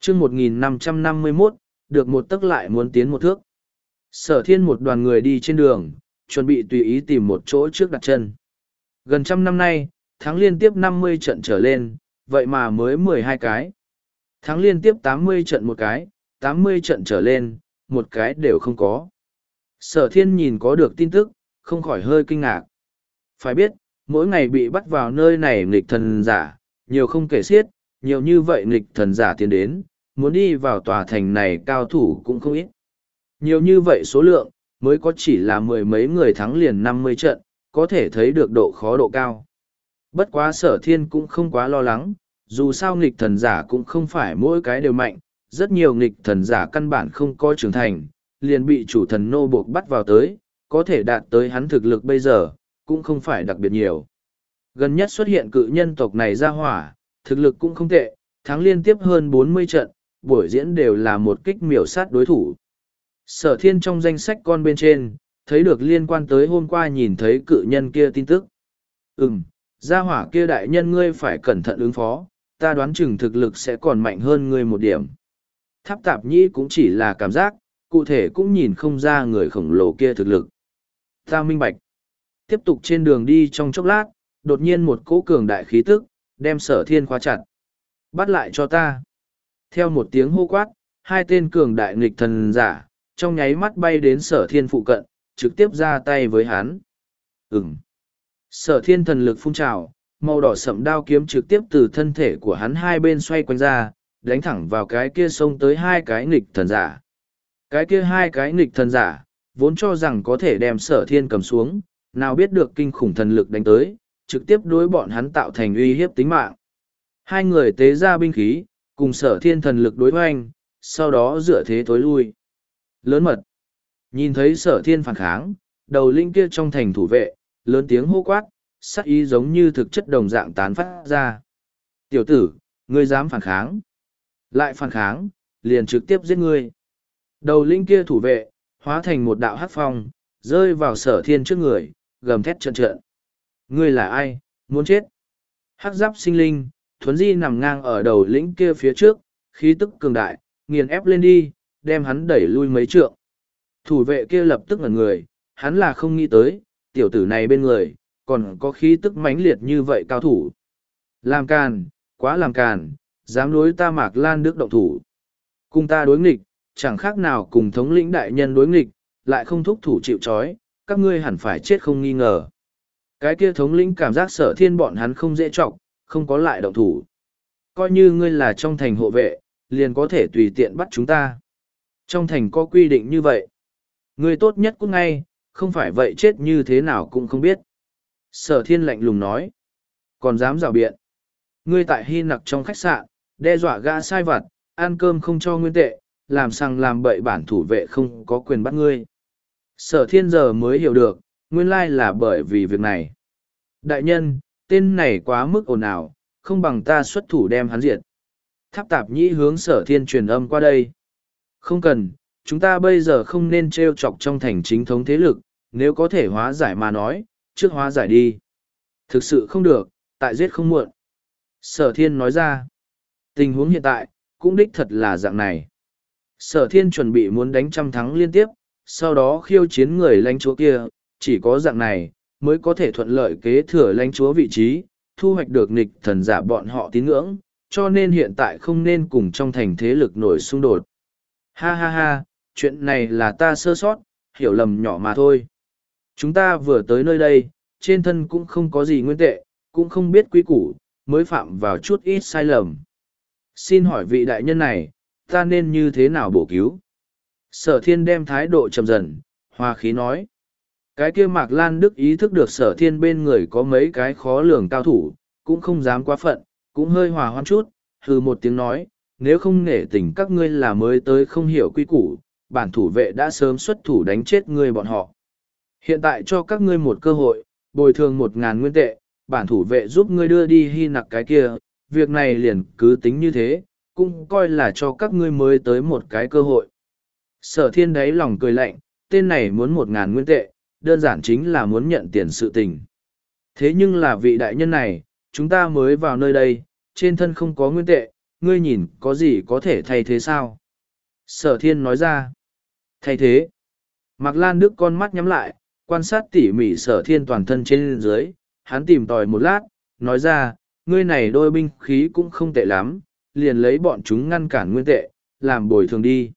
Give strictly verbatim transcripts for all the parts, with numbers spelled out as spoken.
chương một nghìn năm trăm năm mươi mốt, được một tấc lại muốn tiến một thước. Sở thiên một đoàn người đi trên đường, chuẩn bị tùy ý tìm một chỗ trước đặt chân. Gần trăm năm nay, thắng liên tiếp năm mươi trận trở lên, vậy mà mới mười hai cái. Thắng liên tiếp tám mươi trận một cái, tám mươi trận trở lên, một cái đều không có. Sở thiên nhìn có được tin tức, không khỏi hơi kinh ngạc. Phải biết, mỗi ngày bị bắt vào nơi này nghịch thần giả, nhiều không kể xiết, nhiều như vậy nghịch thần giả tiến đến, muốn đi vào tòa thành này cao thủ cũng không ít. Nhiều như vậy số lượng, mới có chỉ là mười mấy người thắng liền năm mươi trận, có thể thấy được độ khó độ cao. Bất quá sở thiên cũng không quá lo lắng, dù sao nghịch thần giả cũng không phải mỗi cái đều mạnh, rất nhiều nghịch thần giả căn bản không có trưởng thành, liền bị chủ thần nô buộc bắt vào tới, có thể đạt tới hắn thực lực bây giờ, cũng không phải đặc biệt nhiều. Gần nhất xuất hiện cự nhân tộc này ra hỏa, thực lực cũng không tệ, thắng liên tiếp hơn bốn mươi trận, buổi diễn đều là một kích miểu sát đối thủ. Sở thiên trong danh sách con bên trên, thấy được liên quan tới hôm qua nhìn thấy cự nhân kia tin tức. Ừm, gia hỏa kia đại nhân ngươi phải cẩn thận ứng phó, ta đoán chừng thực lực sẽ còn mạnh hơn ngươi một điểm. Tháp tạp nhĩ cũng chỉ là cảm giác, cụ thể cũng nhìn không ra người khổng lồ kia thực lực. Ta minh bạch. Tiếp tục trên đường đi trong chốc lát, đột nhiên một cỗ cường đại khí tức, đem sở thiên khóa chặt. Bắt lại cho ta. Theo một tiếng hô quát, hai tên cường đại nghịch thần giả, trong nháy mắt bay đến sở thiên phụ cận, trực tiếp ra tay với hắn. Ừm. Sở thiên thần lực phun trào, màu đỏ sậm đao kiếm trực tiếp từ thân thể của hắn hai bên xoay quanh ra, đánh thẳng vào cái kia xông tới hai cái nghịch thần giả. Cái kia hai cái nghịch thần giả, vốn cho rằng có thể đem sở thiên cầm xuống, nào biết được kinh khủng thần lực đánh tới, trực tiếp đối bọn hắn tạo thành uy hiếp tính mạng. Hai người tế ra binh khí, cùng sở thiên thần lực đối hoành, sau đó dựa thế tối lui. Lớn mật. Nhìn thấy sở thiên phản kháng, đầu linh kia trong thành thủ vệ, lớn tiếng hô quát, sắc ý giống như thực chất đồng dạng tán phát ra. Tiểu tử, ngươi dám phản kháng. Lại phản kháng, liền trực tiếp giết ngươi. Đầu linh kia thủ vệ, hóa thành một đạo hắc phong, rơi vào sở thiên trước người, gầm thét trận trận. Ngươi là ai, muốn chết? Hắc giáp sinh linh, thuấn di nằm ngang ở đầu lĩnh kia phía trước, khí tức cường đại, nghiền ép lên đi, đem hắn đẩy lui mấy trượng. Thủ vệ kia lập tức ngẩn người, hắn là không nghĩ tới, tiểu tử này bên người, còn có khí tức mãnh liệt như vậy cao thủ. Làm càn, quá làm càn, dám đối ta Mạc Lan Đức động thủ. Cùng ta đối nghịch, chẳng khác nào cùng thống lĩnh đại nhân đối nghịch, lại không thúc thủ chịu trói, các ngươi hẳn phải chết không nghi ngờ. Cái kia thống lĩnh cảm giác sở thiên bọn hắn không dễ trọng, không có lại động thủ. Coi như ngươi là trong thành hộ vệ, liền có thể tùy tiện bắt chúng ta. Trong thành có quy định như vậy. Ngươi tốt nhất cũng ngay, không phải vậy chết như thế nào cũng không biết. Sở thiên lạnh lùng nói. Còn dám rào biện. Ngươi tại Hy Nặc trong khách sạn, đe dọa gã sai vặt, ăn cơm không cho nguyên tệ, làm sằng làm bậy bản thủ vệ không có quyền bắt ngươi. Sở thiên giờ mới hiểu được, nguyên lai là bởi vì việc này. Đại nhân, tên này quá mức ồn ào, không bằng ta xuất thủ đem hắn diệt. Tháp tạp nhĩ hướng sở thiên truyền âm qua đây. Không cần, chúng ta bây giờ không nên trêu chọc trong thành chính thống thế lực, nếu có thể hóa giải mà nói, trước hóa giải đi. Thực sự không được, tại giết không muộn. Sở thiên nói ra, tình huống hiện tại, cũng đích thật là dạng này. Sở thiên chuẩn bị muốn đánh trăm thắng liên tiếp, sau đó khiêu chiến người lãnh chúa kia, chỉ có dạng này, mới có thể thuận lợi kế thừa lãnh chúa vị trí, thu hoạch được nghịch thần giả bọn họ tín ngưỡng, cho nên hiện tại không nên cùng trong thành thế lực nổi xung đột. Ha ha ha, chuyện này là ta sơ sót, hiểu lầm nhỏ mà thôi. Chúng ta vừa tới nơi đây, trên thân cũng không có gì nguyên tệ, cũng không biết quý củ, mới phạm vào chút ít sai lầm. Xin hỏi vị đại nhân này, ta nên như thế nào bổ cứu? Sở thiên đem thái độ trầm dần, hòa khí nói. Cái kia Mạc Lan Đức ý thức được sở thiên bên người có mấy cái khó lường cao thủ, cũng không dám quá phận, cũng hơi hòa hoãn chút, hừ một tiếng nói, nếu không nể tình các ngươi là mới tới không hiểu quy củ, bản thủ vệ đã sớm xuất thủ đánh chết ngươi bọn họ. Hiện tại cho các ngươi một cơ hội, bồi thường một ngàn nguyên tệ, bản thủ vệ giúp ngươi đưa đi Hy Nặc cái kia, việc này liền cứ tính như thế, cũng coi là cho các ngươi mới tới một cái cơ hội. Sở thiên đáy lòng cười lạnh, tên này muốn một ngàn nguyên tệ, đơn giản chính là muốn nhận tiền sự tình. Thế nhưng là vị đại nhân này, chúng ta mới vào nơi đây, trên thân không có nguyên tệ, ngươi nhìn có gì có thể thay thế sao? Sở thiên nói ra. Thay thế. Mạc Lan Đức con mắt nhắm lại, quan sát tỉ mỉ sở thiên toàn thân trên dưới, hắn tìm tòi một lát, nói ra, ngươi này đôi binh khí cũng không tệ lắm, liền lấy bọn chúng ngăn cản nguyên tệ, làm bồi thường đi.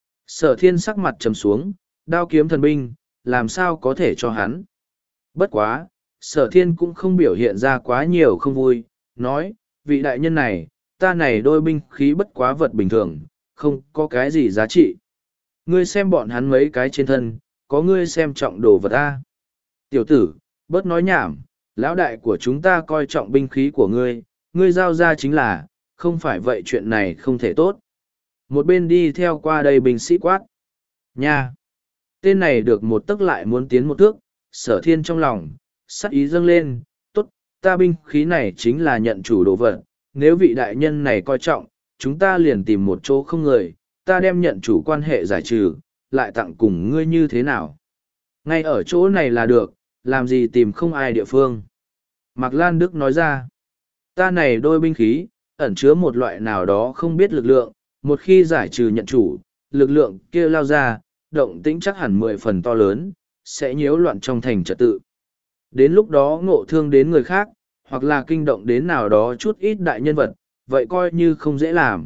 Sở thiên sắc mặt trầm xuống, đao kiếm thần binh, làm sao có thể cho hắn. Bất quá, sở thiên cũng không biểu hiện ra quá nhiều không vui, nói, vị đại nhân này, ta này đôi binh khí bất quá vật bình thường, không có cái gì giá trị. Ngươi xem bọn hắn mấy cái trên thân, có ngươi xem trọng đồ vật ta. Tiểu tử, bớt nói nhảm, lão đại của chúng ta coi trọng binh khí của ngươi, ngươi giao ra chính là, không phải vậy chuyện này không thể tốt. Một bên đi theo qua đây binh sĩ quát. Nha! Tên này được một tức lại muốn tiến một thước, sở thiên trong lòng, sắc ý dâng lên, tốt, ta binh khí này chính là nhận chủ đồ vật, nếu vị đại nhân này coi trọng, chúng ta liền tìm một chỗ không người, ta đem nhận chủ quan hệ giải trừ, lại tặng cùng ngươi như thế nào. Ngay ở chỗ này là được, làm gì tìm không ai địa phương. Mạc Lan Đức nói ra, ta này đôi binh khí, ẩn chứa một loại nào đó không biết lực lượng, một khi giải trừ nhận chủ, lực lượng kia lao ra, động tĩnh chắc hẳn mười phần to lớn, sẽ nhiễu loạn trong thành trật tự. Đến lúc đó ngộ thương đến người khác, hoặc là kinh động đến nào đó chút ít đại nhân vật, vậy coi như không dễ làm.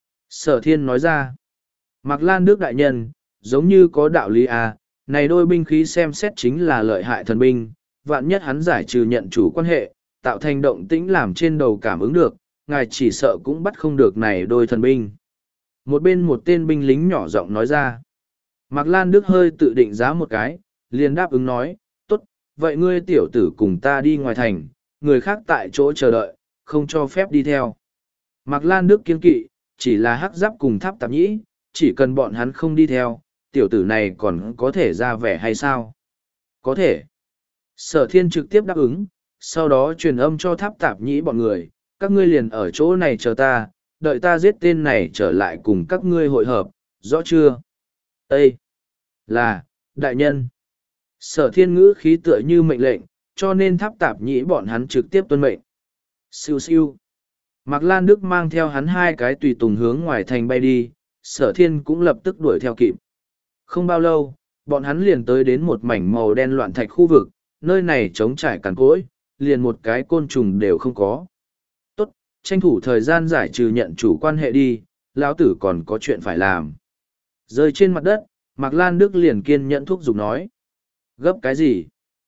Sở thiên nói ra, Mạc Lan Đức đại nhân, giống như có đạo lý à, này đôi binh khí xem xét chính là lợi hại thần binh, vạn nhất hắn giải trừ nhận chủ quan hệ, tạo thành động tĩnh làm trên đầu cảm ứng được, ngài chỉ sợ cũng bắt không được này đôi thần binh. Một bên một tên binh lính nhỏ giọng nói ra. Mạc Lan Đức hơi tự định giá một cái, liền đáp ứng nói, tốt, vậy ngươi tiểu tử cùng ta đi ngoài thành, người khác tại chỗ chờ đợi, không cho phép đi theo. Mạc Lan Đức kiên kỵ, chỉ là hắc giáp cùng tháp tạp nhĩ, chỉ cần bọn hắn không đi theo, tiểu tử này còn có thể ra vẻ hay sao? Có thể. Sở thiên trực tiếp đáp ứng, sau đó truyền âm cho tháp tạp nhĩ bọn người, các ngươi liền ở chỗ này chờ ta, đợi ta giết tên này trở lại cùng các ngươi hội hợp, rõ chưa? Ê! Là, đại nhân. Sở thiên ngữ khí tựa như mệnh lệnh, cho nên tháp tạp nhĩ bọn hắn trực tiếp tuân mệnh. Siêu siêu. Mạc Lan Đức mang theo hắn hai cái tùy tùng hướng ngoài thành bay đi, sở thiên cũng lập tức đuổi theo kịp. Không bao lâu, bọn hắn liền tới đến một mảnh màu đen loạn thạch khu vực, nơi này trống trải cằn cỗi, liền một cái côn trùng đều không có. Tốt, tranh thủ thời gian giải trừ nhận chủ quan hệ đi, lão tử còn có chuyện phải làm. Rơi trên mặt đất, Mạc Lan Đức liền kiên nhẫn thúc giục nói. Gấp cái gì?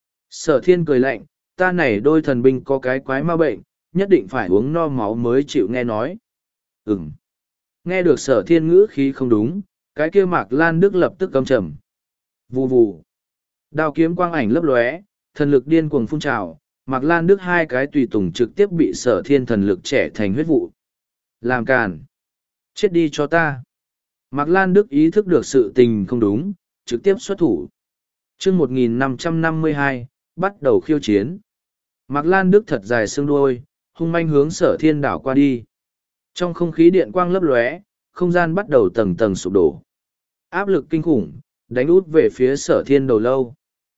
Sở thiên cười lạnh, ta này đôi thần binh có cái quái ma bệnh, nhất định phải uống no máu mới chịu nghe nói. Ừm. Nghe được sở thiên ngữ khí không đúng, cái kia Mạc Lan Đức lập tức căm trầm. Vù vù. Đao kiếm quang ảnh lấp lóe, thần lực điên cuồng phun trào, Mạc Lan Đức hai cái tùy tùng trực tiếp bị sở thiên thần lực trẻ thành huyết vụ. Làm càn. Chết đi cho ta. Mạc Lan Đức ý thức được sự tình không đúng, trực tiếp xuất thủ. Chương một nghìn năm trăm năm mươi hai, bắt đầu khiêu chiến. Mạc Lan Đức thật dài xương đuôi, hung manh hướng sở thiên đảo qua đi. Trong không khí điện quang lấp lóe, không gian bắt đầu tầng tầng sụp đổ. Áp lực kinh khủng, đánh út về phía sở thiên đầu lâu.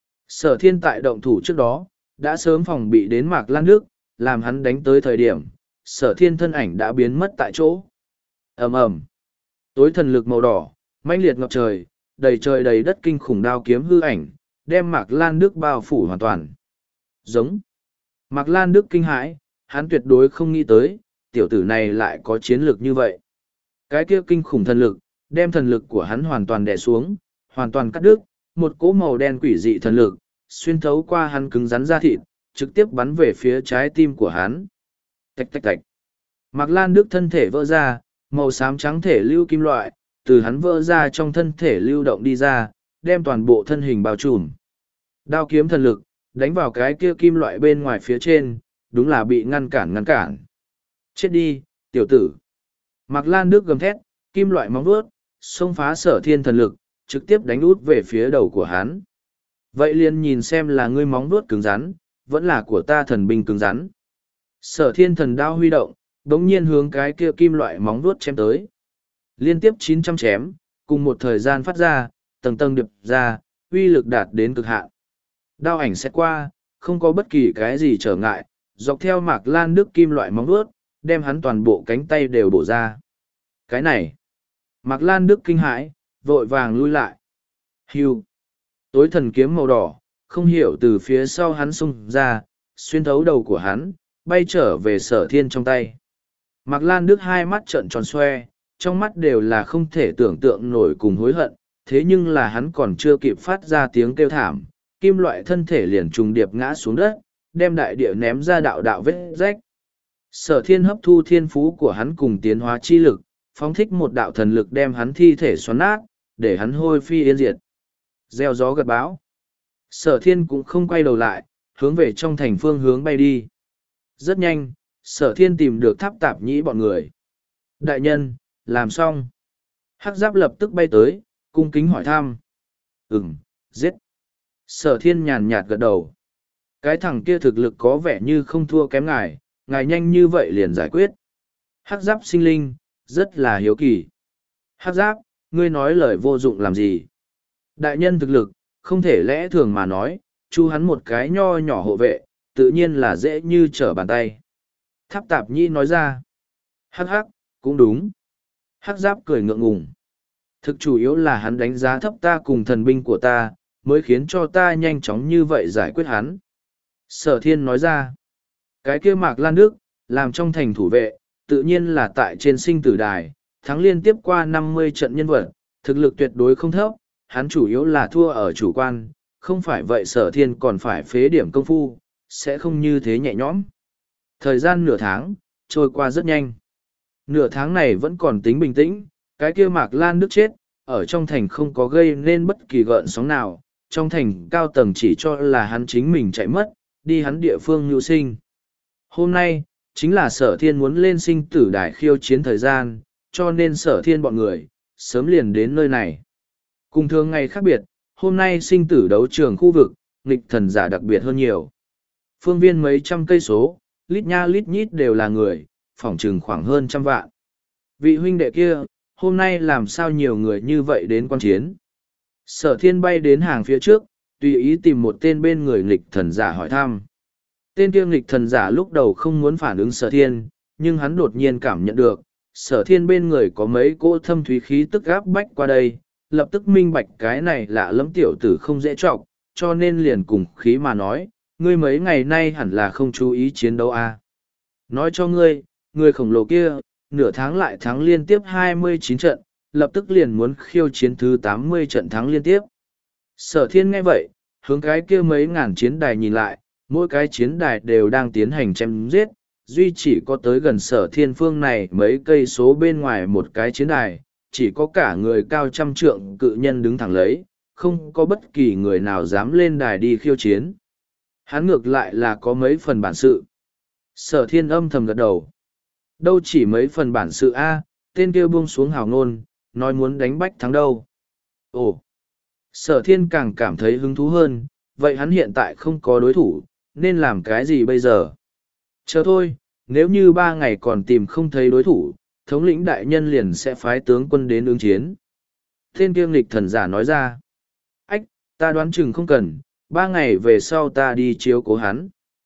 Sở thiên tại động thủ trước đó, đã sớm phòng bị đến Mạc Lan Đức, làm hắn đánh tới thời điểm, sở thiên thân ảnh đã biến mất tại chỗ. Ầm ầm. Tối thần lực màu đỏ, mãnh liệt ngập trời, đầy trời đầy đất kinh khủng đao kiếm hư ảnh, đem Mạc Lan Đức bao phủ hoàn toàn. Giống. Mạc Lan Đức kinh hãi, hắn tuyệt đối không nghĩ tới, tiểu tử này lại có chiến lược như vậy. Cái kia kinh khủng thần lực, đem thần lực của hắn hoàn toàn đè xuống, hoàn toàn cắt đứt, một cỗ màu đen quỷ dị thần lực, xuyên thấu qua hắn cứng rắn da thịt, trực tiếp bắn về phía trái tim của hắn. Tạch tạch tạch. Mạc Lan Đức thân thể vỡ ra, màu xám trắng thể lưu kim loại, từ hắn vỡ ra trong thân thể lưu động đi ra, đem toàn bộ thân hình bao trùm. Đao kiếm thần lực, đánh vào cái kia kim loại bên ngoài phía trên, đúng là bị ngăn cản ngăn cản. Chết đi, tiểu tử. Mạc Lan Đức gầm thét, kim loại móng vuốt, xông phá sở thiên thần lực, trực tiếp đánh út về phía đầu của hắn. Vậy liền nhìn xem là ngươi móng vuốt cứng rắn, vẫn là của ta thần binh cứng rắn. Sở thiên thần đao huy động, đống nhiên hướng cái kia kim loại móng vuốt chém tới. Liên tiếp chín trăm chém, cùng một thời gian phát ra, tầng tầng điệp ra, uy lực đạt đến cực hạn. Đao ảnh xét qua, không có bất kỳ cái gì trở ngại, dọc theo Mạc Lan Đức kim loại móng vuốt, đem hắn toàn bộ cánh tay đều bổ ra. Cái này, Mạc Lan Đức kinh hãi, vội vàng lui lại. Hưu, tối thần kiếm màu đỏ, không hiểu từ phía sau hắn xung ra, xuyên thấu đầu của hắn, bay trở về Sở Thiên trong tay. Mạc Lan Đức hai mắt trợn tròn xoe, trong mắt đều là không thể tưởng tượng nổi cùng hối hận, thế nhưng là hắn còn chưa kịp phát ra tiếng kêu thảm, kim loại thân thể liền trùng điệp ngã xuống đất, đem đại địa ném ra đạo đạo vết rách. Sở Thiên hấp thu thiên phú của hắn cùng tiến hóa chi lực, phóng thích một đạo thần lực đem hắn thi thể xoắn nát, để hắn hôi phi yên diệt. Gieo gió gặt bão. Sở Thiên cũng không quay đầu lại, hướng về trong thành phương hướng bay đi. Rất nhanh, Sở Thiên tìm được Tháp Tạp Nhĩ bọn người. Đại nhân, làm xong. Hắc Giáp lập tức bay tới, cung kính hỏi thăm. Ừm, giết. Sở Thiên nhàn nhạt gật đầu. Cái thằng kia thực lực có vẻ như không thua kém ngài, ngài nhanh như vậy liền giải quyết. Hắc Giáp sinh linh, rất là hiếu kỳ. Hắc Giáp, ngươi nói lời vô dụng làm gì? Đại nhân thực lực, không thể lẽ thường mà nói, chu hắn một cái nho nhỏ hộ vệ, tự nhiên là dễ như trở bàn tay. Tháp Tạp Nhĩ nói ra. Hắc hắc, cũng đúng. Hắc Giáp cười ngượng ngùng. Thực chủ yếu là hắn đánh giá thấp ta cùng thần binh của ta, mới khiến cho ta nhanh chóng như vậy giải quyết hắn. Sở Thiên nói ra. Cái kia Mạc Lan Đức, làm trong thành thủ vệ, tự nhiên là tại trên sinh tử đài, thắng liên tiếp qua năm mươi trận nhân vật, thực lực tuyệt đối không thấp, hắn chủ yếu là thua ở chủ quan, không phải vậy Sở Thiên còn phải phế điểm công phu, sẽ không như thế nhẹ nhõm. Thời gian nửa tháng, trôi qua rất nhanh. Nửa tháng này vẫn còn tính bình tĩnh, cái kia Mạc Lan Đức chết, ở trong thành không có gây nên bất kỳ gợn sóng nào, trong thành cao tầng chỉ cho là hắn chính mình chạy mất, đi hắn địa phương nhu sinh. Hôm nay, chính là Sở Thiên muốn lên sinh tử đài khiêu chiến thời gian, cho nên Sở Thiên bọn người, sớm liền đến nơi này. Cùng thường ngày khác biệt, hôm nay sinh tử đấu trường khu vực, nghịch thần giả đặc biệt hơn nhiều. Phương viên mấy trăm cây số, lít nha lít nhít đều là người, phỏng chừng khoảng hơn trăm vạn. Vị huynh đệ kia, hôm nay làm sao nhiều người như vậy đến quan chiến? Sở Thiên bay đến hàng phía trước, tùy ý tìm một tên bên người nghịch thần giả hỏi thăm. Tên kia nghịch thần giả lúc đầu không muốn phản ứng Sở Thiên, nhưng hắn đột nhiên cảm nhận được, Sở Thiên bên người có mấy cỗ thâm thúy khí tức áp bách qua đây, lập tức minh bạch cái này lạ lẫm tiểu tử không dễ trọng, cho nên liền cùng khí mà nói, ngươi mấy ngày nay hẳn là không chú ý chiến đấu à. Nói cho ngươi, người khổng lồ kia, nửa tháng lại thắng liên tiếp hai mươi chín trận, lập tức liền muốn khiêu chiến thứ tám mươi trận thắng liên tiếp. Sở Thiên nghe vậy, hướng cái kia mấy ngàn chiến đài nhìn lại, mỗi cái chiến đài đều đang tiến hành chém giết, duy chỉ có tới gần Sở Thiên phương này mấy cây số bên ngoài một cái chiến đài, chỉ có cả người cao trăm trượng cự nhân đứng thẳng lấy, không có bất kỳ người nào dám lên đài đi khiêu chiến. Hắn ngược lại là có mấy phần bản sự. Sở Thiên âm thầm gật đầu. Đâu chỉ mấy phần bản sự A, tên kia buông xuống hào ngôn, nói muốn đánh bách thắng đâu. Ồ! Sở Thiên càng cảm thấy hứng thú hơn, vậy hắn hiện tại không có đối thủ, nên làm cái gì bây giờ? Chờ thôi, nếu như ba ngày còn tìm không thấy đối thủ, thống lĩnh đại nhân liền sẽ phái tướng quân đến ứng chiến. Tên kiêm lịch thần giả nói ra. Ách, ta đoán chừng không cần, ba ngày về sau ta đi chiếu cố hắn.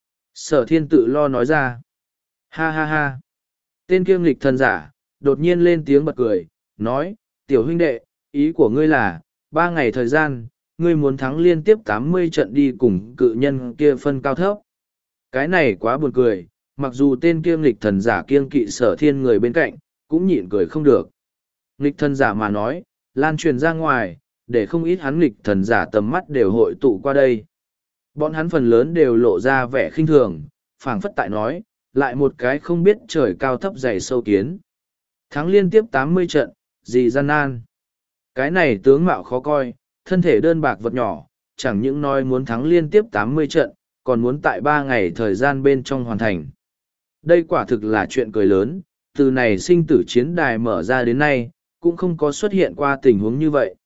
Sở Thiên tự lo nói ra. Ha ha ha. Tên kiêm lịch thần giả, đột nhiên lên tiếng bật cười, nói, tiểu huynh đệ, ý của ngươi là, ba ngày thời gian, ngươi muốn thắng liên tiếp tám mươi trận đi cùng cự nhân kia phân cao thấp. Cái này quá buồn cười, mặc dù tên kiêm lịch thần giả kiêng kỵ Sở Thiên người bên cạnh, cũng nhịn cười không được. Nghịch thần giả mà nói, lan truyền ra ngoài, để không ít hắn nghịch thần giả tầm mắt đều hội tụ qua đây. Bọn hắn phần lớn đều lộ ra vẻ khinh thường, phảng phất tại nói, lại một cái không biết trời cao thấp dày sâu kiến. Thắng liên tiếp tám mươi trận, gì gian nan. Cái này tướng mạo khó coi, thân thể đơn bạc vật nhỏ, chẳng những nói muốn thắng liên tiếp tám mươi trận, còn muốn tại ba ngày thời gian bên trong hoàn thành. Đây quả thực là chuyện cười lớn, từ này sinh tử chiến đài mở ra đến nay, cũng không có xuất hiện qua tình huống như vậy.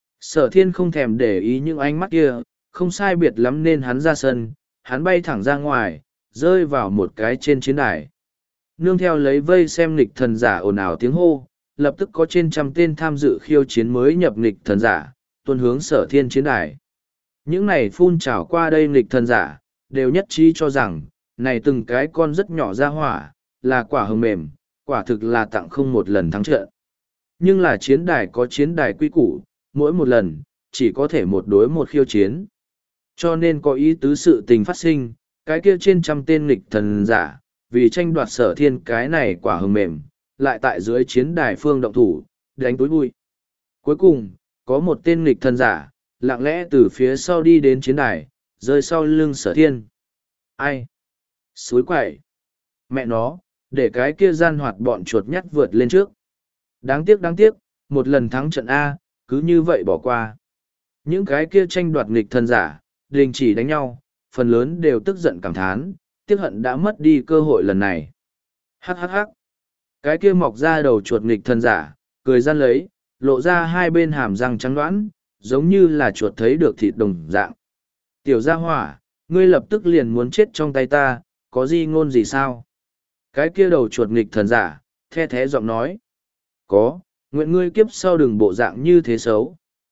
Sở Thiên không thèm để ý những ánh mắt kia, không sai biệt lắm nên hắn ra sân, hắn bay thẳng ra ngoài, rơi vào một cái trên chiến đài. Nương theo lấy vây xem nghịch thần giả ồn ào tiếng hô, lập tức có trên trăm tên tham dự khiêu chiến mới nhập nghịch thần giả, tuân hướng Sở Thiên chiến đài. Những này phun trào qua đây nghịch thần giả, đều nhất trí cho rằng, này từng cái con rất nhỏ ra hỏa, là quả hồng mềm, quả thực là tặng không một lần thắng trận. Nhưng là chiến đài có chiến đài quy củ, mỗi một lần, chỉ có thể một đối một khiêu chiến. Cho nên có ý tứ sự tình phát sinh, cái kia trên trăm tên nghịch thần giả, vì tranh đoạt sở thiên cái này quả hồng mềm, lại tại dưới chiến đài phương động thủ, đánh túi bụi. Cuối cùng, có một tên nghịch thần giả, lặng lẽ từ phía sau đi đến chiến đài, rơi sau lưng sở thiên. Ai? Suối quậy! Mẹ nó, để cái kia gian hoạt bọn chuột nhắt vượt lên trước. Đáng tiếc đáng tiếc, một lần thắng trận A, cứ như vậy bỏ qua. Những cái kia tranh đoạt nghịch thần giả, đình chỉ đánh nhau, phần lớn đều tức giận cảm thán, tiếc hận đã mất đi cơ hội lần này. Hắc hắc hắc. Cái kia mọc ra đầu chuột nghịch thần giả, cười gian lấy, lộ ra hai bên hàm răng trắng đoán, giống như là chuột thấy được thịt đồng dạng. Tiểu gia hỏa, ngươi lập tức liền muốn chết trong tay ta, có gì ngôn gì sao? Cái kia đầu chuột nghịch thần giả, the thế giọng nói. Có, nguyện ngươi kiếp sau đừng bộ dạng như thế xấu.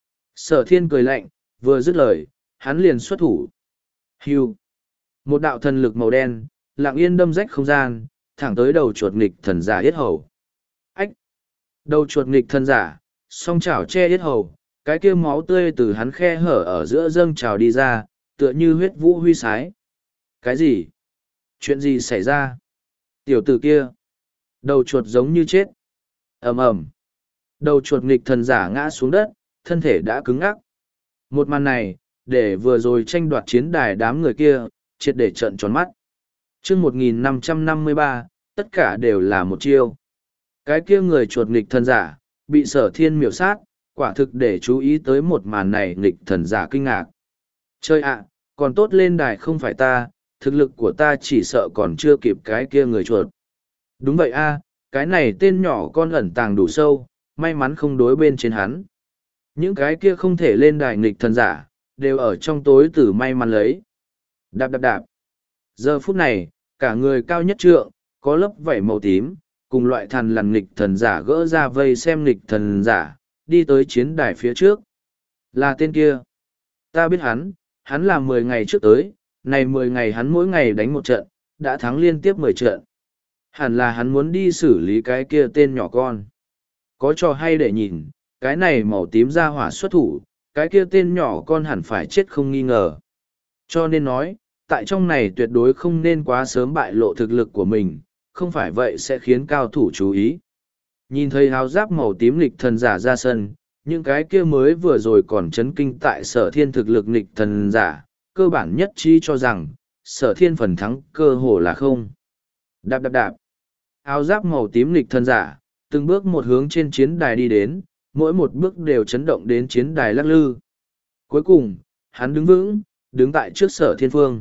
Sở thiên cười lạnh, vừa dứt lời, hắn liền xuất thủ. Hưu. Một đạo thần lực màu đen, lặng yên đâm rách không gian, thẳng tới đầu chuột nghịch thần giả yết hầu. Ách! Đầu chuột nghịch thần giả, song chảo che yết hầu, cái kia máu tươi từ hắn khe hở ở giữa dâng trào đi ra, tựa như huyết vũ huy sái. Cái gì? Chuyện gì xảy ra? Tiểu tử kia! Đầu chuột giống như chết. Ầm ầm! Đầu chuột nghịch thần giả ngã xuống đất, thân thể đã cứng ngắc. Một màn này, để vừa rồi tranh đoạt chiến đài đám người kia, triệt để trợn tròn mắt. Chương một nghìn năm trăm năm mươi ba, tất cả đều là một chiêu. Cái kia người chuột nghịch thần giả, bị sở thiên miểu sát, quả thực để chú ý tới một màn này nghịch thần giả kinh ngạc. Chơi ạ, còn tốt lên đài không phải ta, thực lực của ta chỉ sợ còn chưa kịp cái kia người chuột. Đúng vậy a, cái này tên nhỏ con ẩn tàng đủ sâu, may mắn không đối bên trên hắn. Những cái kia không thể lên đài nghịch thần giả, đều ở trong tối tử may mắn lấy. Đạp đạp đạp. Giờ phút này, cả người cao nhất trượng, có lớp vảy màu tím, cùng loại thằn lằn nghịch thần giả gỡ ra vây xem nghịch thần giả, đi tới chiến đài phía trước. Là tên kia. Ta biết hắn, hắn là mười ngày trước tới, này mười ngày hắn mỗi ngày đánh một trận, đã thắng liên tiếp mười trận. Hẳn là hắn muốn đi xử lý cái kia tên nhỏ con. Có trò hay để nhìn, cái này màu tím ra hỏa xuất thủ, cái kia tên nhỏ con hẳn phải chết không nghi ngờ. Cho nên nói, tại trong này tuyệt đối không nên quá sớm bại lộ thực lực của mình, không phải vậy sẽ khiến cao thủ chú ý. Nhìn thấy áo giáp màu tím nghịch thần giả ra sân, những cái kia mới vừa rồi còn chấn kinh tại sở thiên thực lực nghịch thần giả, cơ bản nhất trí cho rằng, sở thiên phần thắng cơ hồ là không. Đạp đạp đạp. Áo giáp màu tím nghịch thần giả, từng bước một hướng trên chiến đài đi đến, mỗi một bước đều chấn động đến chiến đài lắc lư. Cuối cùng, hắn đứng vững, đứng tại trước sở thiên phương.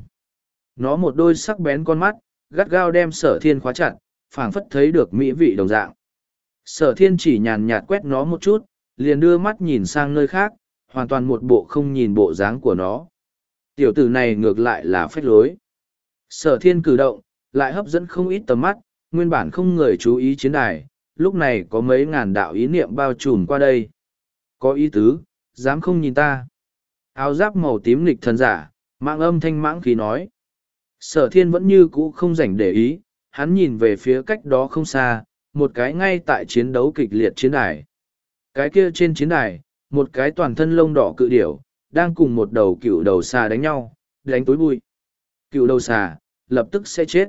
Nó một đôi sắc bén con mắt, gắt gao đem sở thiên khóa chặt, phảng phất thấy được mỹ vị đồng dạng. Sở thiên chỉ nhàn nhạt quét nó một chút, liền đưa mắt nhìn sang nơi khác, hoàn toàn một bộ không nhìn bộ dáng của nó. Tiểu tử này ngược lại là phách lối. Sở thiên cử động, lại hấp dẫn không ít tầm mắt, nguyên bản không người chú ý chiến đài, lúc này có mấy ngàn đạo ý niệm bao trùm qua đây. Có ý tứ, dám không nhìn ta. Áo giáp màu tím nghịch thần giả, mạng âm thanh mãng khí nói. Sở thiên vẫn như cũ không rảnh để ý, hắn nhìn về phía cách đó không xa, một cái ngay tại chiến đấu kịch liệt chiến đài. Cái kia trên chiến đài, một cái toàn thân lông đỏ cự điểu, đang cùng một đầu cựu đầu xà đánh nhau, đánh tối bụi. Cựu đầu xà, lập tức sẽ chết.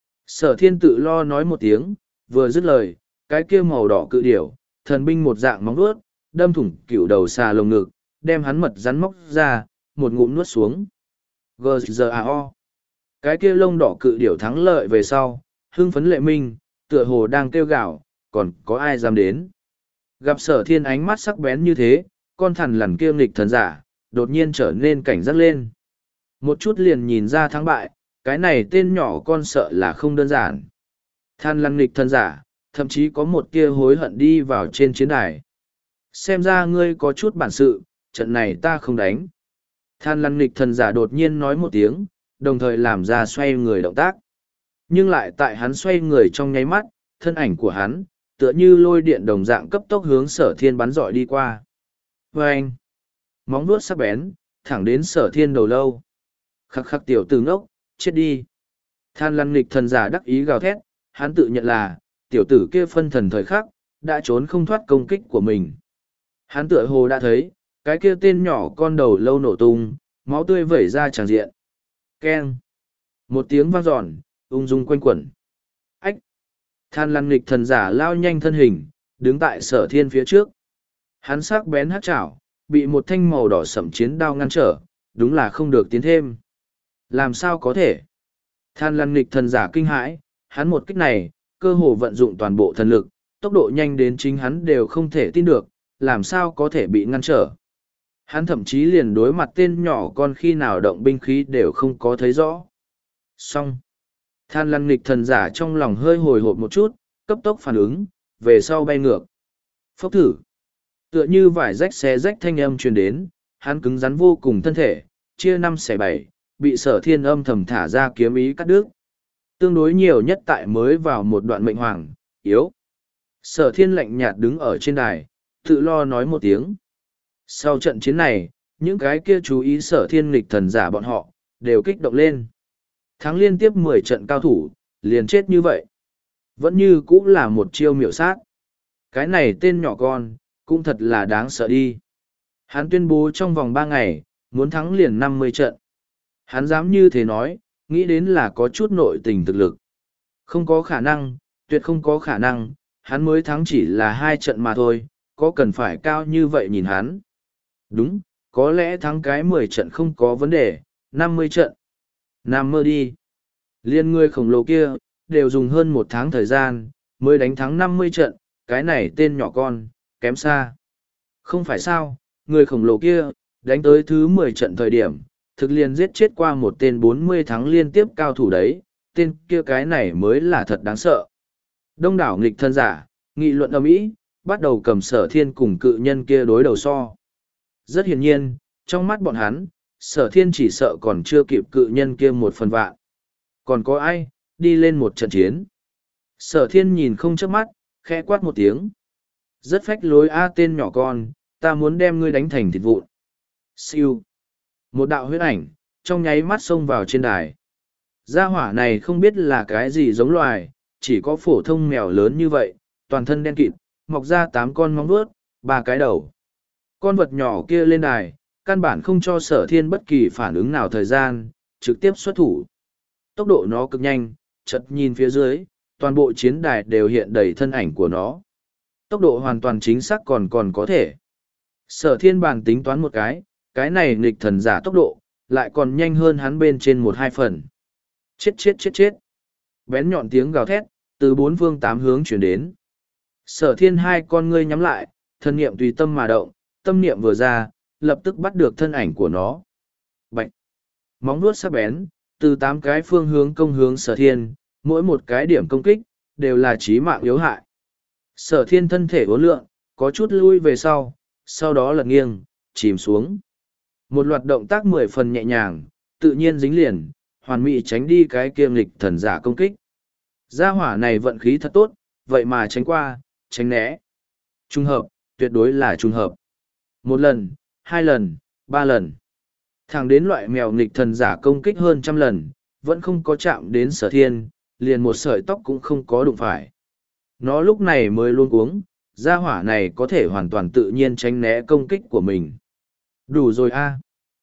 Sở thiên tự lo nói một tiếng, vừa dứt lời, cái kia màu đỏ cự điểu, thần binh một dạng móng vuốt, đâm thủng cựu đầu xà lồng ngực, đem hắn mật rắn móc ra, một ngụm nuốt xuống. giê giê a o. Cái kia lông đỏ cự điểu thắng lợi về sau, hưng phấn lệ minh, tựa hồ đang kêu gào, còn có ai dám đến. Gặp sở thiên ánh mắt sắc bén như thế, con thằn lằn kia nghịch thần giả, đột nhiên trở nên cảnh giác lên. Một chút liền nhìn ra thắng bại, cái này tên nhỏ con sợ là không đơn giản. Thằn lằn nghịch thần giả, thậm chí có một kia hối hận đi vào trên chiến đài. Xem ra ngươi có chút bản sự, trận này ta không đánh. Than lăn nghịch thần giả đột nhiên nói một tiếng, đồng thời làm ra xoay người động tác. Nhưng lại tại hắn xoay người trong nháy mắt, thân ảnh của hắn, tựa như lôi điện đồng dạng cấp tốc hướng sở thiên bắn dọi đi qua. Vâng! Móng vuốt sắc bén, thẳng đến sở thiên đầu lâu. Khắc khắc tiểu tử ngốc, chết đi. Than lăn nghịch thần giả đắc ý gào thét, hắn tự nhận là, tiểu tử kia phân thần thời khắc, đã trốn không thoát công kích của mình. Hắn tựa hồ đã thấy, cái kia tên nhỏ con đầu lâu nổ tung, máu tươi vẩy ra tràn diện. Keng. Một tiếng vang dọn, ung dung quanh quẩn. Ách. Than lăn nghịch thần giả lao nhanh thân hình, đứng tại sở thiên phía trước. Hắn sắc bén hắc chảo, bị một thanh màu đỏ sẫm chiến đao ngăn trở, đúng là không được tiến thêm. Làm sao có thể? Than lăn nghịch thần giả kinh hãi, hắn một kích này, cơ hồ vận dụng toàn bộ thần lực, tốc độ nhanh đến chính hắn đều không thể tin được, làm sao có thể bị ngăn trở. Hắn thậm chí liền đối mặt tên nhỏ con khi nào động binh khí đều không có thấy rõ. Xong. Than lăn nghịch thần giả trong lòng hơi hồi hộp một chút, cấp tốc phản ứng, về sau bay ngược. Phốc thử. Tựa như vải rách xé rách thanh âm truyền đến, hắn cứng rắn vô cùng thân thể, chia năm xẻ bảy, bị sở thiên âm thầm thả ra kiếm ý cắt đứt. Tương đối nhiều nhất tại mới vào một đoạn mệnh hoàng, yếu. Sở thiên lạnh nhạt đứng ở trên đài, tự lo nói một tiếng. Sau trận chiến này, những cái kia chú ý sở thiên nghịch thần giả bọn họ, đều kích động lên. Thắng liên tiếp mười trận cao thủ, liền chết như vậy. Vẫn như cũng là một chiêu miểu sát. Cái này tên nhỏ con, cũng thật là đáng sợ đi. Hắn tuyên bố trong vòng ba ngày, muốn thắng liền năm mươi trận. Hắn dám như thế nói, nghĩ đến là có chút nội tình thực lực. Không có khả năng, tuyệt không có khả năng, hắn mới thắng chỉ là hai trận mà thôi, có cần phải cao như vậy nhìn hắn. Đúng, có lẽ thắng cái mười trận không có vấn đề, năm mươi trận. Nam mơ đi. Liên người khổng lồ kia, đều dùng hơn một tháng thời gian, mới đánh thắng năm mươi trận, cái này tên nhỏ con, kém xa. Không phải sao, người khổng lồ kia, đánh tới thứ mười trận thời điểm, thực liền giết chết qua một tên bốn mươi thắng liên tiếp cao thủ đấy, tên kia cái này mới là thật đáng sợ. Đông đảo nghịch thân giả, nghị luận ầm ĩ, bắt đầu cầm sở thiên cùng cự nhân kia đối đầu so. Rất hiển nhiên, trong mắt bọn hắn, sở thiên chỉ sợ còn chưa kịp cự nhân kia một phần vạn. Còn có ai, đi lên một trận chiến. Sở thiên nhìn không chớp mắt, khẽ quát một tiếng. Rất phách lối a tên nhỏ con, ta muốn đem ngươi đánh thành thịt vụn. Siêu. Một đạo huyết ảnh, trong nháy mắt xông vào trên đài. Gia hỏa này không biết là cái gì giống loài, chỉ có phổ thông mèo lớn như vậy, toàn thân đen kịt, mọc ra tám con móng vuốt, ba cái đầu. Con vật nhỏ kia lên đài, căn bản không cho sở thiên bất kỳ phản ứng nào thời gian, trực tiếp xuất thủ. Tốc độ nó cực nhanh, chợt nhìn phía dưới, toàn bộ chiến đài đều hiện đầy thân ảnh của nó. Tốc độ hoàn toàn chính xác còn còn có thể. Sở thiên bàn tính toán một cái, cái này nghịch thần giả tốc độ, lại còn nhanh hơn hắn bên trên một hai phần. Chết chết chết chết. Bén nhọn tiếng gào thét, từ bốn phương tám hướng chuyển đến. Sở thiên hai con ngươi nhắm lại, thân niệm tùy tâm mà động, tâm niệm vừa ra, lập tức bắt được thân ảnh của nó. Bạch! Móng vuốt sắc bén, từ tám cái phương hướng công hướng sở thiên, mỗi một cái điểm công kích, đều là chí mạng yếu hại. Sở thiên thân thể uốn lượn, có chút lui về sau, sau đó lật nghiêng, chìm xuống. Một loạt động tác mười phần nhẹ nhàng, tự nhiên dính liền, hoàn mỹ tránh đi cái kiêm lịch thần giả công kích. Gia hỏa này vận khí thật tốt, vậy mà tránh qua, tránh né. Trung hợp, tuyệt đối là trung hợp. Một lần, hai lần, ba lần. Thẳng đến loại mèo nghịch thần giả công kích hơn trăm lần, vẫn không có chạm đến sở thiên, liền một sợi tóc cũng không có đụng phải. Nó lúc này mới luôn cuống, gia hỏa này có thể hoàn toàn tự nhiên tránh né công kích của mình. Đủ rồi a.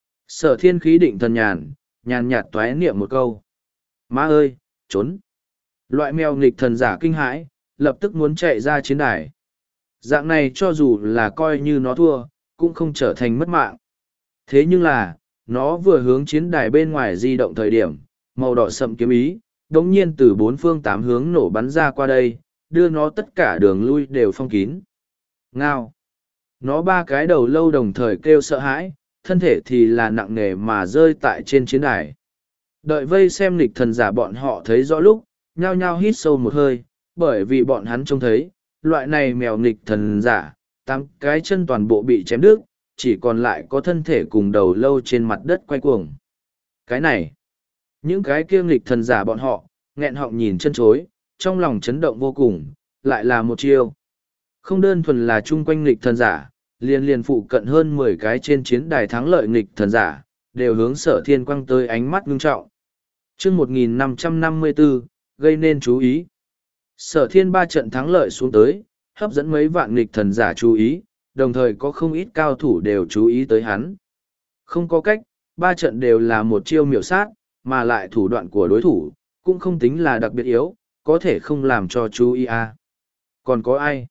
Sở thiên khí định thần nhàn, nhàn nhạt toái niệm một câu. Má ơi, trốn. Loại mèo nghịch thần giả kinh hãi, lập tức muốn chạy ra chiến đài. Dạng này cho dù là coi như nó thua, cũng không trở thành mất mạng. Thế nhưng là, nó vừa hướng chiến đài bên ngoài di động thời điểm, màu đỏ sậm kiếm ý, đống nhiên từ bốn phương tám hướng nổ bắn ra qua đây, đưa nó tất cả đường lui đều phong kín. Ngao! Nó ba cái đầu lâu đồng thời kêu sợ hãi, thân thể thì là nặng nề mà rơi tại trên chiến đài. Đợi vây xem nghịch thần giả bọn họ thấy rõ lúc, nhao nhao hít sâu một hơi, bởi vì bọn hắn trông thấy, loại này mèo nghịch thần giả, tám cái chân toàn bộ bị chém đứt, chỉ còn lại có thân thể cùng đầu lâu trên mặt đất quay cuồng. Cái này, những cái kia nghịch thần giả bọn họ, nghẹn họng nhìn chân chối, trong lòng chấn động vô cùng, lại là một chiêu. Không đơn thuần là chung quanh nghịch thần giả, liền liền phụ cận hơn mười cái trên chiến đài thắng lợi nghịch thần giả, đều hướng sở thiên quăng tới ánh mắt ngưng trọng. chương một nghìn năm trăm năm mươi bốn, gây nên chú ý. Sở thiên ba trận thắng lợi xuống tới, hấp dẫn mấy vạn nghịch thần giả chú ý, đồng thời có không ít cao thủ đều chú ý tới hắn. Không có cách, ba trận đều là một chiêu miểu sát, mà lại thủ đoạn của đối thủ, cũng không tính là đặc biệt yếu, có thể không làm cho chú ý à. Còn có ai?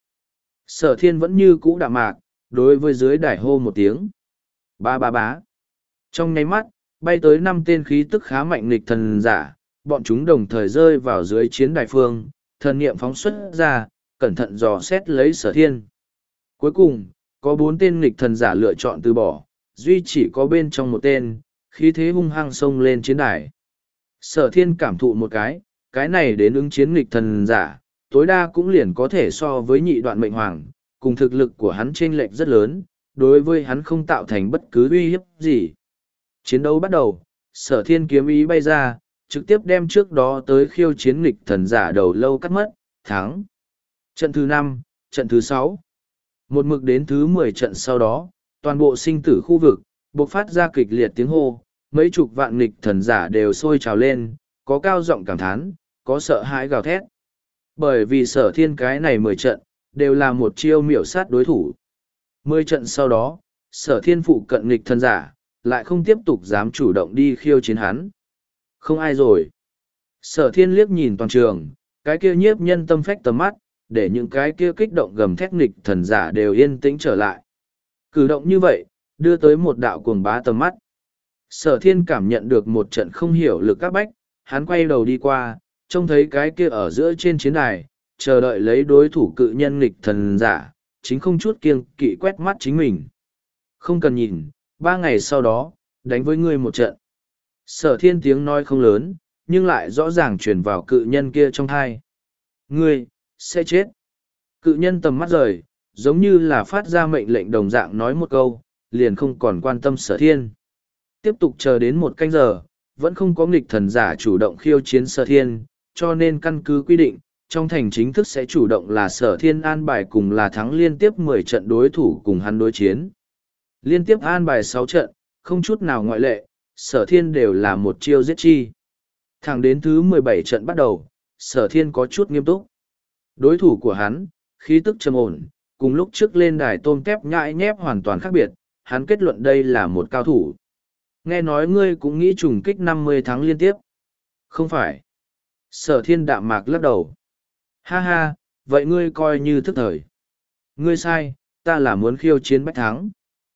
Sở thiên vẫn như cũ đạm mạc, đối với dưới đài hô một tiếng. Ba ba bá. Trong nháy mắt, bay tới năm tên khí tức khá mạnh nghịch thần giả, bọn chúng đồng thời rơi vào dưới chiến đài phương, thần niệm phóng xuất ra, cẩn thận dò xét lấy sở thiên. Cuối cùng, có bốn tên nghịch thần giả lựa chọn từ bỏ, duy chỉ có bên trong một tên, khí thế hung hăng xông lên chiến đài. Sở thiên cảm thụ một cái, cái này đến ứng chiến nghịch thần giả, tối đa cũng liền có thể so với nhị đoạn mệnh hoàng, cùng thực lực của hắn chênh lệch rất lớn, đối với hắn không tạo thành bất cứ uy hiếp gì. Chiến đấu bắt đầu, sở thiên kiếm ý bay ra, trực tiếp đem trước đó tới khiêu chiến nghịch thần giả đầu lâu cắt mất, thắng. Trận thứ năm, trận thứ sáu. Một mực đến thứ mười trận sau đó, toàn bộ sinh tử khu vực, bộc phát ra kịch liệt tiếng hô, mấy chục vạn nghịch thần giả đều sôi trào lên, có cao giọng cảm thán, có sợ hãi gào thét. Bởi vì sở thiên cái này mười trận, đều là một chiêu miểu sát đối thủ. Mười trận sau đó, sở thiên phụ cận nghịch thần giả, lại không tiếp tục dám chủ động đi khiêu chiến hắn. Không ai rồi. Sở thiên liếc nhìn toàn trường, cái kia nhiếp nhân tâm phách tầm mắt, để những cái kia kích động gầm thét nghịch thần giả đều yên tĩnh trở lại. Cử động như vậy, đưa tới một đạo cuồng bá tầm mắt. Sở thiên cảm nhận được một trận không hiểu lực các bách, hắn quay đầu đi qua, trông thấy cái kia ở giữa trên chiến đài, chờ đợi lấy đối thủ cự nhân nghịch thần giả, chính không chút kiêng kỵ quét mắt chính mình. Không cần nhìn, ba ngày sau đó, đánh với ngươi một trận. Sở thiên tiếng nói không lớn, nhưng lại rõ ràng truyền vào cự nhân kia trong thai. Ngươi, sẽ chết. Cự nhân tầm mắt rời, giống như là phát ra mệnh lệnh đồng dạng nói một câu, liền không còn quan tâm sở thiên. Tiếp tục chờ đến một canh giờ, vẫn không có nghịch thần giả chủ động khiêu chiến sở thiên, cho nên căn cứ quy định, trong thành chính thức sẽ chủ động là sở thiên an bài cùng là thắng liên tiếp mười trận đối thủ cùng hắn đối chiến. Liên tiếp an bài sáu trận, không chút nào ngoại lệ, sở thiên đều là một chiêu giết chi. Thẳng đến thứ mười bảy trận bắt đầu, sở thiên có chút nghiêm túc. Đối thủ của hắn, khí tức trầm ổn, cùng lúc trước lên đài tôm tép nhãi nhép hoàn toàn khác biệt, hắn kết luận đây là một cao thủ. Nghe nói ngươi cũng nghĩ trùng kích năm mươi tháng liên tiếp. Không phải. Sở thiên đạm mạc lắc đầu. Ha ha, vậy ngươi coi như thức thời. Ngươi sai, ta là muốn khiêu chiến bách thắng.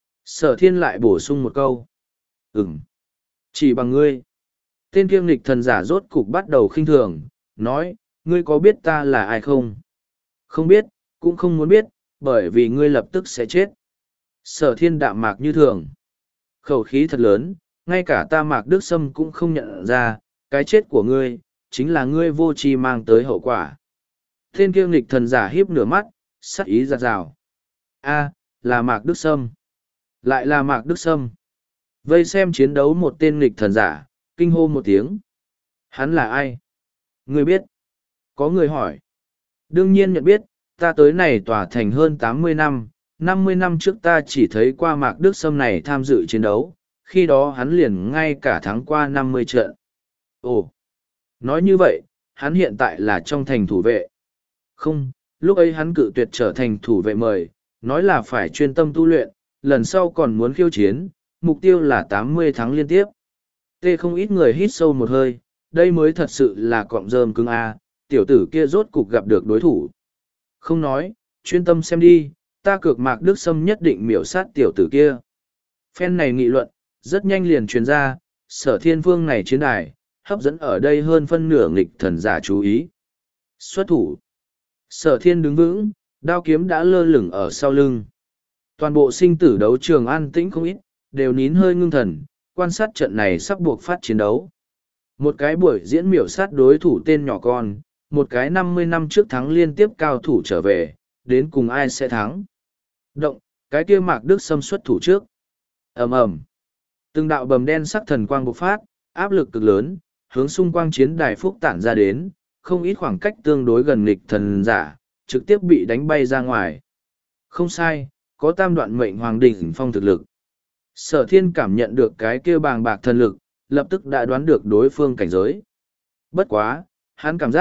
Sở thiên lại bổ sung một câu. Ừm. Chỉ bằng ngươi. Tên kiêm lịch thần giả rốt cục bắt đầu khinh thường, nói, ngươi có biết ta là ai không? Không biết, cũng không muốn biết, bởi vì ngươi lập tức sẽ chết. Sở thiên đạm mạc như thường. Khẩu khí thật lớn, ngay cả ta Mạc Đức Sâm cũng không nhận ra, cái chết của ngươi, chính là ngươi vô tri mang tới hậu quả. Tên kiêm lịch thần giả hiếp nửa mắt, sắc ý giặt rào. A, là Mạc Đức Sâm. Lại là Mạc Đức Sâm. Vây xem chiến đấu một tên nghịch thần giả, kinh hô một tiếng. Hắn là ai? Ngươi biết? Có người hỏi. Đương nhiên nhận biết, ta tới này tỏa thành hơn tám mươi năm, năm mươi năm trước ta chỉ thấy qua Mạc Đức Sâm này tham dự chiến đấu, khi đó hắn liền ngay cả thắng qua năm mươi trận. Ồ! Nói như vậy, hắn hiện tại là trong thành thủ vệ. Không, lúc ấy hắn cự tuyệt trở thành thủ vệ mời, nói là phải chuyên tâm tu luyện, lần sau còn muốn khiêu chiến, mục tiêu là tám mươi tháng liên tiếp. Tê không ít người hít sâu một hơi, đây mới thật sự là cọng rơm cứng A, tiểu tử kia rốt cục gặp được đối thủ. Không nói, chuyên tâm xem đi, ta cược Mạc Đức Sâm nhất định miểu sát tiểu tử kia. Phen này nghị luận, rất nhanh liền truyền ra, sở thiên vương này chiến đài, hấp dẫn ở đây hơn phân nửa nghịch thần giả chú ý. Xuất thủ. Sở thiên đứng vững, đao kiếm đã lơ lửng ở sau lưng. Toàn bộ sinh tử đấu trường an tĩnh không ít, đều nín hơi ngưng thần, quan sát trận này sắp buộc phát chiến đấu. Một cái buổi diễn miểu sát đối thủ tên nhỏ con, một cái năm mươi năm trước thắng liên tiếp cao thủ trở về, đến cùng ai sẽ thắng. Động, cái kia Mạc Đức Sâm xuất thủ trước. Ầm ầm. Từng đạo bầm đen sắc thần quang bộc phát, áp lực cực lớn, hướng xung quanh chiến đài phúc tản ra đến, không ít khoảng cách tương đối gần nghịch thần giả, trực tiếp bị đánh bay ra ngoài. Không sai, có tam đoạn mệnh hoàng đỉnh phong thực lực. Sở thiên cảm nhận được cái kia bàng bạc thần lực, lập tức đã đoán được đối phương cảnh giới. Bất quá, hắn cảm giác,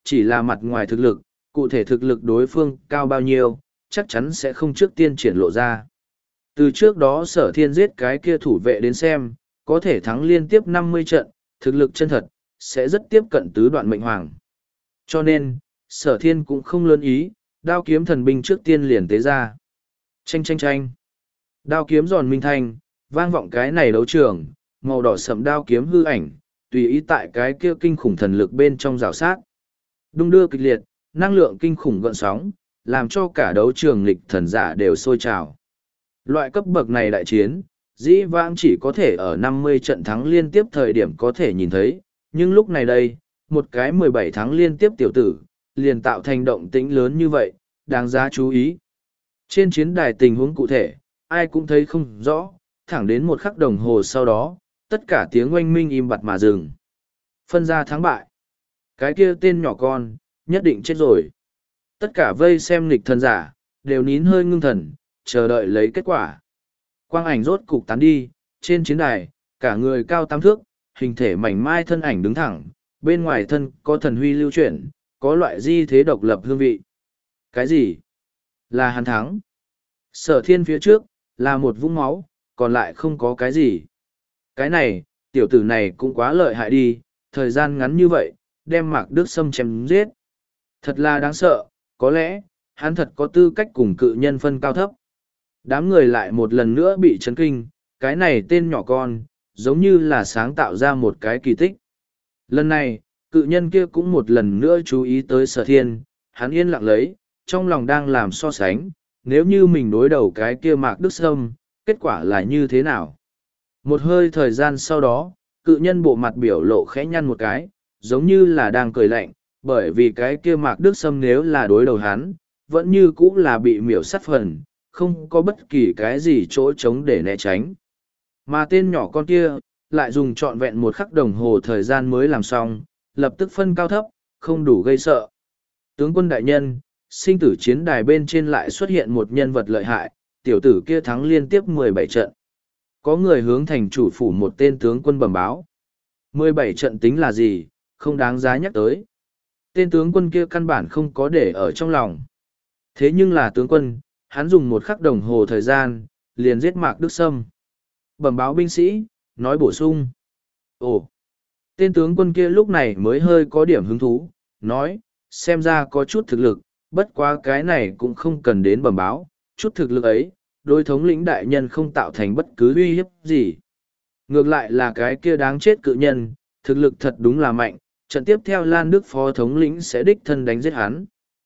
chỉ là mặt ngoài thực lực, cụ thể thực lực đối phương cao bao nhiêu, chắc chắn sẽ không trước tiên triển lộ ra. Từ trước đó sở thiên giết cái kia thủ vệ đến xem, có thể thắng liên tiếp năm mươi trận, thực lực chân thật, sẽ rất tiếp cận tứ đoạn mệnh hoàng. Cho nên, sở thiên cũng không lớn ý, đao kiếm thần binh trước tiên liền tế ra. Chanh chanh chanh. Đao kiếm giòn minh thanh, vang vọng cái này đấu trường, màu đỏ sẫm đao kiếm hư ảnh, tùy ý tại cái kia kinh khủng thần lực bên trong rào sát. Đung đưa kịch liệt, năng lượng kinh khủng gợn sóng, làm cho cả đấu trường nghịch thần giả đều sôi trào. Loại cấp bậc này đại chiến, dĩ vãng chỉ có thể ở năm mươi trận thắng liên tiếp thời điểm có thể nhìn thấy, nhưng lúc này đây, một cái mười bảy thắng liên tiếp tiểu tử, liền tạo thành động tĩnh lớn như vậy, đáng giá chú ý. Trên chiến đài tình huống cụ thể, ai cũng thấy không rõ, thẳng đến một khắc đồng hồ sau đó, tất cả tiếng oanh minh im bặt mà dừng. Phân ra thắng bại. Cái kia tên nhỏ con, nhất định chết rồi. Tất cả vây xem nghịch thần giả, đều nín hơi ngưng thần, chờ đợi lấy kết quả. Quang ảnh rốt cục tán đi, trên chiến đài, cả người cao tám thước, hình thể mảnh mai thân ảnh đứng thẳng, bên ngoài thân có thần huy lưu chuyển, có loại di thế độc lập hương vị. Cái gì? Là hắn thắng. Sở thiên phía trước, là một vũng máu, còn lại không có cái gì. Cái này, tiểu tử này cũng quá lợi hại đi, thời gian ngắn như vậy, đem Mạc Đức Sâm chém giết. Thật là đáng sợ, có lẽ, hắn thật có tư cách cùng cự nhân phân cao thấp. Đám người lại một lần nữa bị chấn kinh, cái này tên nhỏ con, giống như là sáng tạo ra một cái kỳ tích. Lần này, cự nhân kia cũng một lần nữa chú ý tới sở thiên, hắn yên lặng lấy, trong lòng đang làm so sánh, nếu như mình đối đầu cái kia Mạc Đức Sâm, kết quả là như thế nào? Một hơi thời gian sau đó, cự nhân bộ mặt biểu lộ khẽ nhăn một cái, giống như là đang cười lạnh, bởi vì cái kia Mạc Đức Sâm nếu là đối đầu hắn, vẫn như cũ là bị miểu sát phần, không có bất kỳ cái gì chỗ trống để né tránh. Mà tên nhỏ con kia, lại dùng trọn vẹn một khắc đồng hồ thời gian mới làm xong, lập tức phân cao thấp, không đủ gây sợ. Tướng quân đại nhân, sinh tử chiến đài bên trên lại xuất hiện một nhân vật lợi hại, tiểu tử kia thắng liên tiếp mười bảy trận. Có người hướng thành chủ phủ một tên tướng quân bẩm báo. mười bảy trận tính là gì, không đáng giá nhắc tới. Tên tướng quân kia căn bản không có để ở trong lòng. Thế nhưng là tướng quân, hắn dùng một khắc đồng hồ thời gian, liền giết Mạc Đức Sâm. Bẩm báo binh sĩ, nói bổ sung. Ồ, tên tướng quân kia lúc này mới hơi có điểm hứng thú, nói, xem ra có chút thực lực, bất quá cái này cũng không cần đến bẩm báo, chút thực lực ấy, đối thống lĩnh đại nhân không tạo thành bất cứ uy hiếp gì. Ngược lại là cái kia đáng chết cự nhân, thực lực thật đúng là mạnh, trận tiếp theo Lan Đức phó thống lĩnh sẽ đích thân đánh giết hắn.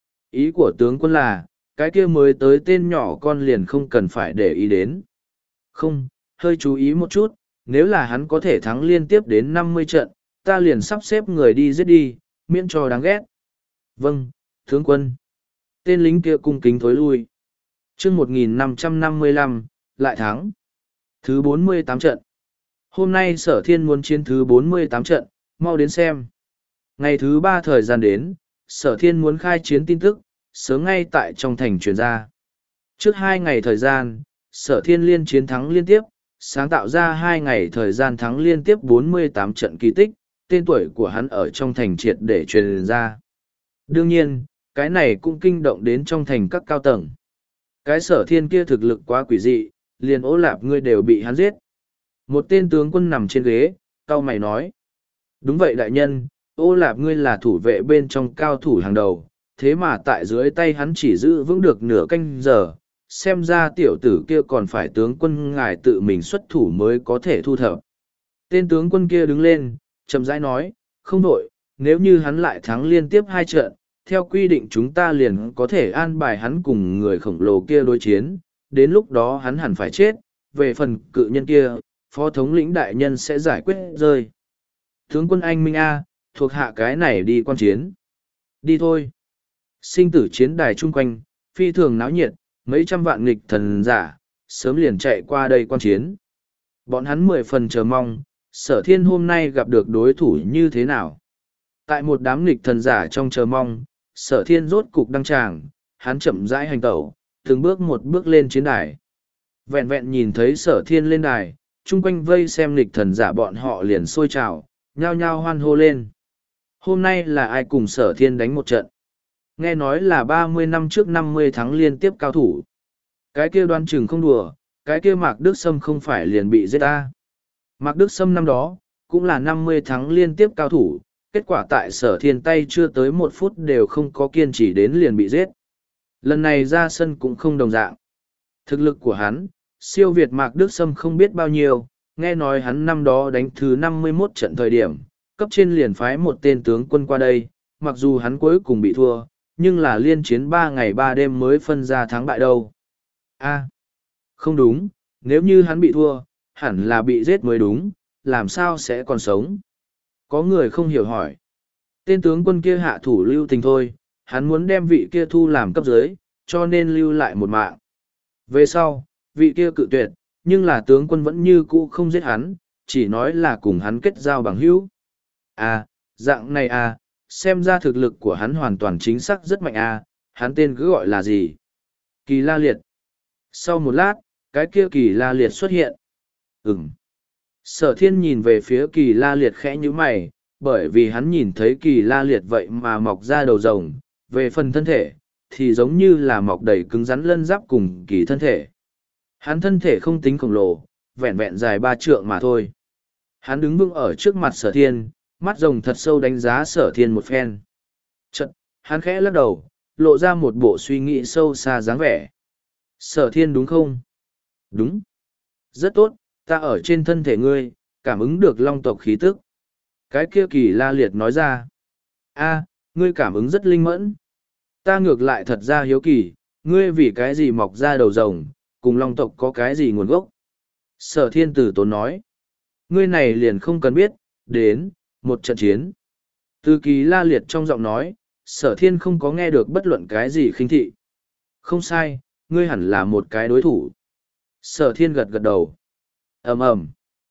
Ý của tướng quân là, cái kia mới tới tên nhỏ con liền không cần phải để ý đến. Không, hơi chú ý một chút, nếu là hắn có thể thắng liên tiếp đến năm mươi trận, ta liền sắp xếp người đi giết đi, miễn cho đáng ghét. Vâng, tướng quân. Tên lính kia cung kính thối lui. chương một nghìn năm trăm năm mươi lăm, lại thắng. Thứ bốn mươi tám trận. Hôm nay sở thiên muốn chiến thứ bốn mươi tám trận, mau đến xem. Ngày thứ ba thời gian đến, sở thiên muốn khai chiến tin tức, sớm ngay tại trong thành truyền ra. Trước hai ngày thời gian, sở thiên liên chiến thắng liên tiếp, sáng tạo ra hai ngày thời gian thắng liên tiếp bốn mươi tám trận kỳ tích, tên tuổi của hắn ở trong thành triệt để truyền ra. Đương nhiên, cái này cũng kinh động đến trong thành các cao tầng. Cái sở thiên kia thực lực quá quỷ dị, liền ố lạp ngươi đều bị hắn giết. Một tên tướng quân nằm trên ghế, cau mày nói. Đúng vậy đại nhân, ô lạp ngươi là thủ vệ bên trong cao thủ hàng đầu, thế mà tại dưới tay hắn chỉ giữ vững được nửa canh giờ, xem ra tiểu tử kia còn phải tướng quân ngài tự mình xuất thủ mới có thể thu thập. Tên tướng quân kia đứng lên, chậm rãi nói, không đổi, nếu như hắn lại thắng liên tiếp hai trận, theo quy định chúng ta liền có thể an bài hắn cùng người khổng lồ kia đối chiến, đến lúc đó hắn hẳn phải chết, về phần cự nhân kia, phó thống lĩnh đại nhân sẽ giải quyết rơi. Tướng quân anh Minh A, thuộc hạ cái này đi quan chiến. Đi thôi. Sinh tử chiến đài chung quanh, phi thường náo nhiệt, mấy trăm vạn nghịch thần giả, sớm liền chạy qua đây quan chiến. Bọn hắn mười phần chờ mong, sở thiên hôm nay gặp được đối thủ như thế nào. Tại một đám nghịch thần giả trong chờ mong, sở thiên rốt cục đăng tràng, hắn chậm rãi hành tẩu, từng bước một bước lên chiến đài. Vẹn vẹn nhìn thấy sở thiên lên đài, chung quanh vây xem nghịch thần giả bọn họ liền sôi trào, nhao nhao hoan hô lên. Hôm nay là ai cùng sở thiên đánh một trận? Nghe nói là ba mươi năm trước năm mươi tháng liên tiếp cao thủ. Cái kia đoán chừng không đùa, cái kia Mạc Đức Sâm không phải liền bị giết ta. Mạc Đức Sâm năm đó, cũng là năm mươi tháng liên tiếp cao thủ, kết quả tại sở thiên tay chưa tới một phút đều không có kiên trì đến liền bị giết. Lần này ra sân cũng không đồng dạng. Thực lực của hắn, siêu việt Mạc Đức Sâm không biết bao nhiêu, nghe nói hắn năm đó đánh thứ năm mươi mốt trận thời điểm, cấp trên liền phái một tên tướng quân qua đây, mặc dù hắn cuối cùng bị thua, nhưng là liên chiến ba ngày ba đêm mới phân ra thắng bại đâu. A, không đúng, nếu như hắn bị thua, hẳn là bị giết mới đúng, làm sao sẽ còn sống? Có người không hiểu hỏi. Tên tướng quân kia hạ thủ lưu tình thôi, hắn muốn đem vị kia thu làm cấp dưới, cho nên lưu lại một mạng. Về sau, vị kia cự tuyệt, nhưng là tướng quân vẫn như cũ không giết hắn, chỉ nói là cùng hắn kết giao bằng hữu. À, dạng này à, xem ra thực lực của hắn hoàn toàn chính xác rất mạnh à, hắn tên cứ gọi là gì? Kỳ La Liệt. Sau một lát, cái kia Kỳ La Liệt xuất hiện. Ừm. Sở thiên nhìn về phía Kỳ La Liệt khẽ như mày, bởi vì hắn nhìn thấy Kỳ La Liệt vậy mà mọc ra đầu rồng, về phần thân thể, thì giống như là mọc đầy cứng rắn lân giáp cùng Kỳ thân thể. Hắn thân thể không tính khổng lồ, vẹn vẹn dài ba trượng mà thôi. Hắn đứng vững ở trước mặt sở thiên, mắt rồng thật sâu đánh giá sở thiên một phen. Chật, hắn khẽ lắc đầu, lộ ra một bộ suy nghĩ sâu xa dáng vẻ. Sở thiên đúng không? Đúng. Rất tốt, ta ở trên thân thể ngươi, cảm ứng được long tộc khí tức. Cái kia Kỳ La Liệt nói ra. A, ngươi cảm ứng rất linh mẫn. Ta ngược lại thật ra hiếu kỳ, ngươi vì cái gì mọc ra đầu rồng, cùng long tộc có cái gì nguồn gốc? Sở thiên tử tốn nói. Ngươi này liền không cần biết, đến, một trận chiến. Từ Kỳ La Liệt trong giọng nói, sở thiên không có nghe được bất luận cái gì khinh thị. Không sai, ngươi hẳn là một cái đối thủ. Sở thiên gật gật đầu. Ầm ầm.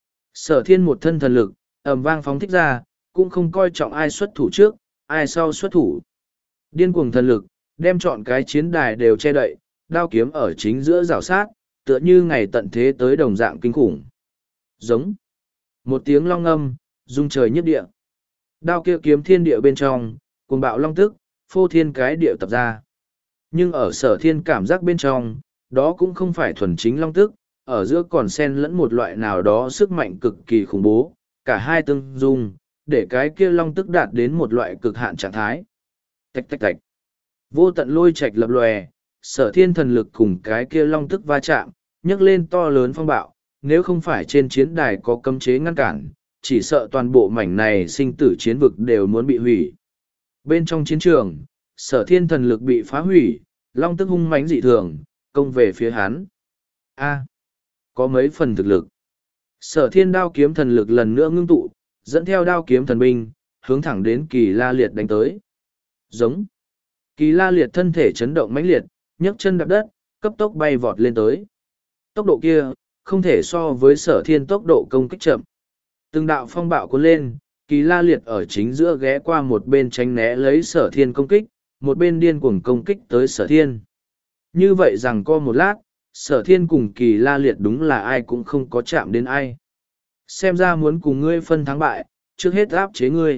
Sở thiên một thân thần lực, ầm vang phóng thích ra, cũng không coi trọng ai xuất thủ trước, ai sau xuất thủ. Điên cuồng thần lực, đem chọn cái chiến đài đều che đậy, đao kiếm ở chính giữa rào sát, tựa như ngày tận thế tới đồng dạng kinh khủng. Giống. Một tiếng long âm, rung trời nhiếp địa. Đao kia kiếm thiên địa bên trong, cuồng bạo long tức, phô thiên cái địa tập ra. Nhưng ở sở thiên cảm giác bên trong, đó cũng không phải thuần chính long tức, ở giữa còn xen lẫn một loại nào đó sức mạnh cực kỳ khủng bố, cả hai tương dung, để cái kia long tức đạt đến một loại cực hạn trạng thái. Tạch tạch tạch. Vô tận lôi trạch lập lòe, sở thiên thần lực cùng cái kia long tức va chạm, nhấc lên to lớn phong bạo, nếu không phải trên chiến đài có cấm chế ngăn cản, chỉ sợ toàn bộ mảnh này sinh tử chiến vực đều muốn bị hủy. Bên trong chiến trường, sở thiên thần lực bị phá hủy, long tức hung mãnh dị thường, công về phía hắn. A, có mấy phần thực lực. Sở thiên đao kiếm thần lực lần nữa ngưng tụ, dẫn theo đao kiếm thần binh, hướng thẳng đến Kỳ La Liệt đánh tới. Giống. Kỳ La Liệt thân thể chấn động mãnh liệt, nhấc chân đạp đất, cấp tốc bay vọt lên tới. Tốc độ kia, không thể so với sở thiên tốc độ công kích chậm. Từng đạo phong bạo cuốn lên, Kỳ La Liệt ở chính giữa ghé qua một bên tránh né lấy sở thiên công kích, một bên điên cuồng công kích tới sở thiên. Như vậy rằng co một lát, sở thiên cùng Kỳ La Liệt đúng là ai cũng không có chạm đến ai. Xem ra muốn cùng ngươi phân thắng bại, trước hết áp chế ngươi.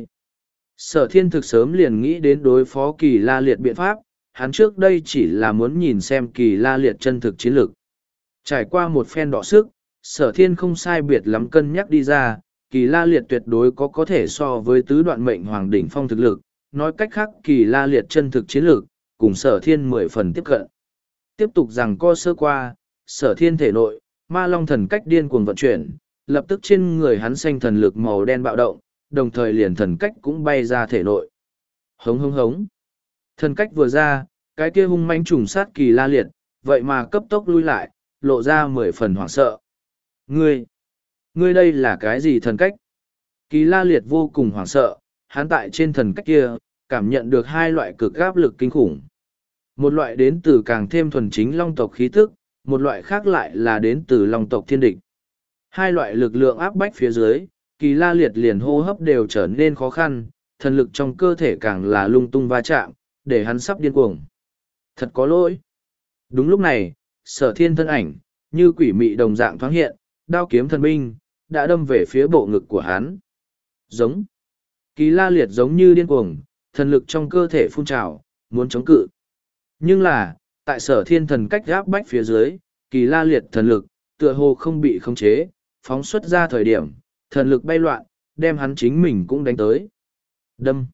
Sở thiên thực sớm liền nghĩ đến đối phó Kỳ La Liệt biện pháp, hắn trước đây chỉ là muốn nhìn xem Kỳ La Liệt chân thực chiến lược. Trải qua một phen đọ sức, sở thiên không sai biệt lắm cân nhắc đi ra, Kỳ La Liệt tuyệt đối có có thể so với tứ đoạn mệnh hoàng đỉnh phong thực lực, nói cách khác Kỳ La Liệt chân thực chiến lược, cùng sở thiên mười phần tiếp cận. Tiếp tục rằng co sơ qua, sở thiên thể nội, ma long thần cách điên cuồng vận chuyển, lập tức trên người hắn xanh thần lực màu đen bạo động, đồng thời liền thần cách cũng bay ra thể nội. Hống hống hống. Thần cách vừa ra, cái kia hung mãnh trùng sát Kỳ La Liệt, vậy mà cấp tốc lui lại, lộ ra mười phần hoảng sợ. Ngươi, ngươi đây là cái gì thần cách? Kỳ La Liệt vô cùng hoảng sợ, hắn tại trên thần cách kia, cảm nhận được hai loại cực áp lực kinh khủng. Một loại đến từ càng thêm thuần chính long tộc khí tức, một loại khác lại là đến từ long tộc thiên địch. Hai loại lực lượng áp bách phía dưới, Kỳ La Liệt liền hô hấp đều trở nên khó khăn, thần lực trong cơ thể càng là lung tung va chạm, để hắn sắp điên cuồng. Thật có lỗi. Đúng lúc này, sở thiên thân ảnh, như quỷ mị đồng dạng thoáng hiện, đao kiếm thần binh, đã đâm về phía bộ ngực của hắn. Giống. Kỳ La Liệt giống như điên cuồng, thần lực trong cơ thể phun trào, muốn chống cự. Nhưng là, tại sở thiên thần cách gáp bách phía dưới, Kỳ La Liệt thần lực, tựa hồ không bị khống chế, phóng xuất ra thời điểm, thần lực bay loạn, đem hắn chính mình cũng đánh tới. Đâm.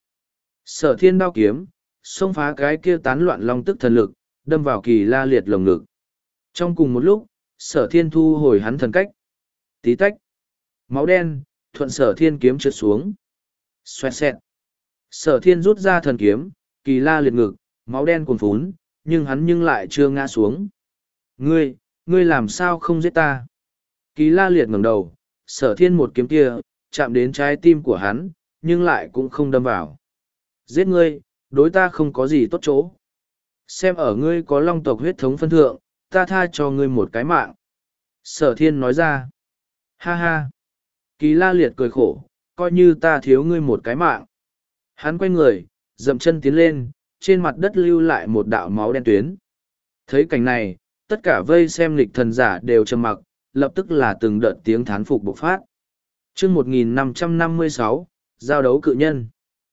Sở thiên đao kiếm, xông phá cái kia tán loạn long tức thần lực, đâm vào Kỳ La Liệt lồng ngực. Trong cùng một lúc, sở thiên thu hồi hắn thần cách. Tí tách. Máu đen, thuận sở thiên kiếm trượt xuống. Xoẹt xẹt. Sở thiên rút ra thần kiếm, Kỳ La Liệt ngực, máu đen cuồn phún, nhưng hắn nhưng lại chưa ngã xuống. Ngươi, ngươi làm sao không giết ta? Kỳ La Liệt ngẩng đầu, sở thiên một kiếm kia, chạm đến trái tim của hắn, nhưng lại cũng không đâm vào. Giết ngươi, đối ta không có gì tốt chỗ. Xem ở ngươi có long tộc huyết thống phân thượng, ta tha cho ngươi một cái mạng. Sở thiên nói ra. Ha ha. Kỳ La Liệt cười khổ, coi như ta thiếu ngươi một cái mạng. Hắn quay người, dậm chân tiến lên, trên mặt đất lưu lại một đạo máu đen tuyến. Thấy cảnh này, tất cả vây xem lịch thần giả đều trầm mặc, lập tức là từng đợt tiếng thán phục bộc phát. chương một nghìn năm trăm năm mươi sáu, giao đấu cự nhân.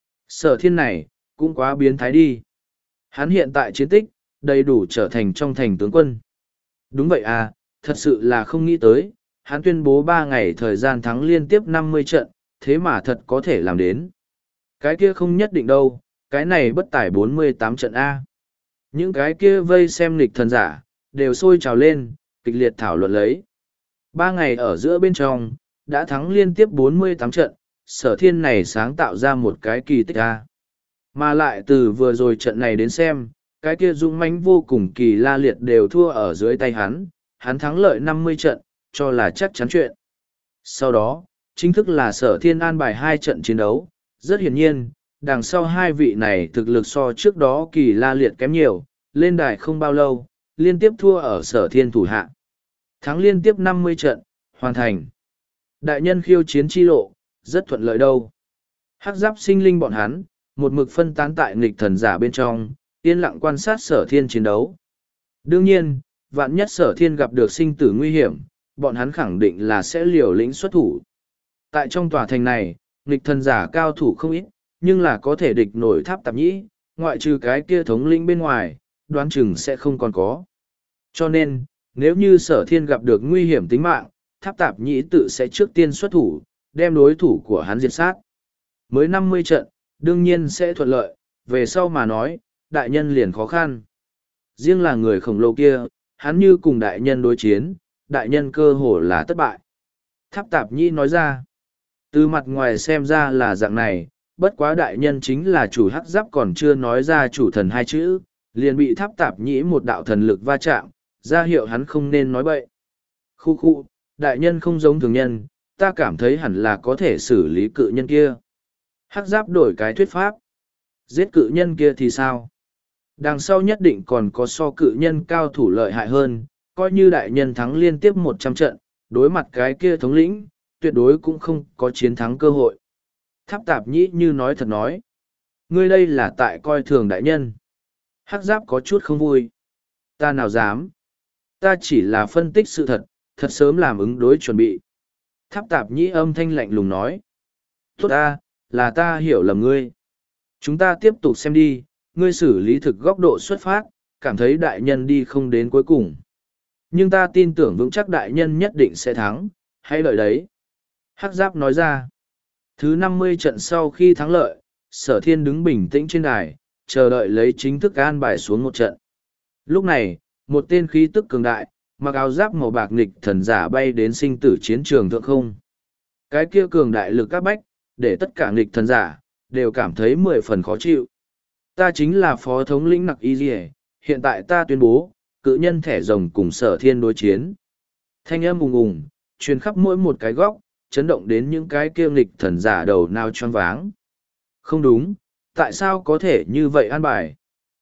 Sở thiên này, cũng quá biến thái đi. Hắn hiện tại chiến tích, đầy đủ trở thành trong thành tướng quân. Đúng vậy à, thật sự là không nghĩ tới, hắn tuyên bố ba ngày thời gian thắng liên tiếp năm mươi trận, thế mà thật có thể làm đến. Cái kia không nhất định đâu, cái này bất tải bốn mươi tám trận A. Những cái kia vây xem lịch thần giả, đều sôi trào lên, kịch liệt thảo luận lấy. Ba ngày ở giữa bên trong, đã thắng liên tiếp bốn mươi tám trận, sở thiên này sáng tạo ra một cái kỳ tích A. Mà lại từ vừa rồi trận này đến xem, cái kia dũng mãnh vô cùng Kỳ La Liệt đều thua ở dưới tay hắn, hắn thắng lợi năm mươi trận, cho là chắc chắn chuyện. Sau đó, chính thức là sở thiên an bài hai trận chiến đấu, rất hiển nhiên, đằng sau hai vị này thực lực so trước đó Kỳ La Liệt kém nhiều, lên đài không bao lâu, liên tiếp thua ở sở thiên thủ hạ. Thắng liên tiếp năm mươi trận, hoàn thành. Đại nhân khiêu chiến chi lộ, rất thuận lợi đâu. Hắc giáp sinh linh bọn hắn, một mực phân tán tại nghịch thần giả bên trong, yên lặng quan sát sở thiên chiến đấu. Đương nhiên, vạn nhất sở thiên gặp được sinh tử nguy hiểm, bọn hắn khẳng định là sẽ liều lĩnh xuất thủ. Tại trong tòa thành này, nghịch thần giả cao thủ không ít, nhưng là có thể địch nổi tháp tạp nhĩ, ngoại trừ cái kia thống lĩnh bên ngoài, đoán chừng sẽ không còn có. Cho nên, nếu như sở thiên gặp được nguy hiểm tính mạng, tháp tạp nhĩ tự sẽ trước tiên xuất thủ, đem đối thủ của hắn diệt sát. Mới năm mươi trận, đương nhiên sẽ thuận lợi, về sau mà nói, đại nhân liền khó khăn. Riêng là người khổng lồ kia, hắn như cùng đại nhân đối chiến, đại nhân cơ hồ là thất bại. Tháp tạp nhĩ nói ra, từ mặt ngoài xem ra là dạng này, bất quá đại nhân chính là chủ hắc giáp còn chưa nói ra chủ thần hai chữ, liền bị tháp tạp nhĩ một đạo thần lực va chạm, ra hiệu hắn không nên nói bậy. Khu khu, đại nhân không giống thường nhân, ta cảm thấy hẳn là có thể xử lý cự nhân kia. Hắc giáp đổi cái thuyết pháp. Giết cự nhân kia thì sao? Đằng sau nhất định còn có so cự nhân cao thủ lợi hại hơn, coi như đại nhân thắng liên tiếp một trăm trận, đối mặt cái kia thống lĩnh, tuyệt đối cũng không có chiến thắng cơ hội. Tháp tạp nhĩ như nói thật nói. Ngươi đây là tại coi thường đại nhân. Hắc giáp có chút không vui. Ta nào dám. Ta chỉ là phân tích sự thật, thật sớm làm ứng đối chuẩn bị. Tháp tạp nhĩ âm thanh lạnh lùng nói. Tốt ta, là ta hiểu lầm ngươi. Chúng ta tiếp tục xem đi, ngươi xử lý thực góc độ xuất phát, cảm thấy đại nhân đi không đến cuối cùng. Nhưng ta tin tưởng vững chắc đại nhân nhất định sẽ thắng, hãy đợi đấy. Hắc giáp nói ra. Thứ năm mươi trận sau khi thắng lợi, sở thiên đứng bình tĩnh trên đài, chờ đợi lấy chính thức an bài xuống một trận. Lúc này, một tên khí tức cường đại, mặc áo giáp màu bạc nghịch thần giả bay đến sinh tử chiến trường thượng không. Cái kia cường đại lực các bách, để tất cả nghịch thần giả, đều cảm thấy mười phần khó chịu. Ta chính là phó thống lĩnh Nặc Y Diệ, hiện tại ta tuyên bố, cự nhân thẻ rồng cùng sở thiên đối chiến. Thanh âm ùng ùng, truyền khắp mỗi một cái góc, chấn động đến những cái kia nghịch thần giả đầu nào choáng váng. Không đúng, tại sao có thể như vậy an bài?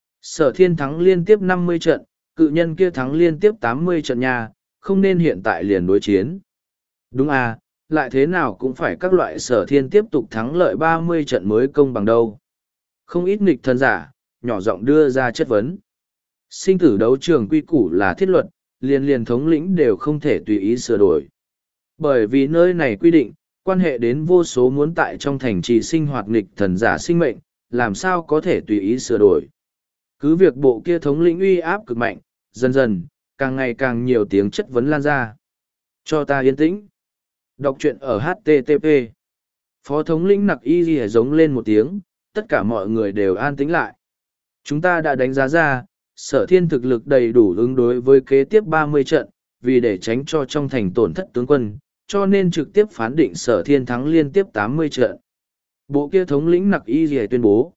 Sở thiên thắng liên tiếp năm mươi trận, cự nhân kia thắng liên tiếp tám mươi trận nha, không nên hiện tại liền đối chiến. Đúng à, lại thế nào cũng phải các loại sở thiên tiếp tục thắng lợi ba mươi trận mới công bằng đâu. Không ít nghịch thần giả, nhỏ giọng đưa ra chất vấn. Sinh tử đấu trường quy củ là thiết luật, liền liền thống lĩnh đều không thể tùy ý sửa đổi. Bởi vì nơi này quy định, quan hệ đến vô số muốn tại trong thành trì sinh hoạt nghịch thần giả sinh mệnh, làm sao có thể tùy ý sửa đổi. Cứ việc bộ kia thống lĩnh uy áp cực mạnh, dần dần, càng ngày càng nhiều tiếng chất vấn lan ra. Cho ta yên tĩnh. Đọc truyện ở hát tê tê pê. Phó thống lĩnh nặc y ghi giống lên một tiếng, tất cả mọi người đều an tĩnh lại. Chúng ta đã đánh giá ra, sở thiên thực lực đầy đủ ứng đối với kế tiếp ba mươi trận, vì để tránh cho trong thành tổn thất tướng quân, cho nên trực tiếp phán định sở thiên thắng liên tiếp tám mươi trận. Bộ kia thống lĩnh nặc y ghi tuyên bố.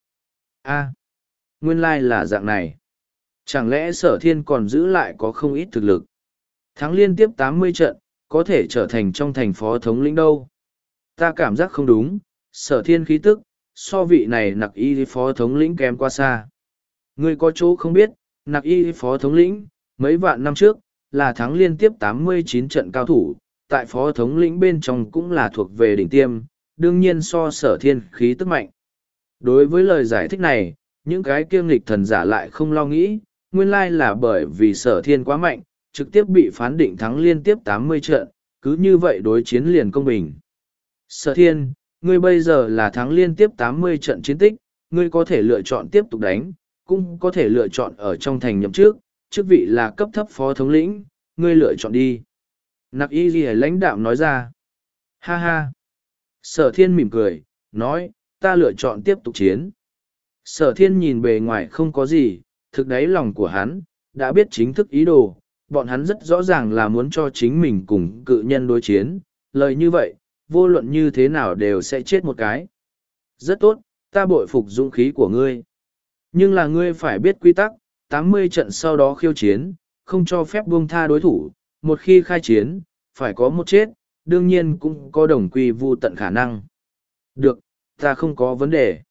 a nguyên lai là dạng này. Chẳng lẽ sở thiên còn giữ lại có không ít thực lực? Thắng liên tiếp tám mươi trận, có thể trở thành trong thành phó thống lĩnh đâu? Ta cảm giác không đúng, sở thiên khí tức, so vị này nặc y phó thống lĩnh kém qua xa. Ngươi có chỗ không biết, nặc y phó thống lĩnh, mấy vạn năm trước, là thắng liên tiếp tám mươi chín trận cao thủ, tại phó thống lĩnh bên trong cũng là thuộc về đỉnh tiêm, đương nhiên so sở thiên khí tức mạnh. Đối với lời giải thích này, những cái kiêng nghịch thần giả lại không lo nghĩ, nguyên lai là bởi vì sở thiên quá mạnh, trực tiếp bị phán định thắng liên tiếp tám mươi trận, cứ như vậy đối chiến liền công bình. Sở thiên, ngươi bây giờ là thắng liên tiếp tám mươi trận chiến tích, ngươi có thể lựa chọn tiếp tục đánh, cũng có thể lựa chọn ở trong thành nhậm trước, chức vị là cấp thấp phó thống lĩnh, ngươi lựa chọn đi. Nặc y ghi lãnh đạm nói ra. Ha ha. Sở thiên mỉm cười, nói, ta lựa chọn tiếp tục chiến. Sở thiên nhìn bề ngoài không có gì, thực đáy lòng của hắn, đã biết chính thức ý đồ, bọn hắn rất rõ ràng là muốn cho chính mình cùng cự nhân đối chiến, lời như vậy, vô luận như thế nào đều sẽ chết một cái. Rất tốt, ta bội phục dũng khí của ngươi. Nhưng là ngươi phải biết quy tắc, tám mươi trận sau đó khiêu chiến, không cho phép buông tha đối thủ, một khi khai chiến, phải có một chết, đương nhiên cũng có đồng quy vu tận khả năng. Được, ta không có vấn đề.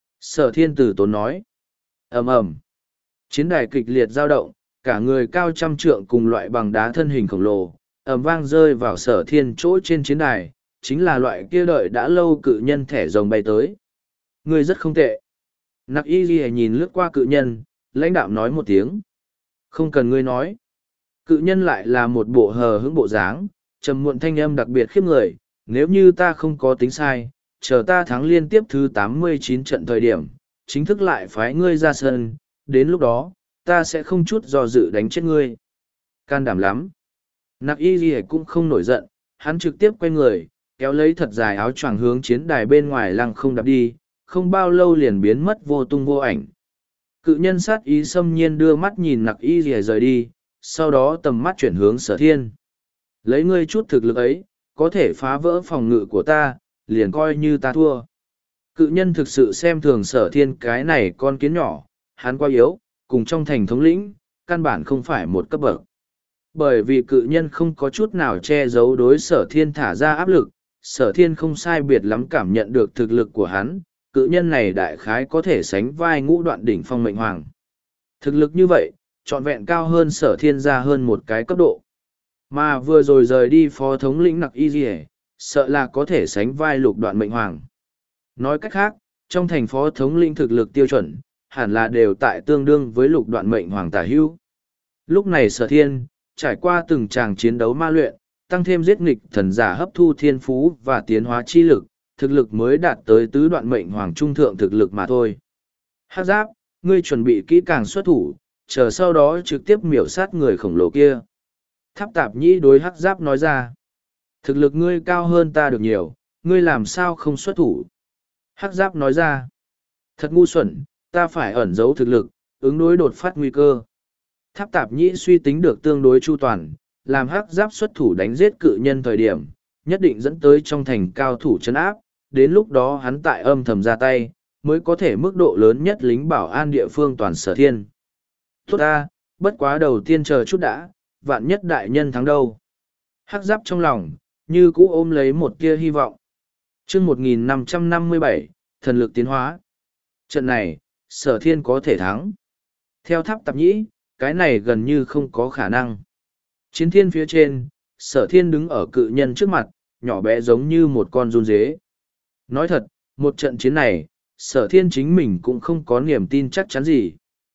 Sở thiên tử tốn nói. Ầm ầm. Chiến đài kịch liệt dao động, cả người cao trăm trượng cùng loại bằng đá thân hình khổng lồ, ầm vang rơi vào sở thiên chỗ trên chiến đài, chính là loại kia đợi đã lâu cự nhân thẻ rồng bay tới. Ngươi rất không tệ. Nặc y ghi nhìn lướt qua cự nhân, lãnh đạo nói một tiếng. Không cần ngươi nói. Cự nhân lại là một bộ hờ hững bộ dáng, trầm muộn thanh âm đặc biệt khiếp người, nếu như ta không có tính sai, chờ ta thắng liên tiếp thứ tám mươi chín trận thời điểm, chính thức lại phái ngươi ra sân, đến lúc đó, ta sẽ không chút do dự đánh chết ngươi. Can đảm lắm. Nặc y ghi cũng không nổi giận, hắn trực tiếp quay người, kéo lấy thật dài áo choàng hướng chiến đài bên ngoài lăng không đạp đi, không bao lâu liền biến mất vô tung vô ảnh. Cự nhân sát ý xâm nhiên đưa mắt nhìn nặc y ghi rời đi, sau đó tầm mắt chuyển hướng sở thiên. Lấy ngươi chút thực lực ấy, có thể phá vỡ phòng ngự của ta, liền coi như ta thua. Cự nhân thực sự xem thường sở thiên cái này con kiến nhỏ, hắn quá yếu, cùng trong thành thống lĩnh, căn bản không phải một cấp bậc. Bởi vì cự nhân không có chút nào che giấu đối sở thiên thả ra áp lực, sở thiên không sai biệt lắm cảm nhận được thực lực của hắn, cự nhân này đại khái có thể sánh vai ngũ đoạn đỉnh phong mệnh hoàng. Thực lực như vậy, trọn vẹn cao hơn sở thiên ra hơn một cái cấp độ. Mà vừa rồi rời đi phó thống lĩnh nặc y dì sợ là có thể sánh vai lục đoạn mệnh hoàng. Nói cách khác, trong thành phó thống lĩnh thực lực tiêu chuẩn, hẳn là đều tại tương đương với lục đoạn mệnh hoàng tả hữu. Lúc này sở thiên, trải qua từng tràng chiến đấu ma luyện, tăng thêm giết nghịch thần giả hấp thu thiên phú và tiến hóa chi lực, thực lực mới đạt tới tứ đoạn mệnh hoàng trung thượng thực lực mà thôi. Hắc giáp, ngươi chuẩn bị kỹ càng xuất thủ, chờ sau đó trực tiếp miểu sát người khổng lồ kia. Tháp tạp nhĩ đối hắc giáp nói ra. Thực lực ngươi cao hơn ta được nhiều, ngươi làm sao không xuất thủ? Hắc giáp nói ra. Thật ngu xuẩn, ta phải ẩn giấu thực lực, ứng đối đột phát nguy cơ. Tháp tạp nhĩ suy tính được tương đối chu toàn, làm hắc giáp xuất thủ đánh giết cự nhân thời điểm, nhất định dẫn tới trong thành cao thủ chân áp, đến lúc đó hắn tại âm thầm ra tay, mới có thể mức độ lớn nhất lính bảo an địa phương toàn sở thiên. Tốt ta, bất quá đầu tiên chờ chút đã, vạn nhất đại nhân thắng đâu. Hắc giáp trong lòng, như cũ ôm lấy một tia hy vọng. chương một nghìn năm trăm năm mươi bảy, thần lực tiến hóa. Trận này, sở thiên có thể thắng. Theo tháp tạp nhĩ, cái này gần như không có khả năng. Chiến thiên phía trên, sở thiên đứng ở cự nhân trước mặt, nhỏ bé giống như một con run dế. Nói thật, một trận chiến này, sở thiên chính mình cũng không có niềm tin chắc chắn gì.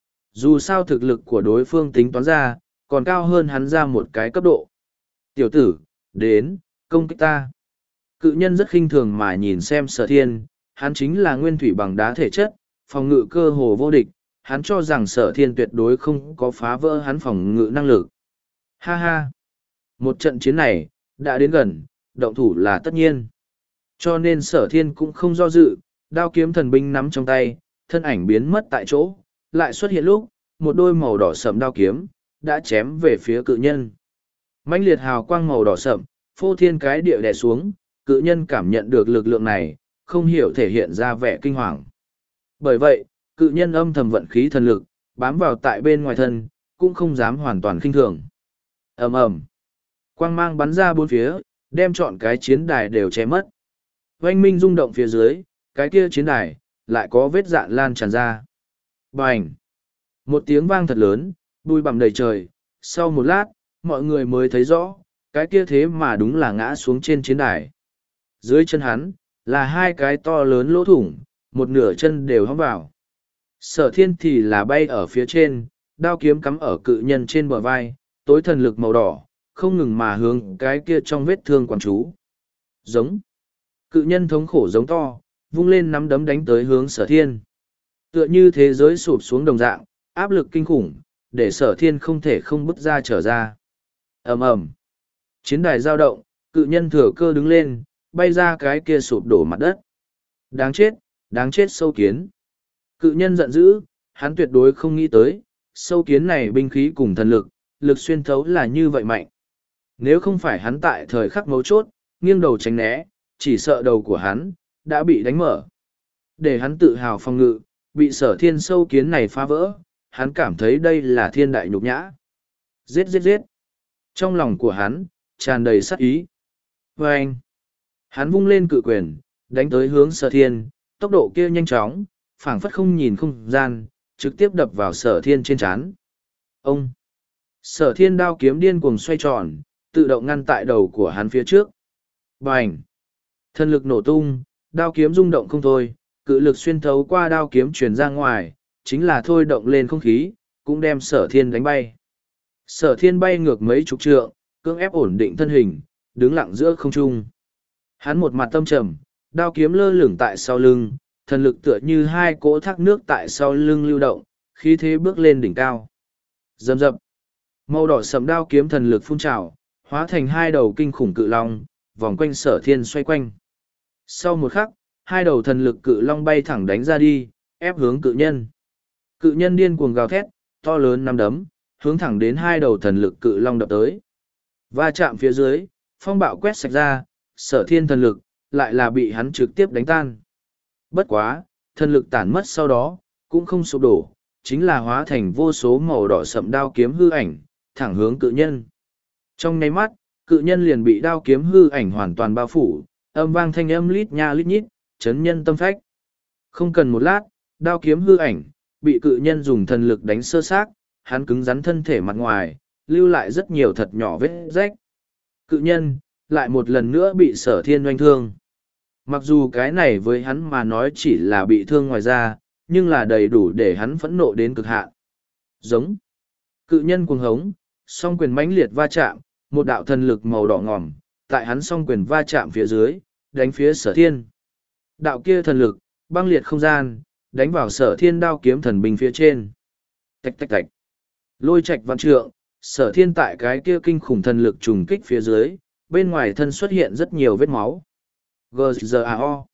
Dù sao thực lực của đối phương tính toán ra, còn cao hơn hắn ra một cái cấp độ. Tiểu tử, đến, công kích ta. Cự nhân rất khinh thường mà nhìn xem sở thiên, hắn chính là nguyên thủy bằng đá thể chất, phòng ngự cơ hồ vô địch, hắn cho rằng sở thiên tuyệt đối không có phá vỡ hắn phòng ngự năng lực. Ha ha! Một trận chiến này, đã đến gần, động thủ là tất nhiên. Cho nên sở thiên cũng không do dự, đao kiếm thần binh nắm trong tay, thân ảnh biến mất tại chỗ, lại xuất hiện lúc, một đôi màu đỏ sẫm đao kiếm, đã chém về phía cự nhân. Mãnh liệt hào quang màu đỏ sẫm, phô thiên cái địa đè xuống, cự nhân cảm nhận được lực lượng này, không hiểu thể hiện ra vẻ kinh hoàng. Bởi vậy, cự nhân âm thầm vận khí thần lực, bám vào tại bên ngoài thân, cũng không dám hoàn toàn khinh thường. ầm ầm, quang mang bắn ra bốn phía, đem trọn cái chiến đài đều che mất. Oanh minh rung động phía dưới, cái kia chiến đài, lại có vết dạn lan tràn ra. Bành! Một tiếng vang thật lớn, bụi bặm đầy trời, sau một lát, mọi người mới thấy rõ, cái kia thế mà đúng là ngã xuống trên chiến đài. Dưới chân hắn, là hai cái to lớn lỗ thủng, một nửa chân đều hóng vào. Sở thiên thì là bay ở phía trên, đao kiếm cắm ở cự nhân trên bờ vai, tối thần lực màu đỏ, không ngừng mà hướng cái kia trong vết thương quản chú. Giống. Cự nhân thống khổ giống to, vung lên nắm đấm đánh tới hướng sở thiên. Tựa như thế giới sụp xuống đồng dạng, áp lực kinh khủng, để sở thiên không thể không bứt ra trở ra. ầm ầm, chiến đài dao động, cự nhân thừa cơ đứng lên, bay ra cái kia sụp đổ mặt đất. Đáng chết, đáng chết sâu kiến. Cự nhân giận dữ, hắn tuyệt đối không nghĩ tới, sâu kiến này binh khí cùng thần lực, lực xuyên thấu là như vậy mạnh. Nếu không phải hắn tại thời khắc mấu chốt, nghiêng đầu tránh né, chỉ sợ đầu của hắn, đã bị đánh mở. Để hắn tự hào phòng ngự, bị sở thiên sâu kiến này phá vỡ, hắn cảm thấy đây là thiên đại nhục nhã. Giết giết giết. Trong lòng của hắn, tràn đầy sát ý. Và anh, hắn vung lên cự quyền, đánh tới hướng sở thiên, tốc độ kia nhanh chóng, phảng phất không nhìn không gian, trực tiếp đập vào sở thiên trên trán. Ông! Sở thiên đao kiếm điên cuồng xoay tròn, tự động ngăn tại đầu của hắn phía trước. Bành! Thân lực nổ tung, đao kiếm rung động không thôi, cự lực xuyên thấu qua đao kiếm truyền ra ngoài, chính là thôi động lên không khí, cũng đem sở thiên đánh bay. Sở thiên bay ngược mấy chục trượng, cưỡng ép ổn định thân hình, đứng lặng giữa không trung. Hắn một mặt tâm trầm, đao kiếm lơ lửng tại sau lưng, thần lực tựa như hai cỗ thác nước tại sau lưng lưu động, khí thế bước lên đỉnh cao. Rầm rập, màu đỏ sẫm đao kiếm thần lực phun trào, hóa thành hai đầu kinh khủng cự long, vòng quanh sở thiên xoay quanh. Sau một khắc, hai đầu thần lực cự long bay thẳng đánh ra đi, ép hướng cự nhân. Cự nhân điên cuồng gào thét, to lớn nắm đấm, hướng thẳng đến hai đầu thần lực cự long đập tới. Va chạm phía dưới, phong bạo quét sạch ra, sở thiên thần lực, lại là bị hắn trực tiếp đánh tan. Bất quá, thần lực tản mất sau đó, cũng không sụp đổ, chính là hóa thành vô số màu đỏ sậm đao kiếm hư ảnh, thẳng hướng cự nhân. Trong nháy mắt, cự nhân liền bị đao kiếm hư ảnh hoàn toàn bao phủ, âm vang thanh âm lít nha lít nhít, chấn nhân tâm phách. Không cần một lát, đao kiếm hư ảnh, bị cự nhân dùng thần lực đánh sơ xác, hắn cứng rắn thân thể mặt ngoài, lưu lại rất nhiều thật nhỏ vết rách. Cự nhân, lại một lần nữa bị sở thiên oanh thương. Mặc dù cái này với hắn mà nói chỉ là bị thương ngoài da, nhưng là đầy đủ để hắn phẫn nộ đến cực hạn. Giống. Cự nhân cuồng hống, song quyền mãnh liệt va chạm, một đạo thần lực màu đỏ ngòm, tại hắn song quyền va chạm phía dưới, đánh phía sở thiên. Đạo kia thần lực, băng liệt không gian, đánh vào sở thiên đao kiếm thần binh phía trên. Tạch tạch tạch. Lôi Trạch vạn trượng, sở thiên tại cái kia kinh khủng thần lực trùng kích phía dưới, bên ngoài thân xuất hiện rất nhiều vết máu. G G A O.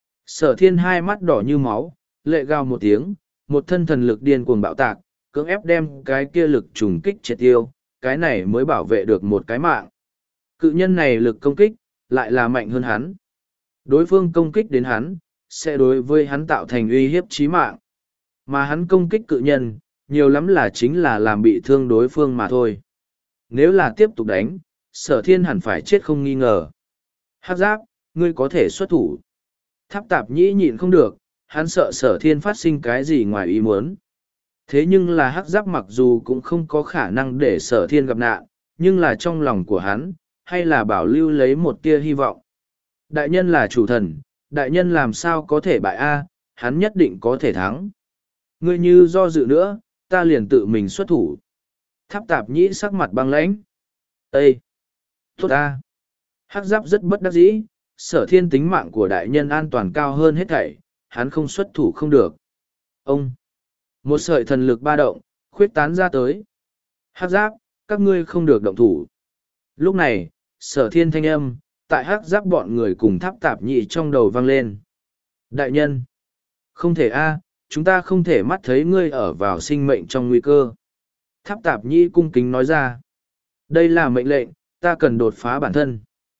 Sở thiên hai mắt đỏ như máu, lệ gào một tiếng, một thân thần lực điên cuồng bạo tạc, cưỡng ép đem cái kia lực trùng kích triệt tiêu, cái này mới bảo vệ được một cái mạng. Cự nhân này lực công kích, lại là mạnh hơn hắn. Đối phương công kích đến hắn, sẽ đối với hắn tạo thành uy hiếp chí mạng. Mà hắn công kích cự nhân, nhiều lắm là chính là làm bị thương đối phương mà thôi. Nếu là tiếp tục đánh, sở thiên hẳn phải chết không nghi ngờ. Hắc giáp, ngươi có thể xuất thủ. Tháp tạp nhĩ nhịn không được, hắn sợ sở thiên phát sinh cái gì ngoài ý muốn. Thế nhưng là hắc giáp mặc dù cũng không có khả năng để sở thiên gặp nạn, nhưng là trong lòng của hắn, hay là bảo lưu lấy một tia hy vọng. Đại nhân là chủ thần, đại nhân làm sao có thể bại a, hắn nhất định có thể thắng. Ngươi như do dự nữa, ta liền tự mình xuất thủ. Tháp tạp nhĩ sắc mặt băng lãnh. Ê! Tốt ta! Hắc giáp rất bất đắc dĩ, Sở Thiên tính mạng của đại nhân an toàn cao hơn hết thảy, hắn không xuất thủ không được. Ông! Một sợi thần lực ba động, khuyết tán ra tới. Hắc giáp, các ngươi không được động thủ. Lúc này, Sở Thiên thanh âm, tại hắc giáp bọn người cùng tháp tạp nhị trong đầu vang lên. Đại nhân! Không thể a, chúng ta không thể mắt thấy ngươi ở vào sinh mệnh trong nguy cơ. Tháp tạp nhị cung kính nói ra. Đây là mệnh lệnh, ta cần đột phá bản thân.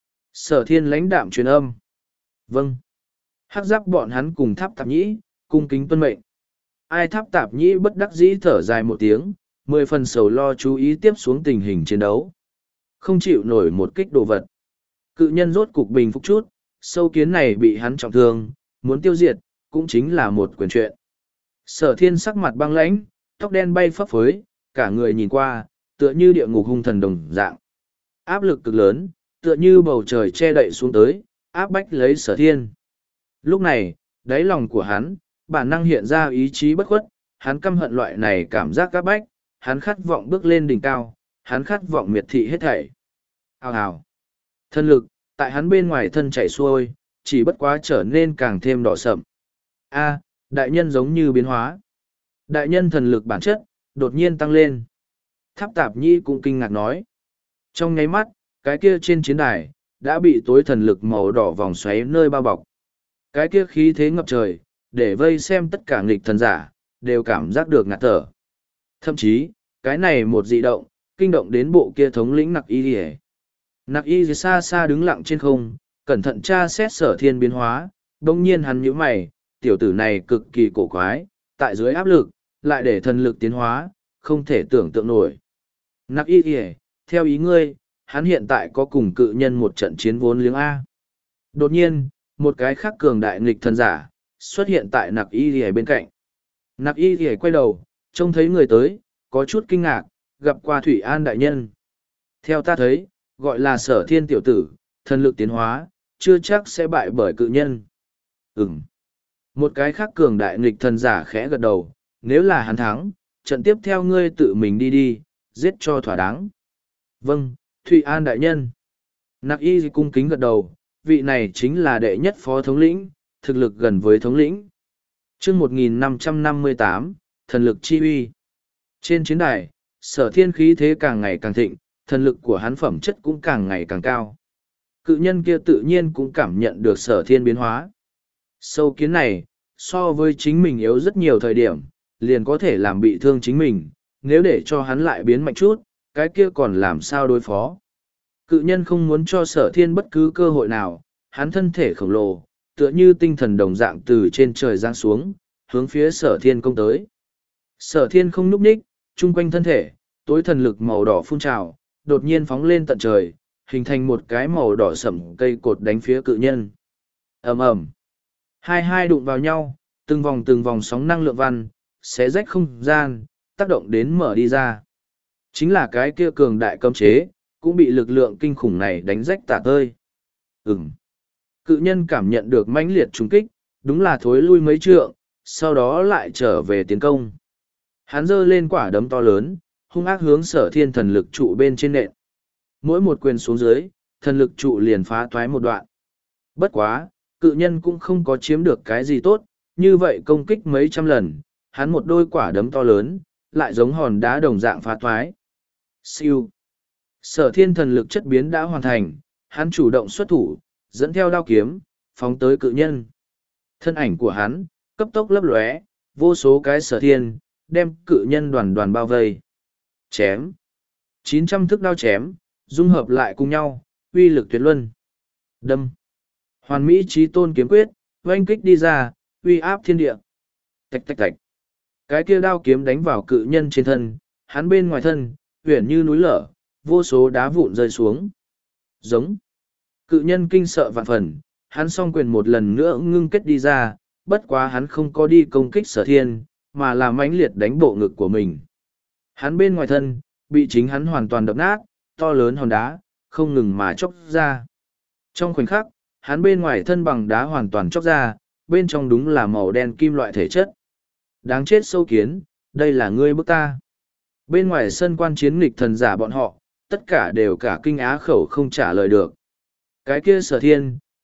Sở Thiên lãnh đạm truyền âm. Vâng. Hắc giáp bọn hắn cùng tháp tạp nhĩ, cung kính tuân mệnh. Ai tháp tạp nhĩ bất đắc dĩ thở dài một tiếng, mười phần sầu lo chú ý tiếp xuống tình hình chiến đấu. Không chịu nổi một kích đồ vật. Cự nhân rốt cục bình phục chút, sâu kiến này bị hắn trọng thương, muốn tiêu diệt, cũng chính là một quyền chuyện. Sở Thiên sắc mặt băng lãnh, tóc đen bay phấp phới, cả người nhìn qua, tựa như địa ngục hung thần đồng dạng. Áp lực cực lớn, tựa như bầu trời che đậy xuống tới, áp bách lấy Sở Thiên. Lúc này, đáy lòng của hắn, bản năng hiện ra ý chí bất khuất, hắn căm hận loại này cảm giác áp bách, hắn khát vọng bước lên đỉnh cao, hắn khát vọng miệt thị hết thảy. Hào hào. Thân lực, tại hắn bên ngoài thân chảy xuôi, chỉ bất quá trở nên càng thêm đỏ sậm. A, đại nhân giống như biến hóa. Đại nhân thần lực bản chất, đột nhiên tăng lên. Tháp tạp nhi cũng kinh ngạc nói. Trong nháy mắt, cái kia trên chiến đài, đã bị tối thần lực màu đỏ vòng xoáy nơi bao bọc. Cái kia khí thế ngập trời, để vây xem tất cả nghịch thần giả, đều cảm giác được ngạt thở. Thậm chí, cái này một dị động, kinh động đến bộ kia thống lĩnh Nặc Y Lìa. Nặc Y Lìa xa xa đứng lặng trên không, cẩn thận tra xét Sở Thiên biến hóa, đông nhiên hắn nhíu mày, tiểu tử này cực kỳ cổ quái, tại dưới áp lực, lại để thần lực tiến hóa, không thể tưởng tượng nổi. Nặc Y Lìa, theo ý ngươi, hắn hiện tại có cùng cự nhân một trận chiến vốn liếng A. Đột nhiên, một cái khác cường đại nghịch thần giả, xuất hiện tại Nặc Y Lìa bên cạnh. Nặc Y Lìa quay đầu, trông thấy người tới, có chút kinh ngạc, gặp qua Thủy An đại nhân. Theo ta thấy, gọi là Sở Thiên tiểu tử, thần lực tiến hóa, chưa chắc sẽ bại bởi cự nhân. Ừm. Một cái khác cường đại nghịch thần giả khẽ gật đầu, nếu là hắn thắng, trận tiếp theo ngươi tự mình đi đi, giết cho thỏa đáng. Vâng, Thụy An đại nhân. Nặc Y cung kính gật đầu, vị này chính là đệ nhất phó thống lĩnh, thực lực gần với thống lĩnh. chương một nghìn năm trăm năm mươi tám, thần lực chi uy. Trên chiến đài, Sở Thiên khí thế càng ngày càng thịnh, thần lực của hắn phẩm chất cũng càng ngày càng cao. Cự nhân kia tự nhiên cũng cảm nhận được Sở Thiên biến hóa. Sâu kiến này, so với chính mình yếu rất nhiều thời điểm, liền có thể làm bị thương chính mình, nếu để cho hắn lại biến mạnh chút, cái kia còn làm sao đối phó. Cự nhân không muốn cho Sở Thiên bất cứ cơ hội nào, hắn thân thể khổng lồ, tựa như tinh thần đồng dạng từ trên trời giáng xuống, hướng phía Sở Thiên công tới. Sở Thiên không núp ních, chung quanh thân thể, tối thần lực màu đỏ phun trào, đột nhiên phóng lên tận trời, hình thành một cái màu đỏ sẫm cây cột đánh phía cự nhân. Ầm ầm. Hai hai đụng vào nhau, từng vòng từng vòng sóng năng lượng văn, xé rách không gian, tác động đến mở đi ra. Chính là cái kia cường đại cấm chế, cũng bị lực lượng kinh khủng này đánh rách tả tơi. Ừm. Cự nhân cảm nhận được mãnh liệt trùng kích, đúng là thối lui mấy trượng, sau đó lại trở về tiến công. Hắn giơ lên quả đấm to lớn, hung ác hướng Sở Thiên thần lực trụ bên trên nện. Mỗi một quyền xuống dưới, thần lực trụ liền phá toái một đoạn. Bất quá, cự nhân cũng không có chiếm được cái gì tốt, như vậy công kích mấy trăm lần, hắn một đôi quả đấm to lớn, lại giống hòn đá đồng dạng phá toái. Siêu. Sở Thiên thần lực chất biến đã hoàn thành, hắn chủ động xuất thủ, dẫn theo đao kiếm, phóng tới cự nhân. Thân ảnh của hắn, cấp tốc lấp lóe, vô số cái Sở Thiên, đem cự nhân đoàn đoàn bao vây. Chém. chín trăm thức đao chém, dung hợp lại cùng nhau, uy lực tuyệt luân. Đâm. Hoàn mỹ chí tôn kiếm quyết, oanh kích đi ra, uy áp thiên địa. Tạch tạch tạch. Cái kia đao kiếm đánh vào cự nhân trên thân, hắn bên ngoài thân, uyển như núi lở, vô số đá vụn rơi xuống. Giống. Cự nhân kinh sợ vạn phần, hắn song quyền một lần nữa ngưng kết đi ra, bất quá hắn không có đi công kích Sở Thiên, mà là mãnh liệt đánh bộ ngực của mình. Hắn bên ngoài thân, bị chính hắn hoàn toàn đập nát, to lớn hòn đá, không ngừng mà chóc ra. Trong khoảnh khắc, hắn bên ngoài thân bằng đá hoàn toàn chóc ra, bên trong đúng là màu đen kim loại thể chất. Đáng chết sâu kiến, đây là ngươi bức ta. Bên ngoài sân quan chiến nghịch thần giả bọn họ, tất cả đều cả kinh á khẩu không trả lời được. Cái kia Sở Thiên,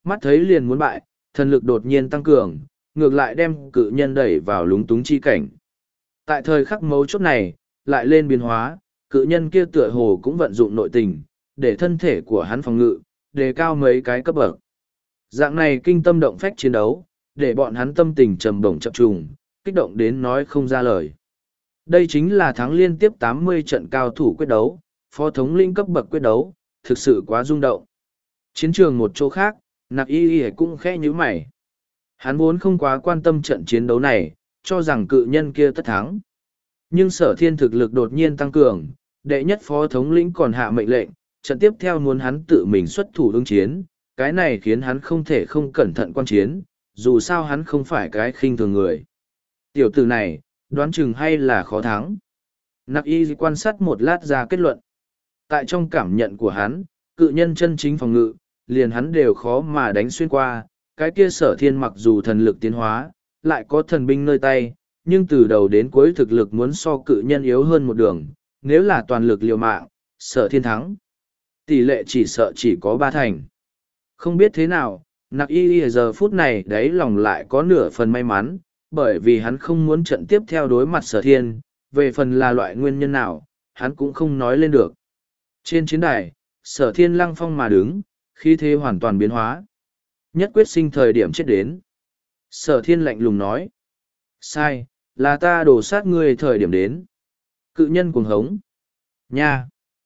mắt thấy liền muốn bại, thần lực đột nhiên tăng cường, ngược lại đem cự nhân đẩy vào lúng túng chi cảnh. Tại thời khắc mấu chốt này, lại lên biến hóa, cự nhân kia tựa hồ cũng vận dụng nội tình, để thân thể của hắn phòng ngự, đề cao mấy cái cấp bậc. Dạng này kinh tâm động phách chiến đấu, để bọn hắn tâm tình trầm bổng chập trùng, kích động đến nói không ra lời. Đây chính là thắng liên tiếp tám mươi trận cao thủ quyết đấu, phó thống lĩnh cấp bậc quyết đấu, thực sự quá rung động. Chiến trường một chỗ khác, Nặc Y Y cũng khẽ nhíu mày. Hắn vốn không quá quan tâm trận chiến đấu này, cho rằng cự nhân kia tất thắng. Nhưng Sở Thiên thực lực đột nhiên tăng cường, đệ nhất phó thống lĩnh còn hạ mệnh lệnh, trận tiếp theo muốn hắn tự mình xuất thủ ứng chiến, cái này khiến hắn không thể không cẩn thận quan chiến, dù sao hắn không phải cái khinh thường người. Tiểu tử này, đoán chừng hay là khó thắng. Nặc Y quan sát một lát ra kết luận. Tại trong cảm nhận của hắn, cự nhân chân chính phòng ngự, liền hắn đều khó mà đánh xuyên qua, cái kia Sở Thiên mặc dù thần lực tiến hóa, lại có thần binh nơi tay, nhưng từ đầu đến cuối thực lực muốn so cự nhân yếu hơn một đường, nếu là toàn lực liều mạng, Sở Thiên thắng. Tỷ lệ chỉ sợ chỉ có ba thành. Không biết thế nào, Nặc Y Y giờ phút này đấy lòng lại có nửa phần may mắn, bởi vì hắn không muốn trận tiếp theo đối mặt Sở Thiên, về phần là loại nguyên nhân nào, hắn cũng không nói lên được. Trên chiến đài, Sở Thiên lăng phong mà đứng, khí thế hoàn toàn biến hóa. Nhất quyết sinh thời điểm chết đến. Sở Thiên lạnh lùng nói. Sai, là ta đổ sát ngươi thời điểm đến. Cự nhân cuồng hống. Nha.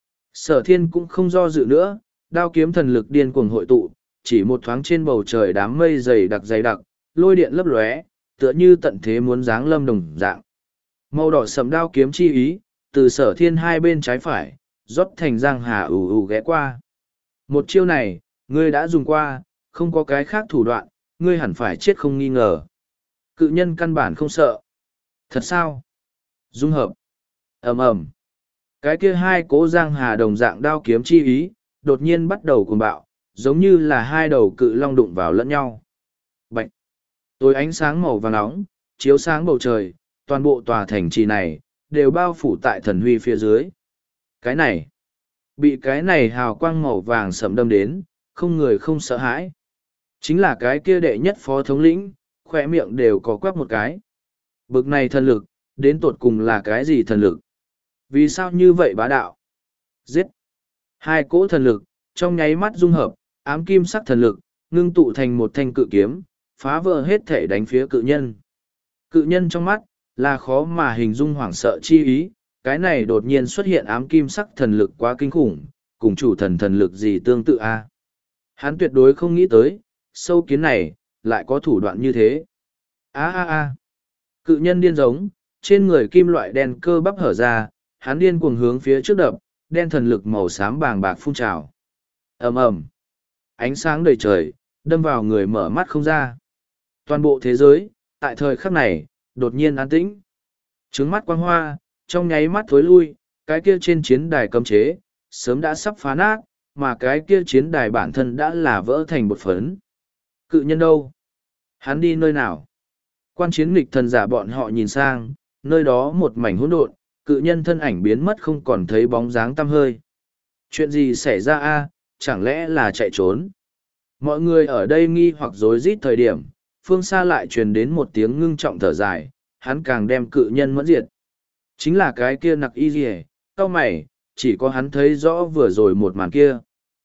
Sở Thiên cũng không do dự nữa, đao kiếm thần lực điên cuồng hội tụ, chỉ một thoáng trên bầu trời đám mây dày đặc dày đặc, lôi điện lấp lóe, tựa như tận thế muốn giáng lâm đồng dạng. Màu đỏ sầm đao kiếm chi ý, từ Sở Thiên hai bên trái phải, rót thành giang hà ù ù ghé qua. Một chiêu này, ngươi đã dùng qua, không có cái khác thủ đoạn, ngươi hẳn phải chết không nghi ngờ. Cự nhân căn bản không sợ. Thật sao? Dung hợp. Ầm ầm. Cái kia hai cố giang hà đồng dạng đao kiếm chi ý, đột nhiên bắt đầu cuồng bạo, giống như là hai đầu cự long đụng vào lẫn nhau. Bạch. Tối ánh sáng màu vàng nóng, chiếu sáng bầu trời, toàn bộ tòa thành trì này, đều bao phủ tại thần huy phía dưới. Cái này. Bị cái này hào quang màu vàng sẫm đâm đến, không người không sợ hãi. Chính là cái kia đệ nhất phó thống lĩnh, khỏe miệng đều có quắc một cái. Bực này thần lực, đến tột cùng là cái gì thần lực? Vì sao như vậy bá đạo? Giết! Hai cỗ thần lực, trong nháy mắt dung hợp, ám kim sắc thần lực, ngưng tụ thành một thanh cự kiếm, phá vỡ hết thể đánh phía cự nhân. Cự nhân trong mắt, là khó mà hình dung hoảng sợ chi ý, cái này đột nhiên xuất hiện ám kim sắc thần lực quá kinh khủng, cùng chủ thần thần lực gì tương tự a? Hắn tuyệt đối không nghĩ tới, sâu kiến này, lại có thủ đoạn như thế. a a a Cự nhân điên giống, trên người kim loại đen cơ bắp hở ra, hắn điên cuồng hướng phía trước đập, đen thần lực màu xám bàng bạc phun trào. Ầm ầm, ánh sáng đầy trời, đâm vào người mở mắt không ra. Toàn bộ thế giới, tại thời khắc này, đột nhiên an tĩnh. Trứng mắt quang hoa, trong nháy mắt thối lui, cái kia trên chiến đài cấm chế, sớm đã sắp phá nát, mà cái kia chiến đài bản thân đã là vỡ thành bột phấn. Cự nhân đâu? Hắn đi nơi nào? Quan chiến nghịch thần giả bọn họ nhìn sang, nơi đó một mảnh hỗn độn, cự nhân thân ảnh biến mất không còn thấy bóng dáng tăm hơi. Chuyện gì xảy ra a? Chẳng lẽ là chạy trốn? Mọi người ở đây nghi hoặc rối rít thời điểm, phương xa lại truyền đến một tiếng ngưng trọng thở dài, hắn càng đem cự nhân mẫn diệt. Chính là cái kia Nặc Y rìa, cao mày, chỉ có hắn thấy rõ vừa rồi một màn kia.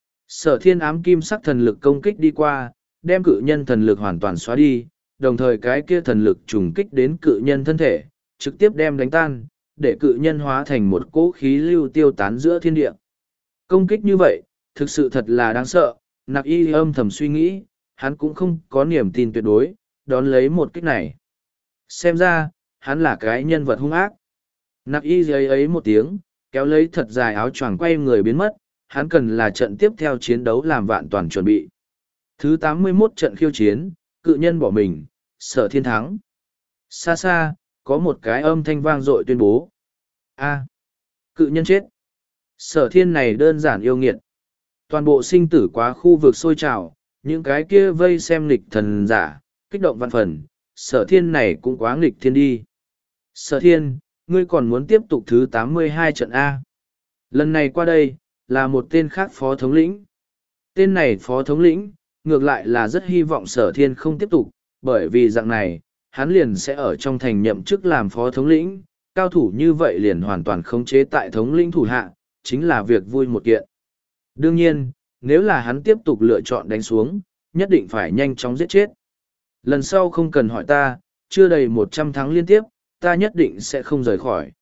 Sở Thiên ám kim sắc thần lực công kích đi qua, đem cự nhân thần lực hoàn toàn xóa đi, đồng thời cái kia thần lực trùng kích đến cự nhân thân thể, trực tiếp đem đánh tan, để cự nhân hóa thành một cỗ khí lưu tiêu tán giữa thiên địa. Công kích như vậy, thực sự thật là đáng sợ, Nặc Y âm thầm suy nghĩ, hắn cũng không có niềm tin tuyệt đối, đón lấy một kích này. Xem ra, hắn là cái nhân vật hung ác. Nặc Y giấy ấy một tiếng, kéo lấy thật dài áo choàng quay người biến mất, hắn cần là trận tiếp theo chiến đấu làm vạn toàn chuẩn bị. Thứ tám mươi mốt trận khiêu chiến, cự nhân bỏ mình, Sở Thiên thắng. Xa xa, có một cái âm thanh vang dội tuyên bố. A, cự nhân chết. Sở Thiên này đơn giản yêu nghiệt. Toàn bộ sinh tử quá khu vực sôi trào, những cái kia vây xem nghịch thần giả, kích động văn phần, Sở Thiên này cũng quá nghịch thiên đi. Sở Thiên, ngươi còn muốn tiếp tục thứ tám mươi hai trận A. Lần này qua đây, là một tên khác phó thống lĩnh. Tên này phó thống lĩnh, ngược lại là rất hy vọng sở thiên không tiếp tục, bởi vì dạng này, hắn liền sẽ ở trong thành nhậm chức làm phó thống lĩnh, cao thủ như vậy liền hoàn toàn khống chế tại thống lĩnh thủ hạ, chính là việc vui một kiện. Đương nhiên, nếu là hắn tiếp tục lựa chọn đánh xuống, nhất định phải nhanh chóng giết chết. Lần sau không cần hỏi ta, chưa đầy một trăm tháng liên tiếp, ta nhất định sẽ không rời khỏi.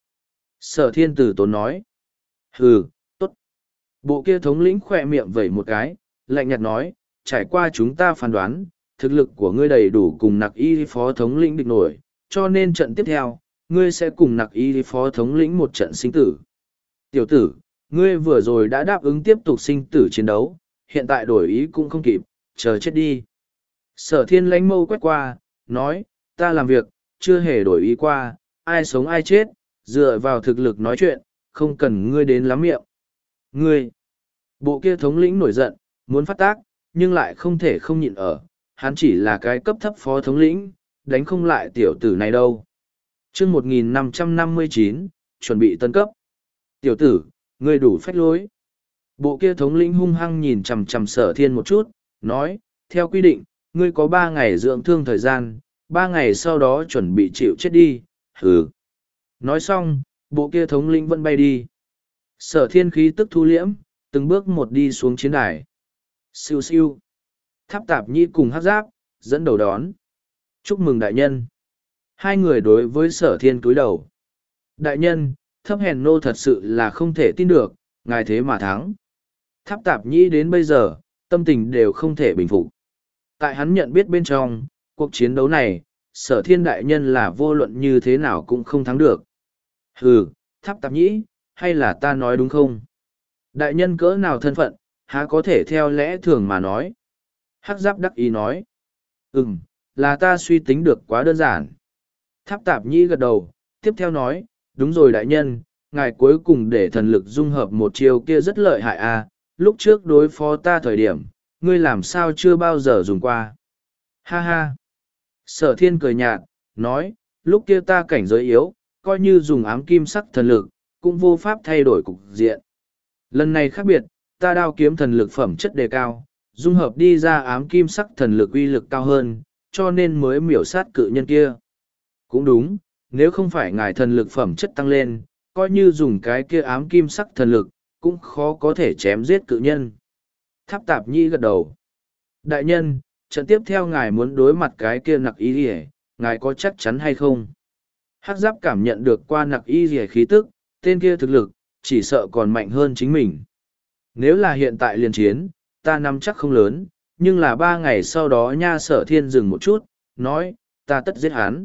Sở thiên tử tốn nói. Hừ, tốt. Bộ kia thống lĩnh khỏe miệng vẩy một cái, lạnh nhạt nói, trải qua chúng ta phán đoán, thực lực của ngươi đầy đủ cùng nặc y phó thống lĩnh địch nổi, cho nên trận tiếp theo, ngươi sẽ cùng nặc y phó thống lĩnh một trận sinh tử. Tiểu tử, ngươi vừa rồi đã đáp ứng tiếp tục sinh tử chiến đấu, hiện tại đổi ý cũng không kịp, chờ chết đi. Sở thiên lánh mâu quét qua, nói, ta làm việc, chưa hề đổi ý qua, ai sống ai chết, dựa vào thực lực nói chuyện, không cần ngươi đến lắm miệng. Ngươi, bộ kia thống lĩnh nổi giận, muốn phát tác, nhưng lại không thể không nhịn ở, hắn chỉ là cái cấp thấp phó thống lĩnh, đánh không lại tiểu tử này đâu. chương một nghìn năm trăm năm mươi chín, chuẩn bị tân cấp. Tiểu tử, ngươi đủ phách lối. Bộ kia thống lĩnh hung hăng nhìn chằm chằm sở thiên một chút, nói, theo quy định, ngươi có ba ngày dưỡng thương thời gian, ba ngày sau đó chuẩn bị chịu chết đi, hừ. Nói xong, bộ kia thống lĩnh vẫn bay đi. Sở thiên khí tức thu liễm, từng bước một đi xuống chiến đài. Siêu siêu. Tháp tạp nhĩ cùng hát giáp, dẫn đầu đón. Chúc mừng đại nhân. Hai người đối với sở thiên cúi đầu. Đại nhân, thấp hèn nô thật sự là không thể tin được, ngài thế mà thắng. Tháp tạp nhĩ đến bây giờ, tâm tình đều không thể bình phục. Tại hắn nhận biết bên trong, cuộc chiến đấu này, sở thiên đại nhân là vô luận như thế nào cũng không thắng được. Hừ, tháp tạp nhĩ, hay là ta nói đúng không? Đại nhân cỡ nào thân phận, há có thể theo lẽ thường mà nói. Hắc giáp đắc ý nói. Ừm, là ta suy tính được quá đơn giản. Tháp tạp nhĩ gật đầu, tiếp theo nói, đúng rồi đại nhân, ngài cuối cùng để thần lực dung hợp một chiều kia rất lợi hại à, lúc trước đối phó ta thời điểm, ngươi làm sao chưa bao giờ dùng qua. Ha ha. Sở thiên cười nhạt, nói, lúc kia ta cảnh giới yếu, coi như dùng ám kim sắc thần lực, cũng vô pháp thay đổi cục diện. Lần này khác biệt, ta đao kiếm thần lực phẩm chất đề cao, dung hợp đi ra ám kim sắc thần lực uy lực cao hơn, cho nên mới miểu sát cự nhân kia. Cũng đúng, nếu không phải ngài thần lực phẩm chất tăng lên, coi như dùng cái kia ám kim sắc thần lực, cũng khó có thể chém giết cự nhân. Tháp tạp nhĩ gật đầu. Đại nhân, trận tiếp theo ngài muốn đối mặt cái kia nặc y rỉa, ngài có chắc chắn hay không? Hắc giáp cảm nhận được qua nặc y rỉa khí tức, tên kia thực lực, chỉ sợ còn mạnh hơn chính mình. Nếu là hiện tại liền chiến, ta nắm chắc không lớn, nhưng là ba ngày sau đó nha. Sở thiên dừng một chút, nói, ta tất giết hắn.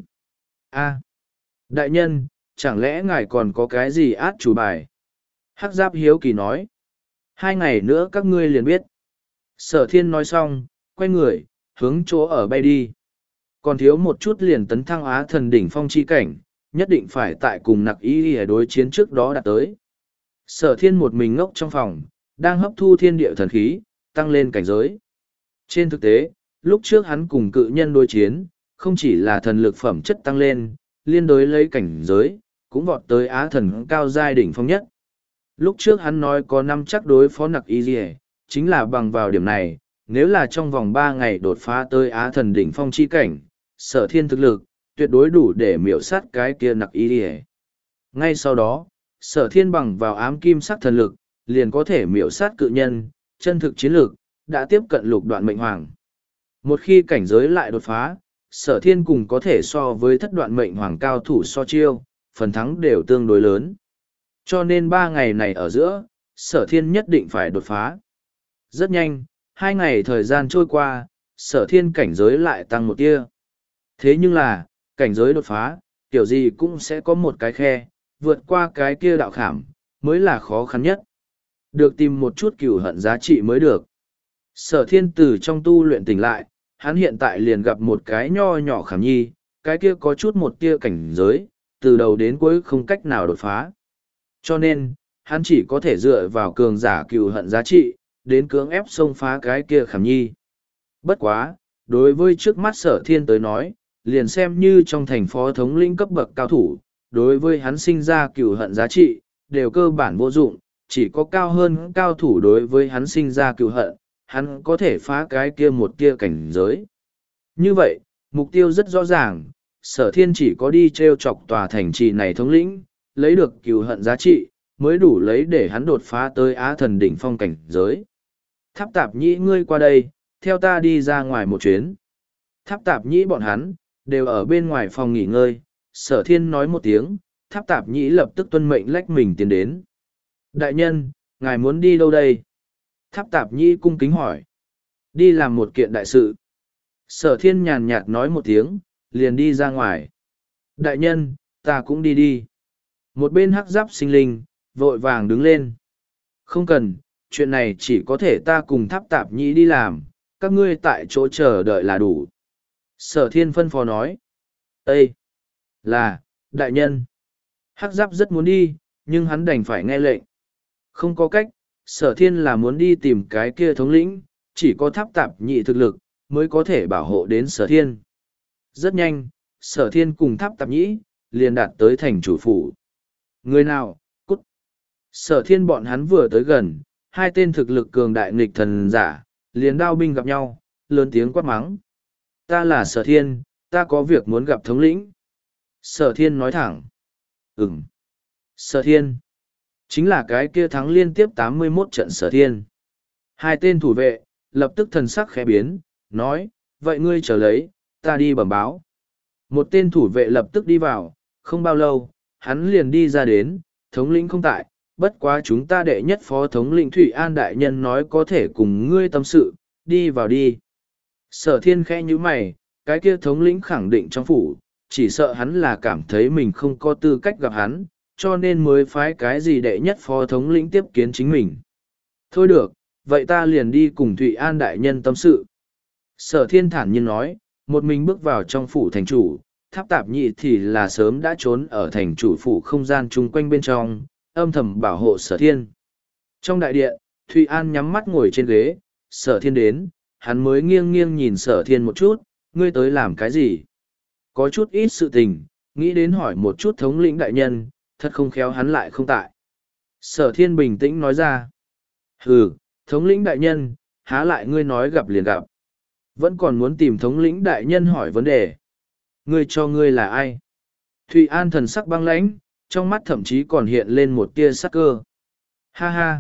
A, đại nhân, chẳng lẽ ngài còn có cái gì át chủ bài? Hắc giáp hiếu kỳ nói, hai ngày nữa các ngươi liền biết. Sở thiên nói xong, quay người, hướng chỗ ở bay đi. Còn thiếu một chút liền tấn thăng Á thần đỉnh phong chi cảnh, nhất định phải tại cùng nặc y để đối chiến trước đó đạt tới. Sở thiên một mình ngốc trong phòng, đang hấp thu thiên địa thần khí, tăng lên cảnh giới. Trên thực tế, lúc trước hắn cùng cự nhân đối chiến, không chỉ là thần lực phẩm chất tăng lên, liên đối lấy cảnh giới, cũng vọt tới Á thần cao giai đỉnh phong nhất. Lúc trước hắn nói có năm chắc đối phó nặc y dì chính là bằng vào điểm này, nếu là trong vòng ba ngày đột phá tới Á thần đỉnh phong chi cảnh, sở thiên thực lực, tuyệt đối đủ để miểu sát cái kia nặc y dì Ngay sau đó, sở thiên bằng vào ám kim sắc thần lực, liền có thể miểu sát cự nhân, chân thực chiến lược, đã tiếp cận lục đoạn mệnh hoàng. Một khi cảnh giới lại đột phá, sở thiên cùng có thể so với thất đoạn mệnh hoàng cao thủ so chiêu, phần thắng đều tương đối lớn. Cho nên ba ngày này ở giữa, sở thiên nhất định phải đột phá. Rất nhanh, hai ngày thời gian trôi qua, sở thiên cảnh giới lại tăng một tia. Thế nhưng là, cảnh giới đột phá, kiểu gì cũng sẽ có một cái khe, vượt qua cái kia đạo khảm, mới là khó khăn nhất. Được tìm một chút cửu hận giá trị mới được. Sở thiên từ trong tu luyện tỉnh lại, hắn hiện tại liền gặp một cái nho nhỏ khảm nhi, cái kia có chút một tia cảnh giới, từ đầu đến cuối không cách nào đột phá. Cho nên, hắn chỉ có thể dựa vào cường giả cửu hận giá trị, đến cưỡng ép xông phá cái kia khảm nhi. Bất quá, đối với trước mắt sở thiên tới nói, liền xem như trong thành phó thống lĩnh cấp bậc cao thủ, đối với hắn sinh ra cửu hận giá trị, đều cơ bản vô dụng, chỉ có cao hơn cao thủ đối với hắn sinh ra cửu hận, hắn có thể phá cái kia một kia cảnh giới. Như vậy, mục tiêu rất rõ ràng, sở thiên chỉ có đi t r e o chọc tòa thành trì này thống lĩnh, lấy được cừu hận giá trị, mới đủ lấy để hắn đột phá tới Á thần đỉnh phong cảnh giới. Tháp tạp nhĩ ngươi qua đây, theo ta đi ra ngoài một chuyến. Tháp tạp nhĩ bọn hắn, đều ở bên ngoài phòng nghỉ ngơi, sở thiên nói một tiếng, tháp tạp nhĩ lập tức tuân mệnh lách mình tiến đến. Đại nhân, ngài muốn đi đâu đây? Tháp tạp nhĩ cung kính hỏi. Đi làm một kiện đại sự. Sở thiên nhàn nhạt nói một tiếng, liền đi ra ngoài. Đại nhân, ta cũng đi đi. Một bên hắc giáp sinh linh, vội vàng đứng lên. Không cần, chuyện này chỉ có thể ta cùng tháp tạp nhĩ đi làm, các ngươi tại chỗ chờ đợi là đủ. Sở thiên phân phó nói. Ê! Là, đại nhân. Hắc giáp rất muốn đi, nhưng hắn đành phải nghe lệnh. Không có cách, sở thiên là muốn đi tìm cái kia thống lĩnh, chỉ có tháp tạp nhị thực lực, mới có thể bảo hộ đến sở thiên. Rất nhanh, sở thiên cùng tháp tạp nhĩ, liền đạt tới thành chủ phủ. Người nào, cút. Sở thiên bọn hắn vừa tới gần, hai tên thực lực cường đại nghịch thần giả, liền đao binh gặp nhau, lớn tiếng quát mắng. Ta là sở thiên, ta có việc muốn gặp thống lĩnh. Sở thiên nói thẳng. Ừm. Sở thiên. Chính là cái kia thắng liên tiếp tám mươi mốt trận sở thiên. Hai tên thủ vệ, lập tức thần sắc khẽ biến, nói, vậy ngươi chờ lấy, ta đi bẩm báo. Một tên thủ vệ lập tức đi vào, không bao lâu, hắn liền đi ra đến, thống lĩnh không tại, bất quá chúng ta đệ nhất phó thống lĩnh Thủy An đại nhân nói có thể cùng ngươi tâm sự, đi vào đi. Sở thiên khẽ như mày, cái kia thống lĩnh khẳng định trong phủ, chỉ sợ hắn là cảm thấy mình không có tư cách gặp hắn, cho nên mới phái cái gì đệ nhất phó thống lĩnh tiếp kiến chính mình. Thôi được, vậy ta liền đi cùng Thụy An đại nhân tâm sự. Sở thiên thản nhiên nói, một mình bước vào trong phủ thành chủ, tháp tạp nhị thì là sớm đã trốn ở thành chủ phủ không gian chung quanh bên trong, âm thầm bảo hộ sở thiên. Trong đại điện, Thụy An nhắm mắt ngồi trên ghế, sở thiên đến, hắn mới nghiêng nghiêng nhìn sở thiên một chút, ngươi tới làm cái gì? Có chút ít sự tình, nghĩ đến hỏi một chút thống lĩnh đại nhân, thật không khéo hắn lại không tại. Sở thiên bình tĩnh nói ra. Hừ, thống lĩnh đại nhân, há lại ngươi nói gặp liền gặp. Vẫn còn muốn tìm thống lĩnh đại nhân hỏi vấn đề. Ngươi cho ngươi là ai? Thụy An thần sắc băng lãnh, trong mắt thậm chí còn hiện lên một tia sắc cơ. Ha ha!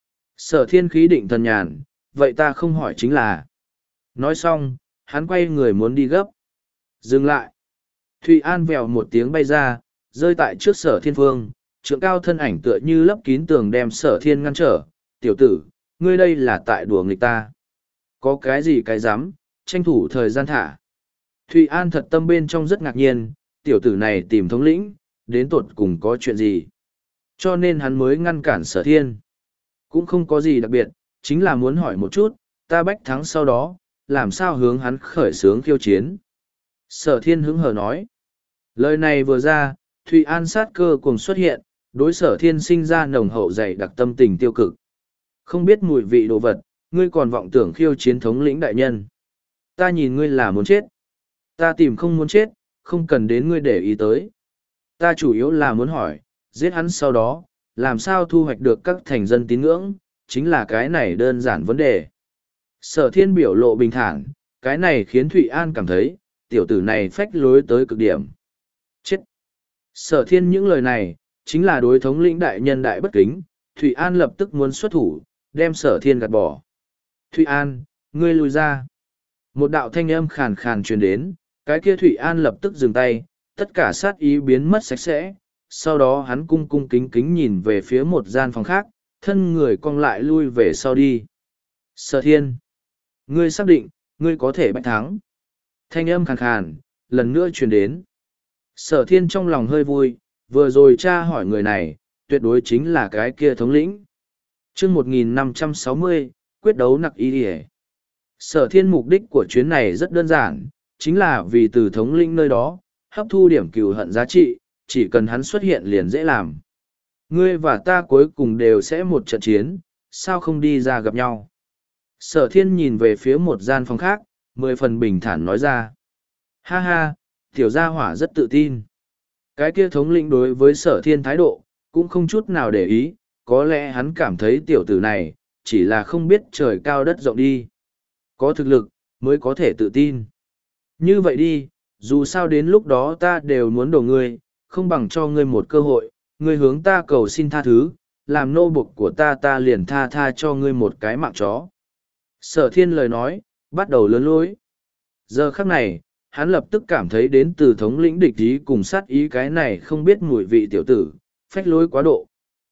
Sở thiên khí định thần nhàn, vậy ta không hỏi chính là. Nói xong, hắn quay người muốn đi gấp. Dừng lại. Thụy An vèo một tiếng bay ra, rơi tại trước sở thiên phương, trượng cao thân ảnh tựa như lấp kín tường đem sở thiên ngăn trở. Tiểu tử, ngươi đây là tại đùa nghịch ta. Có cái gì cái dám, tranh thủ thời gian thả. Thụy An thật tâm bên trong rất ngạc nhiên, tiểu tử này tìm thống lĩnh, đến tột cùng có chuyện gì. Cho nên hắn mới ngăn cản sở thiên. Cũng không có gì đặc biệt, chính là muốn hỏi một chút, ta bách thắng sau đó, làm sao hướng hắn khởi xướng khiêu chiến. Sở thiên hứng hờ nói. Lời này vừa ra, Thụy An sát cơ cùng xuất hiện, đối sở thiên sinh ra nồng hậu dày đặc tâm tình tiêu cực. Không biết mùi vị đồ vật, ngươi còn vọng tưởng khiêu chiến thống lĩnh đại nhân. Ta nhìn ngươi là muốn chết. Ta tìm không muốn chết, không cần đến ngươi để ý tới. Ta chủ yếu là muốn hỏi, giết hắn sau đó, làm sao thu hoạch được các thành dân tín ngưỡng, chính là cái này đơn giản vấn đề. Sở thiên biểu lộ bình thản, cái này khiến Thụy An cảm thấy, tiểu tử này phách lối tới cực điểm. Chết! Sở thiên những lời này, chính là đối thống lĩnh đại nhân đại bất kính, Thụy An lập tức muốn xuất thủ, đem sở thiên gạt bỏ. Thụy An, ngươi lùi ra. Một đạo thanh âm khàn khàn truyền đến, cái kia Thụy An lập tức dừng tay, tất cả sát ý biến mất sạch sẽ, sau đó hắn cung cung kính kính nhìn về phía một gian phòng khác, thân người cong lại lui về sau đi. Sở thiên, ngươi xác định, ngươi có thể bách thắng. Thanh âm khàn khàn, lần nữa truyền đến. Sở thiên trong lòng hơi vui, vừa rồi tra hỏi người này, tuyệt đối chính là cái kia thống lĩnh. Chương một nghìn năm trăm sáu mươi, quyết đấu nặc y điề. Sở thiên mục đích của chuyến này rất đơn giản, chính là vì từ thống lĩnh nơi đó, hấp thu điểm cừu hận giá trị, chỉ cần hắn xuất hiện liền dễ làm. Ngươi và ta cuối cùng đều sẽ một trận chiến, sao không đi ra gặp nhau? Sở thiên nhìn về phía một gian phòng khác, mười phần bình thản nói ra. Ha ha, tiểu gia hỏa rất tự tin. Cái kia thống lĩnh đối với sở thiên thái độ, cũng không chút nào để ý, có lẽ hắn cảm thấy tiểu tử này, chỉ là không biết trời cao đất rộng đi. Có thực lực, mới có thể tự tin. Như vậy đi, dù sao đến lúc đó ta đều muốn đổ ngươi, không bằng cho ngươi một cơ hội, ngươi hướng ta cầu xin tha thứ, làm nô bộc của ta ta liền tha tha cho ngươi một cái mạng chó. Sở thiên lời nói, bắt đầu lớn lối. Giờ khắc này, hắn lập tức cảm thấy đến từ thống lĩnh địch ý cùng sát ý cái này không biết mùi vị tiểu tử, phách lối quá độ.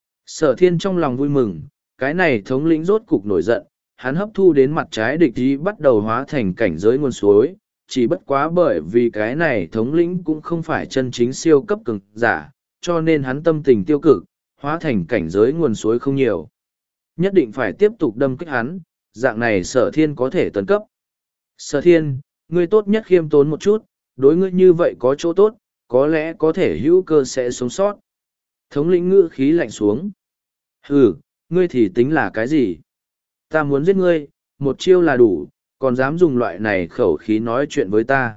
Sở thiên trong lòng vui mừng, cái này thống lĩnh rốt cục nổi giận, hắn hấp thu đến mặt trái địch ý bắt đầu hóa thành cảnh giới nguồn suối, chỉ bất quá bởi vì cái này thống lĩnh cũng không phải chân chính siêu cấp cường giả, cho nên hắn tâm tình tiêu cực, hóa thành cảnh giới nguồn suối không nhiều. Nhất định phải tiếp tục đâm kích hắn, dạng này sở thiên có thể tấn cấp. Sở thiên, ngươi tốt nhất khiêm tốn một chút, đối ngươi như vậy có chỗ tốt, có lẽ có thể hữu cơ sẽ sống sót. Thống lĩnh ngữ khí lạnh xuống. Hừ, ngươi thì tính là cái gì? Ta muốn giết ngươi, một chiêu là đủ, còn dám dùng loại này khẩu khí nói chuyện với ta.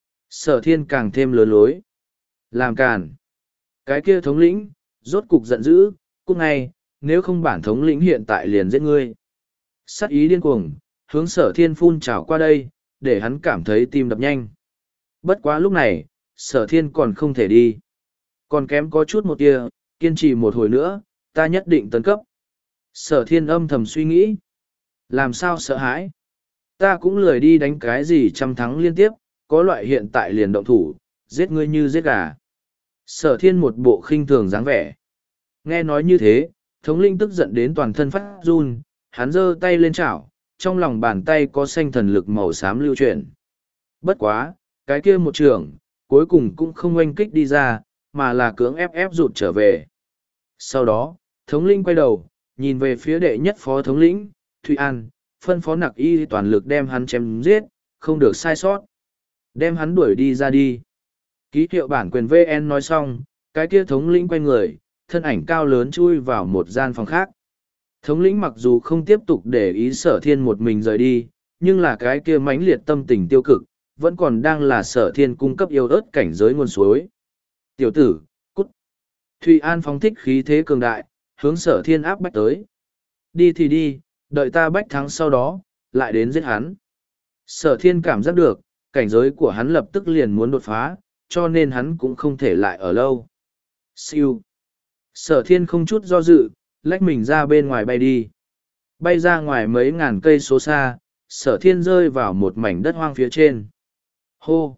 Sở thiên càng thêm lớn lối. Làm càn. Cái kia thống lĩnh, rốt cục giận dữ, cút ngay, nếu không bản thống lĩnh hiện tại liền giết ngươi. Sát ý điên cuồng, hướng sở thiên phun trào qua đây, để hắn cảm thấy tim đập nhanh. Bất quá lúc này, sở thiên còn không thể đi. Còn kém có chút một tia, kiên trì một hồi nữa, ta nhất định tấn cấp. Sở thiên âm thầm suy nghĩ. Làm sao sợ hãi? Ta cũng lười đi đánh cái gì trăm thắng liên tiếp, có loại hiện tại liền động thủ, giết ngươi như giết gà. Sở thiên một bộ khinh thường dáng vẻ. Nghe nói như thế, thống linh tức giận đến toàn thân phát run, hắn giơ tay lên chảo, trong lòng bàn tay có xanh thần lực màu xám lưu chuyển. Bất quá, cái kia một trường, cuối cùng cũng không oanh kích đi ra, mà là cưỡng ép ép rụt trở về. Sau đó, thống linh quay đầu, nhìn về phía đệ nhất phó thống lĩnh, Thụy An, phân phó nặc y toàn lực đem hắn chém giết, không được sai sót. Đem hắn đuổi đi ra đi. Ký hiệu bản quyền vê en nói xong, cái kia thống lĩnh quay người, thân ảnh cao lớn chui vào một gian phòng khác. Thống lĩnh mặc dù không tiếp tục để ý sở thiên một mình rời đi, nhưng là cái kia mãnh liệt tâm tình tiêu cực, vẫn còn đang là sở thiên cung cấp yêu ớt cảnh giới nguồn suối. Tiểu tử, cút. Thụy An phóng thích khí thế cường đại, hướng sở thiên áp bách tới. Đi thì đi, đợi ta bách thắng sau đó, lại đến giết hắn. Sở thiên cảm giác được, cảnh giới của hắn lập tức liền muốn đột phá, cho nên hắn cũng không thể lại ở lâu. Siêu. Sở thiên không chút do dự, lách mình ra bên ngoài bay đi. Bay ra ngoài mấy ngàn cây số xa, sở thiên rơi vào một mảnh đất hoang phía trên. Hô!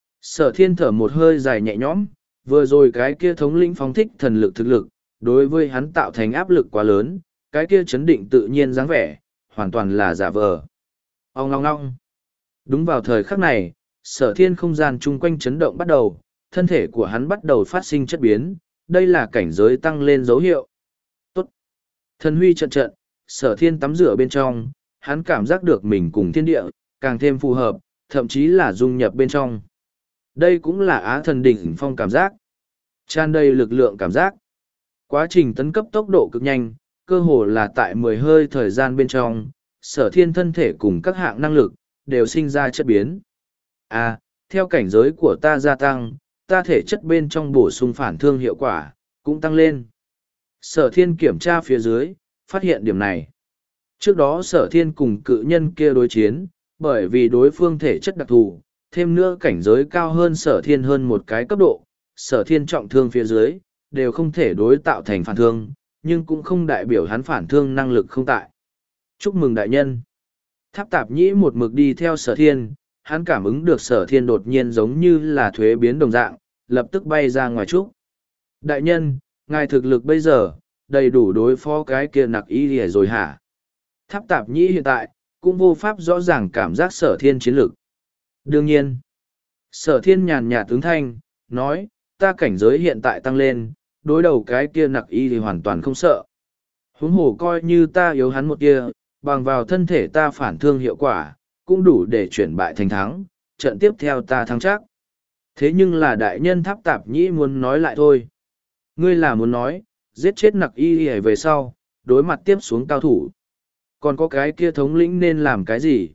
Sở thiên thở một hơi dài nhẹ nhõm, vừa rồi cái kia thống lĩnh phóng thích thần lực thực lực, đối với hắn tạo thành áp lực quá lớn, cái kia chấn định tự nhiên dáng vẻ, hoàn toàn là giả vờ. Ông ngong ngong! Đúng vào thời khắc này, sở thiên không gian chung quanh chấn động bắt đầu, thân thể của hắn bắt đầu phát sinh chất biến, đây là cảnh giới tăng lên dấu hiệu. Tốt! Thần huy trận trận, sở thiên tắm rửa bên trong, hắn cảm giác được mình cùng thiên địa, càng thêm phù hợp, thậm chí là dung nhập bên trong. Đây cũng là á thần đỉnh phong cảm giác. Tràn đầy lực lượng cảm giác. Quá trình tấn cấp tốc độ cực nhanh, cơ hồ là tại mười hơi thời gian bên trong, sở thiên thân thể cùng các hạng năng lực, đều sinh ra chất biến. À, theo cảnh giới của ta gia tăng, ta thể chất bên trong bổ sung phản thương hiệu quả, cũng tăng lên. Sở thiên kiểm tra phía dưới, phát hiện điểm này. Trước đó sở thiên cùng cự nhân kia đối chiến, bởi vì đối phương thể chất đặc thù, thêm nữa cảnh giới cao hơn sở thiên hơn một cái cấp độ, sở thiên trọng thương phía dưới, đều không thể đối tạo thành phản thương, nhưng cũng không đại biểu hắn phản thương năng lực không tại. Chúc mừng đại nhân. Tháp tạp nhĩ một mực đi theo sở thiên, hắn cảm ứng được sở thiên đột nhiên giống như là thuế biến đồng dạng, lập tức bay ra ngoài trúc. Đại nhân, ngài thực lực bây giờ, đầy đủ đối phó cái kia nặc y lìa rồi hả? Tháp tạp nhĩ hiện tại, cũng vô pháp rõ ràng cảm giác sở thiên chiến lực. Đương nhiên, sở thiên nhàn nhạt tướng thanh, nói, ta cảnh giới hiện tại tăng lên, đối đầu cái kia nặc y thì hoàn toàn không sợ. Huống hồ coi như ta yếu hắn một kia, bằng vào thân thể ta phản thương hiệu quả, cũng đủ để chuyển bại thành thắng, trận tiếp theo ta thắng chắc. Thế nhưng là đại nhân tháp tạp nhĩ muốn nói lại thôi. Ngươi là muốn nói, giết chết nặc y về sau, đối mặt tiếp xuống cao thủ. Còn có cái kia thống lĩnh nên làm cái gì?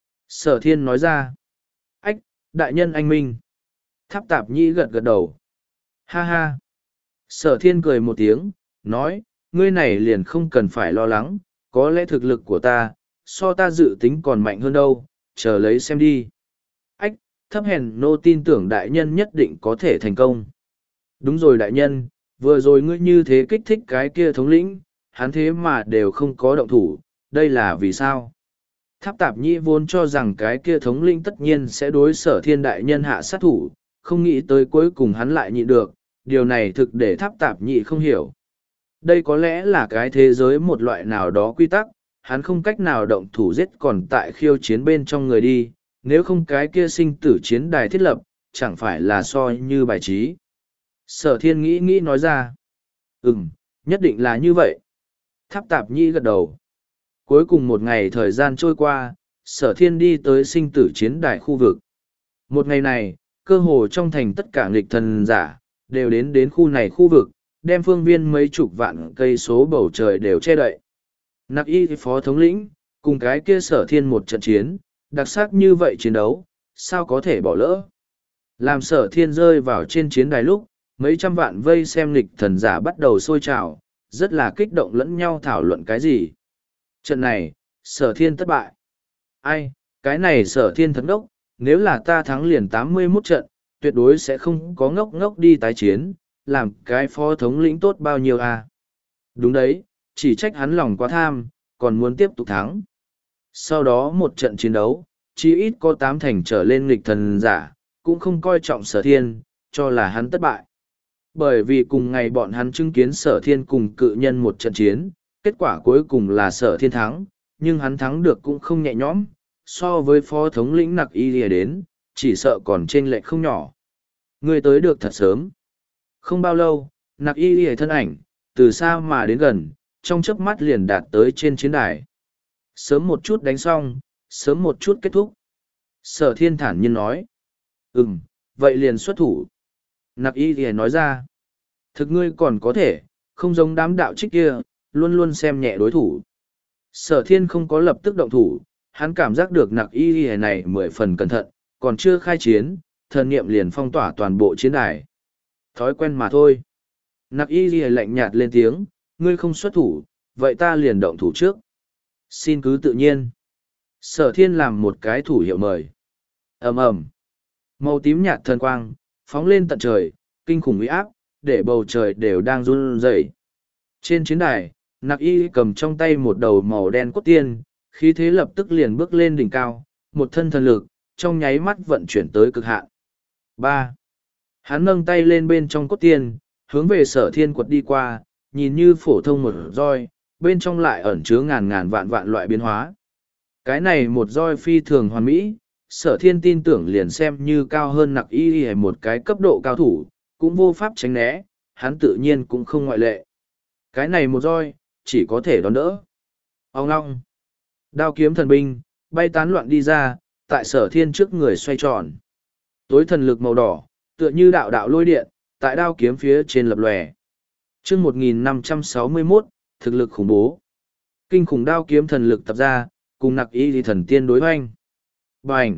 Sở thiên nói ra. Ách, đại nhân anh minh. Tháp tạp nhĩ gật gật đầu. Ha ha. Sở thiên cười một tiếng, nói, ngươi này liền không cần phải lo lắng, có lẽ thực lực của ta, so ta dự tính còn mạnh hơn đâu, chờ lấy xem đi. Ách, thấp hèn nô tin tưởng đại nhân nhất định có thể thành công. Đúng rồi đại nhân, vừa rồi ngươi như thế kích thích cái kia thống lĩnh, hắn thế mà đều không có động thủ, đây là vì sao? Tháp tạp nhĩ vốn cho rằng cái kia thống lĩnh tất nhiên sẽ đối sở thiên đại nhân hạ sát thủ, không nghĩ tới cuối cùng hắn lại nhịn được, điều này thực để tháp tạp nhĩ không hiểu. Đây có lẽ là cái thế giới một loại nào đó quy tắc, hắn không cách nào động thủ giết còn tại khiêu chiến bên trong người đi, nếu không cái kia sinh tử chiến đài thiết lập, chẳng phải là so như bài trí. Sở thiên nghĩ nghĩ nói ra. Ừm, nhất định là như vậy. Tháp tạp nhĩ gật đầu. Cuối cùng một ngày thời gian trôi qua, sở thiên đi tới sinh tử chiến đài khu vực. Một ngày này, cơ hồ trong thành tất cả nghịch thần giả, đều đến đến khu này khu vực, đem phương viên mấy chục vạn cây số bầu trời đều che đậy. Nặc y phó thống lĩnh, cùng cái kia sở thiên một trận chiến, đặc sắc như vậy chiến đấu, sao có thể bỏ lỡ. Làm sở thiên rơi vào trên chiến đài lúc, mấy trăm vạn vây xem nghịch thần giả bắt đầu sôi trào, rất là kích động lẫn nhau thảo luận cái gì. Trận này, sở thiên thất bại. Ai, cái này sở thiên thật ngốc, nếu là ta thắng liền tám mươi mốt trận, tuyệt đối sẽ không có ngốc ngốc đi tái chiến, làm cái phó thống lĩnh tốt bao nhiêu à. Đúng đấy, chỉ trách hắn lòng quá tham, còn muốn tiếp tục thắng. Sau đó một trận chiến đấu, chỉ ít có tám thành trở lên nghịch thần giả, cũng không coi trọng sở thiên, cho là hắn thất bại. Bởi vì cùng ngày bọn hắn chứng kiến sở thiên cùng cự nhân một trận chiến, kết quả cuối cùng là sở thiên thắng, nhưng hắn thắng được cũng không nhẹ nhõm, so với phó thống lĩnh nặc y lìa đến, chỉ sợ còn chênh lệch không nhỏ. Người tới được thật sớm. Không bao lâu, nặc y lìa thân ảnh, từ xa mà đến gần, trong chớp mắt liền đạt tới trên chiến đài. Sớm một chút đánh xong, sớm một chút kết thúc. Sở thiên thản nhiên nói. Ừm, vậy liền xuất thủ. Nặc y lìa nói ra. Thực ngươi còn có thể, không giống đám đạo trích kia, luôn luôn xem nhẹ đối thủ. Sở thiên không có lập tức động thủ, hắn cảm giác được nặc y lìa này mười phần cẩn thận, còn chưa khai chiến, thần niệm liền phong tỏa toàn bộ chiến đài. Thói quen mà thôi. Nặc y lìa lạnh nhạt lên tiếng, ngươi không xuất thủ, vậy ta liền động thủ trước. Xin cứ tự nhiên. Sở thiên làm một cái thủ hiệu mời. ầm ầm, màu tím nhạt thần quang, phóng lên tận trời, kinh khủng uy áp, để bầu trời đều đang run rẩy. Trên chiến đài, nặc y cầm trong tay một đầu màu đen cốt tiên, khí thế lập tức liền bước lên đỉnh cao, một thân thần lực, trong nháy mắt vận chuyển tới cực hạn. ba. Hắn nâng tay lên bên trong cốt tiên, hướng về sở thiên quật đi qua, nhìn như phổ thông một roi, bên trong lại ẩn chứa ngàn ngàn vạn vạn loại biến hóa. Cái này một roi phi thường hoàn mỹ, sở thiên tin tưởng liền xem như cao hơn nặc y hay một cái cấp độ cao thủ, cũng vô pháp tránh né, hắn tự nhiên cũng không ngoại lệ. Cái này một roi, chỉ có thể đón đỡ. Ông long, đao kiếm thần binh, bay tán loạn đi ra, tại sở thiên trước người xoay tròn. Tối thần lực màu đỏ, tựa như đạo đạo lôi điện, tại đao kiếm phía trên lập lòe. Chương một nghìn năm trăm sáu mươi mốt, thực lực khủng bố. Kinh khủng đao kiếm thần lực tập ra, cùng nặc y lý thần tiên đối hoanh. Bành!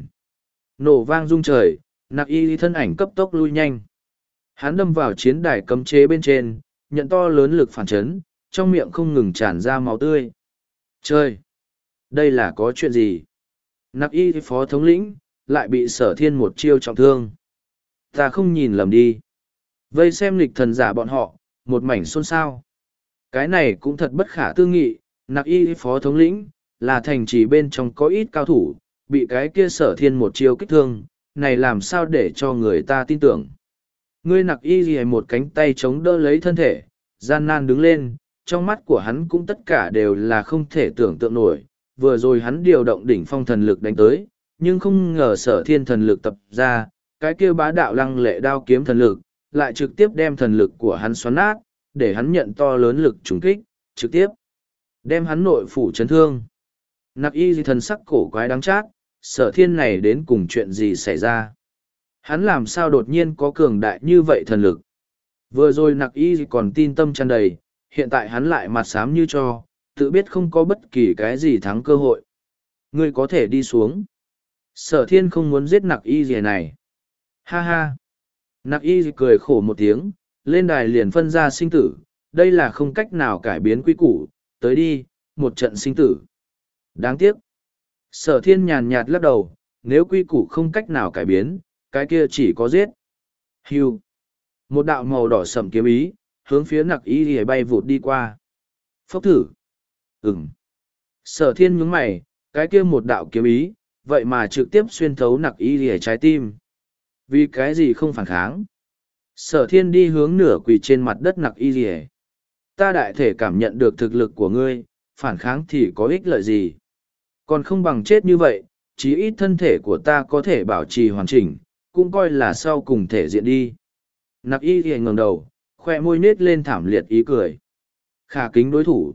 Nổ vang rung trời, nặc y lý thân ảnh cấp tốc lui nhanh. Hắn đâm vào chiến đài cấm chế bên trên, nhận to lớn lực phản chấn, trong miệng không ngừng tràn ra máu tươi. Trời! Đây là có chuyện gì? Nặc y phó thống lĩnh, lại bị sở thiên một chiêu trọng thương. Ta không nhìn lầm đi. Vây xem lịch thần giả bọn họ, một mảnh xôn xao. Cái này cũng thật bất khả tư nghị, nặc y phó thống lĩnh, là thành trì bên trong có ít cao thủ, bị cái kia sở thiên một chiêu kích thương, này làm sao để cho người ta tin tưởng. Ngươi nặc y gì một cánh tay chống đỡ lấy thân thể, gian nan đứng lên, trong mắt của hắn cũng tất cả đều là không thể tưởng tượng nổi, vừa rồi hắn điều động đỉnh phong thần lực đánh tới, nhưng không ngờ sở thiên thần lực tập ra, cái kia bá đạo lăng lệ đao kiếm thần lực, lại trực tiếp đem thần lực của hắn xoắn nát, để hắn nhận to lớn lực trùng kích, trực tiếp đem hắn nội phủ chấn thương. Nặc y gì thần sắc cổ quái đáng chát, sở thiên này đến cùng chuyện gì xảy ra. Hắn làm sao đột nhiên có cường đại như vậy thần lực. Vừa rồi nặc y còn tin tâm tràn đầy, hiện tại hắn lại mặt xám như cho, tự biết không có bất kỳ cái gì thắng cơ hội. Ngươi có thể đi xuống. Sở thiên không muốn giết nặc y gì này. Ha ha. Nặc y cười khổ một tiếng, lên đài liền phân ra sinh tử, đây là không cách nào cải biến quy củ, tới đi, một trận sinh tử. Đáng tiếc. Sở thiên nhàn nhạt lắc đầu, nếu quy củ không cách nào cải biến, cái kia chỉ có giết. Hưu. Một đạo màu đỏ sậm kiếm ý, hướng phía nặc y lìa bay vụt đi qua. Phốc thử. Ừm. Sở thiên nhướng mày, cái kia một đạo kiếm ý, vậy mà trực tiếp xuyên thấu nặc y lìa trái tim. Vì cái gì không phản kháng? Sở thiên đi hướng nửa quỳ trên mặt đất nặc y lìa. Ta đại thể cảm nhận được thực lực của ngươi, phản kháng thì có ích lợi gì? Còn không bằng chết như vậy, chí ít thân thể của ta có thể bảo trì hoàn chỉnh, cũng coi là sau cùng thể diện đi. Nặc y lìa ngẩng đầu, khoe môi nết lên thảm liệt ý cười. Khả kính đối thủ.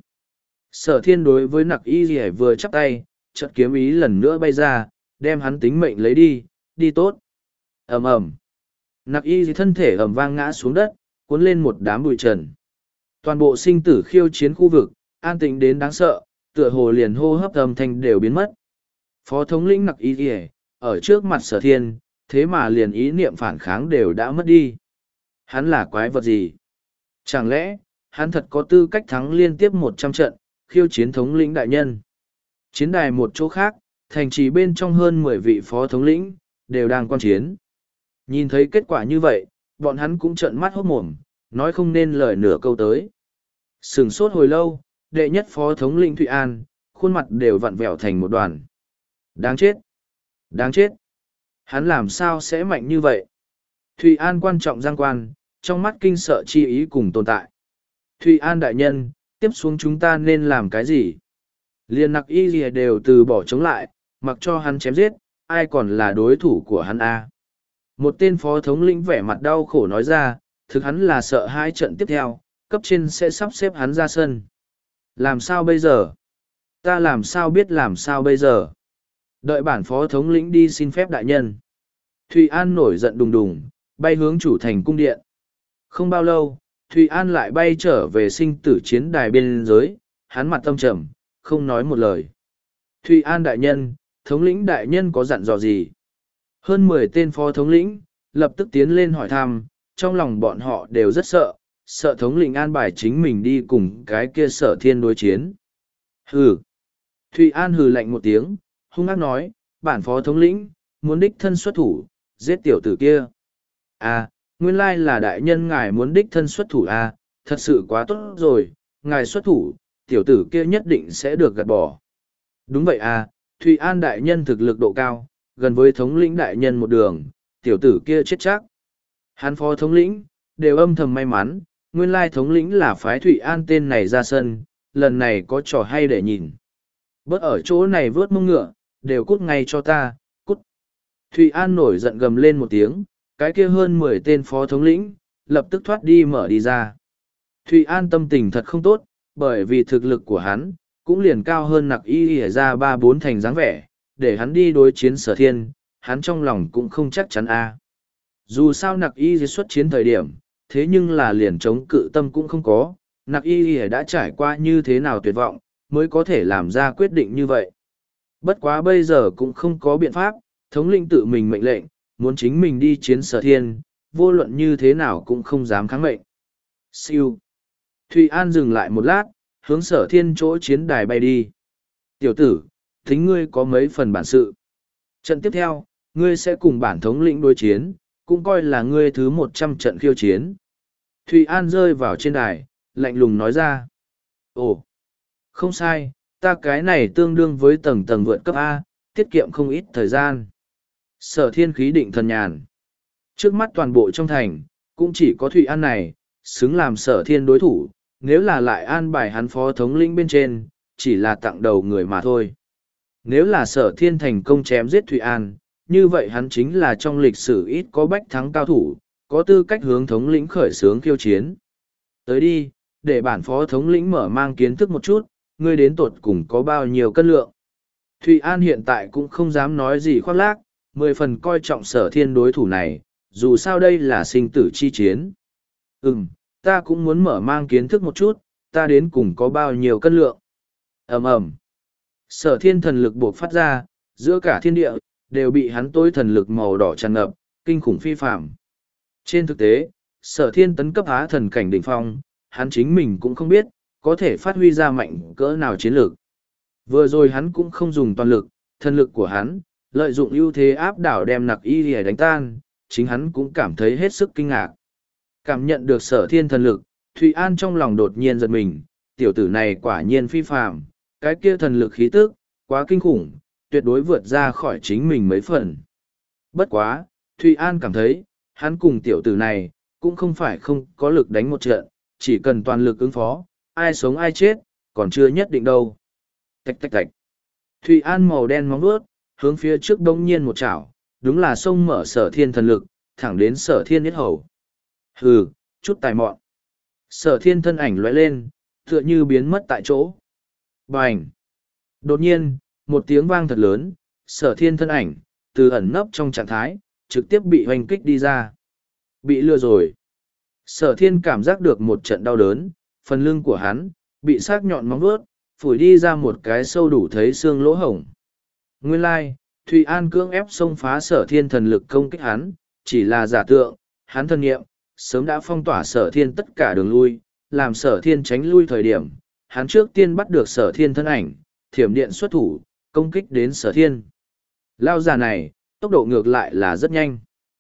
Sở thiên đối với nặc y lìa vừa chắp tay, chợt kiếm ý lần nữa bay ra, đem hắn tính mệnh lấy đi, đi tốt. Ầm ầm. Nặc y thân thể ầm vang ngã xuống đất, cuốn lên một đám bụi trần. Toàn bộ sinh tử khiêu chiến khu vực, an tĩnh đến đáng sợ, tựa hồ liền hô hấp âm thanh đều biến mất. Phó thống lĩnh nặc y kìa, ở trước mặt sở thiên, thế mà liền ý niệm phản kháng đều đã mất đi. Hắn là quái vật gì? Chẳng lẽ, hắn thật có tư cách thắng liên tiếp một trăm trận, khiêu chiến thống lĩnh đại nhân? Chiến đài một chỗ khác, thành trì bên trong hơn mười vị phó thống lĩnh, đều đang quan chiến. Nhìn thấy kết quả như vậy, bọn hắn cũng trợn mắt hốt mồm, nói không nên lời nửa câu tới. Sừng sốt hồi lâu, đệ nhất phó thống lĩnh Thụy An, khuôn mặt đều vặn vẹo thành một đoàn. Đáng chết! Đáng chết! Hắn làm sao sẽ mạnh như vậy? Thụy An quan trọng giang quan, trong mắt kinh sợ chi ý cùng tồn tại. Thụy An đại nhân, tiếp xuống chúng ta nên làm cái gì? Liên nặc y gì đều từ bỏ chống lại, mặc cho hắn chém giết, ai còn là đối thủ của hắn a? Một tên phó thống lĩnh vẻ mặt đau khổ nói ra, thực hắn là sợ hai trận tiếp theo, cấp trên sẽ sắp xếp hắn ra sân. Làm sao bây giờ? Ta làm sao biết làm sao bây giờ? Đợi bản phó thống lĩnh đi xin phép đại nhân. Thụy An nổi giận đùng đùng, bay hướng chủ thành cung điện. Không bao lâu, Thụy An lại bay trở về sinh tử chiến đài biên giới, hắn mặt tâm trầm, không nói một lời. Thụy An đại nhân, thống lĩnh đại nhân có dặn dò gì? Hơn mười tên phó thống lĩnh, lập tức tiến lên hỏi thăm, trong lòng bọn họ đều rất sợ, sợ thống lĩnh an bài chính mình đi cùng cái kia sở thiên đối chiến. Hừ! Thụy An hừ lạnh một tiếng, hung ác nói, bản phó thống lĩnh, muốn đích thân xuất thủ, giết tiểu tử kia. À, nguyên lai là đại nhân ngài muốn đích thân xuất thủ à, thật sự quá tốt rồi, ngài xuất thủ, tiểu tử kia nhất định sẽ được gạt bỏ. Đúng vậy à, Thụy An đại nhân thực lực độ cao, gần với thống lĩnh đại nhân một đường, tiểu tử kia chết chắc. Hắn phó thống lĩnh, đều âm thầm may mắn, nguyên lai thống lĩnh là phái Thụy An tên này ra sân, lần này có trò hay để nhìn. Bớt ở chỗ này vớt mông ngựa, đều cút ngay cho ta, cút. Thụy An nổi giận gầm lên một tiếng, cái kia hơn mười tên phó thống lĩnh, lập tức thoát đi mở đi ra. Thụy An tâm tình thật không tốt, bởi vì thực lực của hắn, cũng liền cao hơn nặc y ỉa ra ba bốn thành dáng vẻ, để hắn đi đối chiến sở thiên, hắn trong lòng cũng không chắc chắn a. Dù sao nặc y xuất chiến thời điểm, thế nhưng là liền chống cự tâm cũng không có, nặc y đã trải qua như thế nào tuyệt vọng, mới có thể làm ra quyết định như vậy. Bất quá bây giờ cũng không có biện pháp, thống lĩnh tự mình mệnh lệnh, muốn chính mình đi chiến sở thiên, vô luận như thế nào cũng không dám kháng mệnh. Siêu. Thụy An dừng lại một lát, hướng sở thiên chỗ chiến đài bay đi. Tiểu tử, thính ngươi có mấy phần bản sự. Trận tiếp theo, ngươi sẽ cùng bản thống lĩnh đối chiến, cũng coi là ngươi thứ một trăm trận khiêu chiến. Thụy An rơi vào trên đài, lạnh lùng nói ra. Ồ, không sai, ta cái này tương đương với tầng tầng vượt cấp A, tiết kiệm không ít thời gian. Sở thiên khí định thần nhàn. Trước mắt toàn bộ trong thành, cũng chỉ có Thụy An này, xứng làm sở thiên đối thủ, nếu là lại an bài hắn phó thống lĩnh bên trên, chỉ là tặng đầu người mà thôi. Nếu là sở thiên thành công chém giết Thụy An, như vậy hắn chính là trong lịch sử ít có bách thắng cao thủ, có tư cách hướng thống lĩnh khởi xướng khiêu chiến. Tới đi, để bản phó thống lĩnh mở mang kiến thức một chút, ngươi đến tột cùng có bao nhiêu cân lượng. Thụy An hiện tại cũng không dám nói gì khoác lác, mười phần coi trọng sở thiên đối thủ này, dù sao đây là sinh tử chi chiến. Ừm, ta cũng muốn mở mang kiến thức một chút, ta đến cùng có bao nhiêu cân lượng. Ầm ầm. Sở thiên thần lực buộc phát ra, giữa cả thiên địa, đều bị hắn tối thần lực màu đỏ tràn ngập, kinh khủng phi phạm. Trên thực tế, sở thiên tấn cấp há thần cảnh đỉnh phong, hắn chính mình cũng không biết, có thể phát huy ra mạnh cỡ nào chiến lược. Vừa rồi hắn cũng không dùng toàn lực, thân lực của hắn, lợi dụng ưu thế áp đảo đem nặc y lìa đánh tan, chính hắn cũng cảm thấy hết sức kinh ngạc. Cảm nhận được sở thiên thần lực, Thụy An trong lòng đột nhiên giật mình, tiểu tử này quả nhiên phi phàm, cái kia thần lực khí tức, quá kinh khủng, tuyệt đối vượt ra khỏi chính mình mấy phần. Bất quá, Thụy An cảm thấy, hắn cùng tiểu tử này, cũng không phải không có lực đánh một trận, chỉ cần toàn lực ứng phó, ai sống ai chết, còn chưa nhất định đâu. Tạch tạch tạch. Thụy An màu đen móng vuốt, hướng phía trước đông nhiên một chảo, đúng là xông mở sở thiên thần lực, thẳng đến sở thiên yết hầu. Hừ, chút tài mọn. Sở thiên thân ảnh lóe lên, tựa như biến mất tại chỗ. Bành! Đột nhiên, một tiếng vang thật lớn, sở thiên thân ảnh, từ ẩn nấp trong trạng thái, trực tiếp bị hoành kích đi ra. Bị lừa rồi. Sở thiên cảm giác được một trận đau đớn, phần lưng của hắn, bị sắc nhọn móng vuốt, phủi đi ra một cái sâu đủ thấy xương lỗ hổng. Nguyên lai, Thụy An cưỡng ép xông phá sở thiên thần lực công kích hắn, chỉ là giả tượng, hắn thân nghiệm, sớm đã phong tỏa sở thiên tất cả đường lui, làm sở thiên tránh lui thời điểm, hắn trước tiên bắt được sở thiên thân ảnh, thiểm điện xuất thủ, công kích đến sở thiên. Lao giả này, tốc độ ngược lại là rất nhanh.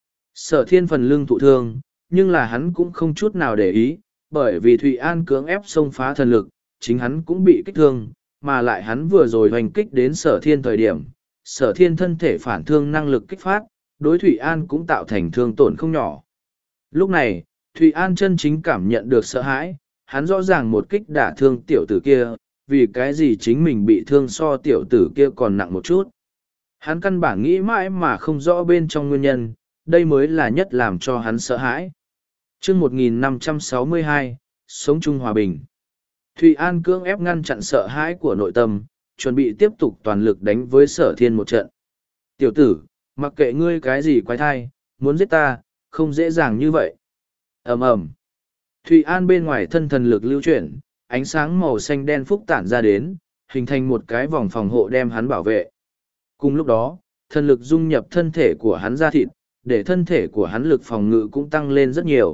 Sở thiên phần lưng thụ thương, nhưng là hắn cũng không chút nào để ý, bởi vì Thụy An cưỡng ép xông phá thần lực, chính hắn cũng bị kích thương, mà lại hắn vừa rồi hoành kích đến sở thiên thời điểm. Sở thiên thân thể phản thương năng lực kích phát, đối Thụy An cũng tạo thành thương tổn không nhỏ. Lúc này, Thụy An chân chính cảm nhận được sợ hãi, hắn rõ ràng một kích đả thương tiểu tử kia, vì cái gì chính mình bị thương so tiểu tử kia còn nặng một chút. Hắn căn bản nghĩ mãi mà không rõ bên trong nguyên nhân, đây mới là nhất làm cho hắn sợ hãi. Trước một nghìn năm trăm sáu mươi hai, sống chung hòa bình. Thụy An cưỡng ép ngăn chặn sợ hãi của nội tâm, chuẩn bị tiếp tục toàn lực đánh với sở thiên một trận. Tiểu tử, mặc kệ ngươi cái gì quái thai, muốn giết ta, không dễ dàng như vậy. Ầm ầm. Thụy An bên ngoài thân thần lực lưu chuyển, ánh sáng màu xanh đen phúc tản ra đến, hình thành một cái vòng phòng hộ đem hắn bảo vệ. Cùng lúc đó, thần lực dung nhập thân thể của hắn ra thịt, để thân thể của hắn lực phòng ngự cũng tăng lên rất nhiều.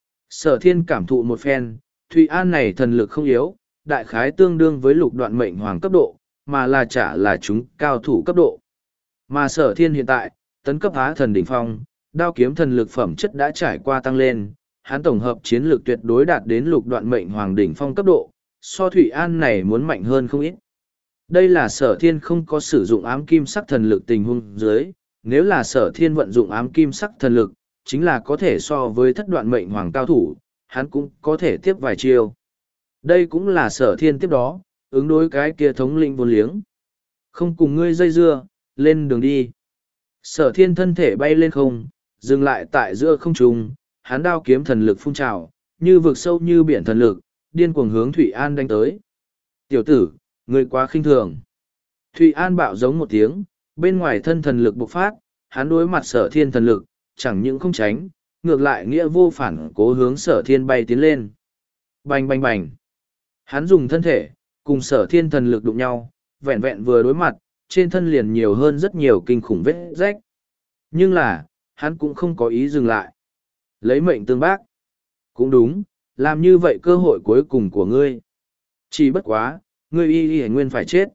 Sở thiên cảm thụ một phen, Thụy An này thần lực không yếu, đại khái tương đương với lục đoạn mệnh hoàng cấp độ, mà là chả là chúng cao thủ cấp độ. Mà sở thiên hiện tại, tấn cấp Á thần đỉnh phong, đao kiếm thần lực phẩm chất đã trải qua tăng lên, hắn tổng hợp chiến lược tuyệt đối đạt đến lục đoạn mệnh hoàng đỉnh phong cấp độ, so Thụy An này muốn mạnh hơn không ít. Đây là sở thiên không có sử dụng ám kim sắc thần lực tình huống dưới, nếu là sở thiên vận dụng ám kim sắc thần lực, chính là có thể so với thất đoạn mệnh hoàng cao thủ, hắn cũng có thể tiếp vài chiêu. Đây cũng là sở thiên tiếp đó, ứng đối cái kia thống lĩnh vốn liếng. Không cùng ngươi dây dưa, lên đường đi. Sở thiên thân thể bay lên không, dừng lại tại giữa không trung, hắn đao kiếm thần lực phun trào, như vực sâu như biển thần lực, điên cuồng hướng Thụy An đánh tới. Tiểu tử, ngươi quá khinh thường. Thụy An bạo giống một tiếng, bên ngoài thân thần lực bộc phát, hắn đối mặt sở thiên thần lực, chẳng những không tránh, ngược lại nghĩa vô phản cố hướng sở thiên bay tiến lên. Bành bành bành. Hắn dùng thân thể, cùng sở thiên thần lực đụng nhau, vẹn vẹn vừa đối mặt, trên thân liền nhiều hơn rất nhiều kinh khủng vết rách. Nhưng là, hắn cũng không có ý dừng lại. Lấy mệnh tương bác. Cũng đúng, làm như vậy cơ hội cuối cùng của ngươi. Chỉ bất quá, ngươi y y nguyên phải chết.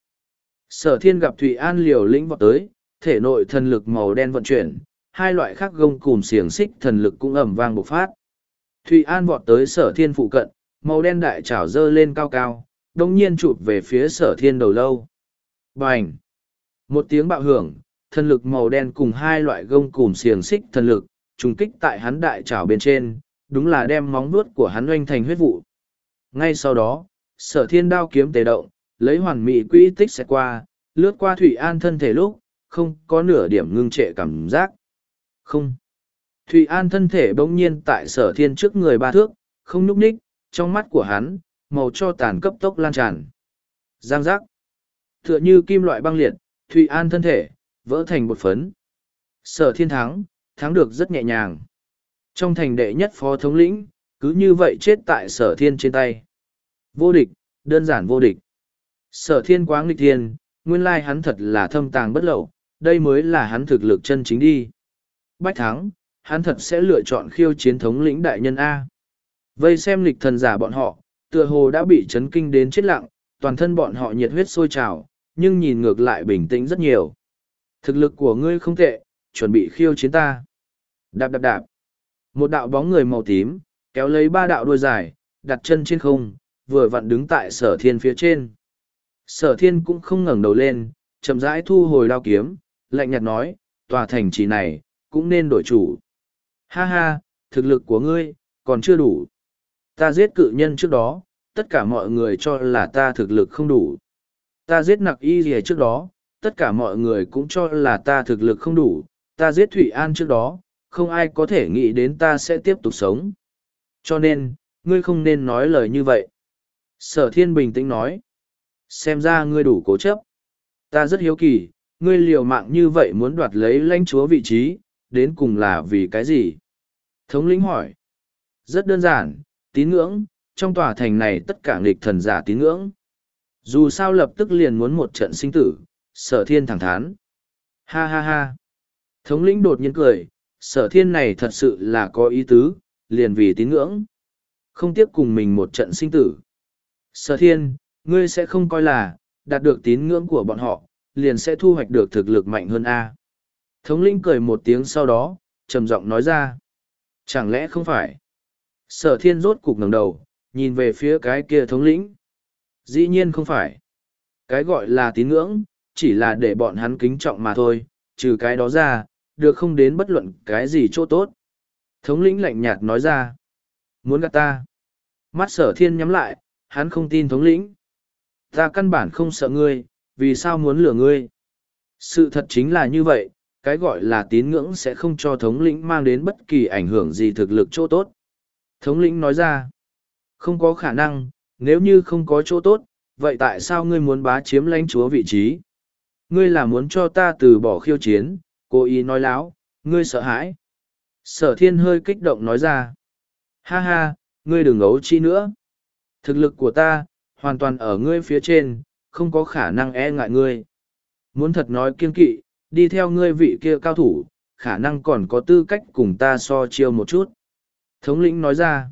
Sở thiên gặp Thụy An liều lĩnh vọt tới, thể nội thần lực màu đen vận chuyển, hai loại khác gông cùm xiềng xích thần lực cũng ầm vang bộc phát. Thụy An vọt tới sở thiên phụ cận, màu đen đại chảo dơ lên cao cao, đồng nhiên chụp về phía sở thiên đầu lâu. Bành! Một tiếng bạo hưởng, thần lực màu đen cùng hai loại gông cùm xiềng xích thần lực, trùng kích tại hắn đại chảo bên trên, đúng là đem móng vuốt của hắn oanh thành huyết vụ. Ngay sau đó, sở thiên đao kiếm tề động, lấy hoàn mỹ quỹ tích xẹt qua, lướt qua Thụy An thân thể lúc, không có nửa điểm ngưng trệ cảm giác. Không. Thụy An thân thể bỗng nhiên tại sở thiên trước người ba thước, không nhúc nhích, trong mắt của hắn, màu cho tàn cấp tốc lan tràn. Giang giác. Tựa như kim loại băng liệt, Thụy An thân thể, vỡ thành bột phấn. Sở thiên thắng, thắng được rất nhẹ nhàng. Trong thành đệ nhất phó thống lĩnh, cứ như vậy chết tại sở thiên trên tay. Vô địch, đơn giản vô địch. Sở thiên quá nghịch thiên, nguyên lai hắn thật là thâm tàng bất lậu, đây mới là hắn thực lực chân chính đi. Bách thắng, hắn thật sẽ lựa chọn khiêu chiến thống lĩnh đại nhân A. Vây xem lịch thần giả bọn họ, Tựa hồ đã bị chấn kinh đến chết lặng, toàn thân bọn họ nhiệt huyết sôi trào, nhưng nhìn ngược lại bình tĩnh rất nhiều. Thực lực của ngươi không tệ, chuẩn bị khiêu chiến ta. Đạp đạp đạp. Một đạo bóng người màu tím, kéo lấy ba đạo đuôi dài, đặt chân trên không, vừa vặn đứng tại sở thiên phía trên. Sở thiên cũng không ngẩng đầu lên, chậm rãi thu hồi đao kiếm, lạnh nhạt nói, tòa thành trì này, cũng nên đổi chủ. Ha ha, thực lực của ngươi, còn chưa đủ. Ta giết cự nhân trước đó, tất cả mọi người cho là ta thực lực không đủ. Ta giết nặc y rìa trước đó, tất cả mọi người cũng cho là ta thực lực không đủ. Ta giết Thụy An trước đó, không ai có thể nghĩ đến ta sẽ tiếp tục sống. Cho nên, ngươi không nên nói lời như vậy. Sở thiên bình tĩnh nói. Xem ra ngươi đủ cố chấp. Ta rất hiếu kỳ, ngươi liều mạng như vậy muốn đoạt lấy lãnh chúa vị trí, đến cùng là vì cái gì? Thống lĩnh hỏi. Rất đơn giản, tín ngưỡng, trong tòa thành này tất cả nghịch thần giả tín ngưỡng. Dù sao lập tức liền muốn một trận sinh tử, sở thiên thẳng thắn. Ha ha ha. Thống lĩnh đột nhiên cười, sở thiên này thật sự là có ý tứ, liền vì tín ngưỡng. Không tiếc cùng mình một trận sinh tử. Sở thiên, ngươi sẽ không coi là, đạt được tín ngưỡng của bọn họ, liền sẽ thu hoạch được thực lực mạnh hơn A. Thống lĩnh cười một tiếng sau đó, trầm giọng nói ra. Chẳng lẽ không phải? Sở thiên rốt cục ngẩng đầu, nhìn về phía cái kia thống lĩnh. Dĩ nhiên không phải. Cái gọi là tín ngưỡng, chỉ là để bọn hắn kính trọng mà thôi, trừ cái đó ra, được không đến bất luận cái gì chỗ tốt. Thống lĩnh lạnh nhạt nói ra. Muốn gạt ta. Mắt sở thiên nhắm lại, hắn không tin thống lĩnh. Ta căn bản không sợ ngươi, vì sao muốn lừa ngươi? Sự thật chính là như vậy, cái gọi là tín ngưỡng sẽ không cho thống lĩnh mang đến bất kỳ ảnh hưởng gì thực lực chỗ tốt. Thống lĩnh nói ra, không có khả năng, nếu như không có chỗ tốt, vậy tại sao ngươi muốn bá chiếm lãnh chúa vị trí? Ngươi là muốn cho ta từ bỏ khiêu chiến, cố ý nói láo, ngươi sợ hãi. Sở thiên hơi kích động nói ra, ha ha, ngươi đừng ấu chi nữa. Thực lực của ta, hoàn toàn ở ngươi phía trên, không có khả năng e ngại ngươi. Muốn thật nói kiên kỵ, đi theo ngươi vị kia cao thủ, khả năng còn có tư cách cùng ta so chiêu một chút. Thống lĩnh nói ra,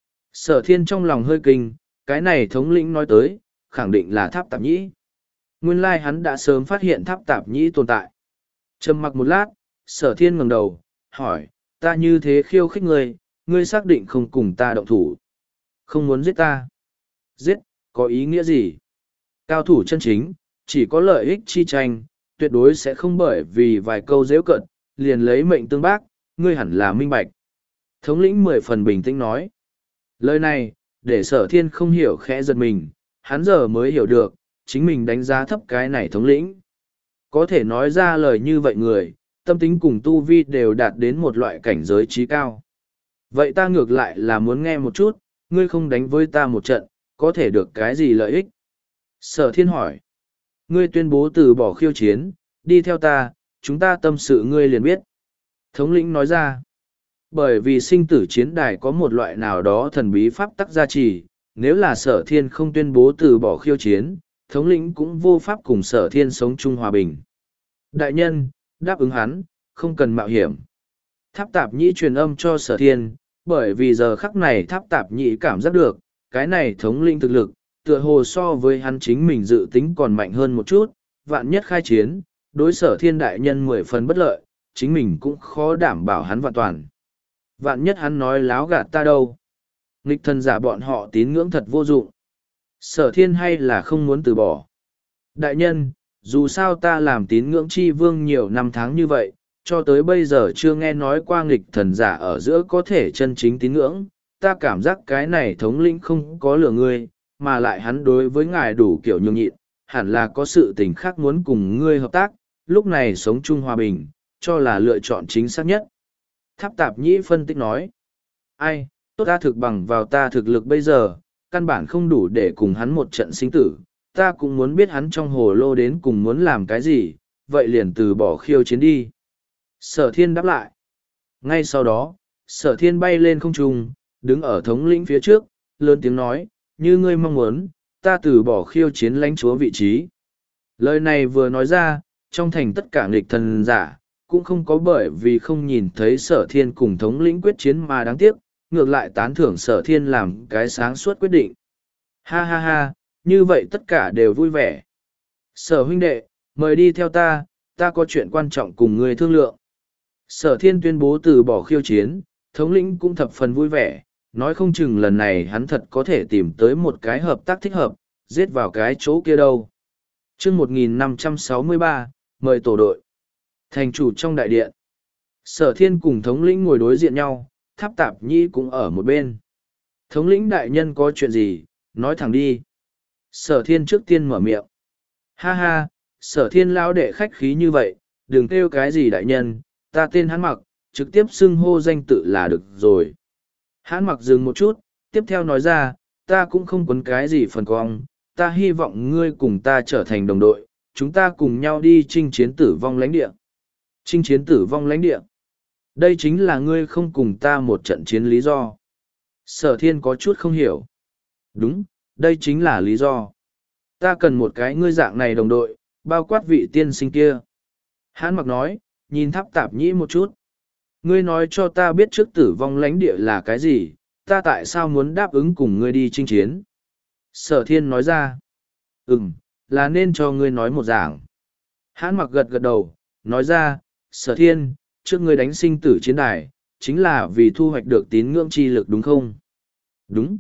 sở thiên trong lòng hơi kinh, cái này thống lĩnh nói tới, khẳng định là tháp tạp nhĩ. Nguyên lai hắn đã sớm phát hiện tháp tạp nhĩ tồn tại. Trầm mặc một lát, sở thiên ngẩng đầu, hỏi, ta như thế khiêu khích ngươi, ngươi xác định không cùng ta động thủ. Không muốn giết ta. Giết, có ý nghĩa gì? Cao thủ chân chính, chỉ có lợi ích chi tranh, tuyệt đối sẽ không bởi vì vài câu dễu cận, liền lấy mệnh tương bác, ngươi hẳn là minh bạch. Thống lĩnh mười phần bình tĩnh nói. Lời này, để sở thiên không hiểu khẽ giật mình, hắn giờ mới hiểu được, chính mình đánh giá thấp cái này thống lĩnh. Có thể nói ra lời như vậy người, tâm tính cùng tu vi đều đạt đến một loại cảnh giới trí cao. Vậy ta ngược lại là muốn nghe một chút, ngươi không đánh với ta một trận, có thể được cái gì lợi ích? Sở thiên hỏi. Ngươi tuyên bố từ bỏ khiêu chiến, đi theo ta, chúng ta tâm sự ngươi liền biết. Thống lĩnh nói ra. Bởi vì sinh tử chiến đài có một loại nào đó thần bí pháp tắc gia trì, nếu là sở thiên không tuyên bố từ bỏ khiêu chiến, thống lĩnh cũng vô pháp cùng sở thiên sống chung hòa bình. Đại nhân, đáp ứng hắn, không cần mạo hiểm. Tháp tạp nhĩ truyền âm cho sở thiên, bởi vì giờ khắc này tháp tạp nhĩ cảm giác được, cái này thống lĩnh thực lực, tựa hồ so với hắn chính mình dự tính còn mạnh hơn một chút, vạn nhất khai chiến, đối sở thiên đại nhân mười phần bất lợi, chính mình cũng khó đảm bảo hắn vạn toàn. Vạn nhất hắn nói láo gạt ta đâu. Nghịch thần giả bọn họ tín ngưỡng thật vô dụng. Sở thiên hay là không muốn từ bỏ. Đại nhân, dù sao ta làm tín ngưỡng chi vương nhiều năm tháng như vậy, cho tới bây giờ chưa nghe nói qua nghịch thần giả ở giữa có thể chân chính tín ngưỡng. Ta cảm giác cái này thống lĩnh không có lửa ngươi, mà lại hắn đối với ngài đủ kiểu nhường nhịn, hẳn là có sự tình khác muốn cùng ngươi hợp tác, lúc này sống chung hòa bình, cho là lựa chọn chính xác nhất. Tháp tạp nhĩ phân tích nói, ai, tốt ta thực bằng vào ta thực lực bây giờ, căn bản không đủ để cùng hắn một trận sinh tử, ta cũng muốn biết hắn trong hồ lô đến cùng muốn làm cái gì, vậy liền từ bỏ khiêu chiến đi. Sở thiên đáp lại. Ngay sau đó, sở thiên bay lên không trung, đứng ở thống lĩnh phía trước, lớn tiếng nói, như ngươi mong muốn, ta từ bỏ khiêu chiến lãnh chúa vị trí. Lời này vừa nói ra, trong thành tất cả nghịch thần giả, cũng không có bởi vì không nhìn thấy sở thiên cùng thống lĩnh quyết chiến mà đáng tiếc, ngược lại tán thưởng sở thiên làm cái sáng suốt quyết định. Ha ha ha, như vậy tất cả đều vui vẻ. Sở huynh đệ, mời đi theo ta, ta có chuyện quan trọng cùng người thương lượng. Sở thiên tuyên bố từ bỏ khiêu chiến, thống lĩnh cũng thập phần vui vẻ, nói không chừng lần này hắn thật có thể tìm tới một cái hợp tác thích hợp, giết vào cái chỗ kia đâu. chương một nghìn năm trăm sáu mươi ba, mời tổ đội. Thành chủ trong đại điện. Sở thiên cùng thống lĩnh ngồi đối diện nhau, Tháp Tạp Nhĩ cũng ở một bên. Thống lĩnh đại nhân có chuyện gì, nói thẳng đi. Sở thiên trước tiên mở miệng. Ha ha, sở thiên lão đệ khách khí như vậy, đừng kêu cái gì đại nhân, ta tên hắn mặc, trực tiếp xưng hô danh tự là được rồi. Hắn mặc dừng một chút, tiếp theo nói ra, ta cũng không quấn cái gì phần cong, ta hy vọng ngươi cùng ta trở thành đồng đội, chúng ta cùng nhau đi chinh chiến tử vong lãnh địa. Chinh chiến tử vong lãnh địa. Đây chính là ngươi không cùng ta một trận chiến lý do. Sở thiên có chút không hiểu. Đúng, đây chính là lý do. Ta cần một cái ngươi dạng này đồng đội, bao quát vị tiên sinh kia. Hán mặc nói, nhìn Tháp Tạp Nhĩ một chút. Ngươi nói cho ta biết trước tử vong lãnh địa là cái gì, ta tại sao muốn đáp ứng cùng ngươi đi chinh chiến. Sở thiên nói ra. Ừm, là nên cho ngươi nói một giảng. Hán mặc gật gật đầu, nói ra, sở thiên, trước ngươi đánh sinh tử chiến đài, chính là vì thu hoạch được tín ngưỡng chi lực đúng không? Đúng.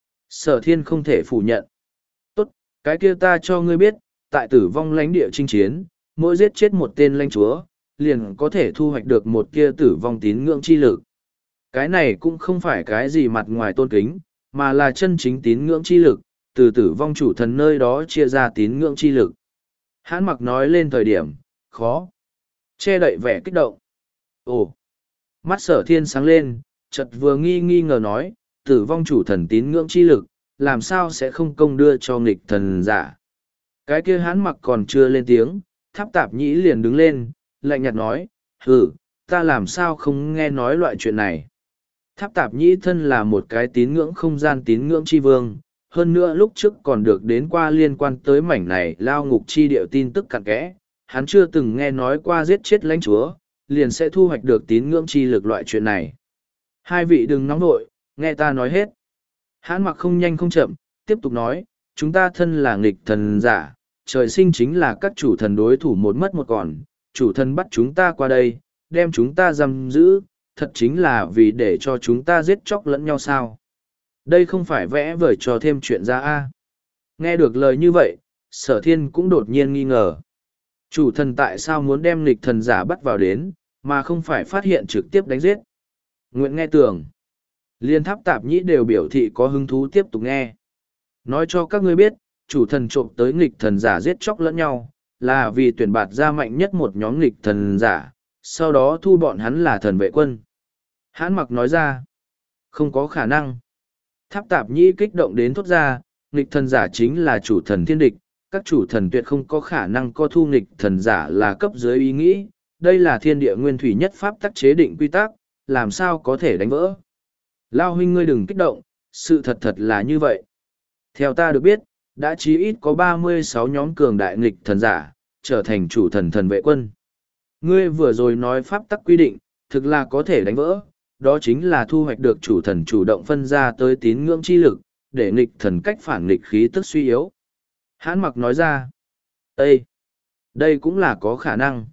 Sở thiên không thể phủ nhận. Tốt, cái kia ta cho ngươi biết, tại tử vong lãnh địa chinh chiến, mỗi giết chết một tên lãnh chúa, liền có thể thu hoạch được một kia tử vong tín ngưỡng chi lực. Cái này cũng không phải cái gì mặt ngoài tôn kính, mà là chân chính tín ngưỡng chi lực, từ tử vong chủ thần nơi đó chia ra tín ngưỡng chi lực. Hán mặc nói lên thời điểm, khó. Che đậy vẻ kích động. Ồ! Mắt sở thiên sáng lên, chợt vừa nghi nghi ngờ nói, tử vong chủ thần tín ngưỡng chi lực, làm sao sẽ không công đưa cho nghịch thần giả. Cái kia hán mặc còn chưa lên tiếng, Tháp Tạp Nhĩ liền đứng lên, lạnh nhạt nói, hừ, ta làm sao không nghe nói loại chuyện này. Tháp Tạp Nhĩ thân là một cái tín ngưỡng không gian tín ngưỡng chi vương, hơn nữa lúc trước còn được đến qua liên quan tới mảnh này lao ngục chi điệu tin tức cặn kẽ, hắn chưa từng nghe nói qua giết chết lãnh chúa, liền sẽ thu hoạch được tín ngưỡng chi lực loại chuyện này. Hai vị đừng nóng vội, nghe ta nói hết. Hán mặc không nhanh không chậm, tiếp tục nói, chúng ta thân là nghịch thần giả, trời sinh chính là các chủ thần đối thủ một mất một còn, chủ thần bắt chúng ta qua đây, đem chúng ta giam giữ, thật chính là vì để cho chúng ta giết chóc lẫn nhau sao. Đây không phải vẽ vời cho thêm chuyện ra a. Nghe được lời như vậy, sở thiên cũng đột nhiên nghi ngờ. Chủ thần tại sao muốn đem nghịch thần giả bắt vào đến, mà không phải phát hiện trực tiếp đánh giết. Nguyện nghe tưởng. Liên Tháp Tạp Nhĩ đều biểu thị có hứng thú tiếp tục nghe. Nói cho các ngươi biết, chủ thần trộm tới nghịch thần giả giết chóc lẫn nhau, là vì tuyển bạt ra mạnh nhất một nhóm nghịch thần giả, sau đó thu bọn hắn là thần vệ quân. Hán mặc nói ra, không có khả năng. Tháp Tạp Nhĩ kích động đến thốt ra, nghịch thần giả chính là chủ thần thiên địch, các chủ thần tuyệt không có khả năng có thu nghịch thần giả là cấp dưới ý nghĩ, đây là thiên địa nguyên thủy nhất pháp tắc chế định quy tắc, làm sao có thể đánh vỡ. Lao huynh ngươi đừng kích động, sự thật thật là như vậy. Theo ta được biết, đã chí ít có ba mươi sáu nhóm cường đại nghịch thần giả, trở thành chủ thần thần vệ quân. Ngươi vừa rồi nói pháp tắc quy định, thực là có thể đánh vỡ, đó chính là thu hoạch được chủ thần chủ động phân ra tới tín ngưỡng chi lực, để nghịch thần cách phản nghịch khí tức suy yếu. Hán mặc nói ra, Ê! Đây cũng là có khả năng.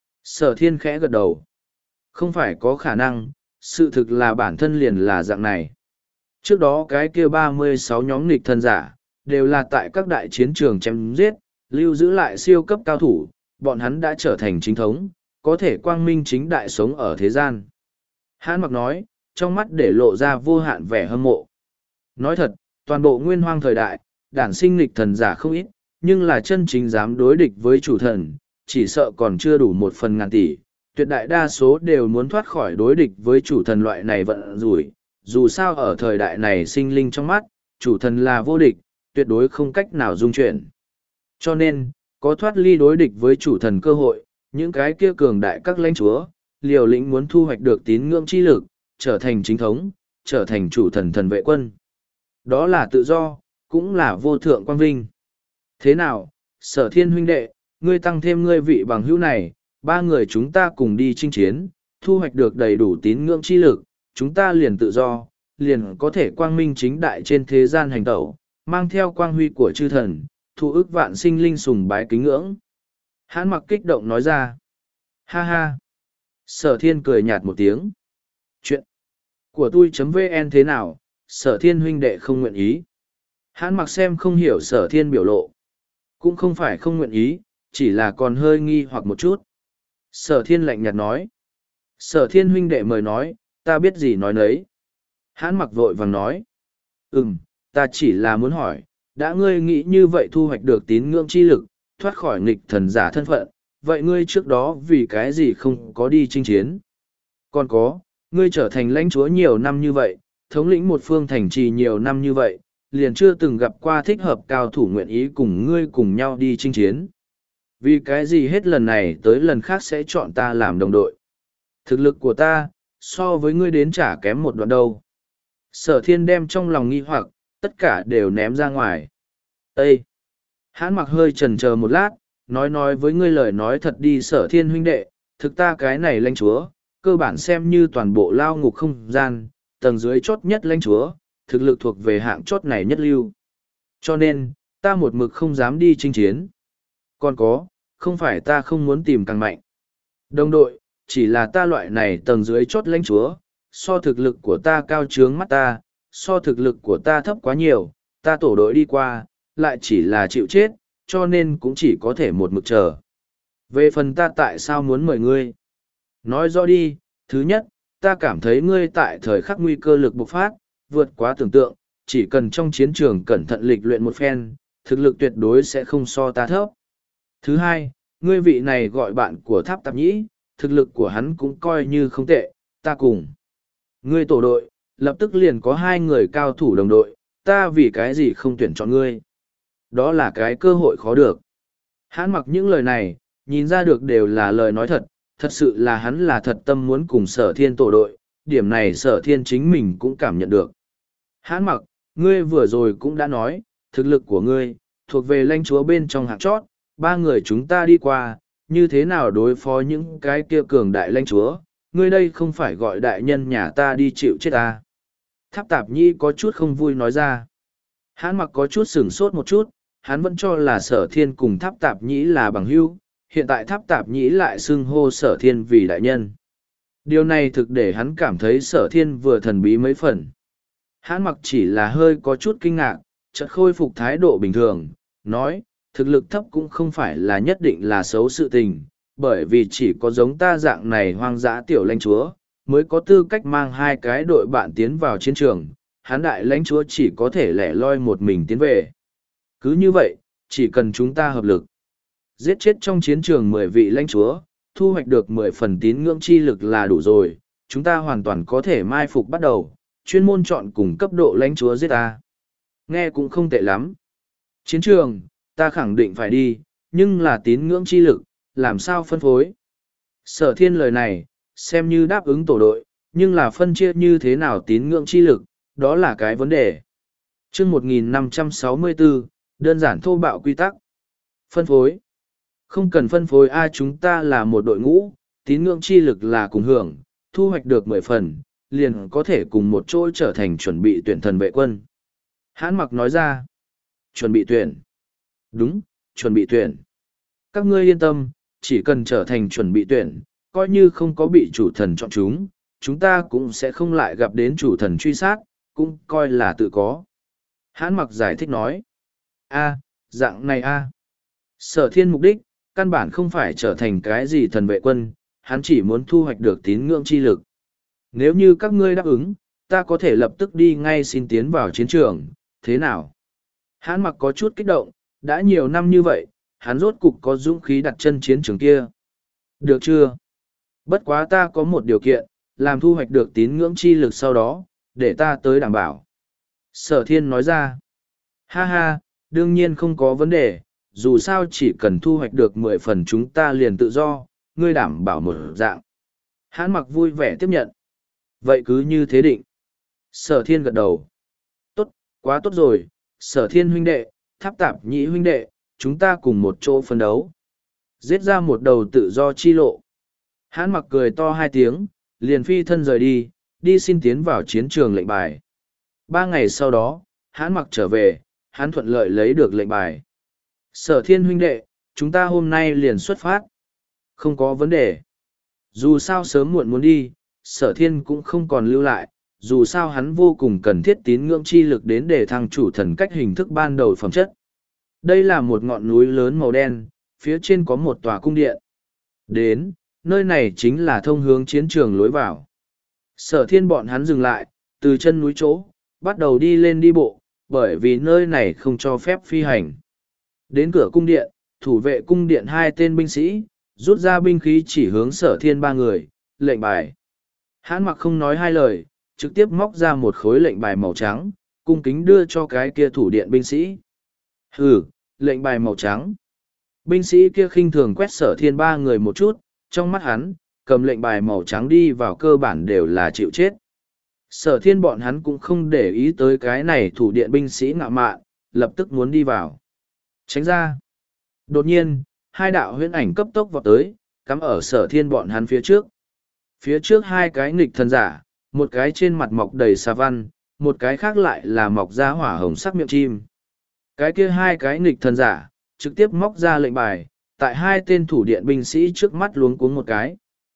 Sở thiên khẽ gật đầu. Không phải có khả năng, sự thực là bản thân liền là dạng này. Trước đó cái kia ba mươi sáu nhóm nghịch thần giả, đều là tại các đại chiến trường chém giết, lưu giữ lại siêu cấp cao thủ, bọn hắn đã trở thành chính thống, có thể quang minh chính đại sống ở thế gian. Hán mặc nói, trong mắt để lộ ra vô hạn vẻ hâm mộ. Nói thật, toàn bộ nguyên hoang thời đại, đản sinh nghịch thần giả không ít, nhưng là chân chính dám đối địch với chủ thần, chỉ sợ còn chưa đủ một phần ngàn tỷ. Tuyệt đại đa số đều muốn thoát khỏi đối địch với chủ thần loại này vận rủi. Dù sao ở thời đại này sinh linh trong mắt, chủ thần là vô địch, tuyệt đối không cách nào dung chuyển. Cho nên, có thoát ly đối địch với chủ thần cơ hội, những cái kia cường đại các lãnh chúa, liều lĩnh muốn thu hoạch được tín ngưỡng chi lực, trở thành chính thống, trở thành chủ thần thần vệ quân. Đó là tự do, cũng là vô thượng quang vinh. Thế nào, sở thiên huynh đệ, ngươi tăng thêm ngươi vị bằng hữu này, ba người chúng ta cùng đi chinh chiến, thu hoạch được đầy đủ tín ngưỡng chi lực, chúng ta liền tự do, liền có thể quang minh chính đại trên thế gian hành tẩu, mang theo quang huy của chư thần, thụ ức vạn sinh linh sùng bái kính ngưỡng. Hãn mặc kích động nói ra. Ha ha. Sở thiên cười nhạt một tiếng. Chuyện của tôi.vn thế nào, sở thiên huynh đệ không nguyện ý. Hãn mặc xem không hiểu sở thiên biểu lộ. Cũng không phải không nguyện ý, chỉ là còn hơi nghi hoặc một chút. Sở thiên lạnh nhạt nói. Sở thiên huynh đệ mời nói, ta biết gì nói nấy. Hãn mặc vội vàng nói. Ừm, ta chỉ là muốn hỏi, đã ngươi nghĩ như vậy thu hoạch được tín ngưỡng chi lực, thoát khỏi nghịch thần giả thân phận, vậy ngươi trước đó vì cái gì không có đi chinh chiến? Còn có, ngươi trở thành lãnh chúa nhiều năm như vậy, thống lĩnh một phương thành trì nhiều năm như vậy, liền chưa từng gặp qua thích hợp cao thủ nguyện ý cùng ngươi cùng nhau đi chinh chiến. Vì cái gì hết lần này tới lần khác sẽ chọn ta làm đồng đội? Thực lực của ta, so với ngươi đến chả kém một đoạn đâu. Sở thiên đem trong lòng nghi hoặc, tất cả đều ném ra ngoài. Ê! Hãn mặc hơi chần chờ một lát, nói nói với ngươi lời nói thật đi sở thiên huynh đệ, thực ta cái này lãnh chúa, cơ bản xem như toàn bộ lao ngục không gian, tầng dưới chốt nhất lãnh chúa, thực lực thuộc về hạng chốt này nhất lưu. Cho nên, ta một mực không dám đi chinh chiến. Còn có, không phải ta không muốn tìm càng mạnh. Đồng đội, chỉ là ta loại này tầng dưới chốt lãnh chúa, so thực lực của ta cao trướng mắt ta, so thực lực của ta thấp quá nhiều, ta tổ đội đi qua, lại chỉ là chịu chết, cho nên cũng chỉ có thể một mực chờ. Về phần ta tại sao muốn mời ngươi? Nói rõ đi, thứ nhất, ta cảm thấy ngươi tại thời khắc nguy cơ lực bộc phát, vượt quá tưởng tượng, chỉ cần trong chiến trường cẩn thận lịch luyện một phen, thực lực tuyệt đối sẽ không so ta thấp. Thứ hai, ngươi vị này gọi bạn của Tháp Tạp Nhĩ, thực lực của hắn cũng coi như không tệ, ta cùng. Ngươi tổ đội, lập tức liền có hai người cao thủ đồng đội, ta vì cái gì không tuyển chọn ngươi. Đó là cái cơ hội khó được. Hãn mặc những lời này, nhìn ra được đều là lời nói thật, thật sự là hắn là thật tâm muốn cùng sở thiên tổ đội, điểm này sở thiên chính mình cũng cảm nhận được. Hãn mặc, ngươi vừa rồi cũng đã nói, thực lực của ngươi, thuộc về lãnh chúa bên trong hạng chót, ba người chúng ta đi qua, như thế nào đối phó những cái kia cường đại lãnh chúa, ngươi đây không phải gọi đại nhân nhà ta đi chịu chết ta. Tháp Tạp Nhĩ có chút không vui nói ra. Hãn mặc có chút sửng sốt một chút, hắn vẫn cho là sở thiên cùng Tháp Tạp Nhĩ là bằng hữu, hiện tại Tháp Tạp Nhĩ lại xưng hô sở thiên vì đại nhân. Điều này thực để hắn cảm thấy sở thiên vừa thần bí mấy phần. Hãn mặc chỉ là hơi có chút kinh ngạc, chợt khôi phục thái độ bình thường, nói, thực lực thấp cũng không phải là nhất định là xấu sự tình, bởi vì chỉ có giống ta dạng này hoang dã tiểu lãnh chúa, mới có tư cách mang hai cái đội bạn tiến vào chiến trường, hán đại lãnh chúa chỉ có thể lẻ loi một mình tiến về. Cứ như vậy, chỉ cần chúng ta hợp lực, giết chết trong chiến trường mười vị lãnh chúa, thu hoạch được mười phần tín ngưỡng chi lực là đủ rồi, chúng ta hoàn toàn có thể mai phục bắt đầu, chuyên môn chọn cùng cấp độ lãnh chúa giết ta. Nghe cũng không tệ lắm. Chiến trường, ta khẳng định phải đi, nhưng là tín ngưỡng chi lực, làm sao phân phối? Sở thiên lời này, xem như đáp ứng tổ đội, nhưng là phân chia như thế nào tín ngưỡng chi lực, đó là cái vấn đề. chương một nghìn năm trăm sáu mươi bốn, đơn giản thô bạo quy tắc. Phân phối. Không cần phân phối ai, chúng ta là một đội ngũ, tín ngưỡng chi lực là cùng hưởng, thu hoạch được mười phần, liền có thể cùng một chỗ trở thành chuẩn bị tuyển thần vệ quân. Hãn mặc nói ra. Chuẩn bị tuyển. Đúng, chuẩn bị tuyển. Các ngươi yên tâm, chỉ cần trở thành chuẩn bị tuyển, coi như không có bị chủ thần chọn chúng, chúng ta cũng sẽ không lại gặp đến chủ thần truy sát, cũng coi là tự có. Hãn mặc giải thích nói. A, dạng này a. Sở thiên mục đích, căn bản không phải trở thành cái gì thần vệ quân, hắn chỉ muốn thu hoạch được tín ngưỡng chi lực. Nếu như các ngươi đáp ứng, ta có thể lập tức đi ngay xin tiến vào chiến trường, thế nào? Hãn mặc có chút kích động, đã nhiều năm như vậy, hắn rốt cục có dũng khí đặt chân chiến trường kia. Được chưa? Bất quá ta có một điều kiện, làm thu hoạch được tín ngưỡng chi lực sau đó, để ta tới đảm bảo. Sở thiên nói ra. Ha ha, đương nhiên không có vấn đề, dù sao chỉ cần thu hoạch được mười phần chúng ta liền tự do, ngươi đảm bảo một dạng. Hãn mặc vui vẻ tiếp nhận. Vậy cứ như thế định. Sở thiên gật đầu. Tốt, quá tốt rồi, sở thiên huynh đệ, Tháp Tạp Nhĩ huynh đệ, chúng ta cùng một chỗ phân đấu. Giết ra một đầu tự do chi lộ. Hãn mặc cười to hai tiếng, liền phi thân rời đi, đi xin tiến vào chiến trường lệnh bài. Ba ngày sau đó, hãn mặc trở về, hắn thuận lợi lấy được lệnh bài. Sở Thiên huynh đệ, chúng ta hôm nay liền xuất phát. Không có vấn đề. Dù sao sớm muộn muốn đi, Sở Thiên cũng không còn lưu lại, dù sao hắn vô cùng cần thiết tín ngưỡng chi lực đến để thăng chủ thần cách hình thức ban đầu phẩm chất. Đây là một ngọn núi lớn màu đen, phía trên có một tòa cung điện. Đến, nơi này chính là thông hướng chiến trường lối vào. Sở Thiên bọn hắn dừng lại, từ chân núi chỗ, bắt đầu đi lên đi bộ, bởi vì nơi này không cho phép phi hành. Đến cửa cung điện, thủ vệ cung điện hai tên binh sĩ, rút ra binh khí chỉ hướng Sở Thiên ba người, lệnh bài. Hãn Mặc không nói hai lời, trực tiếp móc ra một khối lệnh bài màu trắng, cung kính đưa cho cái kia thủ điện binh sĩ. Hừ, lệnh bài màu trắng. Binh sĩ kia khinh thường quét Sở Thiên ba người một chút, trong mắt hắn, cầm lệnh bài màu trắng đi vào cơ bản đều là chịu chết. Sở Thiên bọn hắn cũng không để ý tới cái này thủ điện binh sĩ ngạo mạn, lập tức muốn đi vào. Tránh ra. Đột nhiên, hai đạo huyễn ảnh cấp tốc vọt tới, cắm ở Sở Thiên bọn hắn phía trước. Phía trước hai cái nghịch thần giả, một cái trên mặt mọc đầy xà văn, một cái khác lại là mọc ra hỏa hồng sắc miệng chim. Cái kia hai cái nghịch thần giả, trực tiếp móc ra lệnh bài, tại hai tên thủ điện binh sĩ trước mắt luống cuống một cái.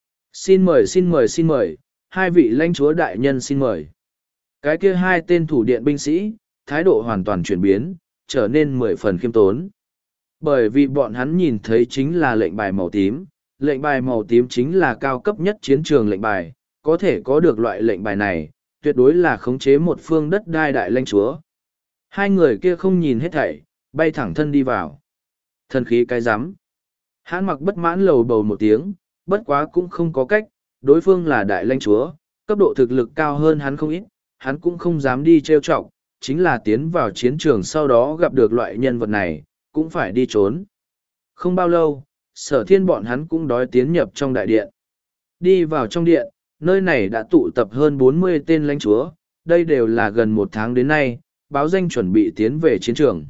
Xin mời xin mời xin mời, hai vị lãnh chúa đại nhân xin mời. Cái kia hai tên thủ điện binh sĩ, thái độ hoàn toàn chuyển biến, trở nên mười phần khiêm tốn. Bởi vì bọn hắn nhìn thấy chính là lệnh bài màu tím, lệnh bài màu tím chính là cao cấp nhất chiến trường lệnh bài, có thể có được loại lệnh bài này, tuyệt đối là khống chế một phương đất đai đại lãnh chúa. Hai người kia không nhìn hết thảy, bay thẳng thân đi vào. Thần khí cái rắm. Hãn Mặc bất mãn lầu bầu một tiếng, bất quá cũng không có cách, đối phương là đại lãnh chúa, cấp độ thực lực cao hơn hắn không ít, hắn cũng không dám đi trêu chọc, chính là tiến vào chiến trường sau đó gặp được loại nhân vật này, cũng phải đi trốn. Không bao lâu, Sở Thiên bọn hắn cũng đói tiến nhập trong đại điện. Đi vào trong điện, nơi này đã tụ tập hơn bốn mươi tên lãnh chúa, đây đều là gần một tháng đến nay, báo danh chuẩn bị tiến về chiến trường.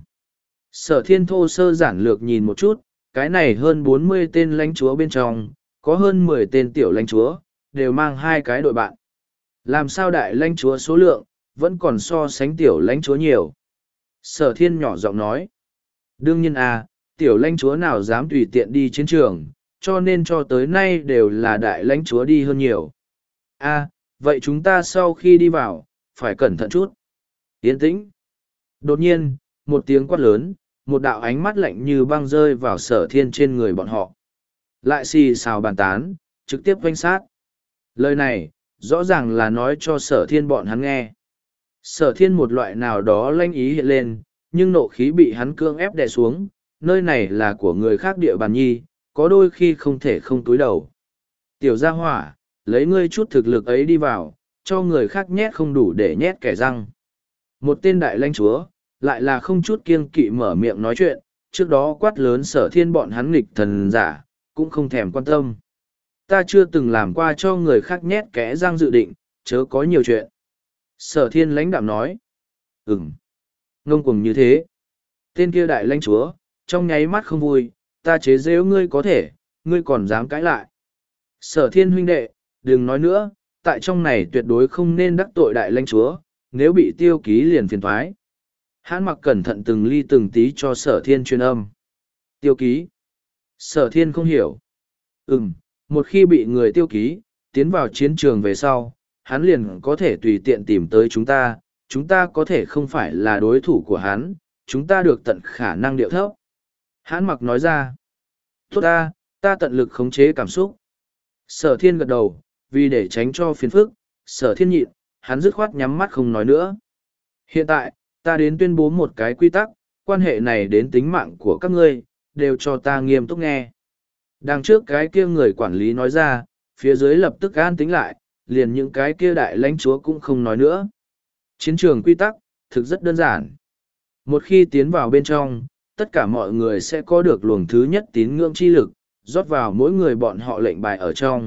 Sở Thiên thô sơ giản lược nhìn một chút, cái này hơn bốn mươi tên lãnh chúa bên trong, có hơn mười tên tiểu lãnh chúa, đều mang hai cái đội bạn. Làm sao đại lãnh chúa số lượng, vẫn còn so sánh tiểu lãnh chúa nhiều. Sở Thiên nhỏ giọng nói. Đương nhiên à, tiểu lãnh chúa nào dám tùy tiện đi chiến trường, cho nên cho tới nay đều là đại lãnh chúa đi hơn nhiều. À, vậy chúng ta sau khi đi vào, phải cẩn thận chút. Yên tĩnh. Đột nhiên, một tiếng quát lớn, một đạo ánh mắt lạnh như băng rơi vào Sở Thiên trên người bọn họ. Lại xì xào bàn tán, trực tiếp vanh sát. Lời này, rõ ràng là nói cho Sở Thiên bọn hắn nghe. Sở Thiên một loại nào đó lanh ý hiện lên, nhưng nộ khí bị hắn cương ép đè xuống, nơi này là của người khác địa bàn nhi, có đôi khi không thể không túi đầu. Tiểu gia hỏa, lấy ngươi chút thực lực ấy đi vào, cho người khác nhét không đủ để nhét kẻ răng. Một tên đại lãnh chúa, lại là không chút kiêng kỵ mở miệng nói chuyện, trước đó quát lớn Sở Thiên bọn hắn nghịch thần giả, cũng không thèm quan tâm. Ta chưa từng làm qua cho người khác nhét kẻ răng dự định, chớ có nhiều chuyện. Sở Thiên lãnh đạm nói. Ừm. Ngông cuồng như thế. Tên kia đại lãnh chúa, trong nháy mắt không vui, ta chế giễu ngươi có thể, ngươi còn dám cãi lại. Sở Thiên huynh đệ, đừng nói nữa, tại trong này tuyệt đối không nên đắc tội đại lãnh chúa, nếu bị tiêu ký liền phiền thoái. Hãn Mặc cẩn thận từng ly từng tí cho Sở Thiên truyền âm. Tiêu ký. Sở Thiên không hiểu. Ừm, một khi bị người tiêu ký, tiến vào chiến trường về sau, hắn liền có thể tùy tiện tìm tới chúng ta, chúng ta có thể không phải là đối thủ của hắn, chúng ta được tận khả năng điệu thấp. Hãn Mặc nói ra. Tốt ta, ta tận lực khống chế cảm xúc. Sở Thiên gật đầu, vì để tránh cho phiền phức, Sở Thiên nhịn, hắn dứt khoát nhắm mắt không nói nữa. Hiện tại, ta đến tuyên bố một cái quy tắc, quan hệ này đến tính mạng của các ngươi, đều cho ta nghiêm túc nghe. Đằng trước cái kia người quản lý nói ra, phía dưới lập tức an tính lại, liền những cái kia đại lãnh chúa cũng không nói nữa. Chiến trường quy tắc, thực rất đơn giản. Một khi tiến vào bên trong, tất cả mọi người sẽ có được luồng thứ nhất tín ngưỡng chi lực, rót vào mỗi người bọn họ lệnh bài ở trong.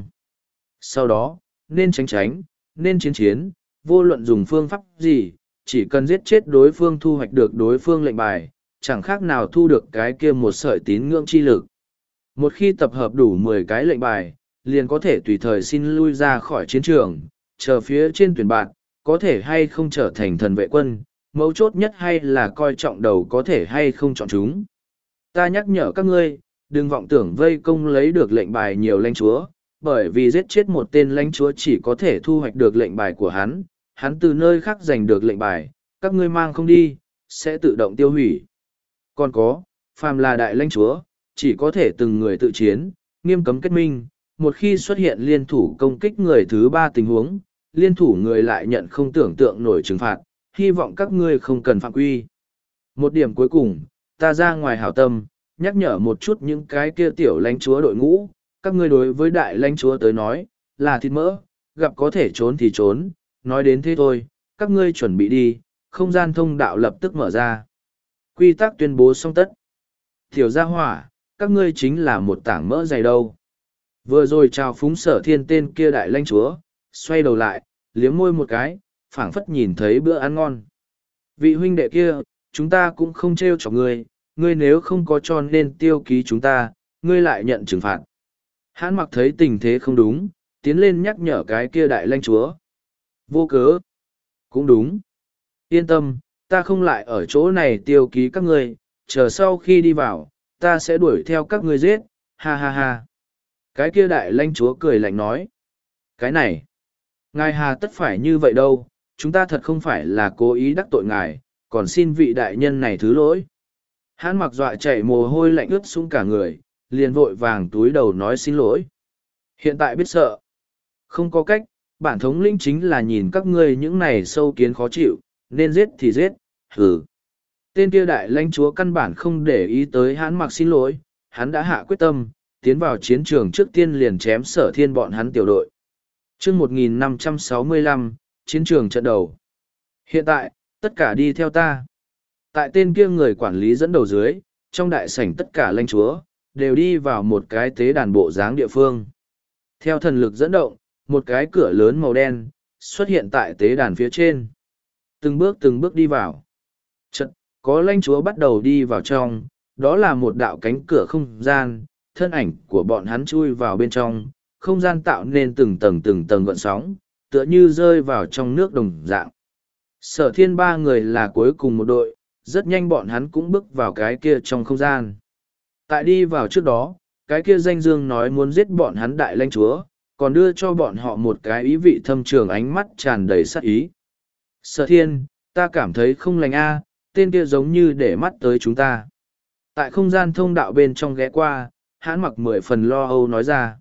Sau đó, nên tránh tránh, nên chiến chiến, vô luận dùng phương pháp gì, chỉ cần giết chết đối phương thu hoạch được đối phương lệnh bài, chẳng khác nào thu được cái kia một sợi tín ngưỡng chi lực. Một khi tập hợp đủ mười cái lệnh bài, liền có thể tùy thời xin lui ra khỏi chiến trường, chờ phía trên tuyển bạn, có thể hay không trở thành thần vệ quân, mấu chốt nhất hay là coi trọng đầu có thể hay không chọn chúng. Ta nhắc nhở các ngươi, đừng vọng tưởng vây công lấy được lệnh bài nhiều lãnh chúa, bởi vì giết chết một tên lãnh chúa chỉ có thể thu hoạch được lệnh bài của hắn, hắn từ nơi khác giành được lệnh bài, các ngươi mang không đi, sẽ tự động tiêu hủy. Còn có, phàm là đại lãnh chúa, chỉ có thể từng người tự chiến, nghiêm cấm kết minh, một khi xuất hiện liên thủ công kích người thứ ba tình huống, liên thủ người lại nhận không tưởng tượng nổi trừng phạt, hy vọng các ngươi không cần phạm quy. Một điểm cuối cùng, ta ra ngoài hảo tâm, nhắc nhở một chút những cái kia tiểu lãnh chúa đội ngũ, các ngươi đối với đại lãnh chúa tới nói, là thịt mỡ, gặp có thể trốn thì trốn, nói đến thế thôi, các ngươi chuẩn bị đi, không gian thông đạo lập tức mở ra. Quy tắc tuyên bố xong tất. Tiểu gia hỏa, các ngươi chính là một tảng mỡ dày đâu. Vừa rồi chào phúng Sở Thiên tên kia đại lãnh chúa, xoay đầu lại, liếm môi một cái, phảng phất nhìn thấy bữa ăn ngon. Vị huynh đệ kia, chúng ta cũng không trêu chọc ngươi, ngươi nếu không có cho nên tiêu ký chúng ta, ngươi lại nhận trừng phạt. Hãn Mặc thấy tình thế không đúng, tiến lên nhắc nhở cái kia đại lãnh chúa. Vô cớ. Cũng đúng. Yên tâm, ta không lại ở chỗ này tiêu ký các ngươi, chờ sau khi đi vào, ta sẽ đuổi theo các ngươi giết, ha ha ha. Cái kia đại lãnh chúa cười lạnh nói. Cái này, ngài hà tất phải như vậy đâu, chúng ta thật không phải là cố ý đắc tội ngài, còn xin vị đại nhân này thứ lỗi. Hãn Mặc dọa chảy mồ hôi lạnh ướt sũng cả người, liền vội vàng túi đầu nói xin lỗi. Hiện tại biết sợ. Không có cách, bản thống lĩnh chính là nhìn các ngươi những này sâu kiến khó chịu, nên giết thì giết, hừ. Tên kia đại lãnh chúa căn bản không để ý tới Hãn Mặc xin lỗi, hắn đã hạ quyết tâm, tiến vào chiến trường trước tiên liền chém Sở Thiên bọn hắn tiểu đội. Chương một nghìn năm trăm sáu mươi lăm, chiến trường trận đầu. Hiện tại, tất cả đi theo ta. Tại tên kia người quản lý dẫn đầu dưới, trong đại sảnh tất cả lãnh chúa, đều đi vào một cái tế đàn bộ dáng địa phương. Theo thần lực dẫn động, một cái cửa lớn màu đen, xuất hiện tại tế đàn phía trên. Từng bước từng bước đi vào. Chật, có lãnh chúa bắt đầu đi vào trong, đó là một đạo cánh cửa không gian, thân ảnh của bọn hắn chui vào bên trong, không gian tạo nên từng tầng từng tầng gợn sóng, tựa như rơi vào trong nước đồng dạng. Sở Thiên ba người là cuối cùng một đội, rất nhanh bọn hắn cũng bước vào cái kia trong không gian. Tại đi vào trước đó, cái kia danh dương nói muốn giết bọn hắn đại lãnh chúa, còn đưa cho bọn họ một cái ý vị thâm trường ánh mắt tràn đầy sát ý. Sở Thiên, ta cảm thấy không lành a, tên kia giống như để mắt tới chúng ta. Tại không gian thông đạo bên trong ghé qua, Hãn Mặc mười phần lo âu nói ra.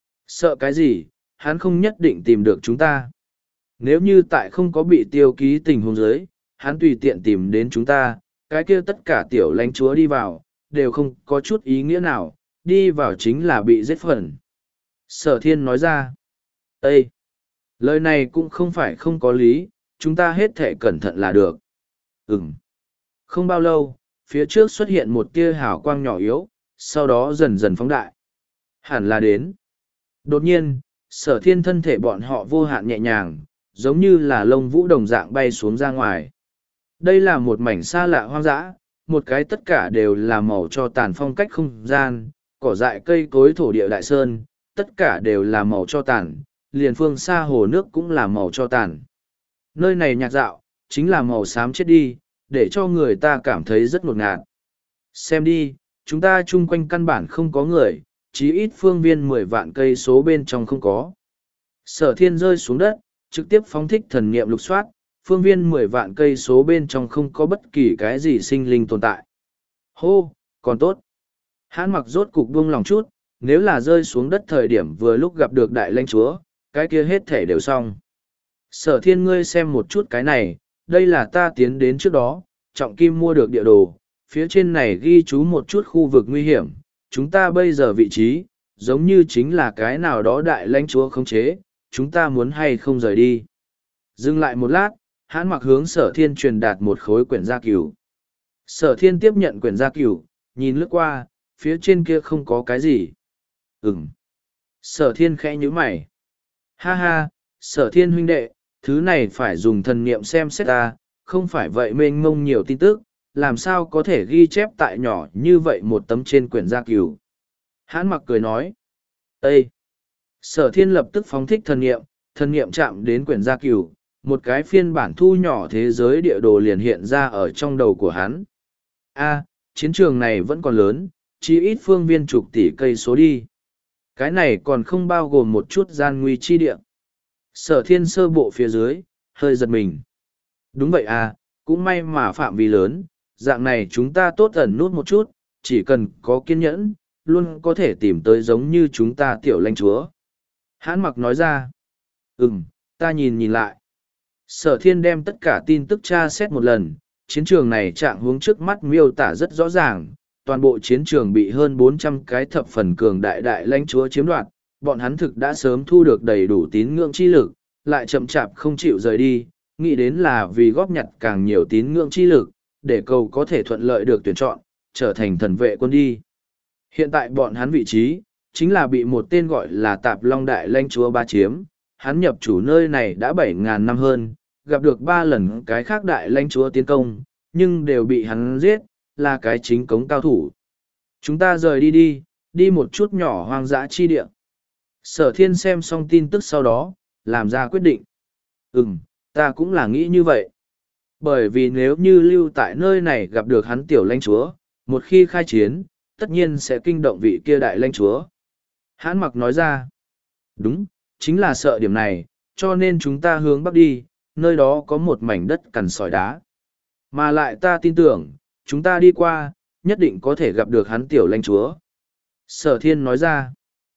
Sợ cái gì, hắn không nhất định tìm được chúng ta. Nếu như tại không có bị tiêu ký tình huống dưới, hắn tùy tiện tìm đến chúng ta, cái kia tất cả tiểu lãnh chúa đi vào, đều không có chút ý nghĩa nào, đi vào chính là bị giết phần. Sở Thiên nói ra. Ê! Lời này cũng không phải không có lý, chúng ta hết thể cẩn thận là được. Ừm. Không bao lâu, phía trước xuất hiện một tia hào quang nhỏ yếu, sau đó dần dần phóng đại. Hẳn là đến. Đột nhiên, Sở Thiên thân thể bọn họ vô hạn nhẹ nhàng, giống như là lông vũ đồng dạng bay xuống ra ngoài. Đây là một mảnh xa lạ hoang dã, một cái tất cả đều là màu cho tàn phong cách không gian, cỏ dại cây cối thổ địa đại sơn, tất cả đều là màu cho tàn, liền phương xa hồ nước cũng là màu cho tàn. Nơi này nhạt dạo, chính là màu xám chết đi, để cho người ta cảm thấy rất ngột ngạt. Xem đi, chúng ta chung quanh căn bản không có người, chí ít phương viên mười vạn cây số bên trong không có. Sở Thiên rơi xuống đất, trực tiếp phóng thích thần niệm lục soát, phương viên mười vạn cây số bên trong không có bất kỳ cái gì sinh linh tồn tại. Hô, còn tốt. Hãn Mặc rốt cục buông lòng chút, nếu là rơi xuống đất thời điểm vừa lúc gặp được đại lãnh chúa, cái kia hết thể đều xong. Sở Thiên ngươi xem một chút cái này, đây là ta tiến đến trước đó, Trọng Kim mua được địa đồ, phía trên này ghi chú một chút khu vực nguy hiểm, chúng ta bây giờ vị trí, giống như chính là cái nào đó đại lãnh chúa khống chế, chúng ta muốn hay không rời đi. Dừng lại một lát, Hãn Mặc hướng Sở Thiên truyền đạt một khối quyển gia cửu. Sở Thiên tiếp nhận quyển gia cửu, nhìn lướt qua, phía trên kia không có cái gì. Ừm. Sở Thiên khẽ nhíu mày. Ha ha, Sở Thiên huynh đệ, thứ này phải dùng thần niệm xem xét ta, không phải vậy mênh mông nhiều tin tức, làm sao có thể ghi chép tại nhỏ như vậy một tấm trên quyển gia cửu. Hãn Mặc cười nói. Ê! Sở Thiên lập tức phóng thích thần niệm, thần niệm chạm đến quyển gia cửu, một cái phiên bản thu nhỏ thế giới địa đồ liền hiện ra ở trong đầu của hắn. A, chiến trường này vẫn còn lớn, chỉ ít phương viên chục tỷ cây số đi. Cái này còn không bao gồm một chút gian nguy chi địa. Sở thiên sơ bộ phía dưới, hơi giật mình. Đúng vậy à, cũng may mà phạm vi lớn, dạng này chúng ta tốt ẩn nút một chút, chỉ cần có kiên nhẫn, luôn có thể tìm tới giống như chúng ta tiểu lãnh chúa. Hãn mặc nói ra. Ừm, ta nhìn nhìn lại. Sở thiên đem tất cả tin tức tra xét một lần, chiến trường này trạng hướng trước mắt miêu tả rất rõ ràng, toàn bộ chiến trường bị hơn bốn trăm cái thập phần cường đại đại lãnh chúa chiếm đoạt, bọn hắn thực đã sớm thu được đầy đủ tín ngưỡng chi lực, lại chậm chạp không chịu rời đi, nghĩ đến là vì góp nhặt càng nhiều tín ngưỡng chi lực, để cầu có thể thuận lợi được tuyển chọn, trở thành thần vệ quân đi. Hiện tại bọn hắn vị trí, chính là bị một tên gọi là Tạp Long Đại lãnh chúa ba chiếm, hắn nhập chủ nơi này đã bảy ngàn năm hơn, gặp được ba lần cái khác đại lãnh chúa tiến công, nhưng đều bị hắn giết, là cái chính cống cao thủ. Chúng ta rời đi đi, đi một chút nhỏ hoang dã chi địa. Sở thiên xem xong tin tức sau đó, làm ra quyết định. Ừm, ta cũng là nghĩ như vậy. Bởi vì nếu như lưu tại nơi này gặp được hắn tiểu lãnh chúa, một khi khai chiến, tất nhiên sẽ kinh động vị kia đại lãnh chúa. Hãn mặc nói ra. Đúng, chính là sợ điểm này, cho nên chúng ta hướng bắc đi, nơi đó có một mảnh đất cằn sỏi đá. Mà lại ta tin tưởng, chúng ta đi qua, nhất định có thể gặp được hắn tiểu lãnh chúa. Sở thiên nói ra.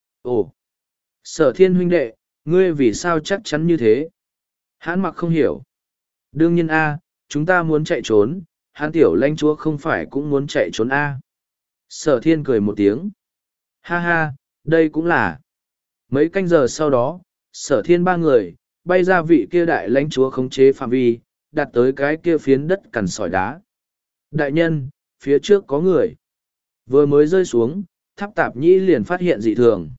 Ồ, sở thiên huynh đệ, ngươi vì sao chắc chắn như thế? Hãn mặc không hiểu. Đương nhiên a, chúng ta muốn chạy trốn, hắn tiểu lãnh chúa không phải cũng muốn chạy trốn a. Sở thiên cười một tiếng. Ha ha, đây cũng là. Mấy canh giờ sau đó, sở thiên ba người, bay ra vị kia đại lãnh chúa khống chế phạm vi, đặt tới cái kia phiến đất cằn sỏi đá. Đại nhân, phía trước có người. Vừa mới rơi xuống, tháp tạp nhĩ liền phát hiện dị thường.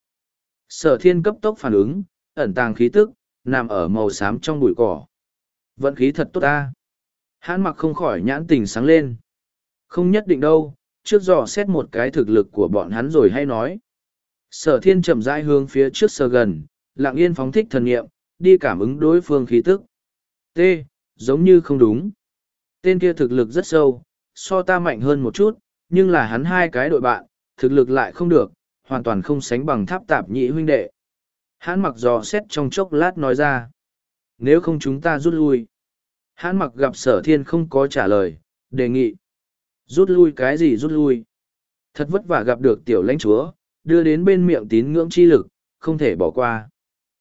Sở thiên cấp tốc phản ứng, ẩn tàng khí tức, nằm ở màu xám trong bụi cỏ. Vận khí thật tốt ta. Hãn mặc không khỏi nhãn tình sáng lên. Không nhất định đâu, trước dò xét một cái thực lực của bọn hắn rồi hay nói. Sở thiên chậm rãi hướng phía trước sờ gần, lặng yên phóng thích thần nghiệm, đi cảm ứng đối phương khí tức. T, giống như không đúng. Tên kia thực lực rất sâu, so ta mạnh hơn một chút, nhưng là hắn hai cái đội bạn, thực lực lại không được, hoàn toàn không sánh bằng tháp tạp nhị huynh đệ. Hãn mặc dò xét trong chốc lát nói ra. Nếu không chúng ta rút lui. Hãn mặc gặp sở thiên không có trả lời, đề nghị. Rút lui cái gì rút lui? Thật vất vả gặp được tiểu lãnh chúa, đưa đến bên miệng tín ngưỡng chi lực, không thể bỏ qua.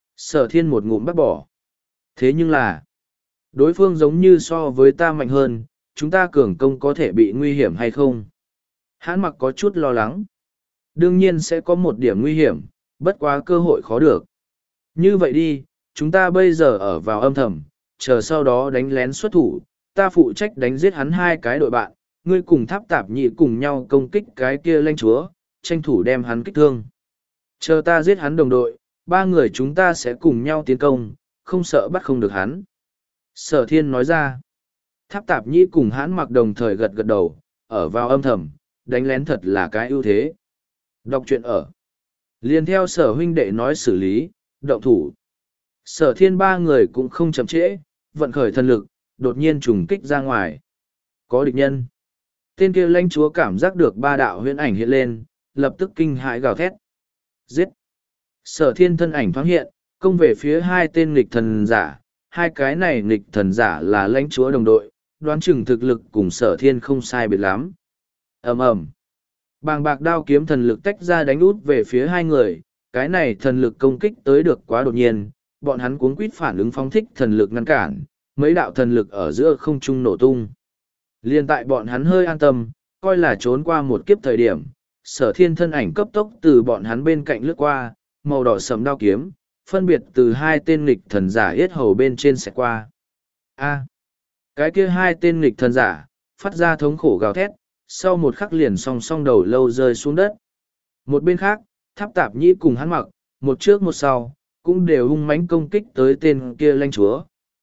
Sở thiên một ngụm bắt bỏ. Thế nhưng là, đối phương giống như so với ta mạnh hơn, chúng ta cường công có thể bị nguy hiểm hay không? Hãn mặc có chút lo lắng. Đương nhiên sẽ có một điểm nguy hiểm, bất quá cơ hội khó được. Như vậy đi, chúng ta bây giờ ở vào âm thầm, chờ sau đó đánh lén xuất thủ, ta phụ trách đánh giết hắn hai cái đội bạn, ngươi cùng tháp tạp nhị cùng nhau công kích cái kia lãnh chúa, tranh thủ đem hắn kích thương. Chờ ta giết hắn đồng đội, ba người chúng ta sẽ cùng nhau tiến công, không sợ bắt không được hắn. Sở thiên nói ra, tháp tạp nhị cùng hắn mặc đồng thời gật gật đầu, ở vào âm thầm, đánh lén thật là cái ưu thế. Đọc truyện ở. Liền theo sở huynh đệ nói xử lý, động thủ. Sở thiên ba người cũng không chậm trễ, vận khởi thần lực, đột nhiên trùng kích ra ngoài. Có địch nhân. Tên kia lãnh chúa cảm giác được ba đạo huyễn ảnh hiện lên, lập tức kinh hãi gào thét. Giết! Sở thiên thân ảnh thoáng hiện, công về phía hai tên nghịch thần giả. Hai cái này nghịch thần giả là lãnh chúa đồng đội, đoán chừng thực lực cùng sở thiên không sai biệt lắm. ầm ầm, bàng bạc đao kiếm thần lực tách ra đánh út về phía hai người, cái này thần lực công kích tới được quá đột nhiên, bọn hắn cuống quýt phản ứng phóng thích thần lực ngăn cản, mấy đạo thần lực ở giữa không trung nổ tung. Liên tại bọn hắn hơi an tâm, coi là trốn qua một kiếp thời điểm, sở thiên thân ảnh cấp tốc từ bọn hắn bên cạnh lướt qua, màu đỏ sầm đao kiếm, phân biệt từ hai tên nghịch thần giả yết hầu bên trên xẹt qua. A, cái kia hai tên nghịch thần giả, phát ra thống khổ gào thét, sau một khắc liền song song đầu lâu rơi xuống đất. Một bên khác, tháp tạp nhĩ cùng hắn mặc, một trước một sau, cũng đều hung mãnh công kích tới tên kia lãnh chúa.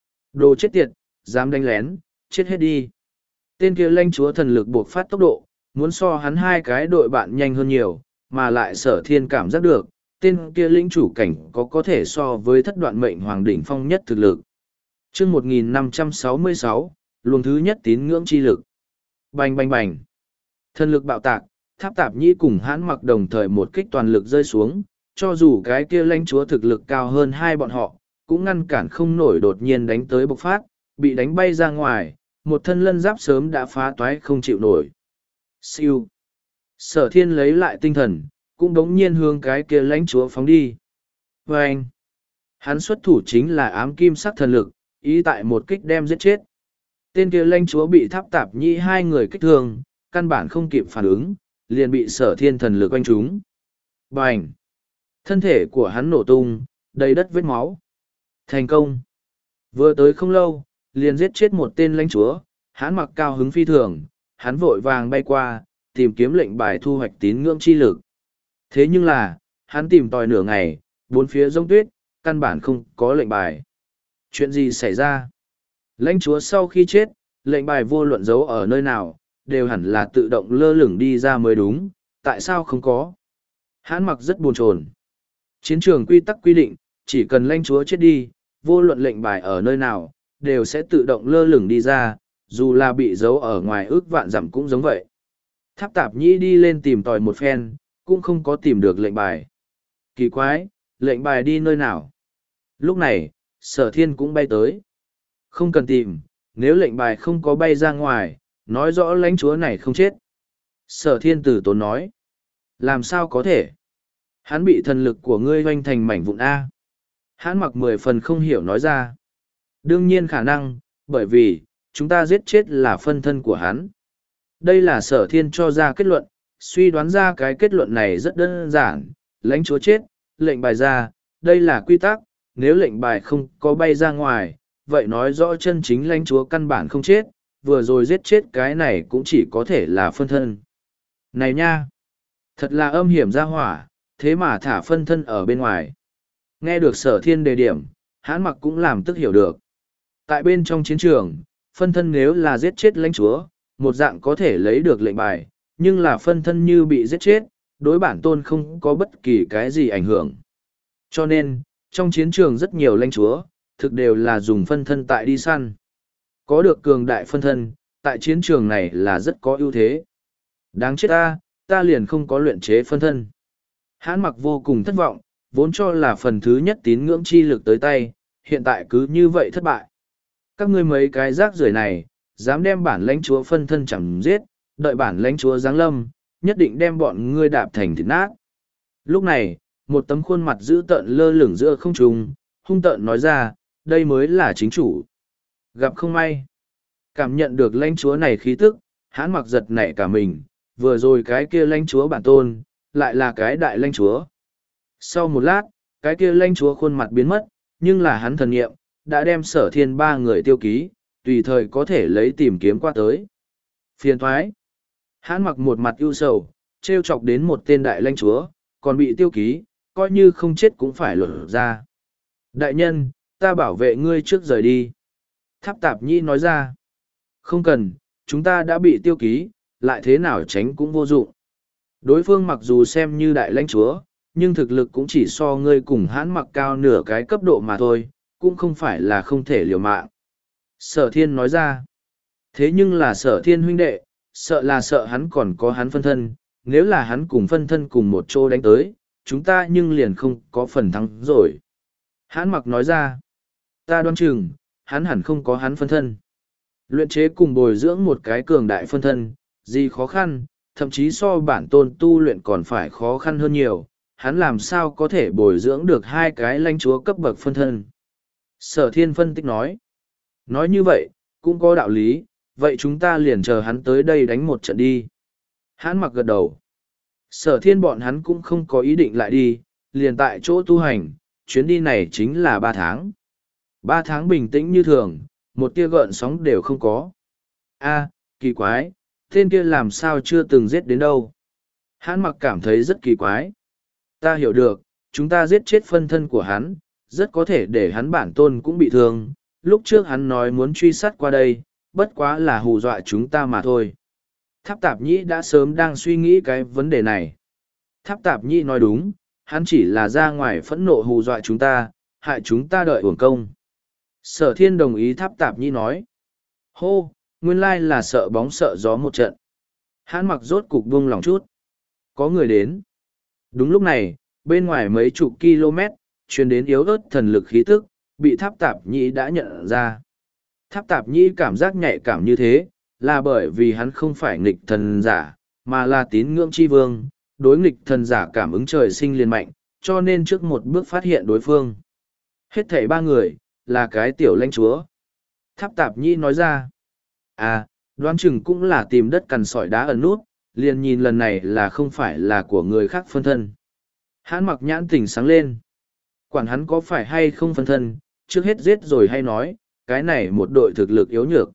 Đồ chết tiệt, dám đánh lén, chết hết đi. Tên kia lãnh chúa thần lực buộc phát tốc độ, muốn so hắn hai cái đội bạn nhanh hơn nhiều, mà lại sở thiên cảm giác được, tên kia lĩnh chủ cảnh có có thể so với thất đoạn mệnh hoàng đỉnh phong nhất thực lực. chương một nghìn năm trăm sáu mươi sáu, luồng thứ nhất tín ngưỡng chi lực. Bành bành bành. Thần lực bạo tạc, Tháp Tạp Nhĩ cùng Hãn Mặc đồng thời một kích toàn lực rơi xuống, cho dù cái kia lãnh chúa thực lực cao hơn hai bọn họ, cũng ngăn cản không nổi đột nhiên đánh tới bộc phát, bị đánh bay ra ngoài, một thân lân giáp sớm đã phá toái không chịu nổi. Siêu. Sở Thiên lấy lại tinh thần, cũng đống nhiên hướng cái kia lãnh chúa phóng đi. Và anh, hắn xuất thủ chính là ám kim sắc thần lực, ý tại một kích đem giết chết. Tên kia lãnh chúa bị Tháp Tạp Nhĩ hai người kích thương, căn bản không kịp phản ứng, liền bị Sở Thiên thần lực oanh trúng. Bành! Thân thể của hắn nổ tung, đầy đất vết máu. Thành công! Vừa tới không lâu, liền giết chết một tên lãnh chúa, Hãn Mặc cao hứng phi thường, hắn vội vàng bay qua, tìm kiếm lệnh bài thu hoạch tín ngưỡng chi lực. Thế nhưng là, hắn tìm tòi nửa ngày, bốn phía rông tuyết, căn bản không có lệnh bài. Chuyện gì xảy ra? Lãnh chúa sau khi chết, lệnh bài vô luận giấu ở nơi nào, đều hẳn là tự động lơ lửng đi ra mới đúng, tại sao không có? Hãn Mặc rất buồn chồn. Chiến trường quy tắc quy định, chỉ cần lãnh chúa chết đi, vô luận lệnh bài ở nơi nào, đều sẽ tự động lơ lửng đi ra, dù là bị giấu ở ngoài ước vạn dặm cũng giống vậy. Tháp Tạp Nhĩ đi lên tìm tòi một phen, cũng không có tìm được lệnh bài. Kỳ quái, lệnh bài đi nơi nào? Lúc này, Sở Thiên cũng bay tới. Không cần tìm, nếu lệnh bài không có bay ra ngoài, nói rõ lãnh chúa này không chết. Sở Thiên tử tốn nói. Làm sao có thể? Hắn bị thần lực của ngươi hoanh thành mảnh vụn A. Hãn Mặc mười phần không hiểu nói ra. Đương nhiên khả năng, bởi vì, chúng ta giết chết là phân thân của hắn. Đây là Sở Thiên cho ra kết luận, suy đoán ra cái kết luận này rất đơn giản. Lãnh chúa chết, lệnh bài ra, đây là quy tắc, nếu lệnh bài không có bay ra ngoài, vậy nói rõ chân chính lãnh chúa căn bản không chết, vừa rồi giết chết cái này cũng chỉ có thể là phân thân. Này nha! Thật là âm hiểm ra hỏa, thế mà thả phân thân ở bên ngoài. Nghe được Sở Thiên đề điểm, Hãn Mặc cũng làm tức hiểu được. Tại bên trong chiến trường, phân thân nếu là giết chết lãnh chúa, một dạng có thể lấy được lệnh bài, nhưng là phân thân như bị giết chết, đối bản tôn không có bất kỳ cái gì ảnh hưởng. Cho nên, trong chiến trường rất nhiều lãnh chúa, thực đều là dùng phân thân tại đi săn. Có được cường đại phân thân, tại chiến trường này là rất có ưu thế. Đáng chết ta, ta liền không có luyện chế phân thân. Hãn Mặc vô cùng thất vọng, vốn cho là phần thứ nhất tín ngưỡng chi lực tới tay, hiện tại cứ như vậy thất bại. Các ngươi mấy cái rác rưởi này, dám đem bản lãnh chúa phân thân chẳng giết, đợi bản lãnh chúa giáng lâm, nhất định đem bọn ngươi đạp thành thịt nát. Lúc này, một tấm khuôn mặt dữ tợn lơ lửng giữa không trung, hung tợn nói ra, đây mới là chính chủ. Gặp không may. Cảm nhận được lãnh chúa này khí tức, Hãn Mặc giật nảy cả mình, vừa rồi cái kia lãnh chúa bản tôn, lại là cái đại lãnh chúa. Sau một lát, cái kia lãnh chúa khuôn mặt biến mất, nhưng là hắn thần nghiệm, đã đem Sở Thiên ba người tiêu ký, tùy thời có thể lấy tìm kiếm qua tới. Phiền thoái. Hãn Mặc một mặt ưu sầu, trêu chọc đến một tên đại lãnh chúa, còn bị tiêu ký, coi như không chết cũng phải lột ra. Đại nhân, ta bảo vệ ngươi trước rời đi. Tháp Tạp Nhĩ nói ra. Không cần, chúng ta đã bị tiêu ký, lại thế nào tránh cũng vô dụng. Đối phương mặc dù xem như đại lãnh chúa, nhưng thực lực cũng chỉ so ngươi cùng Hãn Mặc cao nửa cái cấp độ mà thôi, cũng không phải là không thể liều mạng. Sở Thiên nói ra. Thế nhưng là Sở Thiên huynh đệ, sợ là sợ hắn còn có hắn phân thân, nếu là hắn cùng phân thân cùng một chỗ đánh tới, chúng ta nhưng liền không có phần thắng rồi. Hãn Mặc nói ra. Ta đoán chừng, hắn hẳn không có hắn phân thân. Luyện chế cùng bồi dưỡng một cái cường đại phân thân, gì khó khăn, thậm chí so bản tôn tu luyện còn phải khó khăn hơn nhiều, hắn làm sao có thể bồi dưỡng được hai cái lãnh chúa cấp bậc phân thân. Sở Thiên phân tích nói. Nói như vậy, cũng có đạo lý, vậy chúng ta liền chờ hắn tới đây đánh một trận đi. Hãn Mặc gật đầu. Sở Thiên bọn hắn cũng không có ý định lại đi, liền tại chỗ tu hành, chuyến đi này chính là ba tháng. Ba tháng bình tĩnh như thường, một tia gợn sóng đều không có. A, kỳ quái, tên kia làm sao chưa từng giết đến đâu. Hãn Mặc cảm thấy rất kỳ quái. Ta hiểu được, chúng ta giết chết phân thân của hắn, rất có thể để hắn bản tôn cũng bị thương. Lúc trước hắn nói muốn truy sát qua đây, bất quá là hù dọa chúng ta mà thôi. Tháp Tạp Nhĩ đã sớm đang suy nghĩ cái vấn đề này. Tháp Tạp Nhĩ nói đúng, hắn chỉ là ra ngoài phẫn nộ hù dọa chúng ta, hại chúng ta đợi uổng công. Sở thiên đồng ý Tháp Tạp Nhĩ nói. Hô, nguyên lai là sợ bóng sợ gió một trận. Hãn mặc rốt cục buông lòng chút. Có người đến. Đúng lúc này, bên ngoài mấy chục km, truyền đến yếu ớt thần lực khí tức, bị Tháp Tạp Nhĩ đã nhận ra. Tháp Tạp Nhĩ cảm giác nhạy cảm như thế, là bởi vì hắn không phải nghịch thần giả, mà là tín ngưỡng chi vương, đối nghịch thần giả cảm ứng trời sinh liền mạnh, cho nên trước một bước phát hiện đối phương. Hết thảy ba người, là cái tiểu lãnh chúa. Tháp Tạp Nhĩ nói ra. À, đoán chừng cũng là tìm đất cằn sỏi đá ẩn nút, liền nhìn lần này là không phải là của người khác phân thân. Hãn mặc nhãn tỉnh sáng lên. Quản hắn có phải hay không phân thân, trước hết giết rồi hay nói, cái này một đội thực lực yếu nhược.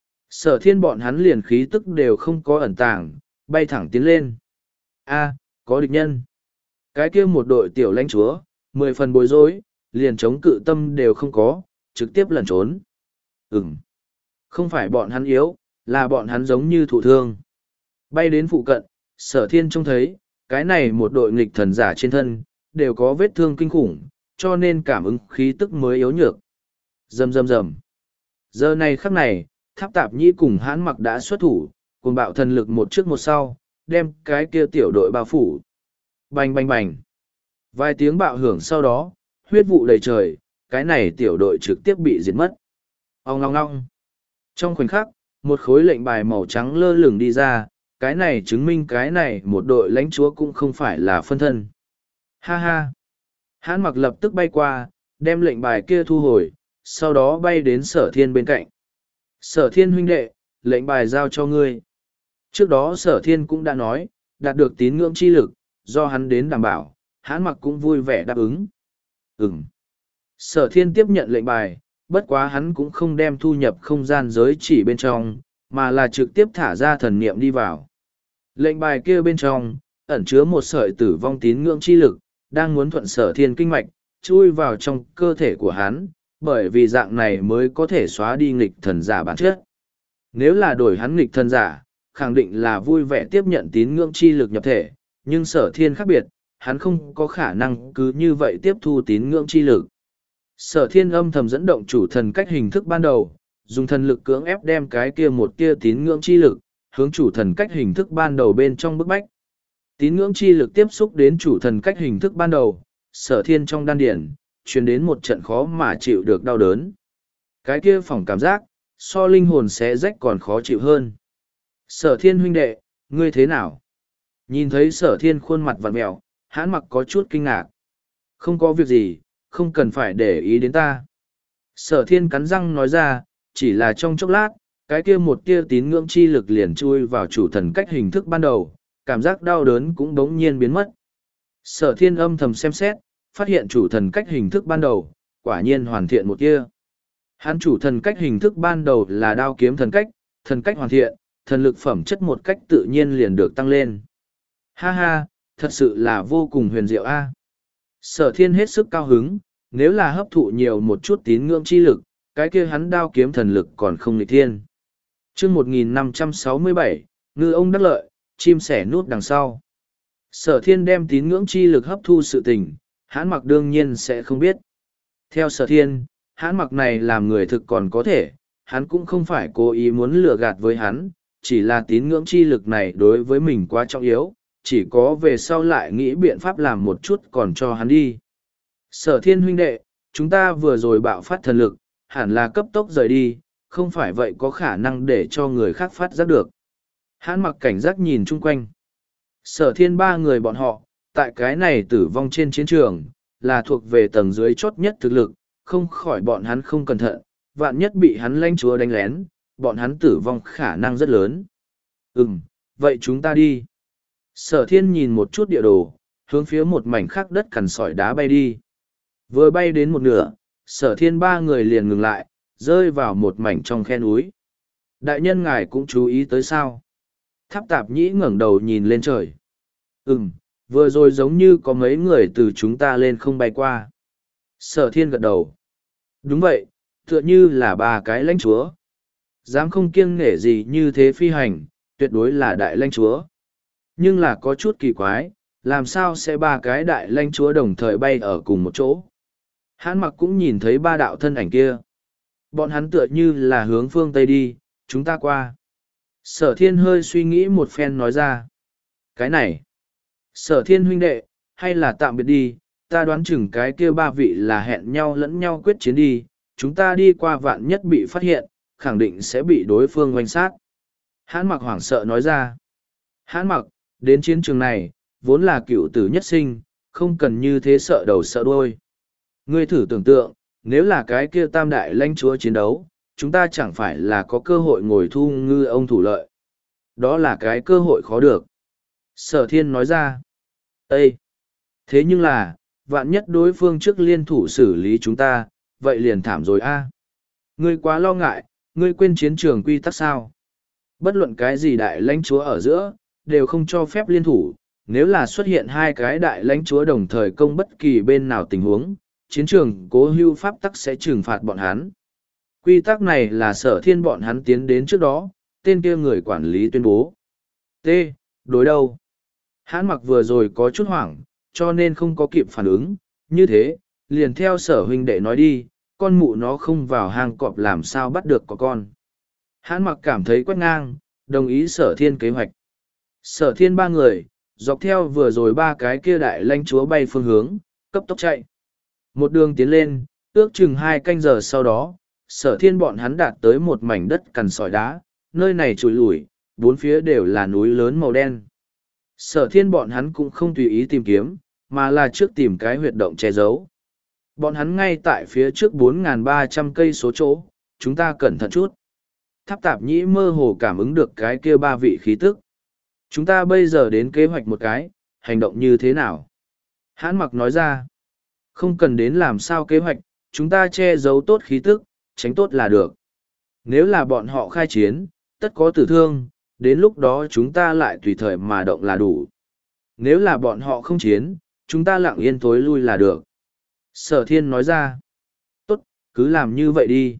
Sở thiên bọn hắn liền khí tức đều không có ẩn tàng, bay thẳng tiến lên. A, có địch nhân. Cái kia một đội tiểu lãnh chúa, mười phần bối rối, liền chống cự tâm đều không có, trực tiếp lẩn trốn. Ừm. Không phải bọn hắn yếu, là bọn hắn giống như thụ thương. Bay đến phụ cận, sở thiên trông thấy, cái này một đội nghịch thần giả trên thân, đều có vết thương kinh khủng, cho nên cảm ứng khí tức mới yếu nhược. Rầm rầm rầm. Giờ này khắc này, Tháp Tạp Nhĩ cùng Hãn Mặc đã xuất thủ, cùng bạo thần lực một trước một sau, đem cái kia tiểu đội bao phủ. Bành bành bành. Vài tiếng bạo hưởng sau đó, huyết vụ đầy trời, cái này tiểu đội trực tiếp bị diệt mất. Ong long long. Trong khoảnh khắc, một khối lệnh bài màu trắng lơ lửng đi ra, cái này chứng minh cái này một đội lãnh chúa cũng không phải là phân thân. Ha ha. Hãn Mặc lập tức bay qua, đem lệnh bài kia thu hồi, sau đó bay đến sở thiên bên cạnh. Sở thiên huynh đệ, lệnh bài giao cho ngươi. Trước đó sở thiên cũng đã nói, đạt được tín ngưỡng chi lực, do hắn đến đảm bảo, Hãn Mặc cũng vui vẻ đáp ứng. Ừm. Sở thiên tiếp nhận lệnh bài, bất quá hắn cũng không đem thu nhập không gian giới chỉ bên trong, mà là trực tiếp thả ra thần niệm đi vào. Lệnh bài kia bên trong, ẩn chứa một sợi tử vong tín ngưỡng chi lực, đang muốn thuận sở thiên kinh mạch, chui vào trong cơ thể của hắn, bởi vì dạng này mới có thể xóa đi nghịch thần giả bản chất. Nếu là đổi hắn nghịch thần giả, khẳng định là vui vẻ tiếp nhận tín ngưỡng chi lực nhập thể, nhưng sở thiên khác biệt, hắn không có khả năng cứ như vậy tiếp thu tín ngưỡng chi lực. Sở thiên âm thầm dẫn động chủ thần cách hình thức ban đầu, dùng thần lực cưỡng ép đem cái kia một kia tín ngưỡng chi lực, hướng chủ thần cách hình thức ban đầu bên trong bức bách. Tín ngưỡng chi lực tiếp xúc đến chủ thần cách hình thức ban đầu, sở thiên trong đan điển, truyền đến một trận khó mà chịu được đau đớn. Cái kia phỏng cảm giác, so linh hồn xé rách còn khó chịu hơn. Sở thiên huynh đệ, ngươi thế nào? Nhìn thấy sở thiên khuôn mặt vặn mẹo, Hãn Mặc có chút kinh ngạc. Không có việc gì, không cần phải để ý đến ta. Sở thiên cắn răng nói ra, chỉ là trong chốc lát, cái kia một tia tín ngưỡng chi lực liền chui vào chủ thần cách hình thức ban đầu, cảm giác đau đớn cũng bỗng nhiên biến mất. Sở thiên âm thầm xem xét, phát hiện chủ thần cách hình thức ban đầu, quả nhiên hoàn thiện một kia. Hắn chủ thần cách hình thức ban đầu là đao kiếm thần cách, thần cách hoàn thiện, thần lực phẩm chất một cách tự nhiên liền được tăng lên. Ha ha, thật sự là vô cùng huyền diệu a. Sở thiên hết sức cao hứng, nếu là hấp thụ nhiều một chút tín ngưỡng chi lực, cái kia hắn đao kiếm thần lực còn không nghịch thiên. Chương một nghìn năm trăm sáu mươi bảy, ngư ông đắc lợi, chim sẻ nút đằng sau. Sở thiên đem tín ngưỡng chi lực hấp thu sự tình, Hãn Mặc đương nhiên sẽ không biết. Theo sở thiên, Hãn Mặc này làm người thực còn có thể, hắn cũng không phải cố ý muốn lừa gạt với hắn, chỉ là tín ngưỡng chi lực này đối với mình quá trọng yếu, chỉ có về sau lại nghĩ biện pháp làm một chút còn cho hắn đi. Sở thiên huynh đệ, chúng ta vừa rồi bạo phát thần lực, hẳn là cấp tốc rời đi, không phải vậy có khả năng để cho người khác phát giác được. Hãn Mặc cảnh giác nhìn chung quanh. Sở thiên ba người bọn họ, tại cái này tử vong trên chiến trường, là thuộc về tầng dưới chốt nhất thực lực, không khỏi bọn hắn không cẩn thận, vạn nhất bị hắn lãnh chúa đánh lén, bọn hắn tử vong khả năng rất lớn. Ừm, vậy chúng ta đi. Sở thiên nhìn một chút địa đồ, hướng phía một mảnh khác đất cằn sỏi đá bay đi. Vừa bay đến một nửa, sở thiên ba người liền ngừng lại, rơi vào một mảnh trong khe núi. Đại nhân ngài cũng chú ý tới sao? Tháp Tạp Nhĩ ngẩng đầu nhìn lên trời. Ừm, vừa rồi giống như có mấy người từ chúng ta lên không bay qua. Sở thiên gật đầu. Đúng vậy, tựa như là ba cái lãnh chúa. Dám không kiêng nể gì như thế phi hành, tuyệt đối là đại lãnh chúa. Nhưng là có chút kỳ quái, làm sao sẽ ba cái đại lãnh chúa đồng thời bay ở cùng một chỗ? Hãn Mặc cũng nhìn thấy ba đạo thân ảnh kia. Bọn hắn tựa như là hướng phương Tây đi, chúng ta qua. Sở thiên hơi suy nghĩ một phen nói ra. Cái này, sở thiên huynh đệ, hay là tạm biệt đi, ta đoán chừng cái kia ba vị là hẹn nhau lẫn nhau quyết chiến đi, chúng ta đi qua vạn nhất bị phát hiện, khẳng định sẽ bị đối phương oanh sát. Hãn mặc hoảng sợ nói ra. Hãn mặc, đến chiến trường này, vốn là cựu tử nhất sinh, không cần như thế sợ đầu sợ đuôi. Ngươi thử tưởng tượng, nếu là cái kia tam đại lãnh chúa chiến đấu, chúng ta chẳng phải là có cơ hội ngồi thu ngư ông thủ lợi. Đó là cái cơ hội khó được. Sở thiên nói ra. Ê! Thế nhưng là, vạn nhất đối phương trước liên thủ xử lý chúng ta, vậy liền thảm rồi a. Ngươi quá lo ngại, ngươi quên chiến trường quy tắc sao? Bất luận cái gì đại lãnh chúa ở giữa, đều không cho phép liên thủ. Nếu là xuất hiện hai cái đại lãnh chúa đồng thời công bất kỳ bên nào tình huống, chiến trường cố hưu pháp tắc sẽ trừng phạt bọn hắn. Quy tắc này là sở thiên bọn hắn tiến đến trước đó, tên kia người quản lý tuyên bố. T. Đối đâu? Hãn mặc vừa rồi có chút hoảng, cho nên không có kịp phản ứng, như thế, liền theo sở huynh đệ nói đi, con mụ nó không vào hang cọp làm sao bắt được có con. Hãn mặc cảm thấy quét ngang, đồng ý sở thiên kế hoạch. Sở thiên ba người, dọc theo vừa rồi ba cái kia đại lãnh chúa bay phương hướng, cấp tốc chạy. Một đường tiến lên, ước chừng hai canh giờ sau đó, sở thiên bọn hắn đạt tới một mảnh đất cằn sỏi đá, nơi này trùi lủi, bốn phía đều là núi lớn màu đen. Sở thiên bọn hắn cũng không tùy ý tìm kiếm, mà là trước tìm cái huyệt động che giấu. Bọn hắn ngay tại phía trước bốn nghìn ba trăm cây số chỗ, chúng ta cẩn thận chút. Tháp tạp nhĩ mơ hồ cảm ứng được cái kia ba vị khí tức. Chúng ta bây giờ đến kế hoạch một cái, hành động như thế nào? Hãn mặc nói ra, không cần đến làm sao kế hoạch, chúng ta che giấu tốt khí tức, tránh tốt là được. Nếu là bọn họ khai chiến, tất có tử thương, đến lúc đó chúng ta lại tùy thời mà động là đủ. Nếu là bọn họ không chiến, chúng ta lặng yên tối lui là được. Sở thiên nói ra, tốt, cứ làm như vậy đi.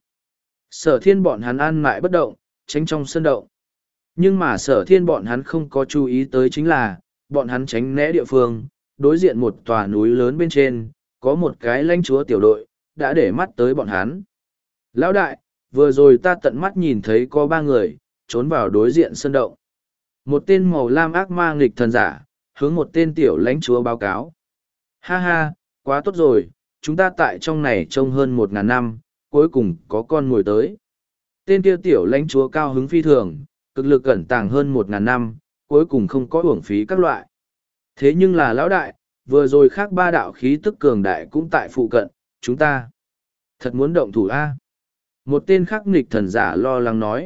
Sở thiên bọn hắn ăn mãi bất động, tránh trong sân động. Nhưng mà sở thiên bọn hắn không có chú ý tới chính là, bọn hắn tránh né địa phương, đối diện một tòa núi lớn bên trên, có một cái lãnh chúa tiểu đội, đã để mắt tới bọn hắn. Lão đại, vừa rồi ta tận mắt nhìn thấy có ba người, trốn vào đối diện sân động. Một tên màu lam ác ma nghịch thần giả, hướng một tên tiểu lãnh chúa báo cáo. Ha ha, quá tốt rồi, chúng ta tại trong này trông hơn một ngàn năm, cuối cùng có con ngồi tới. Tên kia tiểu lãnh chúa cao hứng phi thường, cực lực cẩn tàng hơn một ngàn năm, cuối cùng không có uổng phí các loại. Thế nhưng là lão đại, vừa rồi khác ba đạo khí tức cường đại cũng tại phụ cận, chúng ta thật muốn động thủ a. Một tên khắc nghịch thần giả lo lắng nói.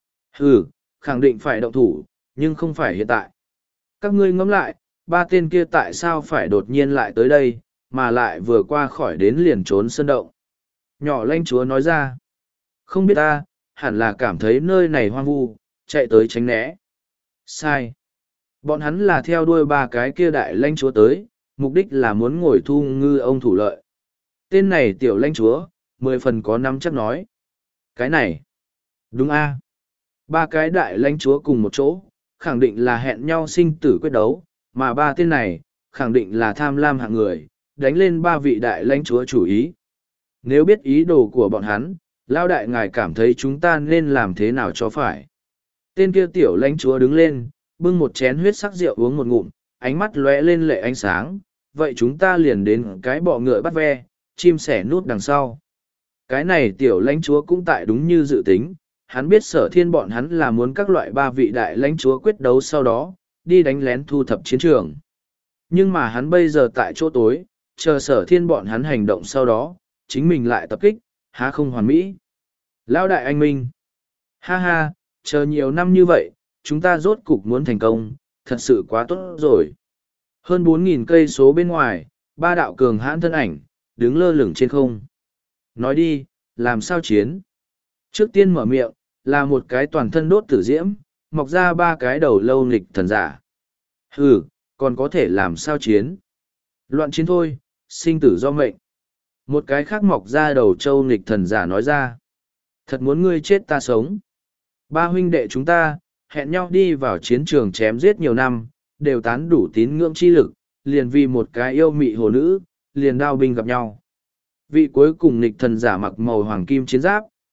Ừ, khẳng định phải động thủ, nhưng không phải hiện tại. Các ngươi ngẫm lại, ba tên kia tại sao phải đột nhiên lại tới đây, mà lại vừa qua khỏi đến liền trốn sân động. Nhỏ lãnh chúa nói ra. Không biết ta, hẳn là cảm thấy nơi này hoang vu, chạy tới tránh né. Sai. Bọn hắn là theo đuôi ba cái kia đại lãnh chúa tới, mục đích là muốn ngồi thu ngư ông thủ lợi. Tên này tiểu lãnh chúa, mười phần có năm chắc nói. Cái này. Đúng a. Ba cái đại lãnh chúa cùng một chỗ, khẳng định là hẹn nhau sinh tử quyết đấu, mà ba tên này, khẳng định là tham lam hạng người, đánh lên ba vị đại lãnh chúa chủ ý. Nếu biết ý đồ của bọn hắn, lao đại ngài cảm thấy chúng ta nên làm thế nào cho phải. Tên kia tiểu lãnh chúa đứng lên, bưng một chén huyết sắc rượu uống một ngụm, ánh mắt lóe lên lệ ánh sáng, vậy chúng ta liền đến cái bọ ngựa bắt ve, chim sẻ nút đằng sau. Cái này tiểu lãnh chúa cũng tại đúng như dự tính, hắn biết sở thiên bọn hắn là muốn các loại ba vị đại lãnh chúa quyết đấu sau đó, đi đánh lén thu thập chiến trường. Nhưng mà hắn bây giờ tại chỗ tối, chờ sở thiên bọn hắn hành động sau đó, chính mình lại tập kích, há không hoàn mỹ. Lão đại anh minh. Ha ha, chờ nhiều năm như vậy, chúng ta rốt cục muốn thành công, thật sự quá tốt rồi. Hơn bốn nghìn cây số bên ngoài, ba đạo cường hãn thân ảnh, đứng lơ lửng trên không. Nói đi, làm sao chiến? Trước tiên mở miệng, là một cái toàn thân đốt tử diễm, mọc ra ba cái đầu lâu nghịch thần giả. Hừ, còn có thể làm sao chiến? Loạn chiến thôi, sinh tử do mệnh. Một cái khác mọc ra đầu trâu nghịch thần giả nói ra. Thật muốn ngươi chết ta sống. Ba huynh đệ chúng ta, hẹn nhau đi vào chiến trường chém giết nhiều năm, đều tán đủ tín ngưỡng chi lực, liền vì một cái yêu mị hồ nữ, liền đao binh gặp nhau. Vị cuối cùng nghịch thần giả mặc màu hoàng kim chiến giáp,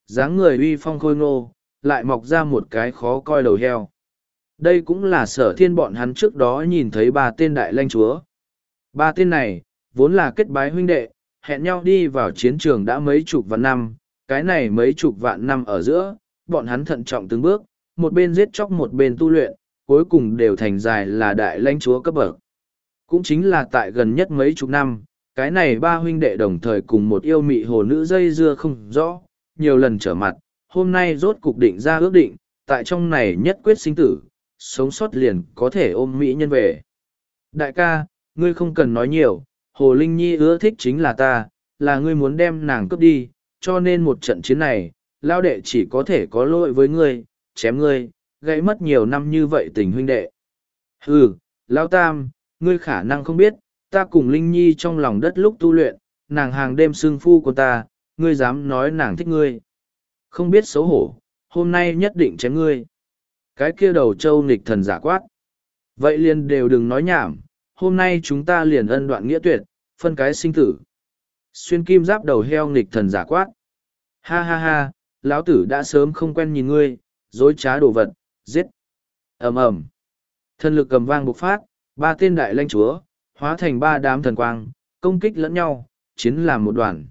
dáng người uy phong khôi ngô, lại mọc ra một cái khó coi đầu heo. Đây cũng là sở thiên bọn hắn trước đó nhìn thấy ba tên đại lãnh chúa. Ba tên này, vốn là kết bái huynh đệ, hẹn nhau đi vào chiến trường đã mấy chục vạn năm, cái này mấy chục vạn năm ở giữa, bọn hắn thận trọng từng bước, một bên giết chóc một bên tu luyện, cuối cùng đều thành dài là đại lãnh chúa cấp bậc. Cũng chính là tại gần nhất mấy chục năm, cái này ba huynh đệ đồng thời cùng một yêu mị hồ nữ dây dưa không rõ, nhiều lần trở mặt, hôm nay rốt cục định ra ước định, tại trong này nhất quyết sinh tử, sống sót liền có thể ôm mỹ nhân về. Đại ca, ngươi không cần nói nhiều, Hồ Linh Nhi ưa thích chính là ta, là ngươi muốn đem nàng cướp đi, cho nên một trận chiến này, lao đệ chỉ có thể có lỗi với ngươi, chém ngươi, gây mất nhiều năm như vậy tình huynh đệ. Hừ, Lao Tam, ngươi khả năng không biết, ta cùng Linh Nhi trong lòng đất lúc tu luyện, nàng hàng đêm xương phu của ta, ngươi dám nói nàng thích ngươi. Không biết xấu hổ, hôm nay nhất định chém ngươi. Cái kia đầu trâu nghịch thần giả quát. Vậy liền đều đừng nói nhảm, hôm nay chúng ta liền ân đoạn nghĩa tuyệt, phân cái sinh tử. Xuyên kim giáp đầu heo nghịch thần giả quát. Ha ha ha, lão tử đã sớm không quen nhìn ngươi, dối trá đồ vật, giết. ầm ầm, thần lực cầm vang bộc phát, ba tên đại lãnh chúa, hóa thành ba đám thần quang, công kích lẫn nhau, chiến làm một đoàn.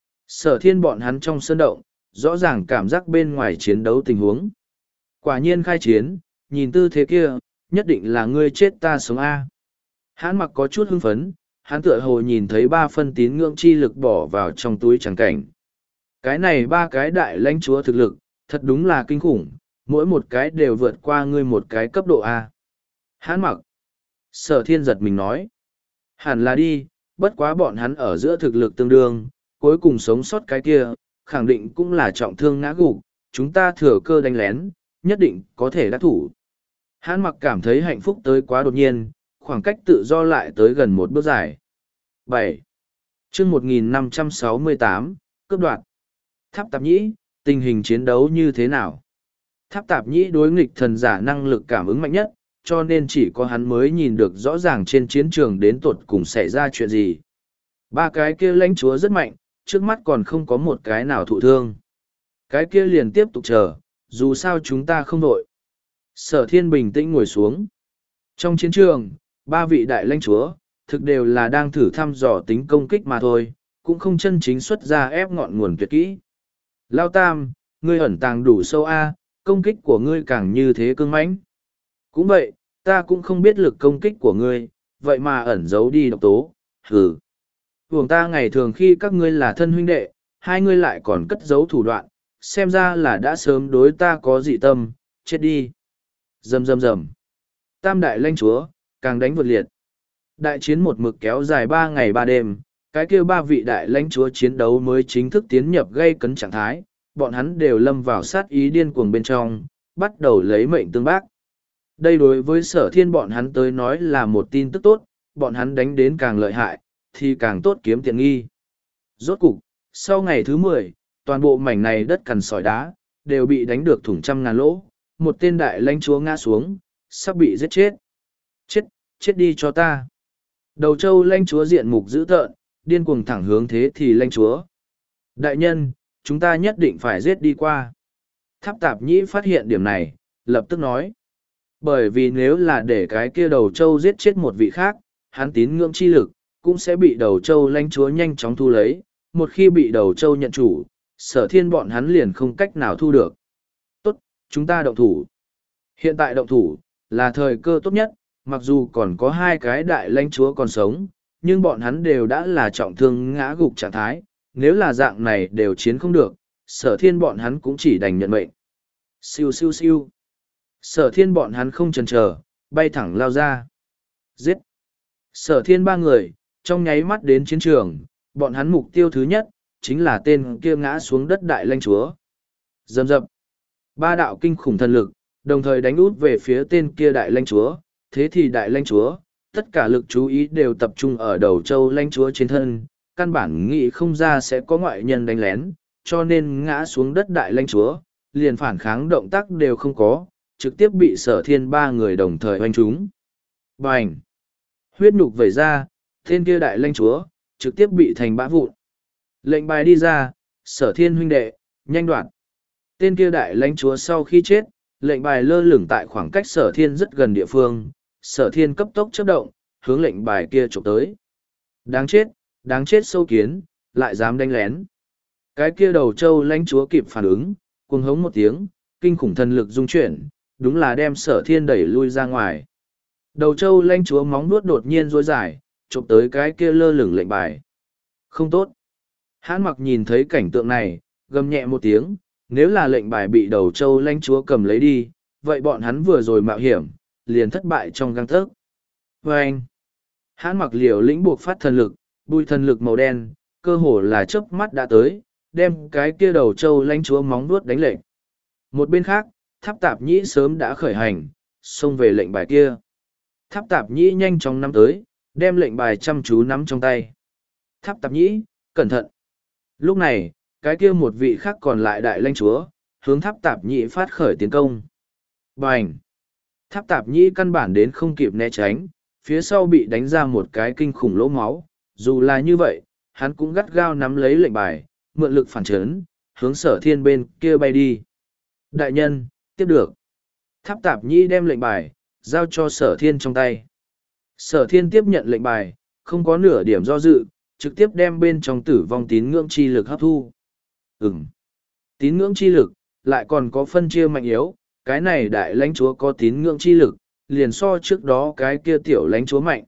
Sở thiên bọn hắn trong sơn động, rõ ràng cảm giác bên ngoài chiến đấu tình huống. Quả nhiên khai chiến, nhìn tư thế kia, nhất định là ngươi chết ta sống A. Hãn mặc có chút hưng phấn, hắn tựa hồ nhìn thấy ba phân tín ngưỡng chi lực bỏ vào trong túi tràng cảnh. Cái này ba cái đại lãnh chúa thực lực, thật đúng là kinh khủng, mỗi một cái đều vượt qua ngươi một cái cấp độ A. Hãn mặc. Sở thiên giật mình nói. Hẳn là đi, bất quá bọn hắn ở giữa thực lực tương đương, cuối cùng sống sót cái kia, khẳng định cũng là trọng thương ngã gục, chúng ta thừa cơ đánh lén, nhất định có thể đắc thủ. Hãn mặc cảm thấy hạnh phúc tới quá đột nhiên, khoảng cách tự do lại tới gần một bước dài. bảy. chương một nghìn năm trăm sáu mươi tám, cướp đoạt. Tháp Tạp Nhĩ, tình hình chiến đấu như thế nào? Tháp Tạp Nhĩ đối nghịch thần giả năng lực cảm ứng mạnh nhất, cho nên chỉ có hắn mới nhìn được rõ ràng trên chiến trường đến tột cùng xảy ra chuyện gì. Ba cái kia lãnh chúa rất mạnh, trước mắt còn không có một cái nào thụ thương. Cái kia liền tiếp tục chờ, dù sao chúng ta không đội. Sở thiên bình tĩnh ngồi xuống. Trong chiến trường, ba vị đại lãnh chúa, thực đều là đang thử thăm dò tính công kích mà thôi, cũng không chân chính xuất ra ép ngọn nguồn tuyệt kỹ. Lao Tam, ngươi ẩn tàng đủ sâu A, công kích của ngươi càng như thế cương mãnh. Cũng vậy, ta cũng không biết lực công kích của ngươi, vậy mà ẩn giấu đi độc tố, hừ. Vùng ta ngày thường khi các ngươi là thân huynh đệ, hai ngươi lại còn cất giấu thủ đoạn, xem ra là đã sớm đối ta có dị tâm, chết đi. Rầm rầm rầm. Tam đại lãnh chúa, càng đánh vượt liệt. Đại chiến một mực kéo dài ba ngày ba đêm, cái kêu ba vị đại lãnh chúa chiến đấu mới chính thức tiến nhập gây cấn trạng thái, bọn hắn đều lâm vào sát ý điên cuồng bên trong, bắt đầu lấy mệnh tương bác. Đây đối với sở thiên bọn hắn tới nói là một tin tức tốt, bọn hắn đánh đến càng lợi hại, thì càng tốt kiếm tiện nghi. Rốt cục, sau ngày thứ mười, toàn bộ mảnh này đất cằn sỏi đá, đều bị đánh được thủng trăm ngàn lỗ, một tên đại lãnh chúa ngã xuống, sắp bị giết chết. Chết, chết đi cho ta. Đầu châu lãnh chúa diện mục dữ tợn, điên cuồng thẳng hướng thế thì lãnh chúa. Đại nhân, chúng ta nhất định phải giết đi qua. Tháp Tạp Nhĩ phát hiện điểm này, lập tức nói. Bởi vì nếu là để cái kia đầu châu giết chết một vị khác, hắn tín ngưỡng chi lực, cũng sẽ bị đầu châu lãnh chúa nhanh chóng thu lấy. Một khi bị đầu châu nhận chủ, sở thiên bọn hắn liền không cách nào thu được. Tốt, chúng ta động thủ. Hiện tại động thủ, là thời cơ tốt nhất, mặc dù còn có hai cái đại lãnh chúa còn sống, nhưng bọn hắn đều đã là trọng thương ngã gục trạng thái, nếu là dạng này đều chiến không được, sở thiên bọn hắn cũng chỉ đành nhận mệnh. Siêu siêu siêu. Sở thiên bọn hắn không chần chờ, bay thẳng lao ra. Giết. Sở thiên ba người, trong nháy mắt đến chiến trường, bọn hắn mục tiêu thứ nhất, chính là tên kia ngã xuống đất đại lãnh chúa. Dầm dập. Ba đạo kinh khủng thần lực, đồng thời đánh út về phía tên kia đại lãnh chúa, thế thì đại lãnh chúa, tất cả lực chú ý đều tập trung ở đầu châu lãnh chúa trên thân, căn bản nghĩ không ra sẽ có ngoại nhân đánh lén, cho nên ngã xuống đất đại lãnh chúa, liền phản kháng động tác đều không có, trực tiếp bị sở thiên ba người đồng thời oanh trúng. Bành! Huyết nhục vẩy ra, tên kia đại lãnh chúa, trực tiếp bị thành bã vụn. Lệnh bài đi ra, sở thiên huynh đệ, nhanh đoạn. Tên kia đại lãnh chúa sau khi chết, lệnh bài lơ lửng tại khoảng cách sở thiên rất gần địa phương, sở thiên cấp tốc chớp động, hướng lệnh bài kia chụp tới. Đáng chết, đáng chết sâu kiến, lại dám đánh lén. Cái kia đầu châu lãnh chúa kịp phản ứng, cuồng hống một tiếng, kinh khủng thần lực dung chuyển, đúng là đem sở thiên đẩy lui ra ngoài. Đầu châu lãnh chúa móng nuốt đột nhiên rối dài, chụp tới cái kia lơ lửng lệnh bài. Không tốt. Hãn mặc nhìn thấy cảnh tượng này, gầm nhẹ một tiếng, nếu là lệnh bài bị đầu châu lãnh chúa cầm lấy đi, vậy bọn hắn vừa rồi mạo hiểm, liền thất bại trong găng tấc. Và anh, hãn mặc liều lĩnh buộc phát thần lực, bùi thần lực màu đen, cơ hồ là chớp mắt đã tới, đem cái kia đầu châu lãnh chúa móng nuốt đánh lệnh. Một bên khác, tháp tạp nhĩ sớm đã khởi hành, xông về lệnh bài kia. Tháp tạp nhĩ nhanh chóng nắm tới, đem lệnh bài chăm chú nắm trong tay. Tháp tạp nhĩ, cẩn thận. Lúc này, cái kia một vị khác còn lại đại lãnh chúa, hướng tháp tạp nhĩ phát khởi tiến công. Bành! Tháp tạp nhĩ căn bản đến không kịp né tránh, phía sau bị đánh ra một cái kinh khủng lỗ máu. Dù là như vậy, hắn cũng gắt gao nắm lấy lệnh bài, mượn lực phản chấn, hướng sở thiên bên kia bay đi. Đại nhân, tiếp được. Tháp tạp nhĩ đem lệnh bài, giao cho sở thiên trong tay. Sở thiên tiếp nhận lệnh bài, không có nửa điểm do dự, trực tiếp đem bên trong tử vong tín ngưỡng chi lực hấp thu. Ừm. Tín ngưỡng chi lực, lại còn có phân chia mạnh yếu, cái này đại lãnh chúa có tín ngưỡng chi lực, liền so trước đó cái kia tiểu lãnh chúa mạnh.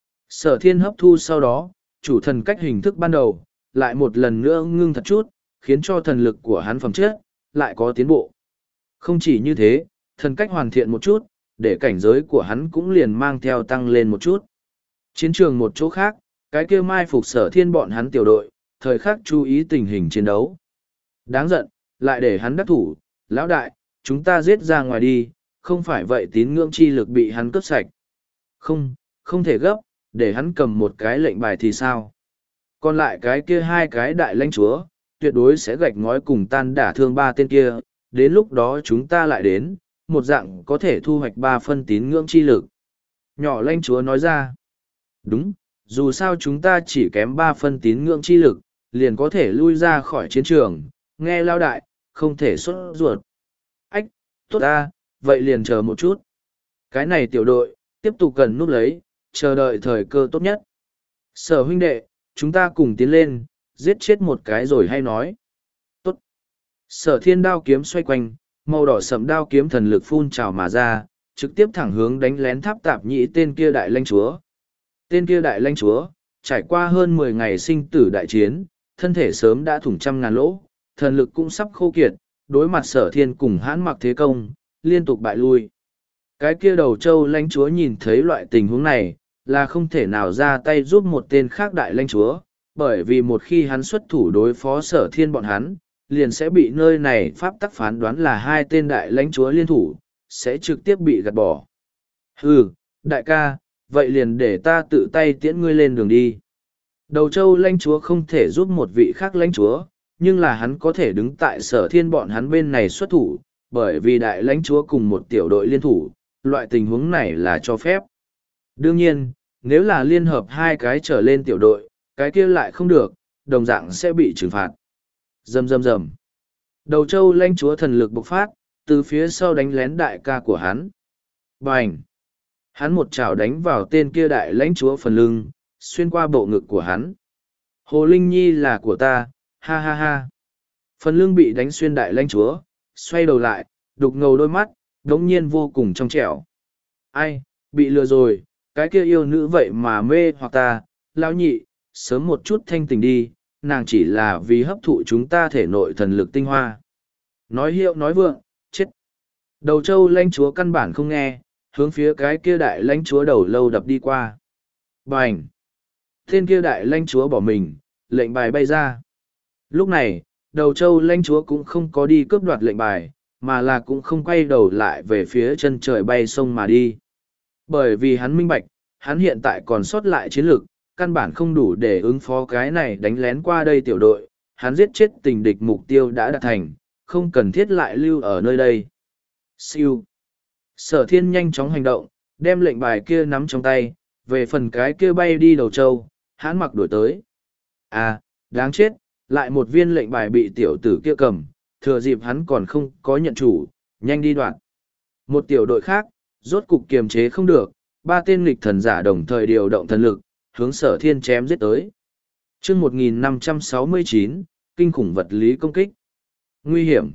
Sở thiên hấp thu sau đó, chủ thần cách hình thức ban đầu, lại một lần nữa ngưng thật chút, khiến cho thần lực của hắn phẩm chất, lại có tiến bộ. Không chỉ như thế, thần cách hoàn thiện một chút, để cảnh giới của hắn cũng liền mang theo tăng lên một chút. Chiến trường một chỗ khác, cái kia mai phục sở thiên bọn hắn tiểu đội, thời khắc chú ý tình hình chiến đấu. Đáng giận, lại để hắn đắc thủ, lão đại, chúng ta giết ra ngoài đi, không phải vậy tín ngưỡng chi lực bị hắn cướp sạch. Không, không thể gấp, để hắn cầm một cái lệnh bài thì sao? Còn lại cái kia hai cái đại lãnh chúa, tuyệt đối sẽ gạch ngói cùng tan đả thương ba tên kia, đến lúc đó chúng ta lại đến, một dạng có thể thu hoạch ba phân tín ngưỡng chi lực. Nhỏ lãnh chúa nói ra, đúng, dù sao chúng ta chỉ kém ba phân tín ngưỡng chi lực, liền có thể lui ra khỏi chiến trường, nghe lao đại, không thể xuất ruột. Ách, tốt ta, vậy liền chờ một chút. Cái này tiểu đội, tiếp tục cần nút lấy, chờ đợi thời cơ tốt nhất. Sở huynh đệ, chúng ta cùng tiến lên, giết chết một cái rồi hay nói. Tốt. Sở thiên đao kiếm xoay quanh, màu đỏ sẫm đao kiếm thần lực phun trào mà ra, trực tiếp thẳng hướng đánh lén tháp tạp nhĩ tên kia đại lãnh chúa. Tên kia đại lãnh chúa, trải qua hơn mười ngày sinh tử đại chiến, thân thể sớm đã thủng trăm ngàn lỗ, thần lực cũng sắp khô kiệt, đối mặt sở thiên cùng hãn mặc thế công, liên tục bại lui. Cái kia đầu châu lãnh chúa nhìn thấy loại tình huống này, là không thể nào ra tay giúp một tên khác đại lãnh chúa, bởi vì một khi hắn xuất thủ đối phó sở thiên bọn hắn, liền sẽ bị nơi này pháp tắc phán đoán là hai tên đại lãnh chúa liên thủ, sẽ trực tiếp bị gạt bỏ. Hừ, đại ca, vậy liền để ta tự tay tiễn ngươi lên đường đi. Đầu châu lãnh chúa không thể giúp một vị khác lãnh chúa, nhưng là hắn có thể đứng tại sở thiên bọn hắn bên này xuất thủ, bởi vì đại lãnh chúa cùng một tiểu đội liên thủ, loại tình huống này là cho phép. Đương nhiên, nếu là liên hợp hai cái trở lên tiểu đội, cái kia lại không được, đồng dạng sẽ bị trừng phạt. Rầm rầm rầm. Đầu châu lãnh chúa thần lực bộc phát, từ phía sau đánh lén đại ca của hắn. Bành! Hắn một chảo đánh vào tên kia đại lãnh chúa phần lưng, xuyên qua bộ ngực của hắn. Hồ Linh Nhi là của ta, ha ha ha. Phần lưng bị đánh xuyên đại lãnh chúa, xoay đầu lại, đục ngầu đôi mắt, đống nhiên vô cùng trong trẻo. Ai, bị lừa rồi, cái kia yêu nữ vậy mà mê hoặc ta, lão nhị, sớm một chút thanh tỉnh đi, nàng chỉ là vì hấp thụ chúng ta thể nội thần lực tinh hoa. Nói hiệu nói vượng, chết. Đầu châu lãnh chúa căn bản không nghe, hướng phía cái kia đại lãnh chúa đầu lâu đập đi qua. Bành! Tên kia đại lãnh chúa bỏ mình, lệnh bài bay ra. Lúc này, đầu châu lãnh chúa cũng không có đi cướp đoạt lệnh bài, mà là cũng không quay đầu lại về phía chân trời bay sông mà đi. Bởi vì hắn minh bạch, hắn hiện tại còn sót lại chiến lược, căn bản không đủ để ứng phó cái này đánh lén qua đây tiểu đội, hắn giết chết tình địch mục tiêu đã đạt thành, không cần thiết lại lưu ở nơi đây. Siêu. Sở thiên nhanh chóng hành động, đem lệnh bài kia nắm trong tay, về phần cái kia bay đi đầu châu, hắn mặc đuổi tới. À, đáng chết, lại một viên lệnh bài bị tiểu tử kia cầm, thừa dịp hắn còn không có nhận chủ, nhanh đi đoạn. Một tiểu đội khác, rốt cục kiềm chế không được, ba tên nghịch thần giả đồng thời điều động thần lực, hướng sở thiên chém giết tới. chương một nghìn năm trăm sáu mươi chín, kinh khủng vật lý công kích. Nguy hiểm.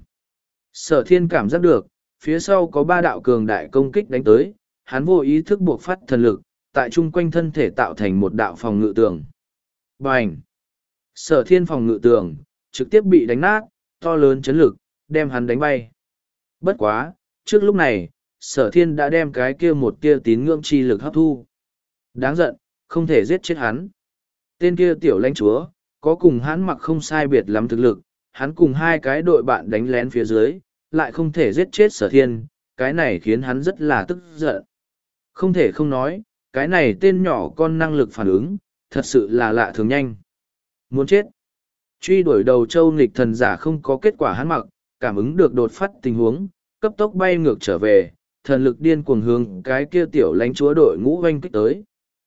Sở thiên cảm giác được, phía sau có ba đạo cường đại công kích đánh tới, hắn vô ý thức buộc phát thần lực, tại chung quanh thân thể tạo thành một đạo phòng ngự tường. Bành! Sở thiên phòng ngự tường, trực tiếp bị đánh nát, to lớn chấn lực, đem hắn đánh bay. Bất quá, trước lúc này, sở thiên đã đem cái kia một tia tín ngưỡng chi lực hấp thu. Đáng giận, không thể giết chết hắn. Tên kia tiểu lãnh chúa, có cùng hắn mặc không sai biệt lắm thực lực, hắn cùng hai cái đội bạn đánh lén phía dưới, lại không thể giết chết sở thiên, cái này khiến hắn rất là tức giận. Không thể không nói, cái này tên nhỏ con năng lực phản ứng, thật sự là lạ thường nhanh. Muốn chết. Truy đuổi đầu châu nghịch thần giả không có kết quả hắn mặc, cảm ứng được đột phát tình huống, cấp tốc bay ngược trở về, thần lực điên cuồng hướng cái kia tiểu lãnh chúa đội ngũ oanh kích tới.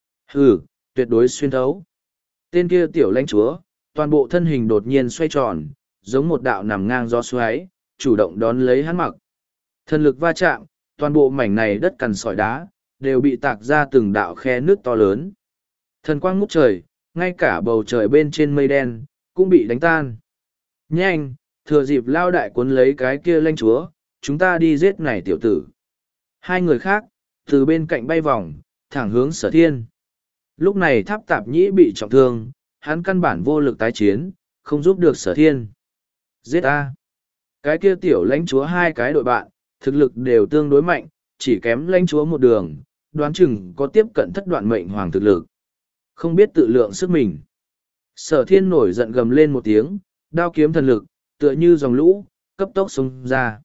Hừ, tuyệt đối xuyên thấu. Tên kia tiểu lãnh chúa, toàn bộ thân hình đột nhiên xoay tròn, giống một đạo nằm ngang gió xoáy, chủ động đón lấy hắn mặc. Thần lực va chạm, toàn bộ mảnh này đất cằn sỏi đá, đều bị tạc ra từng đạo khe nước to lớn. Thần quang ngút trời, ngay cả bầu trời bên trên mây đen, cũng bị đánh tan. Nhanh, thừa dịp lao đại cuốn lấy cái kia lãnh chúa, chúng ta đi giết này tiểu tử. Hai người khác, từ bên cạnh bay vòng, thẳng hướng sở thiên. Lúc này tháp tạp nhĩ bị trọng thương, hắn căn bản vô lực tái chiến, không giúp được sở thiên. Giết a! Cái kia tiểu lãnh chúa hai cái đội bạn, thực lực đều tương đối mạnh, chỉ kém lãnh chúa một đường, đoán chừng có tiếp cận thất đoạn mệnh hoàng thực lực. Không biết tự lượng sức mình. Sở thiên nổi giận gầm lên một tiếng, đao kiếm thần lực, tựa như dòng lũ, cấp tốc xông ra.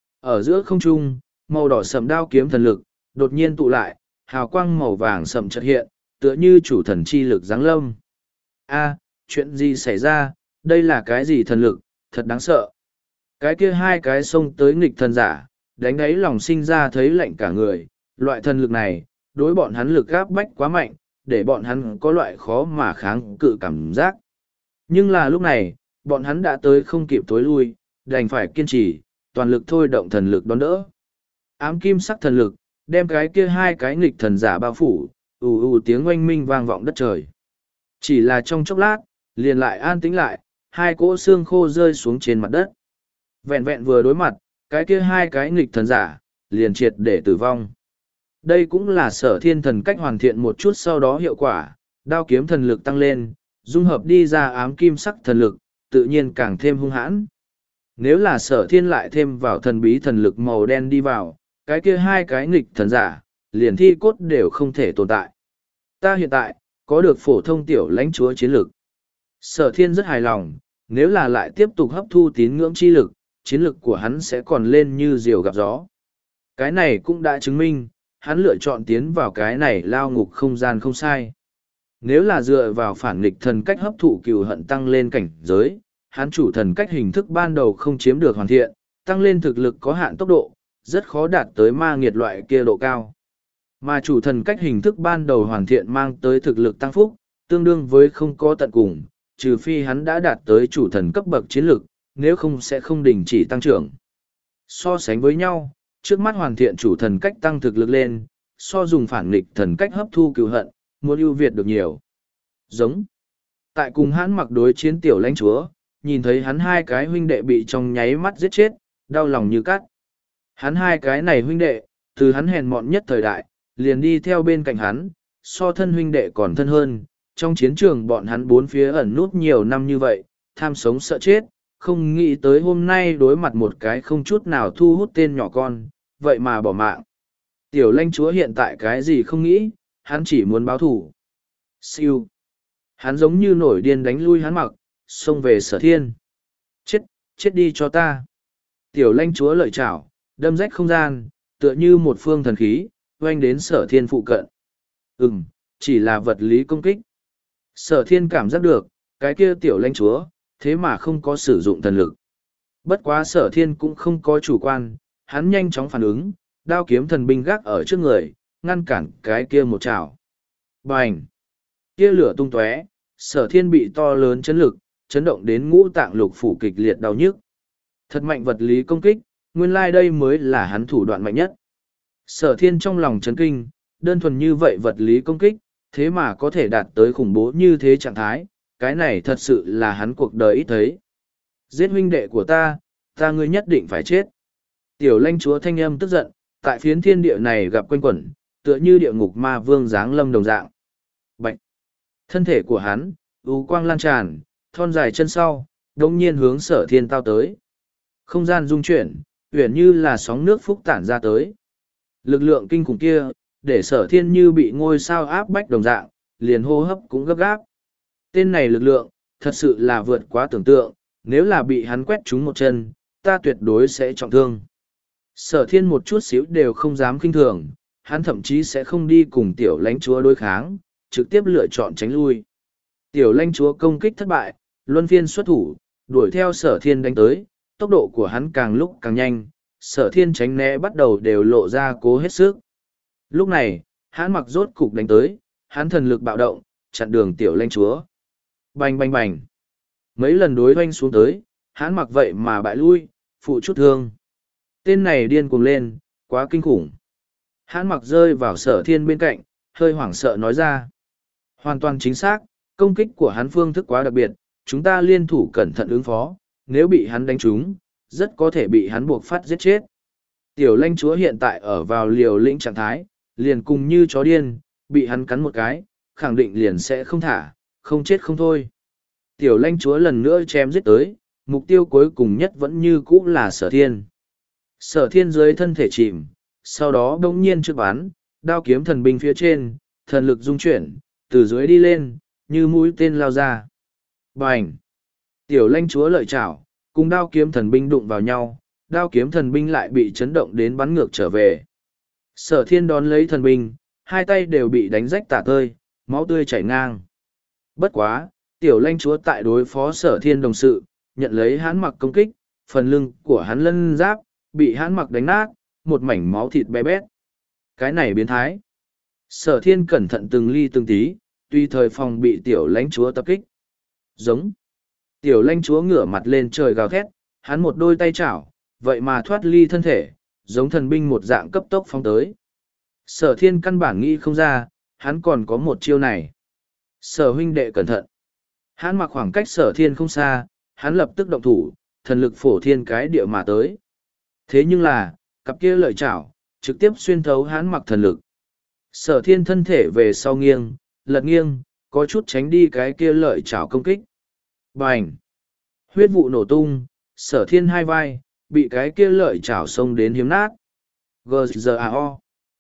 Ở giữa không trung, màu đỏ sầm đao kiếm thần lực, đột nhiên tụ lại, hào quang màu vàng sầm chợt hiện, tựa như chủ thần chi lực giáng lâm. A, chuyện gì xảy ra, đây là cái gì thần lực, thật đáng sợ. Cái kia hai cái xông tới nghịch thần giả, đánh đáy lòng sinh ra thấy lạnh cả người, loại thần lực này, đối bọn hắn lực gáp bách quá mạnh, để bọn hắn có loại khó mà kháng cự cảm giác. Nhưng là lúc này, bọn hắn đã tới không kịp tối lui, đành phải kiên trì, toàn lực thôi động thần lực đón đỡ. Ám kim sắc thần lực, đem cái kia hai cái nghịch thần giả bao phủ, ù ù tiếng oanh minh vang vọng đất trời. Chỉ là trong chốc lát, liền lại an tĩnh lại, hai cỗ xương khô rơi xuống trên mặt đất. Vẹn vẹn vừa đối mặt, cái kia hai cái nghịch thần giả, liền triệt để tử vong. Đây cũng là sở thiên thần cách hoàn thiện một chút sau đó hiệu quả, đao kiếm thần lực tăng lên, dung hợp đi ra ám kim sắc thần lực, tự nhiên càng thêm hung hãn. Nếu là sở thiên lại thêm vào thần bí thần lực màu đen đi vào, cái kia hai cái nghịch thần giả, liền thi cốt đều không thể tồn tại. Ta hiện tại, có được phổ thông tiểu lãnh chúa chiến lực. Sở thiên rất hài lòng, nếu là lại tiếp tục hấp thu tín ngưỡng chi lực, chiến lực của hắn sẽ còn lên như diều gặp gió. Cái này cũng đã chứng minh, hắn lựa chọn tiến vào cái này lao ngục không gian không sai. Nếu là dựa vào phản nghịch thần cách hấp thụ cừu hận tăng lên cảnh giới, hắn chủ thần cách hình thức ban đầu không chiếm được hoàn thiện, tăng lên thực lực có hạn tốc độ, rất khó đạt tới ma nghiệt loại kia độ cao. Mà chủ thần cách hình thức ban đầu hoàn thiện mang tới thực lực tăng phúc, tương đương với không có tận cùng, trừ phi hắn đã đạt tới chủ thần cấp bậc chiến lực, nếu không sẽ không đình chỉ tăng trưởng. So sánh với nhau, trước mắt hoàn thiện chủ thần cách tăng thực lực lên, so dùng phản nghịch thần cách hấp thu cừu hận, muốn ưu việt được nhiều. Giống. Tại cùng hắn mặc đối chiến tiểu lãnh chúa, nhìn thấy hắn hai cái huynh đệ bị trong nháy mắt giết chết, đau lòng như cắt. Hắn hai cái này huynh đệ, từ hắn hèn mọn nhất thời đại, liền đi theo bên cạnh hắn, so thân huynh đệ còn thân hơn. Trong chiến trường bọn hắn bốn phía ẩn nút nhiều năm như vậy, tham sống sợ chết, không nghĩ tới hôm nay đối mặt một cái không chút nào thu hút tên nhỏ con, vậy mà bỏ mạng. Tiểu lãnh chúa hiện tại cái gì không nghĩ, hắn chỉ muốn báo thủ. Siêu. Hắn giống như nổi điên đánh lui hắn mặc, xông về sở thiên. Chết, chết đi cho ta. Tiểu lãnh chúa lợi chảo, đâm rách không gian, tựa như một phương thần khí, oanh đến sở thiên phụ cận. Ừm, chỉ là vật lý công kích. Sở thiên cảm giác được, cái kia tiểu lãnh chúa, thế mà không có sử dụng thần lực. Bất quá sở thiên cũng không có chủ quan, hắn nhanh chóng phản ứng, đao kiếm thần binh gác ở trước người, ngăn cản cái kia một chảo. Bành! Kia lửa tung tóe, sở thiên bị to lớn chấn lực, chấn động đến ngũ tạng lục phủ kịch liệt đau nhức. Thật mạnh vật lý công kích, nguyên lai đây mới là hắn thủ đoạn mạnh nhất. Sở thiên trong lòng chấn kinh, đơn thuần như vậy vật lý công kích, thế mà có thể đạt tới khủng bố như thế trạng thái, cái này thật sự là hắn cuộc đời ít thấy. Giết huynh đệ của ta, ta ngươi nhất định phải chết. Tiểu lãnh chúa thanh âm tức giận, tại phiến thiên địa này gặp quanh quẩn, tựa như địa ngục ma vương giáng lâm đồng dạng. Bạch! Thân thể của hắn, u quang lan tràn, thon dài chân sau, đông nhiên hướng sở thiên tao tới. Không gian rung chuyển, uyển như là sóng nước phúc tản ra tới. Lực lượng kinh khủng kia, để sở thiên như bị ngôi sao áp bách đồng dạng, liền hô hấp cũng gấp gáp. Tên này lực lượng, thật sự là vượt quá tưởng tượng, nếu là bị hắn quét trúng một chân, ta tuyệt đối sẽ trọng thương. Sở thiên một chút xíu đều không dám kinh thường, hắn thậm chí sẽ không đi cùng tiểu lãnh chúa đối kháng, trực tiếp lựa chọn tránh lui. Tiểu lãnh chúa công kích thất bại, luân phiên xuất thủ, đuổi theo sở thiên đánh tới, tốc độ của hắn càng lúc càng nhanh, sở thiên tránh né bắt đầu đều lộ ra cố hết sức. Lúc này, hắn mặc rốt cục đánh tới, hắn thần lực bạo động, chặn đường tiểu lãnh chúa. Bành bành bành. Mấy lần đối hoanh xuống tới, hắn mặc vậy mà bại lui, phụ chút thương. Tên này điên cuồng lên, quá kinh khủng. Hắn mặc rơi vào sở thiên bên cạnh, hơi hoảng sợ nói ra. Hoàn toàn chính xác, công kích của hắn phương thức quá đặc biệt, chúng ta liên thủ cẩn thận ứng phó, nếu bị hắn đánh trúng, rất có thể bị hắn buộc phát giết chết. Tiểu lãnh chúa hiện tại ở vào liều lĩnh trạng thái, liền cùng như chó điên, bị hắn cắn một cái, khẳng định liền sẽ không thả, không chết không thôi. Tiểu lãnh chúa lần nữa chém giết tới, mục tiêu cuối cùng nhất vẫn như cũ là sở thiên. Sở thiên dưới thân thể chìm, sau đó bỗng nhiên trước bắn, đao kiếm thần binh phía trên, thần lực dung chuyển, từ dưới đi lên, như mũi tên lao ra. Bành! Tiểu lãnh chúa lợi chảo, cùng đao kiếm thần binh đụng vào nhau, đao kiếm thần binh lại bị chấn động đến bắn ngược trở về. Sở thiên đón lấy thần binh, hai tay đều bị đánh rách tả tơi, máu tươi chảy ngang. Bất quá, tiểu lãnh chúa tại đối phó sở thiên đồng sự, nhận lấy hắn mặc công kích, phần lưng của hắn lân giáp, bị hắn mặc đánh nát, một mảnh máu thịt bé bét. Cái này biến thái. Sở thiên cẩn thận từng ly từng tí, tùy thời phòng bị tiểu lãnh chúa tập kích. Giống. Tiểu lãnh chúa ngửa mặt lên trời gào thét, hắn một đôi tay chảo, vậy mà thoát ly thân thể, giống thần binh một dạng cấp tốc phóng tới. Sở thiên căn bản nghĩ không ra, hắn còn có một chiêu này. Sở huynh đệ cẩn thận. Hắn mặc khoảng cách sở thiên không xa, hắn lập tức động thủ, thần lực phổ thiên cái địa mà tới. Thế nhưng là, cặp kia lợi chảo, trực tiếp xuyên thấu hắn mặc thần lực. Sở thiên thân thể về sau nghiêng, lật nghiêng, có chút tránh đi cái kia lợi chảo công kích. Bành! Huyết vụ nổ tung, sở thiên hai vai, bị cái kia lợi chảo xông đến hiếm nát. giê giê a o.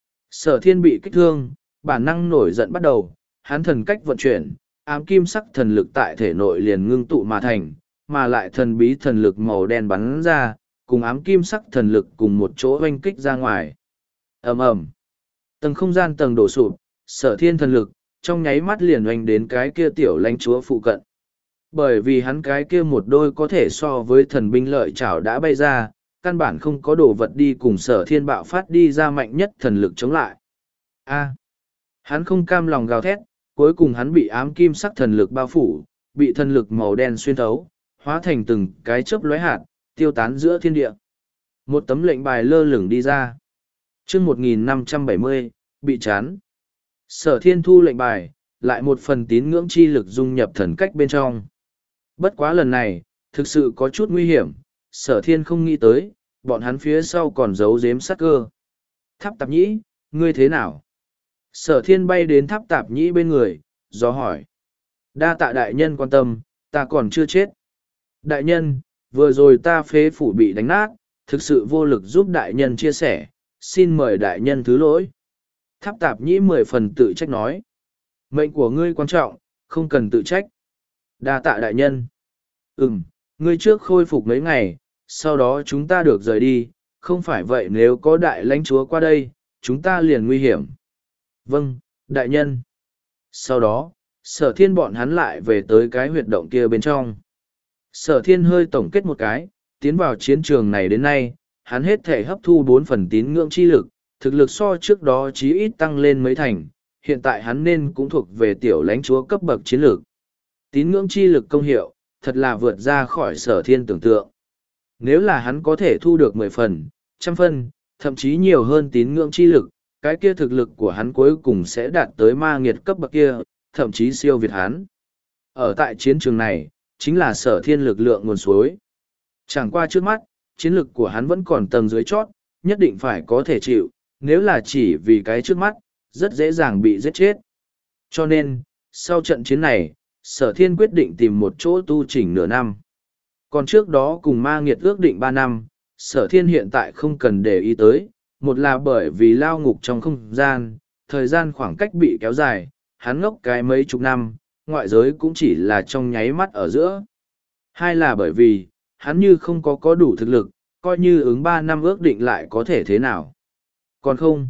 Sở thiên bị kích thương, bản năng nổi giận bắt đầu, hắn thần cách vận chuyển, ám kim sắc thần lực tại thể nội liền ngưng tụ mà thành, mà lại thần bí thần lực màu đen bắn ra, cùng ám kim sắc thần lực cùng một chỗ oanh kích ra ngoài. Ầm ầm. Tầng không gian tầng đổ sụp, sở thiên thần lực, trong nháy mắt liền oanh đến cái kia tiểu lãnh chúa phụ cận. Bởi vì hắn cái kia một đôi có thể so với thần binh lợi chảo đã bay ra, căn bản không có đồ vật đi cùng sở thiên bạo phát đi ra mạnh nhất thần lực chống lại. A. Hắn không cam lòng gào thét, cuối cùng hắn bị ám kim sắc thần lực bao phủ, bị thần lực màu đen xuyên thấu, hóa thành từng cái chớp lóe hạt, tiêu tán giữa thiên địa. Một tấm lệnh bài lơ lửng đi ra. Chương một nghìn năm trăm bảy mươi, bị chán. Sở thiên thu lệnh bài, lại một phần tín ngưỡng chi lực dung nhập thần cách bên trong. Bất quá lần này, thực sự có chút nguy hiểm, sở thiên không nghĩ tới, bọn hắn phía sau còn giấu giếm sát cơ. Tháp tạp nhĩ, ngươi thế nào? Sở thiên bay đến tháp tạp nhĩ bên người, do hỏi. Đa tạ đại nhân quan tâm, ta còn chưa chết. Đại nhân, vừa rồi ta phế phủ bị đánh nát, thực sự vô lực giúp đại nhân chia sẻ, xin mời đại nhân thứ lỗi. Tháp tạp nhĩ mười phần tự trách nói. Mệnh của ngươi quan trọng, không cần tự trách. Đa tạ đại nhân. Ừm, ngươi trước khôi phục mấy ngày, sau đó chúng ta được rời đi, không phải vậy nếu có đại lãnh chúa qua đây, chúng ta liền nguy hiểm. Vâng, đại nhân. Sau đó, sở thiên bọn hắn lại về tới cái huyệt động kia bên trong. Sở thiên hơi tổng kết một cái, tiến vào chiến trường này đến nay, hắn hết thể hấp thu bốn phần tín ngưỡng chi lực, thực lực so trước đó chí ít tăng lên mấy thành, hiện tại hắn nên cũng thuộc về tiểu lãnh chúa cấp bậc chiến lược. Tín ngưỡng chi lực công hiệu, thật là vượt ra khỏi sở thiên tưởng tượng. Nếu là hắn có thể thu được mười phần, trăm phân, thậm chí nhiều hơn tín ngưỡng chi lực, cái kia thực lực của hắn cuối cùng sẽ đạt tới ma nghiệt cấp bậc kia, thậm chí siêu việt hắn. Ở tại chiến trường này, chính là sở thiên lực lượng nguồn suối. Chẳng qua trước mắt, chiến lực của hắn vẫn còn tầng dưới chót, nhất định phải có thể chịu, nếu là chỉ vì cái trước mắt, rất dễ dàng bị giết chết. Cho nên, sau trận chiến này, sở thiên quyết định tìm một chỗ tu chỉnh nửa năm. Còn trước đó cùng ma nghiệt ước định ba năm, sở thiên hiện tại không cần để ý tới, một là bởi vì lao ngục trong không gian, thời gian khoảng cách bị kéo dài, hắn ngốc cái mấy chục năm, ngoại giới cũng chỉ là trong nháy mắt ở giữa. Hai là bởi vì, hắn như không có có đủ thực lực, coi như ứng ba năm ước định lại có thể thế nào. Còn không,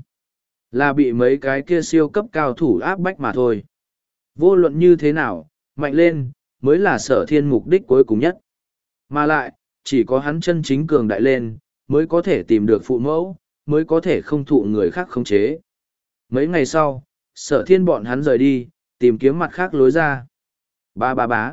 là bị mấy cái kia siêu cấp cao thủ áp bách mà thôi. Vô luận như thế nào, mạnh lên, mới là sở thiên mục đích cuối cùng nhất. Mà lại, chỉ có hắn chân chính cường đại lên, mới có thể tìm được phụ mẫu, mới có thể không thụ người khác khống chế. Mấy ngày sau, sở thiên bọn hắn rời đi, tìm kiếm mặt khác lối ra. Ba ba bá.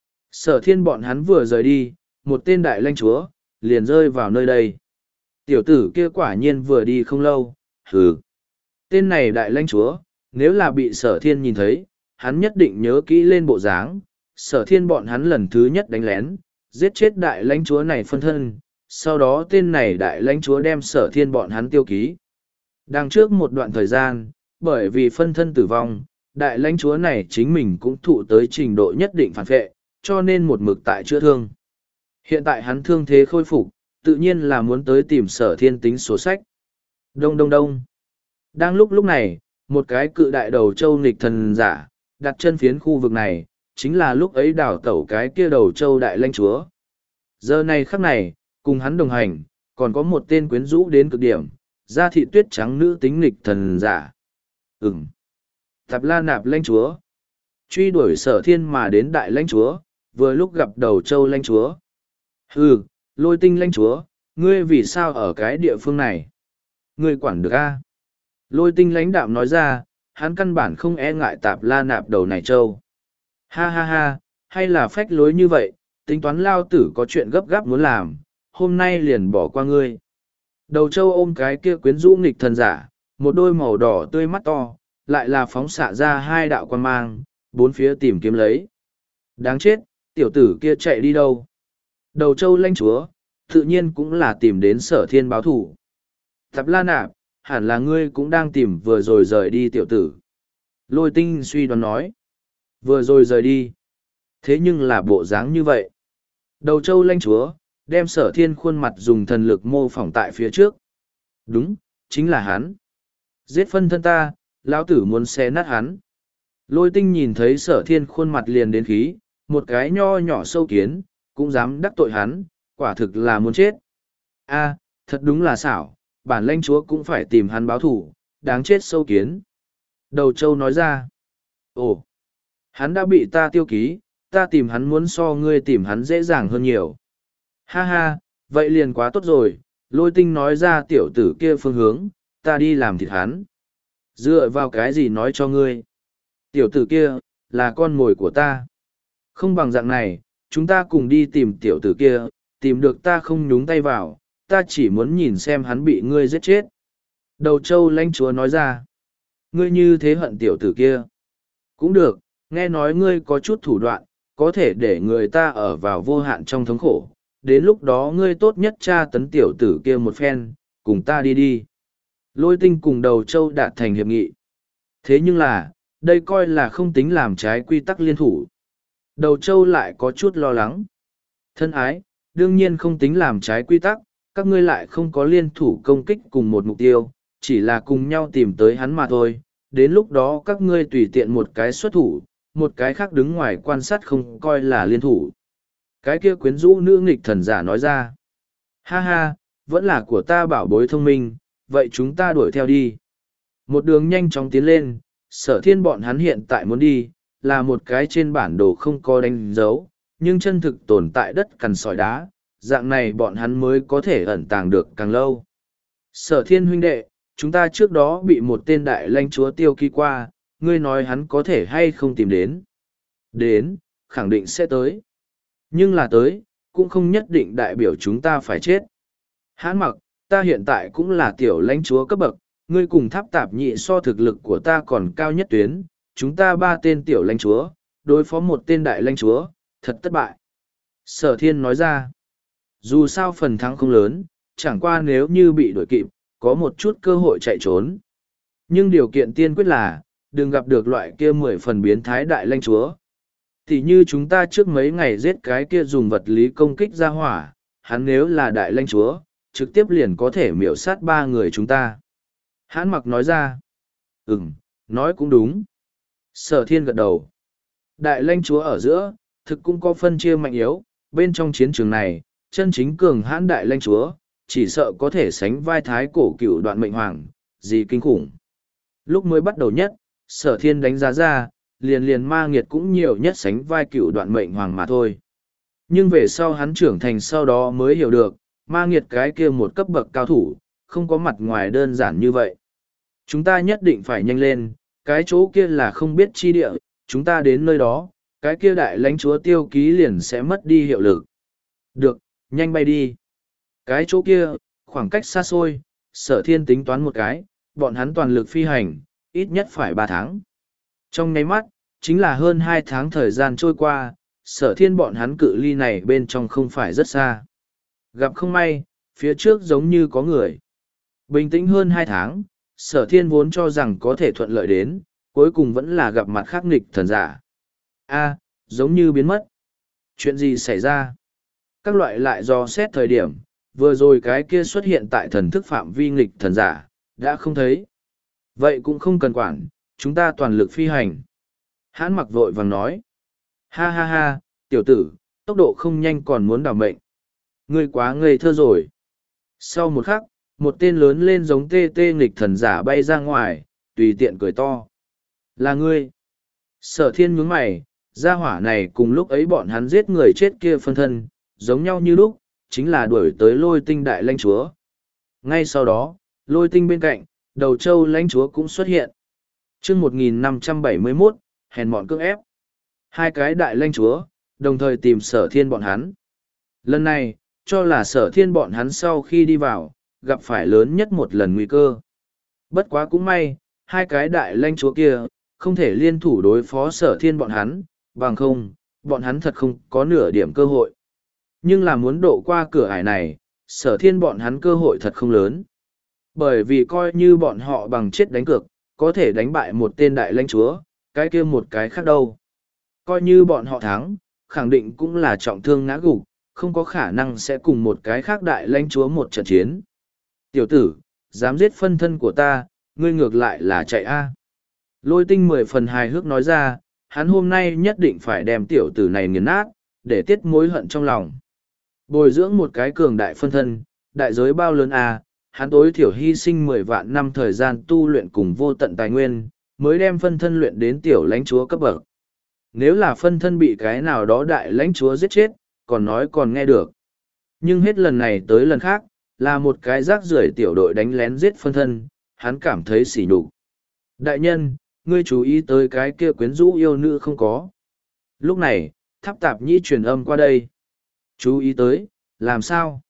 Sở thiên bọn hắn vừa rời đi, một tên đại lãnh chúa, liền rơi vào nơi đây. Tiểu tử kia quả nhiên vừa đi không lâu, hừ. Tên này đại lãnh chúa, nếu là bị sở thiên nhìn thấy, hắn nhất định nhớ kỹ lên bộ dáng. Sở thiên bọn hắn lần thứ nhất đánh lén, giết chết đại lãnh chúa này phân thân, sau đó tên này đại lãnh chúa đem sở thiên bọn hắn tiêu ký. Đằng trước một đoạn thời gian, bởi vì phân thân tử vong, đại lãnh chúa này chính mình cũng thụ tới trình độ nhất định phản vệ, cho nên một mực tại chữa thương. Hiện tại hắn thương thế khôi phục, tự nhiên là muốn tới tìm sở thiên tính sổ sách. Đông đông đông. Đang lúc lúc này, một cái cự đại đầu châu nghịch thần giả, đặt chân phiến khu vực này, chính là lúc ấy đào tẩu cái kia đầu châu đại lãnh chúa. Giờ này khắc này, cùng hắn đồng hành, còn có một tên quyến rũ đến cực điểm, da thị tuyết trắng nữ tính nghịch thần giả. Ừm. Tạp La Nạp lãnh chúa. Truy đuổi sở thiên mà đến đại lãnh chúa, vừa lúc gặp đầu châu lãnh chúa. Hừ, Lôi Tinh lãnh chúa, ngươi vì sao ở cái địa phương này? Ngươi quản được a? Lôi Tinh lãnh đạm nói ra, hắn căn bản không e ngại Tạp La Nạp đầu này châu. Ha ha ha, hay là phách lối như vậy, tính toán lao tử có chuyện gấp gáp muốn làm, hôm nay liền bỏ qua ngươi. Đầu châu ôm cái kia quyến rũ nghịch thần giả, một đôi màu đỏ tươi mắt to, lại là phóng xạ ra hai đạo quan mang, bốn phía tìm kiếm lấy. Đáng chết, tiểu tử kia chạy đi đâu? Đầu châu lãnh chúa, tự nhiên cũng là tìm đến sở thiên báo thủ. Tạp La Nạp, hẳn là ngươi cũng đang tìm vừa rồi rời đi tiểu tử. Lôi Tinh suy đoán nói. Vừa rồi rời đi. Thế nhưng là bộ dáng như vậy. Đầu châu lãnh chúa, đem sở thiên khuôn mặt dùng thần lực mô phỏng tại phía trước. Đúng, chính là hắn. Giết phân thân ta, lão tử muốn xé nát hắn. Lôi Tinh nhìn thấy sở thiên khuôn mặt liền đến khí, một cái nho nhỏ sâu kiến, cũng dám đắc tội hắn, quả thực là muốn chết. A, thật đúng là xảo, bản lãnh chúa cũng phải tìm hắn báo thủ, đáng chết sâu kiến. Đầu châu nói ra. Ồ, hắn đã bị ta tiêu ký, ta tìm hắn muốn so ngươi tìm hắn dễ dàng hơn nhiều. Ha ha, vậy liền quá tốt rồi, Lôi Tinh nói ra tiểu tử kia phương hướng, ta đi làm thịt hắn. Dựa vào cái gì nói cho ngươi? Tiểu tử kia, là con mồi của ta. Không bằng dạng này, chúng ta cùng đi tìm tiểu tử kia, tìm được ta không nhúng tay vào, ta chỉ muốn nhìn xem hắn bị ngươi giết chết. Đầu châu lãnh chúa nói ra. Ngươi như thế hận tiểu tử kia. Cũng được, nghe nói ngươi có chút thủ đoạn, có thể để người ta ở vào vô hạn trong thống khổ. Đến lúc đó ngươi tốt nhất tra tấn tiểu tử kia một phen, cùng ta đi đi. Lôi Tinh cùng đầu châu đạt thành hiệp nghị. Thế nhưng là, đây coi là không tính làm trái quy tắc liên thủ. Đầu châu lại có chút lo lắng. Thân ái, đương nhiên không tính làm trái quy tắc, các ngươi lại không có liên thủ công kích cùng một mục tiêu, chỉ là cùng nhau tìm tới hắn mà thôi. Đến lúc đó các ngươi tùy tiện một cái xuất thủ, một cái khác đứng ngoài quan sát không coi là liên thủ. Cái kia quyến rũ nữ nghịch thần giả nói ra. Ha ha, vẫn là của ta bảo bối thông minh, vậy chúng ta đuổi theo đi. Một đường nhanh chóng tiến lên, sở thiên bọn hắn hiện tại muốn đi, là một cái trên bản đồ không có đánh dấu, nhưng chân thực tồn tại đất cằn sỏi đá, dạng này bọn hắn mới có thể ẩn tàng được càng lâu. Sở thiên huynh đệ, chúng ta trước đó bị một tên đại lãnh chúa tiêu ký qua, ngươi nói hắn có thể hay không tìm đến. Đến, khẳng định sẽ tới. Nhưng là tới, cũng không nhất định đại biểu chúng ta phải chết. Hãn mặc, ta hiện tại cũng là tiểu lãnh chúa cấp bậc, ngươi cùng tháp tạp nhị so thực lực của ta còn cao nhất tuyến, chúng ta ba tên tiểu lãnh chúa, đối phó một tên đại lãnh chúa, thật thất bại. Sở thiên nói ra, dù sao phần thắng không lớn, chẳng qua nếu như bị đuổi kịp, có một chút cơ hội chạy trốn. Nhưng điều kiện tiên quyết là, đừng gặp được loại kia mười phần biến thái đại lãnh chúa. Thì như chúng ta trước mấy ngày giết cái kia dùng vật lý công kích ra hỏa, hắn nếu là đại lãnh chúa, trực tiếp liền có thể miểu sát ba người chúng ta. Hãn mặc nói ra, ừm, nói cũng đúng. Sở thiên gật đầu. Đại lãnh chúa ở giữa, thực cũng có phân chia mạnh yếu, bên trong chiến trường này, chân chính cường hãn đại lãnh chúa, chỉ sợ có thể sánh vai thái cổ cựu đoạn mệnh hoàng, gì kinh khủng. Lúc mới bắt đầu nhất, sở thiên đánh giá ra, liền liền ma nghiệt cũng nhiều nhất sánh vai cựu đoạn mệnh hoàng mà thôi. Nhưng về sau hắn trưởng thành sau đó mới hiểu được, ma nghiệt cái kia một cấp bậc cao thủ, không có mặt ngoài đơn giản như vậy. Chúng ta nhất định phải nhanh lên, cái chỗ kia là không biết chi địa, chúng ta đến nơi đó, cái kia đại lãnh chúa tiêu ký liền sẽ mất đi hiệu lực. Được, nhanh bay đi. Cái chỗ kia, khoảng cách xa xôi, sở thiên tính toán một cái, bọn hắn toàn lực phi hành, ít nhất phải ba tháng. Trong nháy mắt, chính là hơn hai tháng thời gian trôi qua, sở thiên bọn hắn cự ly này bên trong không phải rất xa. Gặp không may, phía trước giống như có người. Bình tĩnh hơn hai tháng, sở thiên vốn cho rằng có thể thuận lợi đến, cuối cùng vẫn là gặp mặt khắc nghịch thần giả. A, giống như biến mất. Chuyện gì xảy ra? Các loại lại do xét thời điểm, vừa rồi cái kia xuất hiện tại thần thức phạm vi nghịch thần giả, đã không thấy. Vậy cũng không cần quản, chúng ta toàn lực phi hành. Hãn mặc vội vàng nói. Ha ha ha, tiểu tử, tốc độ không nhanh còn muốn đảo mệnh. Ngươi quá ngây thơ rồi. Sau một khắc, một tên lớn lên giống tê tê nghịch thần giả bay ra ngoài, tùy tiện cười to. Là ngươi. Sở thiên nhướng mày, gia hỏa này cùng lúc ấy bọn hắn giết người chết kia phân thân, giống nhau như lúc, chính là đuổi tới lôi tinh đại lãnh chúa. Ngay sau đó, lôi tinh bên cạnh, đầu châu lãnh chúa cũng xuất hiện. chương một nghìn năm trăm bảy mươi mốt, hèn mọn cưỡng ép. Hai cái đại lãnh chúa, đồng thời tìm sở thiên bọn hắn. Lần này, cho là sở thiên bọn hắn sau khi đi vào, gặp phải lớn nhất một lần nguy cơ. Bất quá cũng may, hai cái đại lãnh chúa kia, không thể liên thủ đối phó sở thiên bọn hắn, bằng không, bọn hắn thật không có nửa điểm cơ hội. Nhưng là muốn độ qua cửa ải này, sở thiên bọn hắn cơ hội thật không lớn. Bởi vì coi như bọn họ bằng chết đánh cược, có thể đánh bại một tên đại lãnh chúa, cái kia một cái khác đâu. Coi như bọn họ thắng, khẳng định cũng là trọng thương ngã gục, không có khả năng sẽ cùng một cái khác đại lãnh chúa một trận chiến. Tiểu tử, dám giết phân thân của ta, ngươi ngược lại là chạy a. Lôi tinh mười phần hài hước nói ra, hắn hôm nay nhất định phải đem tiểu tử này nghiền nát, để tiết mối hận trong lòng. Bồi dưỡng một cái cường đại phân thân, đại giới bao lớn à, hắn tối thiểu hy sinh mười vạn năm thời gian tu luyện cùng vô tận tài nguyên, mới đem phân thân luyện đến tiểu lãnh chúa cấp bậc. Nếu là phân thân bị cái nào đó đại lãnh chúa giết chết, còn nói còn nghe được. Nhưng hết lần này tới lần khác, là một cái rác rưởi tiểu đội đánh lén giết phân thân, hắn cảm thấy sỉ nhục. Đại nhân, ngươi chú ý tới cái kia quyến rũ yêu nữ không có. Lúc này, tháp tạp nhĩ truyền âm qua đây. Chú ý tới, làm sao?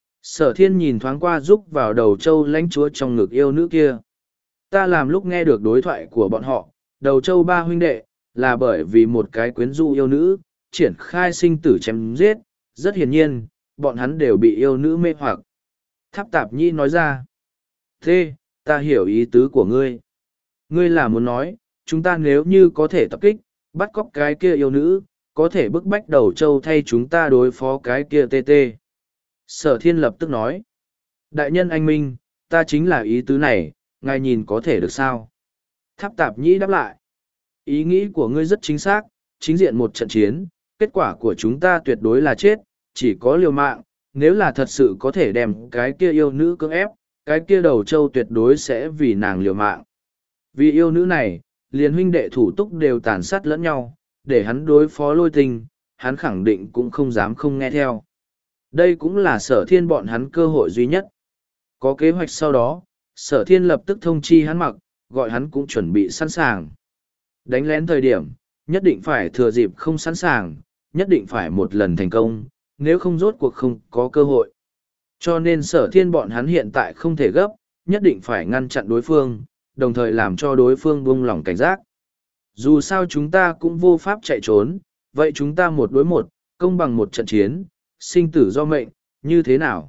Sở thiên nhìn thoáng qua rúc vào đầu châu lãnh chúa trong ngực yêu nữ kia. Ta làm lúc nghe được đối thoại của bọn họ, đầu châu ba huynh đệ, là bởi vì một cái quyến rũ yêu nữ, triển khai sinh tử chém giết, rất hiển nhiên, bọn hắn đều bị yêu nữ mê hoặc. Tháp tạp nhĩ nói ra. Thế, ta hiểu ý tứ của ngươi. Ngươi là muốn nói, chúng ta nếu như có thể tập kích, bắt cóc cái kia yêu nữ, có thể bức bách đầu châu thay chúng ta đối phó cái kia tê tê. Sở thiên lập tức nói. Đại nhân anh Minh, ta chính là ý tứ này, ngài nhìn có thể được sao? Tháp tạp nhĩ đáp lại. Ý nghĩ của ngươi rất chính xác, chính diện một trận chiến, kết quả của chúng ta tuyệt đối là chết, chỉ có liều mạng, nếu là thật sự có thể đem cái kia yêu nữ cưỡng ép, cái kia đầu châu tuyệt đối sẽ vì nàng liều mạng. Vì yêu nữ này, liền huynh đệ thủ túc đều tàn sát lẫn nhau, để hắn đối phó lôi tinh, hắn khẳng định cũng không dám không nghe theo. Đây cũng là sở thiên bọn hắn cơ hội duy nhất. Có kế hoạch sau đó, sở thiên lập tức thông chi hắn mặc, gọi hắn cũng chuẩn bị sẵn sàng. Đánh lén thời điểm, nhất định phải thừa dịp không sẵn sàng, nhất định phải một lần thành công, nếu không rốt cuộc không có cơ hội. Cho nên sở thiên bọn hắn hiện tại không thể gấp, nhất định phải ngăn chặn đối phương, đồng thời làm cho đối phương buông lỏng cảnh giác. Dù sao chúng ta cũng vô pháp chạy trốn, vậy chúng ta một đối một, công bằng một trận chiến, sinh tử do mệnh, như thế nào?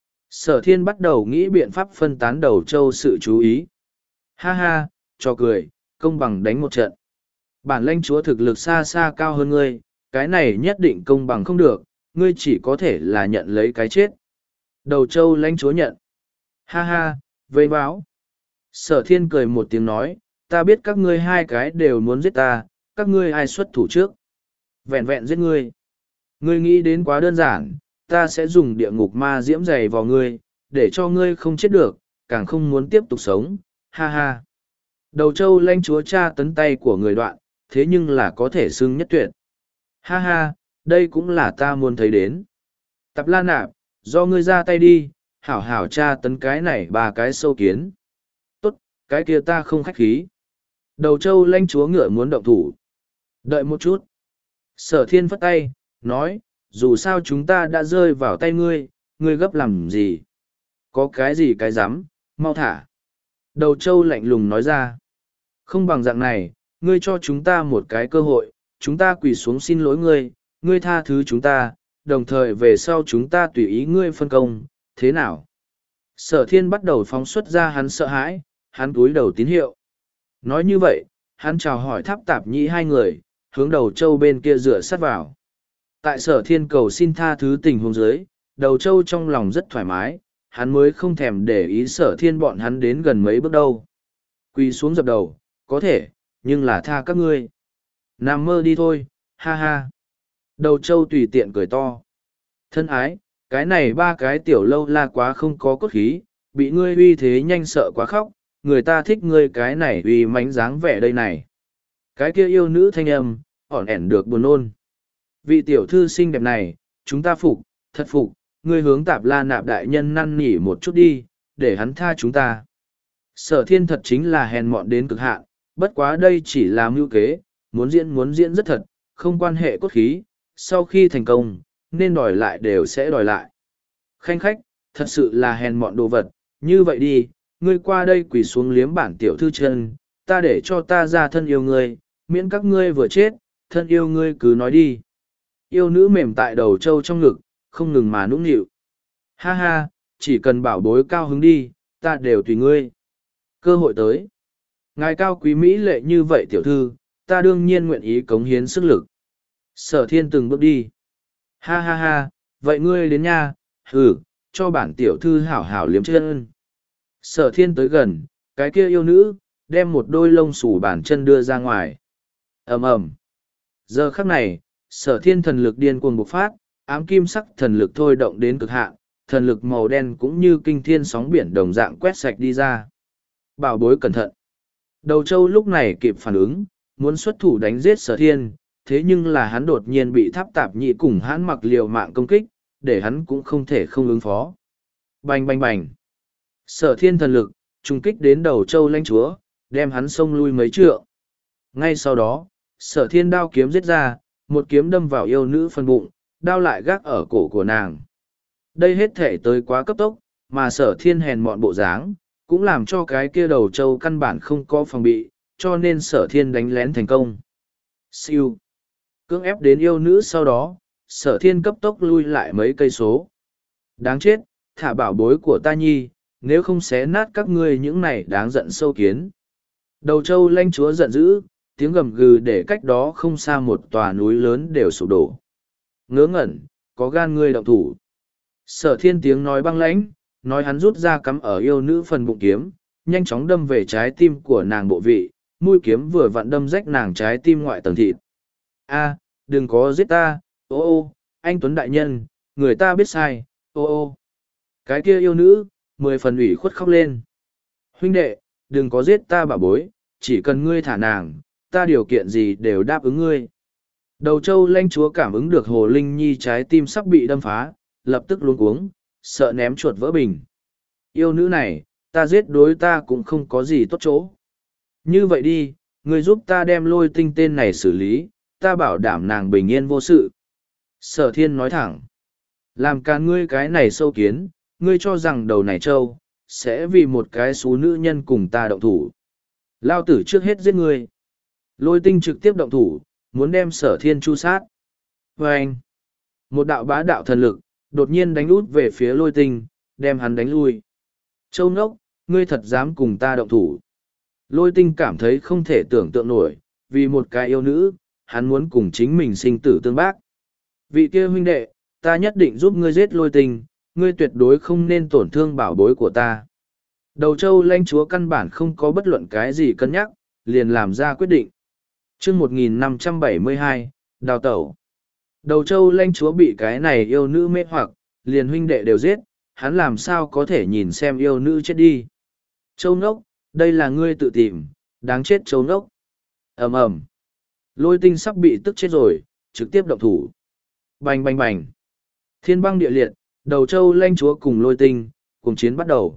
Sở thiên bắt đầu nghĩ biện pháp phân tán đầu châu sự chú ý. Ha ha, cho cười, công bằng đánh một trận. Bản lãnh chúa thực lực xa xa cao hơn ngươi, cái này nhất định công bằng không được, ngươi chỉ có thể là nhận lấy cái chết. Đầu châu lãnh chúa nhận. Ha ha, vây báo. Sở thiên cười một tiếng nói, ta biết các ngươi hai cái đều muốn giết ta, các ngươi ai xuất thủ trước. Vẹn vẹn giết ngươi. Ngươi nghĩ đến quá đơn giản, ta sẽ dùng địa ngục ma diễm dày vào ngươi, để cho ngươi không chết được, càng không muốn tiếp tục sống, ha ha. Đầu châu lãnh chúa tra tấn tay của người đoạn, thế nhưng là có thể xưng nhất tuyệt. Ha ha, đây cũng là ta muốn thấy đến. Tạp La Nạp, do ngươi ra tay đi, hảo hảo tra tấn cái này ba cái sâu kiến. Tốt, cái kia ta không khách khí. Đầu châu lãnh chúa ngựa muốn động thủ. Đợi một chút. Sở thiên phất tay, nói, dù sao chúng ta đã rơi vào tay ngươi, ngươi gấp làm gì? Có cái gì cái dám, mau thả. Đầu châu lạnh lùng nói ra. Không bằng dạng này, ngươi cho chúng ta một cái cơ hội, chúng ta quỳ xuống xin lỗi ngươi, ngươi tha thứ chúng ta, đồng thời về sau chúng ta tùy ý ngươi phân công, thế nào? Sở thiên bắt đầu phóng xuất ra hắn sợ hãi, hắn cúi đầu tín hiệu. Nói như vậy, hắn chào hỏi tháp tạp nhĩ hai người, hướng đầu châu bên kia dựa sát vào. Tại sở thiên cầu xin tha thứ tình huống dưới, đầu châu trong lòng rất thoải mái, hắn mới không thèm để ý sở thiên bọn hắn đến gần mấy bước đâu. Quỳ xuống dập đầu, có thể, nhưng là tha các ngươi. Nằm mơ đi thôi, ha ha. Đầu châu tùy tiện cười to. Thân ái, cái này ba cái tiểu lâu la quá không có cốt khí, bị ngươi uy thế nhanh sợ quá khóc, người ta thích ngươi cái này uy mánh dáng vẻ đây này. Cái kia yêu nữ thanh âm, ỏn ẻn được buồn nôn. Vị tiểu thư xinh đẹp này, chúng ta phục, thật phục, ngươi hướng Tạp La Nạp đại nhân năn nỉ một chút đi, để hắn tha chúng ta. Sở thiên thật chính là hèn mọn đến cực hạn, bất quá đây chỉ là mưu kế, muốn diễn muốn diễn rất thật, không quan hệ cốt khí, sau khi thành công, nên đòi lại đều sẽ đòi lại. Khanh khách, thật sự là hèn mọn đồ vật, như vậy đi, ngươi qua đây quỳ xuống liếm bản tiểu thư chân, ta để cho ta ra thân yêu ngươi, miễn các ngươi vừa chết, thân yêu ngươi cứ nói đi. Yêu nữ mềm tại đầu trâu trong ngực, không ngừng mà nũng nịu. Ha ha, chỉ cần bảo bối cao hứng đi, ta đều tùy ngươi. Cơ hội tới. Ngài cao quý Mỹ lệ như vậy tiểu thư, ta đương nhiên nguyện ý cống hiến sức lực. Sở thiên từng bước đi. Ha ha ha, vậy ngươi đến nha, hừ, cho bản tiểu thư hảo hảo liếm chân. Sở thiên tới gần, cái kia yêu nữ, đem một đôi lông xù bản chân đưa ra ngoài. ầm ầm. Giờ khắc này, sở thiên thần lực điên cuồng bộc phát, ám kim sắc thần lực thôi động đến cực hạn, thần lực màu đen cũng như kinh thiên sóng biển đồng dạng quét sạch đi ra. Bảo bối cẩn thận. Đầu châu lúc này kịp phản ứng, muốn xuất thủ đánh giết sở thiên, thế nhưng là hắn đột nhiên bị tháp tạp nhị cùng hắn mặc liều mạng công kích, để hắn cũng không thể không ứng phó. Bành bành bành. Sở thiên thần lực, trùng kích đến đầu châu lãnh chúa, đem hắn xông lui mấy trượng. Ngay sau đó, sở thiên đao kiếm giết ra, một kiếm đâm vào yêu nữ phần bụng, đao lại gác ở cổ của nàng. Đây hết thể tới quá cấp tốc, mà sở thiên hèn mọn bộ dáng, cũng làm cho cái kia đầu châu căn bản không có phòng bị, cho nên sở thiên đánh lén thành công. Siêu. Cưỡng ép đến yêu nữ sau đó, sở thiên cấp tốc lui lại mấy cây số. Đáng chết, thả bảo bối của ta nhi, nếu không xé nát các ngươi những này đáng giận sâu kiến. Đầu châu lãnh chúa giận dữ, tiếng gầm gừ để cách đó không xa một tòa núi lớn đều sụp đổ. Ngớ ngẩn, có gan ngươi động thủ. Sở thiên tiếng nói băng lãnh, nói hắn rút ra cắm ở yêu nữ phần bụng kiếm, nhanh chóng đâm về trái tim của nàng bộ vị, mũi kiếm vừa vặn đâm rách nàng trái tim ngoại tầng thịt. A, đừng có giết ta, ô ô, anh Tuấn đại nhân, người ta biết sai, ô ô. Cái kia yêu nữ, mười phần ủy khuất khóc lên. Huynh đệ, đừng có giết ta bà bối, chỉ cần ngươi thả nàng, ta điều kiện gì đều đáp ứng ngươi. Đầu châu lãnh chúa cảm ứng được hồ linh nhi trái tim sắp bị đâm phá, lập tức luống cuống, sợ ném chuột vỡ bình. Yêu nữ này, ta giết đối ta cũng không có gì tốt chỗ. Như vậy đi, ngươi giúp ta đem lôi tinh tên này xử lý, ta bảo đảm nàng bình yên vô sự. Sở thiên nói thẳng. Làm càn ngươi cái này sâu kiến, ngươi cho rằng đầu này trâu, sẽ vì một cái số nữ nhân cùng ta động thủ. Lao tử trước hết giết ngươi. Lôi tinh trực tiếp động thủ, muốn đem sở thiên chu sát. Và anh, một đạo bá đạo thần lực, đột nhiên đánh út về phía lôi tinh, đem hắn đánh lui. Châu ngốc, ngươi thật dám cùng ta động thủ. Lôi tinh cảm thấy không thể tưởng tượng nổi, vì một cái yêu nữ, hắn muốn cùng chính mình sinh tử tương bác. Vị kia huynh đệ, ta nhất định giúp ngươi giết lôi tinh, ngươi tuyệt đối không nên tổn thương bảo bối của ta. Đầu châu lãnh chúa căn bản không có bất luận cái gì cân nhắc, liền làm ra quyết định. chương một nghìn năm trăm bảy mươi hai, đào tẩu. Đầu châu lãnh chúa bị cái này yêu nữ mê hoặc, liền huynh đệ đều giết, hắn làm sao có thể nhìn xem yêu nữ chết đi. Châu ngốc, đây là ngươi tự tìm, đáng chết châu ngốc. ầm ầm, lôi tinh sắp bị tức chết rồi, trực tiếp động thủ. Bành bành bành, thiên băng địa liệt, đầu châu lãnh chúa cùng lôi tinh, cùng chiến bắt đầu.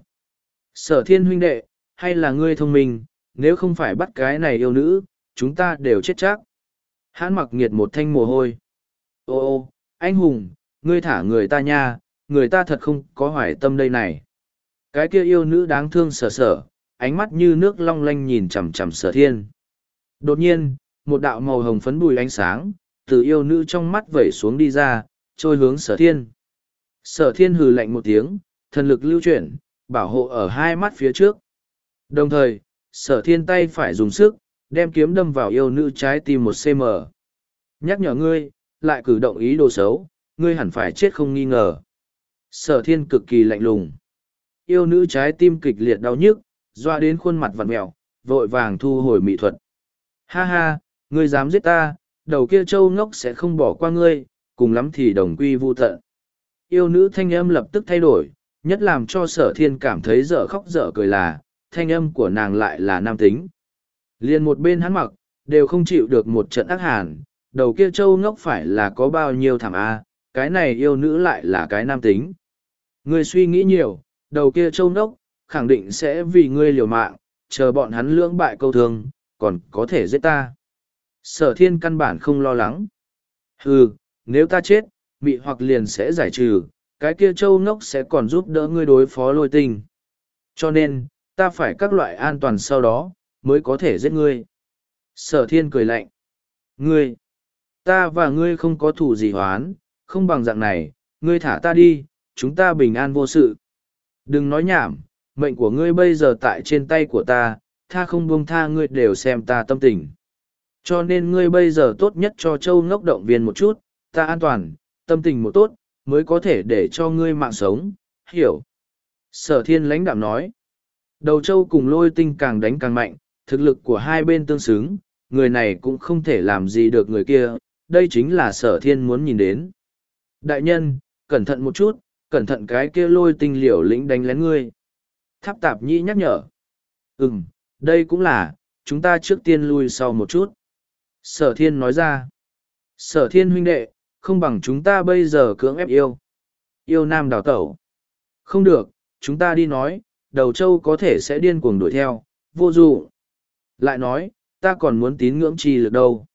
Sở thiên huynh đệ, hay là ngươi thông minh, nếu không phải bắt cái này yêu nữ, chúng ta đều chết chắc. Hãn mặc nghiệt một thanh mồ hôi. Ô ô, anh hùng, ngươi thả người ta nha, người ta thật không có hoài tâm đây này. Cái kia yêu nữ đáng thương sở sở, ánh mắt như nước long lanh nhìn chằm chằm sở thiên. Đột nhiên, một đạo màu hồng phấn bùi ánh sáng, từ yêu nữ trong mắt vẩy xuống đi ra, trôi hướng sở thiên. Sở thiên hừ lạnh một tiếng, thần lực lưu chuyển, bảo hộ ở hai mắt phía trước. Đồng thời, sở thiên tay phải dùng sức, đem kiếm đâm vào yêu nữ trái tim một xăng ti mét. Nhắc nhở ngươi, lại cử động ý đồ xấu, ngươi hẳn phải chết không nghi ngờ. Sở thiên cực kỳ lạnh lùng. Yêu nữ trái tim kịch liệt đau nhức, doa đến khuôn mặt vặn mẹo, vội vàng thu hồi mỹ thuật. Ha ha, ngươi dám giết ta, đầu kia châu ngốc sẽ không bỏ qua ngươi, cùng lắm thì đồng quy vu tận. Yêu nữ thanh âm lập tức thay đổi, nhất làm cho sở thiên cảm thấy dở khóc dở cười là, thanh âm của nàng lại là nam tính. Liền một bên hắn mặc, đều không chịu được một trận ác hàn, đầu kia châu ngốc phải là có bao nhiêu thảm a, cái này yêu nữ lại là cái nam tính. Ngươi suy nghĩ nhiều, đầu kia châu ngốc, khẳng định sẽ vì ngươi liều mạng, chờ bọn hắn lưỡng bại câu thương, còn có thể giết ta. Sở thiên căn bản không lo lắng. Hừ, nếu ta chết, mị hoặc liền sẽ giải trừ, cái kia châu ngốc sẽ còn giúp đỡ ngươi đối phó lôi tinh. Cho nên, ta phải các loại an toàn sau đó, mới có thể giết ngươi. Sở thiên cười lạnh. Ngươi, ta và ngươi không có thù gì hoán, không bằng dạng này, ngươi thả ta đi, chúng ta bình an vô sự. Đừng nói nhảm, mệnh của ngươi bây giờ tại trên tay của ta, tha không buông tha ngươi đều xem ta tâm tình. Cho nên ngươi bây giờ tốt nhất cho châu ngốc động viên một chút, ta an toàn, tâm tình một tốt, mới có thể để cho ngươi mạng sống, hiểu. Sở thiên lãnh đạm nói. Đầu châu cùng lôi tinh càng đánh càng mạnh, thực lực của hai bên tương xứng, người này cũng không thể làm gì được người kia, đây chính là sở thiên muốn nhìn đến. Đại nhân, cẩn thận một chút, cẩn thận cái kia lôi tinh liều lĩnh đánh lén ngươi. Tháp tạp nhĩ nhắc nhở. Ừm, đây cũng là, chúng ta trước tiên lui sau một chút. Sở thiên nói ra. Sở thiên huynh đệ, không bằng chúng ta bây giờ cưỡng ép yêu. Yêu nam đào tẩu. Không được, chúng ta đi nói, đầu châu có thể sẽ điên cuồng đuổi theo, vô dụ. Lại nói, ta còn muốn tín ngưỡng chi lực đâu.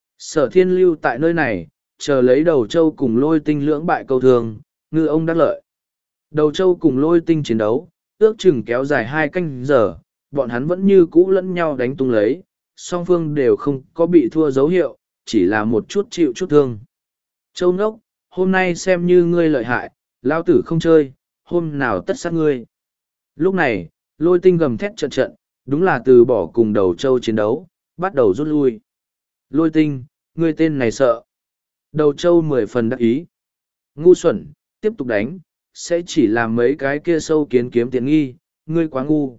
Sở thiên lưu tại nơi này, chờ lấy đầu châu cùng lôi tinh lưỡng bại câu thường, ngư ông đắc lợi. Đầu châu cùng lôi tinh chiến đấu, ước chừng kéo dài hai canh giờ, bọn hắn vẫn như cũ lẫn nhau đánh tung lấy, song phương đều không có bị thua dấu hiệu, chỉ là một chút chịu chút thương. Châu ngốc, hôm nay xem như ngươi lợi hại, lao tử không chơi, hôm nào tất sát ngươi. Lúc này, lôi tinh gầm thét trận trận, đúng là từ bỏ cùng đầu châu chiến đấu, bắt đầu rút lui. Lôi tinh, ngươi tên này sợ. Đầu châu mười phần đắc ý. Ngu xuẩn, tiếp tục đánh, sẽ chỉ làm mấy cái kia sâu kiến kiếm tiện nghi, ngươi quá ngu.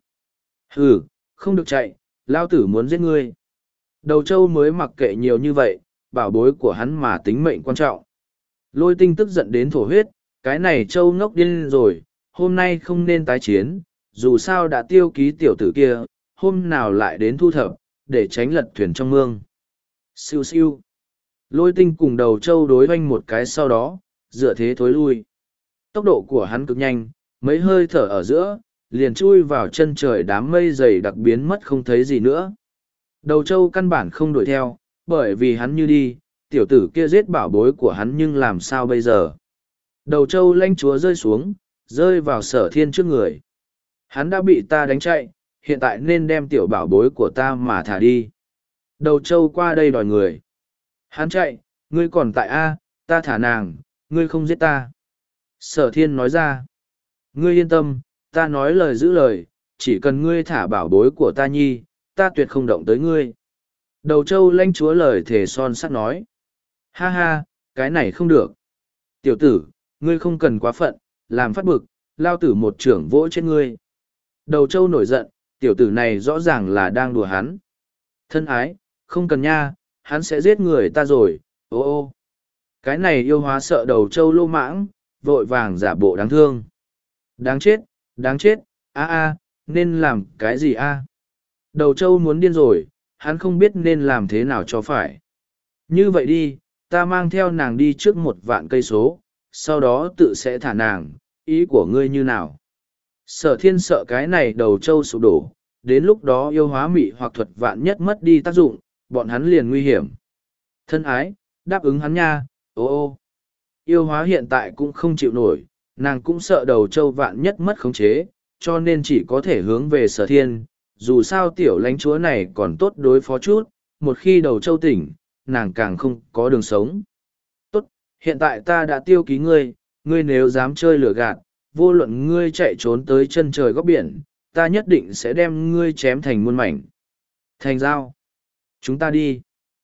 Hừ, không được chạy, lao tử muốn giết ngươi. Đầu châu mới mặc kệ nhiều như vậy, bảo bối của hắn mà tính mệnh quan trọng. Lôi tinh tức giận đến thổ huyết, cái này châu ngốc điên rồi, hôm nay không nên tái chiến, dù sao đã tiêu ký tiểu tử kia, hôm nào lại đến thu thập, để tránh lật thuyền trong mương. Siêu siêu. Lôi tinh cùng đầu châu đối hoanh một cái sau đó, dựa thế thối lui. Tốc độ của hắn cực nhanh, mấy hơi thở ở giữa, liền chui vào chân trời đám mây dày đặc biến mất không thấy gì nữa. Đầu châu căn bản không đuổi theo, bởi vì hắn như đi, tiểu tử kia giết bảo bối của hắn nhưng làm sao bây giờ. Đầu trâu lanh chúa rơi xuống, rơi vào sở thiên trước người. Hắn đã bị ta đánh chạy, hiện tại nên đem tiểu bảo bối của ta mà thả đi. Đầu trâu qua đây đòi người. Hắn chạy, ngươi còn tại A, ta thả nàng, ngươi không giết ta. Sở thiên nói ra. Ngươi yên tâm, ta nói lời giữ lời, chỉ cần ngươi thả bảo bối của ta nhi, ta tuyệt không động tới ngươi. Đầu trâu lanh chúa lời thề son sắt nói. Ha ha, cái này không được. Tiểu tử, ngươi không cần quá phận, làm phát bực, lao tử một trưởng vỗ trên ngươi. Đầu trâu nổi giận, tiểu tử này rõ ràng là đang đùa hắn. Thân ái, không cần nha, hắn sẽ giết người ta rồi, ô ô. Cái này yêu hóa sợ đầu trâu lô mãng, vội vàng giả bộ đáng thương. Đáng chết, đáng chết, a a, nên làm cái gì a? Đầu trâu muốn điên rồi, hắn không biết nên làm thế nào cho phải. Như vậy đi, ta mang theo nàng đi trước một vạn cây số, sau đó tự sẽ thả nàng, ý của ngươi như nào? Sở thiên sợ cái này đầu trâu sụp đổ, đến lúc đó yêu hóa mị hoặc thuật vạn nhất mất đi tác dụng, bọn hắn liền nguy hiểm. Thân ái, đáp ứng hắn nha, ô ô. Yêu hóa hiện tại cũng không chịu nổi, nàng cũng sợ đầu trâu vạn nhất mất khống chế, cho nên chỉ có thể hướng về sở thiên. Dù sao tiểu lãnh chúa này còn tốt đối phó chút, một khi đầu trâu tỉnh, nàng càng không có đường sống. Tốt, hiện tại ta đã tiêu ký ngươi, ngươi nếu dám chơi lửa gạt, vô luận ngươi chạy trốn tới chân trời góc biển, ta nhất định sẽ đem ngươi chém thành muôn mảnh. Thành giao. Chúng ta đi.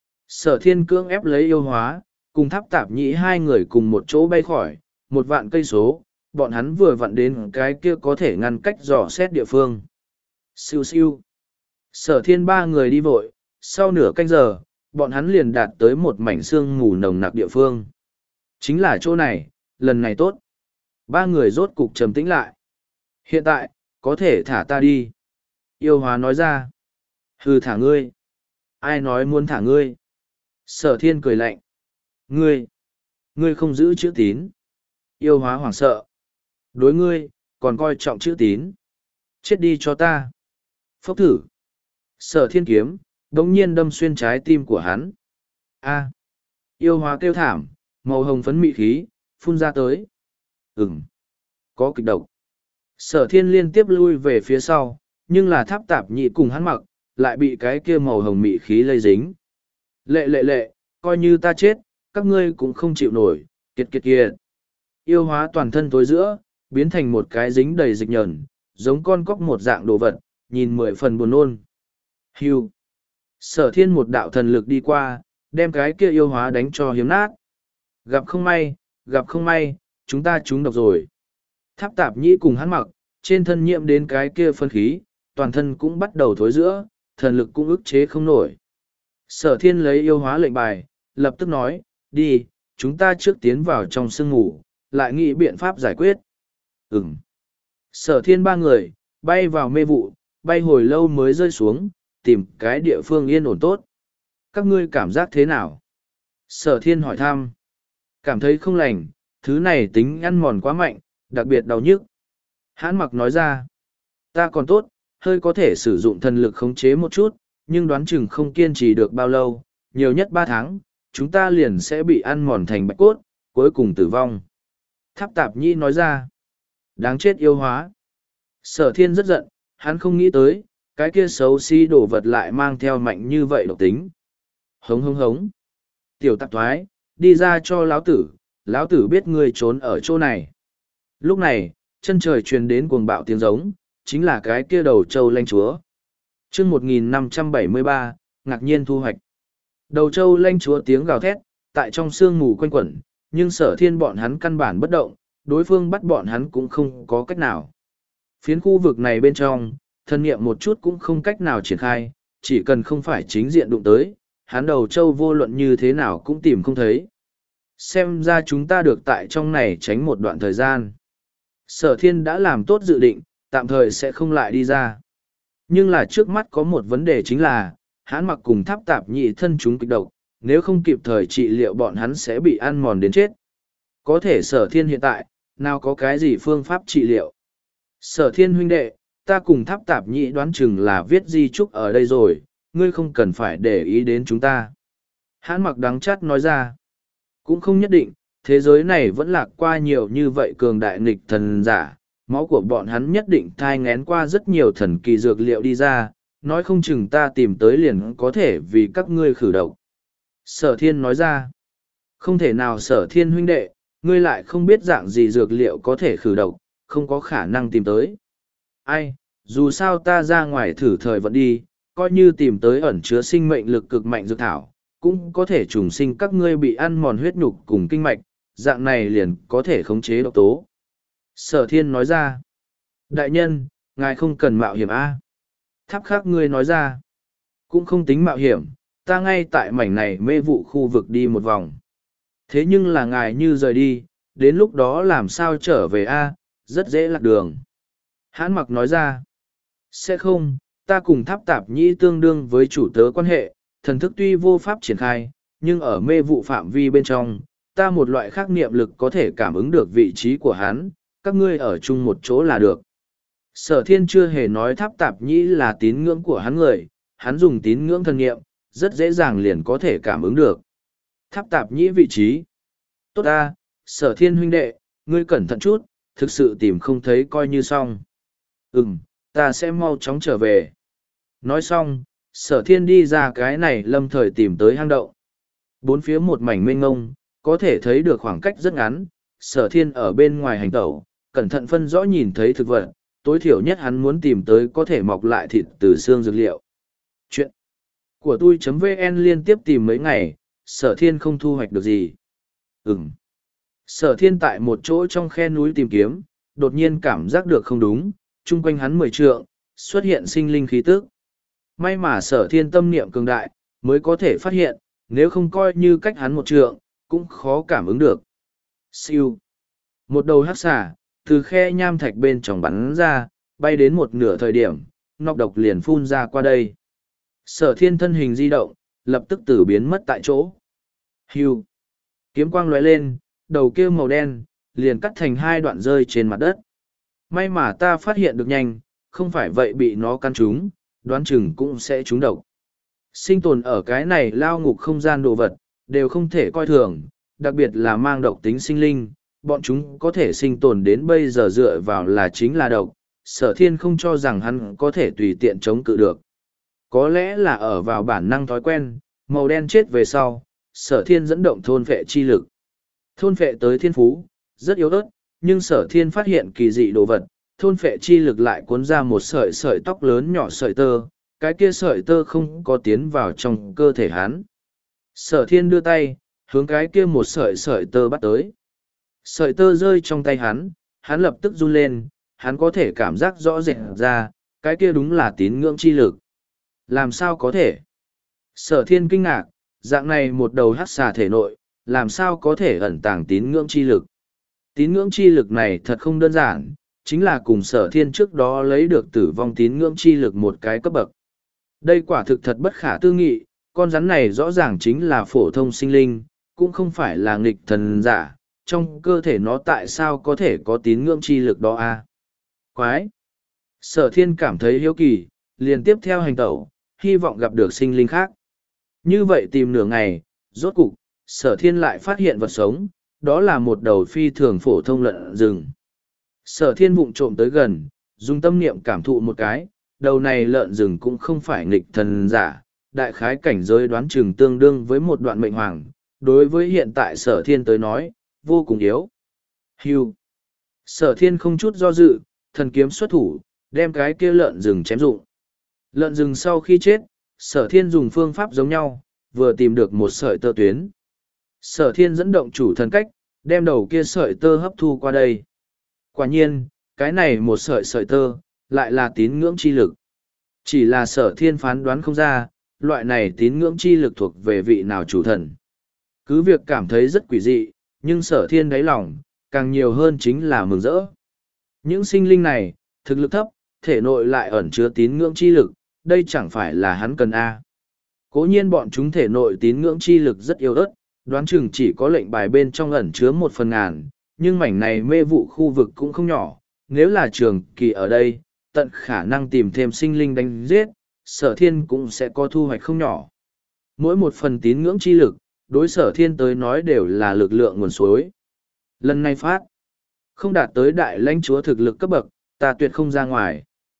Sở thiên cưỡng ép lấy yêu hóa, cùng tháp tạp nhĩ hai người cùng một chỗ bay khỏi, một vạn cây số, bọn hắn vừa vặn đến cái kia có thể ngăn cách dò xét địa phương. Siêu siêu. Sở thiên ba người đi vội, sau nửa canh giờ, bọn hắn liền đạt tới một mảnh sương mù nồng nặc địa phương. Chính là chỗ này, lần này tốt. Ba người rốt cục trầm tĩnh lại. Hiện tại, có thể thả ta đi. Yêu hóa nói ra. Hừ thả ngươi. Ai nói muốn thả ngươi? Sở thiên cười lạnh. Ngươi. Ngươi không giữ chữ tín. Yêu hóa hoảng sợ. Đối ngươi, còn coi trọng chữ tín. Chết đi cho ta. Phốc thử. Sở thiên kiếm, đống nhiên đâm xuyên trái tim của hắn. A. Yêu hóa kêu thảm, màu hồng phấn mị khí, phun ra tới. Ừm. Có kịch độc. Sở thiên liên tiếp lui về phía sau, nhưng là tháp tạp nhị cùng hắn mặc, lại bị cái kia màu hồng mị khí lây dính. Lệ lệ lệ, coi như ta chết, các ngươi cũng không chịu nổi, kiệt kiệt kiệt. Yêu hóa toàn thân tối giữa, biến thành một cái dính đầy dịch nhờn, giống con cóc một dạng đồ vật, nhìn mười phần buồn nôn. Hưu. Sở thiên một đạo thần lực đi qua, đem cái kia yêu hóa đánh cho hiếm nát. Gặp không may, gặp không may, chúng ta trúng độc rồi. Tháp tạp nhĩ cùng hắn mặc, trên thân nhiễm đến cái kia phân khí, toàn thân cũng bắt đầu thối giữa, thần lực cũng ức chế không nổi. Sở thiên lấy yêu hóa lệnh bài, lập tức nói, đi, chúng ta trước tiến vào trong sương ngủ, lại nghĩ biện pháp giải quyết. Ừm. Sở thiên ba người, bay vào mê vụ, bay hồi lâu mới rơi xuống, tìm cái địa phương yên ổn tốt. Các ngươi cảm giác thế nào? Sở thiên hỏi thăm. Cảm thấy không lành, thứ này tính ăn mòn quá mạnh, đặc biệt đau nhức. Hãn mặc nói ra. Ta còn tốt, hơi có thể sử dụng thần lực khống chế một chút, nhưng đoán chừng không kiên trì được bao lâu, nhiều nhất ba tháng, chúng ta liền sẽ bị ăn mòn thành bạch cốt, cuối cùng tử vong. Tháp tạp nhi nói ra. Đáng chết yêu hóa. Sở thiên rất giận, hắn không nghĩ tới, cái kia xấu xí đổ vật lại mang theo mạnh như vậy độc tính. Hống hống hống. Tiểu tạp thoái, đi ra cho lão tử, lão tử biết ngươi trốn ở chỗ này. Lúc này, chân trời truyền đến cuồng bạo tiếng giống, chính là cái kia đầu trâu lanh chúa. chương một nghìn năm trăm bảy mươi ba, ngạc nhiên thu hoạch. Đầu trâu lanh chúa tiếng gào thét, tại trong sương mù quanh quẩn, nhưng sở thiên bọn hắn căn bản bất động, đối phương bắt bọn hắn cũng không có cách nào. Phiến khu vực này bên trong, thân nghiệm một chút cũng không cách nào triển khai, chỉ cần không phải chính diện đụng tới, hắn đầu trâu vô luận như thế nào cũng tìm không thấy. Xem ra chúng ta được tại trong này tránh một đoạn thời gian. Sở thiên đã làm tốt dự định, tạm thời sẽ không lại đi ra. Nhưng là trước mắt có một vấn đề chính là, hắn mặc cùng tháp tạp nhị thân chúng kịch độc, nếu không kịp thời trị liệu bọn hắn sẽ bị ăn mòn đến chết. Có thể sở thiên hiện tại, nào có cái gì phương pháp trị liệu. Sở thiên huynh đệ, ta cùng tháp tạp nhị đoán chừng là viết di chúc ở đây rồi, ngươi không cần phải để ý đến chúng ta. Hắn mặc đắng chát nói ra. Cũng không nhất định, Thế giới này vẫn lạc qua nhiều như vậy cường đại nghịch thần giả, máu của bọn hắn nhất định thai ngén qua rất nhiều thần kỳ dược liệu đi ra, nói không chừng ta tìm tới liền có thể vì các ngươi khử độc. Sở thiên nói ra, không thể nào sở thiên huynh đệ, ngươi lại không biết dạng gì dược liệu có thể khử độc, không có khả năng tìm tới. Ai, dù sao ta ra ngoài thử thời vận đi, coi như tìm tới ẩn chứa sinh mệnh lực cực mạnh dược thảo, cũng có thể trùng sinh các ngươi bị ăn mòn huyết nhục cùng kinh mạch, dạng này liền có thể khống chế độc tố. Sở thiên nói ra, đại nhân, ngài không cần mạo hiểm a. Tháp khác ngươi nói ra, cũng không tính mạo hiểm, ta ngay tại mảnh này mê vụ khu vực đi một vòng. Thế nhưng là ngài như rời đi, đến lúc đó làm sao trở về a, rất dễ lạc đường. Hãn mặc nói ra, sẽ không, ta cùng tháp tạp nhĩ tương đương với chủ tớ quan hệ, thần thức tuy vô pháp triển khai, nhưng ở mê vụ phạm vi bên trong, ta một loại khác niệm lực có thể cảm ứng được vị trí của hắn, các ngươi ở chung một chỗ là được. Sở thiên chưa hề nói tháp tạp nhĩ là tín ngưỡng của hắn người, hắn dùng tín ngưỡng thân nghiệm, rất dễ dàng liền có thể cảm ứng được. Tháp tạp nhĩ vị trí. Tốt ta, sở thiên huynh đệ, ngươi cẩn thận chút, thực sự tìm không thấy coi như xong. Ừm, ta sẽ mau chóng trở về. Nói xong, sở thiên đi ra cái này lâm thời tìm tới hang động. Bốn phía một mảnh mênh ngông, có thể thấy được khoảng cách rất ngắn, sở thiên ở bên ngoài hành tẩu, cẩn thận phân rõ nhìn thấy thực vật, tối thiểu nhất hắn muốn tìm tới có thể mọc lại thịt từ xương dược liệu. Chuyện của tôi.vn liên tiếp tìm mấy ngày, sở thiên không thu hoạch được gì. Ừm. Sở thiên tại một chỗ trong khe núi tìm kiếm, đột nhiên cảm giác được không đúng, chung quanh hắn mười trượng, xuất hiện sinh linh khí tức. May mà sở thiên tâm niệm cường đại, mới có thể phát hiện, nếu không coi như cách hắn một trượng, cũng khó cảm ứng được. Siêu. Một đầu hắc xà, từ khe nham thạch bên trong bắn ra, bay đến một nửa thời điểm, nọc độc liền phun ra qua đây. Sở thiên thân hình di động, lập tức tử biến mất tại chỗ. Hưu. Kiếm quang lóe lên, đầu kia màu đen, liền cắt thành hai đoạn rơi trên mặt đất. May mà ta phát hiện được nhanh, không phải vậy bị nó căn trúng, đoán chừng cũng sẽ trúng độc. Sinh tồn ở cái này lao ngục không gian đồ vật, đều không thể coi thường, đặc biệt là mang độc tính sinh linh, bọn chúng có thể sinh tồn đến bây giờ dựa vào là chính là độc, sở thiên không cho rằng hắn có thể tùy tiện chống cự được. Có lẽ là ở vào bản năng thói quen, màu đen chết về sau, sở thiên dẫn động thôn vệ chi lực. Thôn vệ tới thiên phú, rất yếu ớt, nhưng sở thiên phát hiện kỳ dị đồ vật, thôn vệ chi lực lại cuốn ra một sợi sợi tóc lớn nhỏ sợi tơ, cái kia sợi tơ không có tiến vào trong cơ thể hắn. Sở thiên đưa tay, hướng cái kia một sợi sợi tơ bắt tới. Sợi tơ rơi trong tay hắn, hắn lập tức run lên, hắn có thể cảm giác rõ rệt ra, cái kia đúng là tín ngưỡng chi lực. Làm sao có thể? Sở thiên kinh ngạc, dạng này một đầu hắc xà thể nội, làm sao có thể ẩn tàng tín ngưỡng chi lực? Tín ngưỡng chi lực này thật không đơn giản, chính là cùng sở thiên trước đó lấy được tử vong tín ngưỡng chi lực một cái cấp bậc. Đây quả thực thật bất khả tư nghị, con rắn này rõ ràng chính là phổ thông sinh linh, cũng không phải là nghịch thần giả, trong cơ thể nó tại sao có thể có tín ngưỡng chi lực đó a? Quái! Sở thiên cảm thấy hiếu kỳ, liền tiếp theo hành tẩu, hy vọng gặp được sinh linh khác. Như vậy tìm nửa ngày, rốt cục, sở thiên lại phát hiện vật sống, đó là một đầu phi thường phổ thông lợn rừng. Sở thiên vụng trộm tới gần, dùng tâm niệm cảm thụ một cái, đầu này lợn rừng cũng không phải nghịch thần giả, đại khái cảnh giới đoán chừng tương đương với một đoạn mệnh hoàng, đối với hiện tại sở thiên tới nói, vô cùng yếu. Hưu. Sở thiên không chút do dự, thần kiếm xuất thủ, đem cái kia lợn rừng chém dụng. Lợn rừng sau khi chết, sở thiên dùng phương pháp giống nhau, vừa tìm được một sợi tơ tuyến. Sở thiên dẫn động chủ thần cách, đem đầu kia sợi tơ hấp thu qua đây. Quả nhiên, cái này một sợi sợi tơ, lại là tín ngưỡng chi lực. Chỉ là sở thiên phán đoán không ra, loại này tín ngưỡng chi lực thuộc về vị nào chủ thần. Cứ việc cảm thấy rất quỷ dị, nhưng sở thiên đáy lòng, càng nhiều hơn chính là mừng rỡ. Những sinh linh này, thực lực thấp, thể nội lại ẩn chứa tín ngưỡng chi lực, đây chẳng phải là hắn cần A. Cố nhiên bọn chúng thể nội tín ngưỡng chi lực rất yếu ớt, đoán chừng chỉ có lệnh bài bên trong ẩn chứa một phần ngàn, nhưng mảnh này mê vụ khu vực cũng không nhỏ, nếu là trường kỳ ở đây, tận khả năng tìm thêm sinh linh đánh giết, sở thiên cũng sẽ có thu hoạch không nhỏ. Mỗi một phần tín ngưỡng chi lực, đối sở thiên tới nói đều là lực lượng nguồn suối. Lần này phát, không đạt tới đại lãnh chúa thực lực cấp bậc, ta tuyệt không ra ngoài.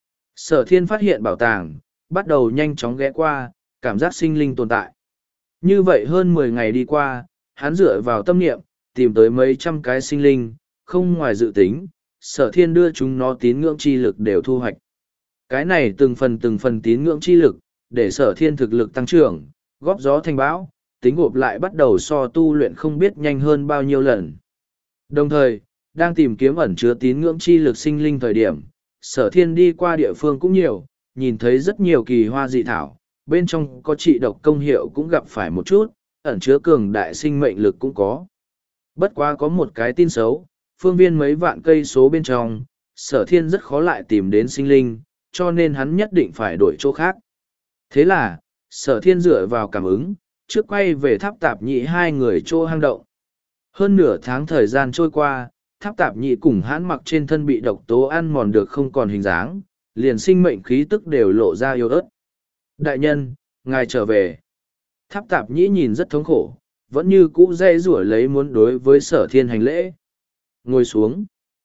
Sở thiên phát hiện bảo tàng, bắt đầu nhanh chóng ghé qua, cảm giác sinh linh tồn tại. Như vậy hơn mười ngày đi qua, hắn dựa vào tâm niệm, tìm tới mấy trăm cái sinh linh, không ngoài dự tính, sở thiên đưa chúng nó tín ngưỡng chi lực đều thu hoạch. Cái này từng phần từng phần tín ngưỡng chi lực, để sở thiên thực lực tăng trưởng, góp gió thành bão, tính gộp lại bắt đầu so tu luyện không biết nhanh hơn bao nhiêu lần. Đồng thời, đang tìm kiếm ẩn chứa tín ngưỡng chi lực sinh linh thời điểm, sở thiên đi qua địa phương cũng nhiều, nhìn thấy rất nhiều kỳ hoa dị thảo, bên trong có trị độc công hiệu cũng gặp phải một chút, ẩn chứa cường đại sinh mệnh lực cũng có. Bất quá có một cái tin xấu, phương viên mấy vạn cây số bên trong, sở thiên rất khó lại tìm đến sinh linh, cho nên hắn nhất định phải đổi chỗ khác. Thế là, sở thiên dựa vào cảm ứng, trước quay về tháp tạp nhị hai người chỗ hang động. Hơn nửa tháng thời gian trôi qua, tháp tạp nhị cùng hãn mặc trên thân bị độc tố ăn mòn được không còn hình dáng, liền sinh mệnh khí tức đều lộ ra yếu ớt. Đại nhân, ngài trở về. Tháp tạp nhĩ nhìn rất thống khổ, vẫn như cũ dây rủa lấy muốn đối với sở thiên hành lễ. Ngồi xuống.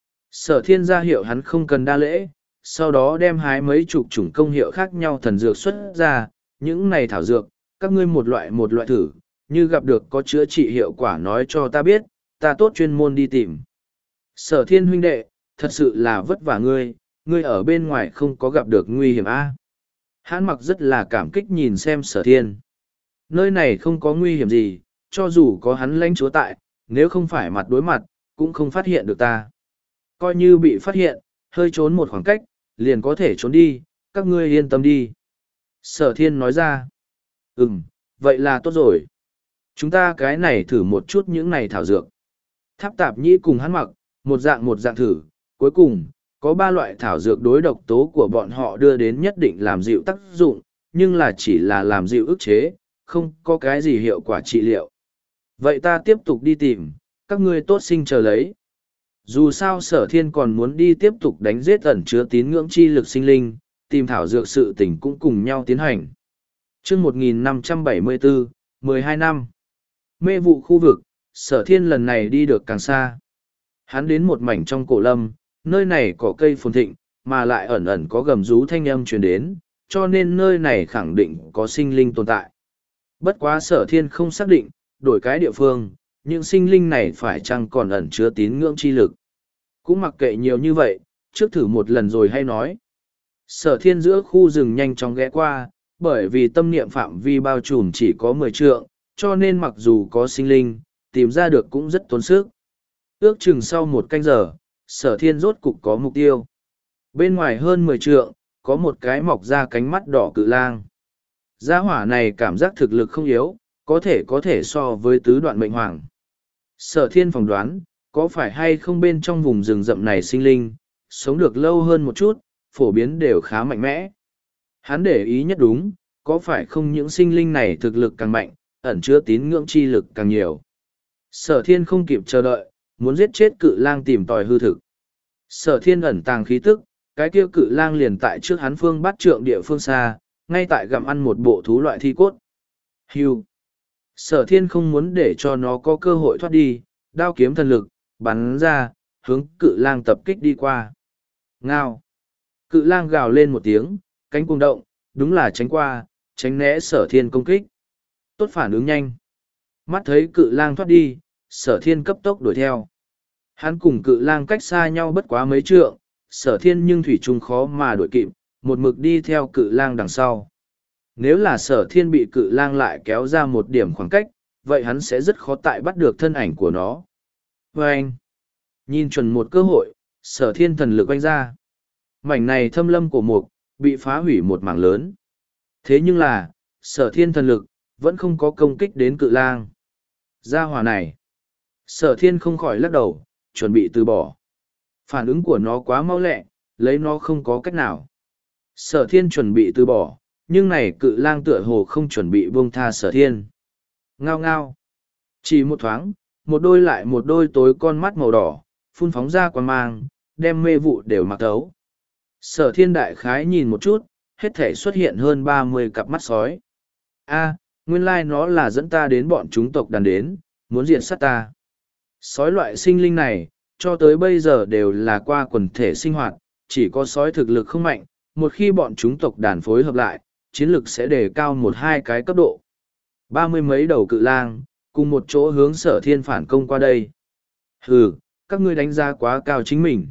Sở thiên ra hiệu hắn không cần đa lễ, sau đó đem hái mấy chục chủng công hiệu khác nhau thần dược xuất ra, những này thảo dược, các ngươi một loại một loại thử, như gặp được có chữa trị hiệu quả nói cho ta biết, ta tốt chuyên môn đi tìm. Sở thiên huynh đệ, thật sự là vất vả ngươi, ngươi ở bên ngoài không có gặp được nguy hiểm a? Hãn mặc rất là cảm kích nhìn xem sở thiên. Nơi này không có nguy hiểm gì, cho dù có hắn lãnh chúa tại, nếu không phải mặt đối mặt, cũng không phát hiện được ta. Coi như bị phát hiện, hơi trốn một khoảng cách, liền có thể trốn đi, các ngươi yên tâm đi. Sở thiên nói ra. Ừm, vậy là tốt rồi. Chúng ta cái này thử một chút những này thảo dược. Tháp tạp nhĩ cùng hắn mặc, một dạng một dạng thử, cuối cùng, có ba loại thảo dược đối độc tố của bọn họ đưa đến nhất định làm dịu tác dụng, nhưng là chỉ là làm dịu ức chế, không có cái gì hiệu quả trị liệu. Vậy ta tiếp tục đi tìm, các ngươi tốt sinh chờ lấy. Dù sao sở thiên còn muốn đi tiếp tục đánh giết ẩn chứa tín ngưỡng chi lực sinh linh, tìm thảo dược sự tình cũng cùng nhau tiến hành. chương một nghìn năm trăm bảy mươi bốn, mười hai năm. Mê vụ khu vực, sở thiên lần này đi được càng xa. Hắn đến một mảnh trong cổ lâm, nơi này có cây phồn thịnh, mà lại ẩn ẩn có gầm rú thanh âm truyền đến, cho nên nơi này khẳng định có sinh linh tồn tại. Bất quá sở thiên không xác định, đổi cái địa phương, những sinh linh này phải chăng còn ẩn chứa tín ngưỡng chi lực. Cũng mặc kệ nhiều như vậy, trước thử một lần rồi hay nói. Sở thiên giữa khu rừng nhanh chóng ghé qua, bởi vì tâm niệm phạm vi bao trùm chỉ có mười trượng, cho nên mặc dù có sinh linh, tìm ra được cũng rất tốn sức. Ước chừng sau một canh giờ, sở thiên rốt cục có mục tiêu. Bên ngoài hơn mười trượng, có một cái mọc ra cánh mắt đỏ cự lang. Gia hỏa này cảm giác thực lực không yếu, có thể có thể so với tứ đoạn mệnh hoàng. Sở thiên phỏng đoán, có phải hay không bên trong vùng rừng rậm này sinh linh, sống được lâu hơn một chút, phổ biến đều khá mạnh mẽ. Hắn để ý nhất đúng, có phải không những sinh linh này thực lực càng mạnh, ẩn chứa tín ngưỡng chi lực càng nhiều. Sở thiên không kịp chờ đợi, muốn giết chết cự lang tìm tòi hư thực. Sở thiên ẩn tàng khí tức, cái kia cự lang liền tại trước hắn phương bắt trượng địa phương xa, ngay tại gặm ăn một bộ thú loại thi cốt. Hưu. Sở thiên không muốn để cho nó có cơ hội thoát đi, đao kiếm thần lực, bắn ra, hướng cự lang tập kích đi qua. Ngao. Cự lang gào lên một tiếng, cánh cuồng động, đúng là tránh qua, tránh né sở thiên công kích. Tốt phản ứng nhanh. Mắt thấy cự lang thoát đi, sở thiên cấp tốc đuổi theo. Hắn cùng cự lang cách xa nhau bất quá mấy trượng, sở thiên nhưng thủy chung khó mà đuổi kịp, một mực đi theo cự lang đằng sau. Nếu là sở thiên bị cự lang lại kéo ra một điểm khoảng cách, vậy hắn sẽ rất khó tại bắt được thân ảnh của nó. Và anh, nhìn chuẩn một cơ hội, sở thiên thần lực oanh ra. Mảnh này thâm lâm của mục, bị phá hủy một mảng lớn. Thế nhưng là, sở thiên thần lực, vẫn không có công kích đến cự lang. Gia hỏa này, sở thiên không khỏi lắc đầu, chuẩn bị từ bỏ. Phản ứng của nó quá mau lẹ, lấy nó không có cách nào. Sở thiên chuẩn bị từ bỏ, nhưng này cự lang tựa hồ không chuẩn bị buông tha sở thiên. Ngao ngao. Chỉ một thoáng, một đôi lại một đôi tối con mắt màu đỏ, phun phóng ra quang mang, đem mê vụ đều mặc thấu. Sở thiên đại khái nhìn một chút, hết thể xuất hiện hơn ba mươi cặp mắt sói. A, nguyên lai nó là dẫn ta đến bọn chúng tộc đàn đến, muốn diệt sát ta. Sói loại sinh linh này, cho tới bây giờ đều là qua quần thể sinh hoạt, chỉ có sói thực lực không mạnh, một khi bọn chúng tộc đàn phối hợp lại, chiến lực sẽ đề cao một hai cái cấp độ. Ba mươi mấy đầu cự lang, cùng một chỗ hướng Sở Thiên phản công qua đây. Hừ, các ngươi đánh giá quá cao chính mình.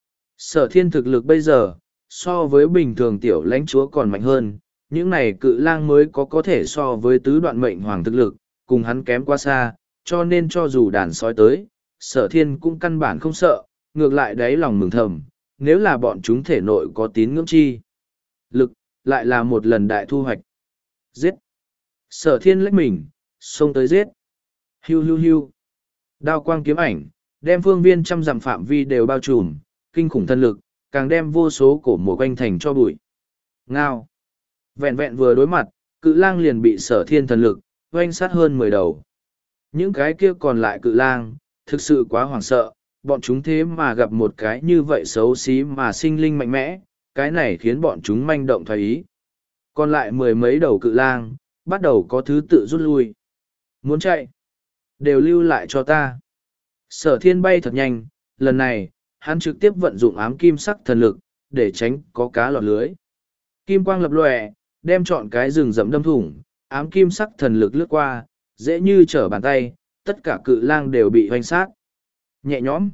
Sở Thiên thực lực bây giờ, so với bình thường tiểu lãnh chúa còn mạnh hơn, những này cự lang mới có có thể so với tứ đoạn mệnh hoàng thực lực, cùng hắn kém quá xa, cho nên cho dù đàn sói tới, Sở Thiên cũng căn bản không sợ, ngược lại đáy lòng mừng thầm, nếu là bọn chúng thể nội có tín ngưỡng chi lực, lại là một lần đại thu hoạch. Giết! Sở Thiên lách mình, xông tới giết. Hiu hiu hiu! Đao quang kiếm ảnh, đem phương viên trăm dặm phạm vi đều bao trùm, kinh khủng thân lực, càng đem vô số cổ mùa quanh thành cho bụi. Ngao! Vẹn vẹn vừa đối mặt, cự lang liền bị Sở Thiên thần lực, oanh sát hơn mười đầu. Những cái kia còn lại cự lang, thực sự quá hoảng sợ, bọn chúng thế mà gặp một cái như vậy xấu xí mà sinh linh mạnh mẽ, cái này khiến bọn chúng manh động thoái ý. Còn lại mười mấy đầu cự lang, bắt đầu có thứ tự rút lui. Muốn chạy, đều lưu lại cho ta. Sở Thiên bay thật nhanh, lần này, hắn trực tiếp vận dụng ám kim sắc thần lực, để tránh có cá lọt lưới. Kim quang lập lòe, đem trọn cái rừng rậm đâm thủng, ám kim sắc thần lực lướt qua, dễ như trở bàn tay, tất cả cự lang đều bị hoành sát. Nhẹ nhõm.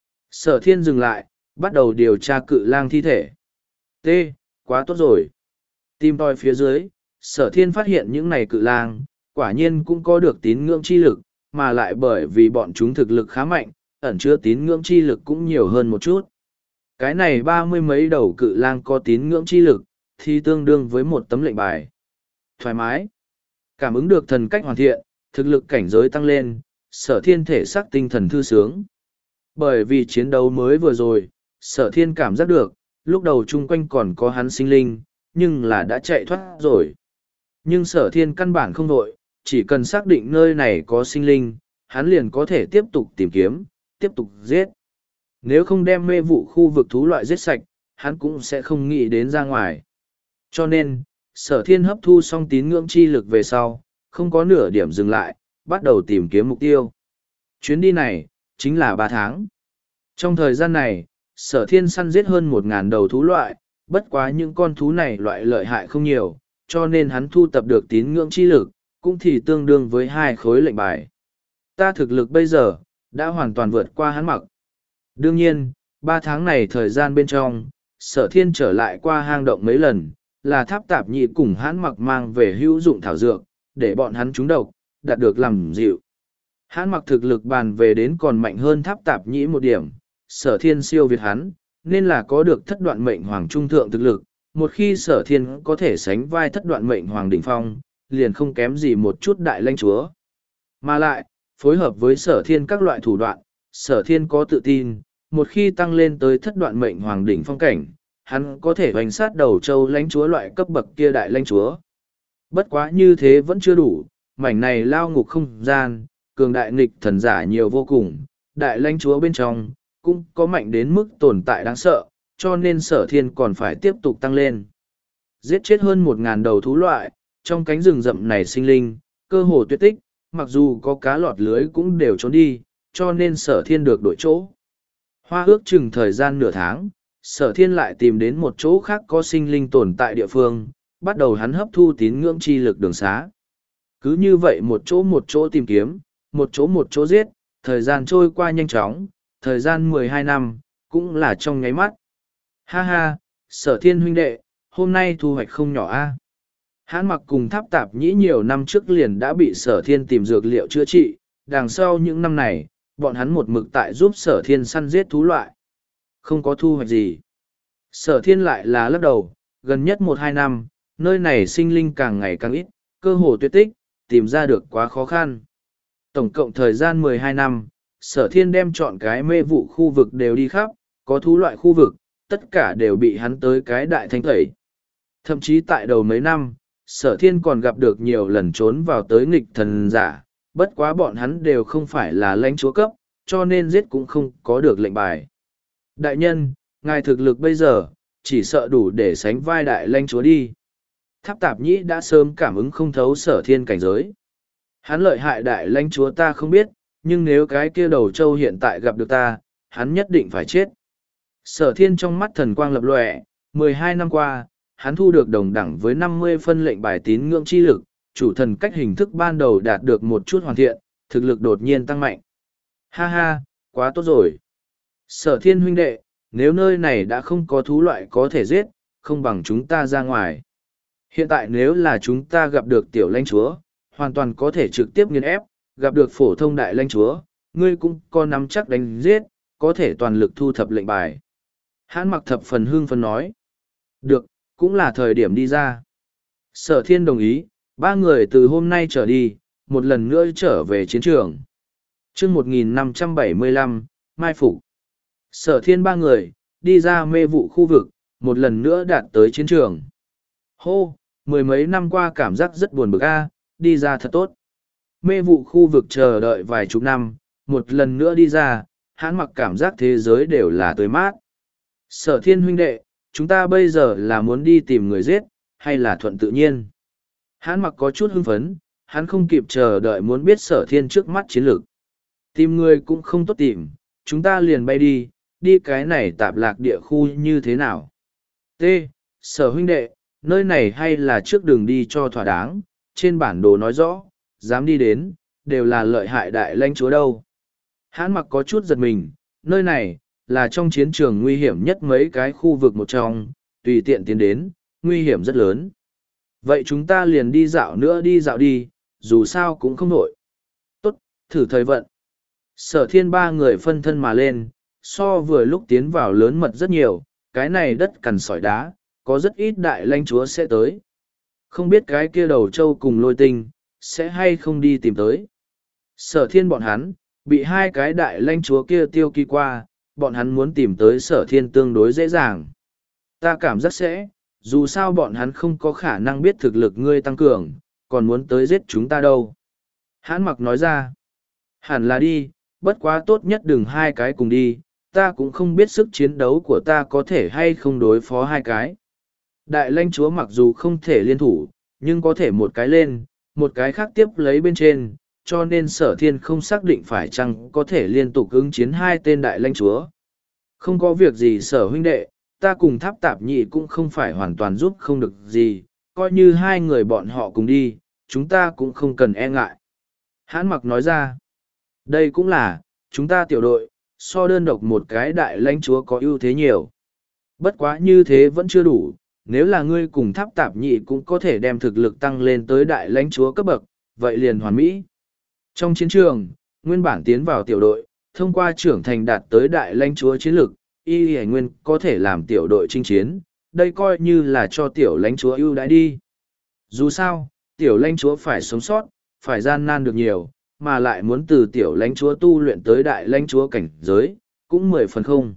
Sở Thiên dừng lại, bắt đầu điều tra cự lang thi thể. T. Quá tốt rồi. Tìm tòi phía dưới, Sở Thiên phát hiện những này cự lang, quả nhiên cũng có được tín ngưỡng chi lực, mà lại bởi vì bọn chúng thực lực khá mạnh, ẩn chứa tín ngưỡng chi lực cũng nhiều hơn một chút. Cái này ba mươi mấy đầu cự lang có tín ngưỡng chi lực, thì tương đương với một tấm lệnh bài. Thoải mái. Cảm ứng được thần cách hoàn thiện, thực lực cảnh giới tăng lên, Sở Thiên thể xác tinh thần thư sướng. Bởi vì chiến đấu mới vừa rồi, Sở Thiên cảm giác được, lúc đầu chung quanh còn có hắn sinh linh, nhưng là đã chạy thoát rồi. Nhưng Sở Thiên căn bản không đội, chỉ cần xác định nơi này có sinh linh, hắn liền có thể tiếp tục tìm kiếm, tiếp tục giết. Nếu không đem mê vụ khu vực thú loại giết sạch, hắn cũng sẽ không nghĩ đến ra ngoài. Cho nên, Sở Thiên hấp thu xong tín ngưỡng chi lực về sau, không có nửa điểm dừng lại, bắt đầu tìm kiếm mục tiêu. Chuyến đi này, chính là ba tháng. Trong thời gian này, Sở Thiên săn giết hơn một ngàn đầu thú loại, bất quá những con thú này loại lợi hại không nhiều, cho nên hắn thu tập được tín ngưỡng chi lực, cũng thì tương đương với hai khối lệnh bài. Ta thực lực bây giờ, đã hoàn toàn vượt qua hắn mặc. Đương nhiên, ba tháng này thời gian bên trong, Sở Thiên trở lại qua hang động mấy lần, là Tháp Tạp Nhĩ cùng hắn mặc mang về hữu dụng thảo dược, để bọn hắn trúng độc, đạt được làm dịu. Hắn mặc thực lực bàn về đến còn mạnh hơn Tháp Tạp Nhĩ một điểm, Sở Thiên siêu việt hắn, nên là có được thất đoạn mệnh hoàng trung thượng thực lực. Một khi Sở Thiên có thể sánh vai thất đoạn mệnh hoàng đỉnh phong, liền không kém gì một chút đại lãnh chúa. Mà lại, phối hợp với Sở Thiên các loại thủ đoạn, Sở Thiên có tự tin, một khi tăng lên tới thất đoạn mệnh hoàng đỉnh phong cảnh, hắn có thể hoành sát đầu châu lãnh chúa loại cấp bậc kia đại lãnh chúa. Bất quá như thế vẫn chưa đủ, mảnh này lao ngục không gian, cường đại nghịch thần giả nhiều vô cùng, đại lãnh chúa bên trong, cũng có mạnh đến mức tồn tại đáng sợ, cho nên Sở Thiên còn phải tiếp tục tăng lên. Giết chết hơn một ngàn đầu thú loại, trong cánh rừng rậm này sinh linh, cơ hồ tuyệt tích, mặc dù có cá lọt lưới cũng đều trốn đi, cho nên Sở Thiên được đổi chỗ. Hoa ước chừng thời gian nửa tháng, Sở Thiên lại tìm đến một chỗ khác có sinh linh tồn tại địa phương, bắt đầu hắn hấp thu tín ngưỡng chi lực đường xá. Cứ như vậy một chỗ một chỗ tìm kiếm, một chỗ một chỗ giết, thời gian trôi qua nhanh chóng, thời gian mười hai năm, cũng là trong nháy mắt. Ha ha, Sở Thiên huynh đệ, hôm nay thu hoạch không nhỏ a. Hãn mặc cùng Tháp Tạp Nhĩ nhiều năm trước liền đã bị Sở Thiên tìm dược liệu chữa trị, đằng sau những năm này, bọn hắn một mực tại giúp Sở Thiên săn giết thú loại. Không có thu hoạch gì. Sở Thiên lại là lắc đầu, gần nhất một hai năm, nơi này sinh linh càng ngày càng ít, cơ hồ tuyệt tích, tìm ra được quá khó khăn. Tổng cộng thời gian mười hai năm, Sở Thiên đem chọn cái mê vụ khu vực đều đi khắp, có thú loại khu vực, tất cả đều bị hắn tới cái đại thanh tẩy. Thậm chí tại đầu mấy năm, Sở Thiên còn gặp được nhiều lần trốn vào tới nghịch thần giả, bất quá bọn hắn đều không phải là lãnh chúa cấp, cho nên giết cũng không có được lệnh bài. Đại nhân, ngài thực lực bây giờ, chỉ sợ đủ để sánh vai đại lãnh chúa đi. Tháp Tạp Nhĩ đã sớm cảm ứng không thấu Sở Thiên cảnh giới. Hắn lợi hại đại lãnh chúa ta không biết, nhưng nếu cái kia đầu trâu hiện tại gặp được ta, hắn nhất định phải chết. Sở thiên trong mắt thần quang lập lòe, mười hai năm qua, hắn thu được đồng đẳng với năm mươi phân lệnh bài tín ngưỡng chi lực, chủ thần cách hình thức ban đầu đạt được một chút hoàn thiện, thực lực đột nhiên tăng mạnh. Ha ha, quá tốt rồi. Sở thiên huynh đệ, nếu nơi này đã không có thú loại có thể giết, không bằng chúng ta ra ngoài. Hiện tại nếu là chúng ta gặp được tiểu lãnh chúa, hoàn toàn có thể trực tiếp nghiền ép, gặp được phổ thông đại lãnh chúa, ngươi cũng có nắm chắc đánh giết, có thể toàn lực thu thập lệnh bài. Hãn mặc thập phần hưng phấn nói. Được, cũng là thời điểm đi ra. Sở thiên đồng ý, ba người từ hôm nay trở đi, một lần nữa trở về chiến trường. chương một nghìn năm trăm bảy mươi lăm, Mai Phục. Sở thiên ba người, đi ra mê vụ khu vực, một lần nữa đạt tới chiến trường. Hô, mười mấy năm qua cảm giác rất buồn bực a, đi ra thật tốt. Mê vụ khu vực chờ đợi vài chục năm, một lần nữa đi ra, hãn mặc cảm giác thế giới đều là tươi mát. Sở thiên huynh đệ, chúng ta bây giờ là muốn đi tìm người giết, hay là thuận tự nhiên? Hãn mặc có chút hưng phấn, hắn không kịp chờ đợi muốn biết sở thiên trước mắt chiến lược. Tìm người cũng không tốt tìm, chúng ta liền bay đi, đi cái này tạp lạc địa khu như thế nào? T. Sở huynh đệ, nơi này hay là trước đường đi cho thỏa đáng, trên bản đồ nói rõ, dám đi đến, đều là lợi hại đại lãnh chúa đâu. Hãn mặc có chút giật mình, nơi này, là trong chiến trường nguy hiểm nhất mấy cái khu vực một trong, tùy tiện tiến đến, nguy hiểm rất lớn. Vậy chúng ta liền đi dạo nữa đi dạo đi, dù sao cũng không nổi. Tốt, thử thời vận. Sở thiên ba người phân thân mà lên, so vừa lúc tiến vào lớn mật rất nhiều, cái này đất cằn sỏi đá, có rất ít đại lãnh chúa sẽ tới. Không biết cái kia đầu trâu cùng lôi tinh, sẽ hay không đi tìm tới. Sở thiên bọn hắn, bị hai cái đại lãnh chúa kia tiêu kỳ qua, bọn hắn muốn tìm tới sở thiên tương đối dễ dàng. Ta cảm giác sẽ, dù sao bọn hắn không có khả năng biết thực lực ngươi tăng cường, còn muốn tới giết chúng ta đâu. Hãn mặc nói ra, hẳn là đi, bất quá tốt nhất đừng hai cái cùng đi, ta cũng không biết sức chiến đấu của ta có thể hay không đối phó hai cái. Đại lãnh chúa mặc dù không thể liên thủ, nhưng có thể một cái lên, một cái khác tiếp lấy bên trên, cho nên sở thiên không xác định phải chăng có thể liên tục ứng chiến hai tên đại lãnh chúa. Không có việc gì sở huynh đệ, ta cùng tháp tạp nhị cũng không phải hoàn toàn giúp không được gì, coi như hai người bọn họ cùng đi, chúng ta cũng không cần e ngại. Hãn mặc nói ra, đây cũng là, chúng ta tiểu đội, so đơn độc một cái đại lãnh chúa có ưu thế nhiều. Bất quá như thế vẫn chưa đủ, nếu là ngươi cùng tháp tạp nhị cũng có thể đem thực lực tăng lên tới đại lãnh chúa cấp bậc, vậy liền hoàn mỹ. Trong chiến trường, nguyên bản tiến vào tiểu đội, thông qua trưởng thành đạt tới đại lãnh chúa chiến lực, y hải nguyên có thể làm tiểu đội chinh chiến, đây coi như là cho tiểu lãnh chúa ưu đãi đi. Dù sao, tiểu lãnh chúa phải sống sót, phải gian nan được nhiều, mà lại muốn từ tiểu lãnh chúa tu luyện tới đại lãnh chúa cảnh giới, cũng mười phần không.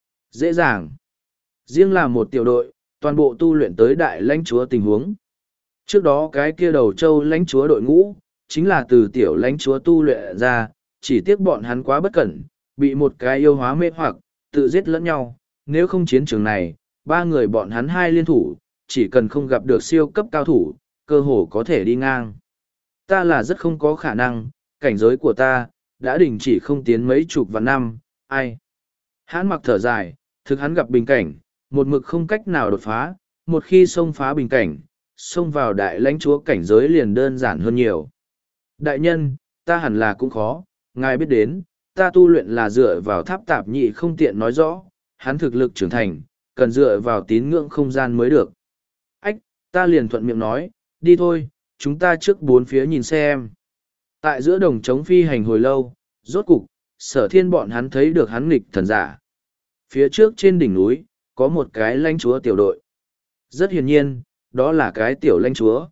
Dễ dàng. Riêng là một tiểu đội, toàn bộ tu luyện tới đại lãnh chúa tình huống. Trước đó cái kia đầu châu lãnh chúa đội ngũ, chính là từ tiểu lãnh chúa tu luyện ra, chỉ tiếc bọn hắn quá bất cẩn, bị một cái yêu hóa mê hoặc, tự giết lẫn nhau. Nếu không chiến trường này, ba người bọn hắn hai liên thủ, chỉ cần không gặp được siêu cấp cao thủ, cơ hồ có thể đi ngang. Ta là rất không có khả năng, cảnh giới của ta, đã đình chỉ không tiến mấy chục vạn năm, ai. Hãn mặc thở dài, thực hắn gặp bình cảnh, một mực không cách nào đột phá, một khi xông phá bình cảnh, xông vào đại lãnh chúa cảnh giới liền đơn giản hơn nhiều. Đại nhân, ta hẳn là cũng khó, ngài biết đến, ta tu luyện là dựa vào tháp tạp nhị không tiện nói rõ, hắn thực lực trưởng thành, cần dựa vào tín ngưỡng không gian mới được. Ách, ta liền thuận miệng nói, đi thôi, chúng ta trước bốn phía nhìn xem. Tại giữa đồng trống phi hành hồi lâu, rốt cục, sở thiên bọn hắn thấy được hắn nghịch thần giả. Phía trước trên đỉnh núi, có một cái lãnh chúa tiểu đội. Rất hiển nhiên, đó là cái tiểu lãnh chúa.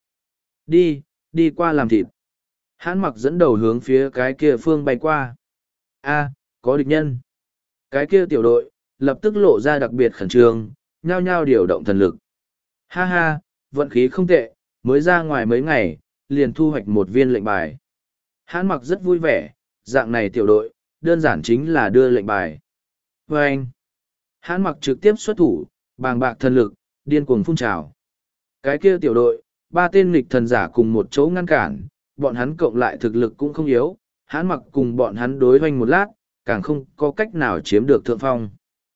Đi, đi qua làm thịt. Hãn mặc dẫn đầu hướng phía cái kia phương bay qua. A, có địch nhân. Cái kia tiểu đội, lập tức lộ ra đặc biệt khẩn trương, nhao nhao điều động thần lực. Ha ha, vận khí không tệ, mới ra ngoài mấy ngày, liền thu hoạch một viên lệnh bài. Hãn mặc rất vui vẻ, dạng này tiểu đội, đơn giản chính là đưa lệnh bài. Và anh, hãn mặc trực tiếp xuất thủ, bàng bạc thần lực, điên cuồng phun trào. Cái kia tiểu đội, ba tên nghịch thần giả cùng một chỗ ngăn cản, bọn hắn cộng lại thực lực cũng không yếu, hãn mặc cùng bọn hắn đối hoành một lát, càng không có cách nào chiếm được thượng phong.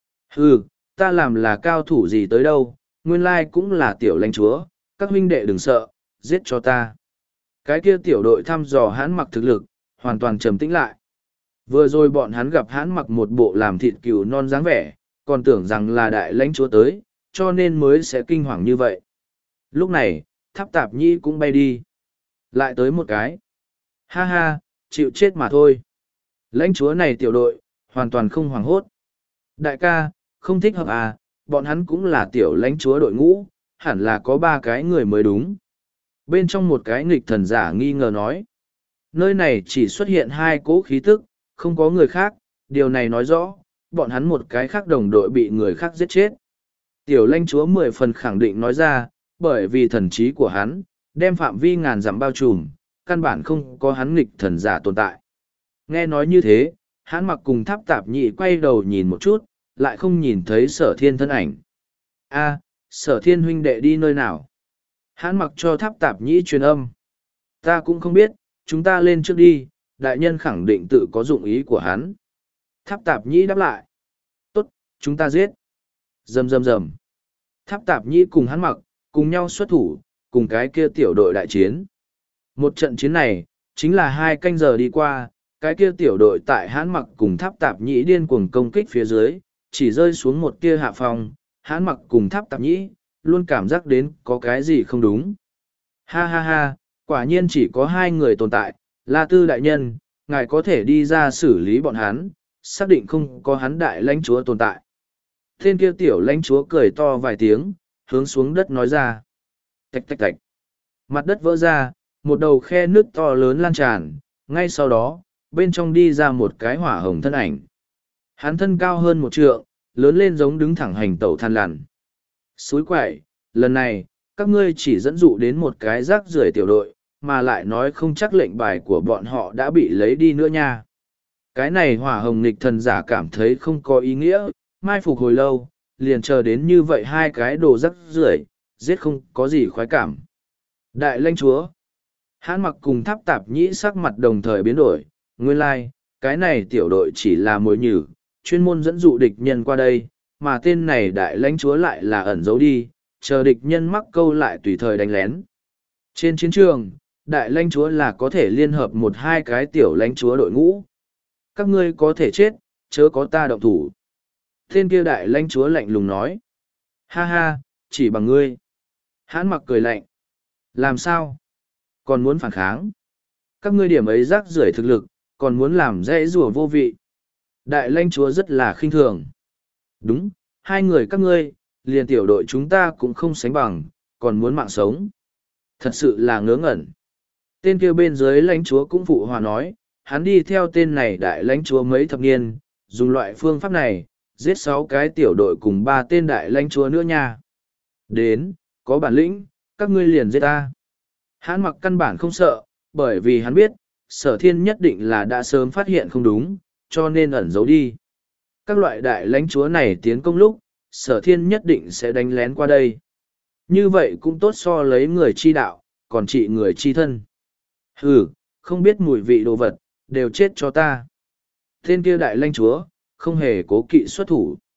Ừ, ta làm là cao thủ gì tới đâu, nguyên lai cũng là tiểu lãnh chúa, các huynh đệ đừng sợ, giết cho ta. Cái kia tiểu đội thăm dò hãn mặc thực lực, hoàn toàn trầm tĩnh lại. Vừa rồi bọn hắn gặp hãn mặc một bộ làm thịt cừu non dáng vẻ, còn tưởng rằng là đại lãnh chúa tới, cho nên mới sẽ kinh hoàng như vậy. Lúc này, Tháp Tạp Nhĩ cũng bay đi. Lại tới một cái. Ha ha, chịu chết mà thôi. Lãnh chúa này tiểu đội, hoàn toàn không hoảng hốt. Đại ca, không thích hợp à, bọn hắn cũng là tiểu lãnh chúa đội ngũ, hẳn là có ba cái người mới đúng. Bên trong một cái nghịch thần giả nghi ngờ nói. Nơi này chỉ xuất hiện hai cỗ khí tức, không có người khác, điều này nói rõ, bọn hắn một cái khác đồng đội bị người khác giết chết. Tiểu lãnh chúa mười phần khẳng định nói ra, bởi vì thần trí của hắn, đem phạm vi ngàn dặm bao trùm, căn bản không có hắn nghịch thần giả tồn tại. Nghe nói như thế, hắn mặc cùng Tháp Tạp Nhĩ quay đầu nhìn một chút, lại không nhìn thấy sở thiên thân ảnh. A, sở thiên huynh đệ đi nơi nào? Hắn mặc cho Tháp Tạp Nhĩ truyền âm. Ta cũng không biết, chúng ta lên trước đi, đại nhân khẳng định tự có dụng ý của hắn. Tháp Tạp Nhĩ đáp lại. Tốt, chúng ta giết. Rầm rầm rầm. Tháp Tạp Nhĩ cùng hắn mặc, cùng nhau xuất thủ, cùng cái kia tiểu đội đại chiến. Một trận chiến này, chính là hai canh giờ đi qua, cái kia tiểu đội tại hãn mặc cùng Tháp Tạp Nhĩ điên cuồng công kích phía dưới, chỉ rơi xuống một tia hạ phòng, hãn mặc cùng Tháp Tạp Nhĩ, luôn cảm giác đến có cái gì không đúng. Ha ha ha, quả nhiên chỉ có hai người tồn tại, La Tư đại nhân, ngài có thể đi ra xử lý bọn hắn, xác định không có hắn đại lãnh chúa tồn tại. Tên kia tiểu lãnh chúa cười to vài tiếng, hướng xuống đất nói ra. Tạch tạch tạch. Mặt đất vỡ ra, một đầu khe nước to lớn lan tràn, ngay sau đó, bên trong đi ra một cái hỏa hồng thân ảnh. Hắn thân cao hơn một trượng, lớn lên giống đứng thẳng hành tẩu than lằn. Xúi quậy, lần này, các ngươi chỉ dẫn dụ đến một cái rác rưởi tiểu đội, mà lại nói không chắc lệnh bài của bọn họ đã bị lấy đi nữa nha. Cái này hỏa hồng nghịch thần giả cảm thấy không có ý nghĩa, mai phục hồi lâu, liền chờ đến như vậy hai cái đồ rác rưởi, giết không có gì khoái cảm. Đại lãnh chúa, Hãn mặc cùng Tháp Tạp Nhĩ sắc mặt đồng thời biến đổi, nguyên lai, like, cái này tiểu đội chỉ là mồi nhử, chuyên môn dẫn dụ địch nhân qua đây, mà tên này đại lãnh chúa lại là ẩn giấu đi, chờ địch nhân mắc câu lại tùy thời đánh lén. Trên chiến trường, đại lãnh chúa là có thể liên hợp một hai cái tiểu lãnh chúa đội ngũ. Các ngươi có thể chết, chớ có ta động thủ. Tên kia đại lãnh chúa lạnh lùng nói. Ha ha, chỉ bằng ngươi. Hãn mặc cười lạnh. Làm sao? Còn muốn phản kháng? Các ngươi điểm ấy rác rưởi thực lực, còn muốn làm dễ rùa vô vị. Đại lãnh chúa rất là khinh thường. Đúng, hai người các ngươi, liền tiểu đội chúng ta cũng không sánh bằng, còn muốn mạng sống. Thật sự là ngớ ngẩn. Tên kia bên dưới lãnh chúa cũng phụ hòa nói, hắn đi theo tên này đại lãnh chúa mấy thập niên, dùng loại phương pháp này, giết sáu cái tiểu đội cùng ba tên đại lãnh chúa nữa nha. Đến, có bản lĩnh, các ngươi liền giết ta. Hắn mặc căn bản không sợ, bởi vì hắn biết, sở thiên nhất định là đã sớm phát hiện không đúng, cho nên ẩn giấu đi. Các loại đại lãnh chúa này tiến công lúc, sở thiên nhất định sẽ đánh lén qua đây. Như vậy cũng tốt so lấy người chi đạo, còn trị người chi thân. Hừ, không biết mùi vị đồ vật, đều chết cho ta. Tên kia đại lãnh chúa, không hề cố kỵ xuất thủ.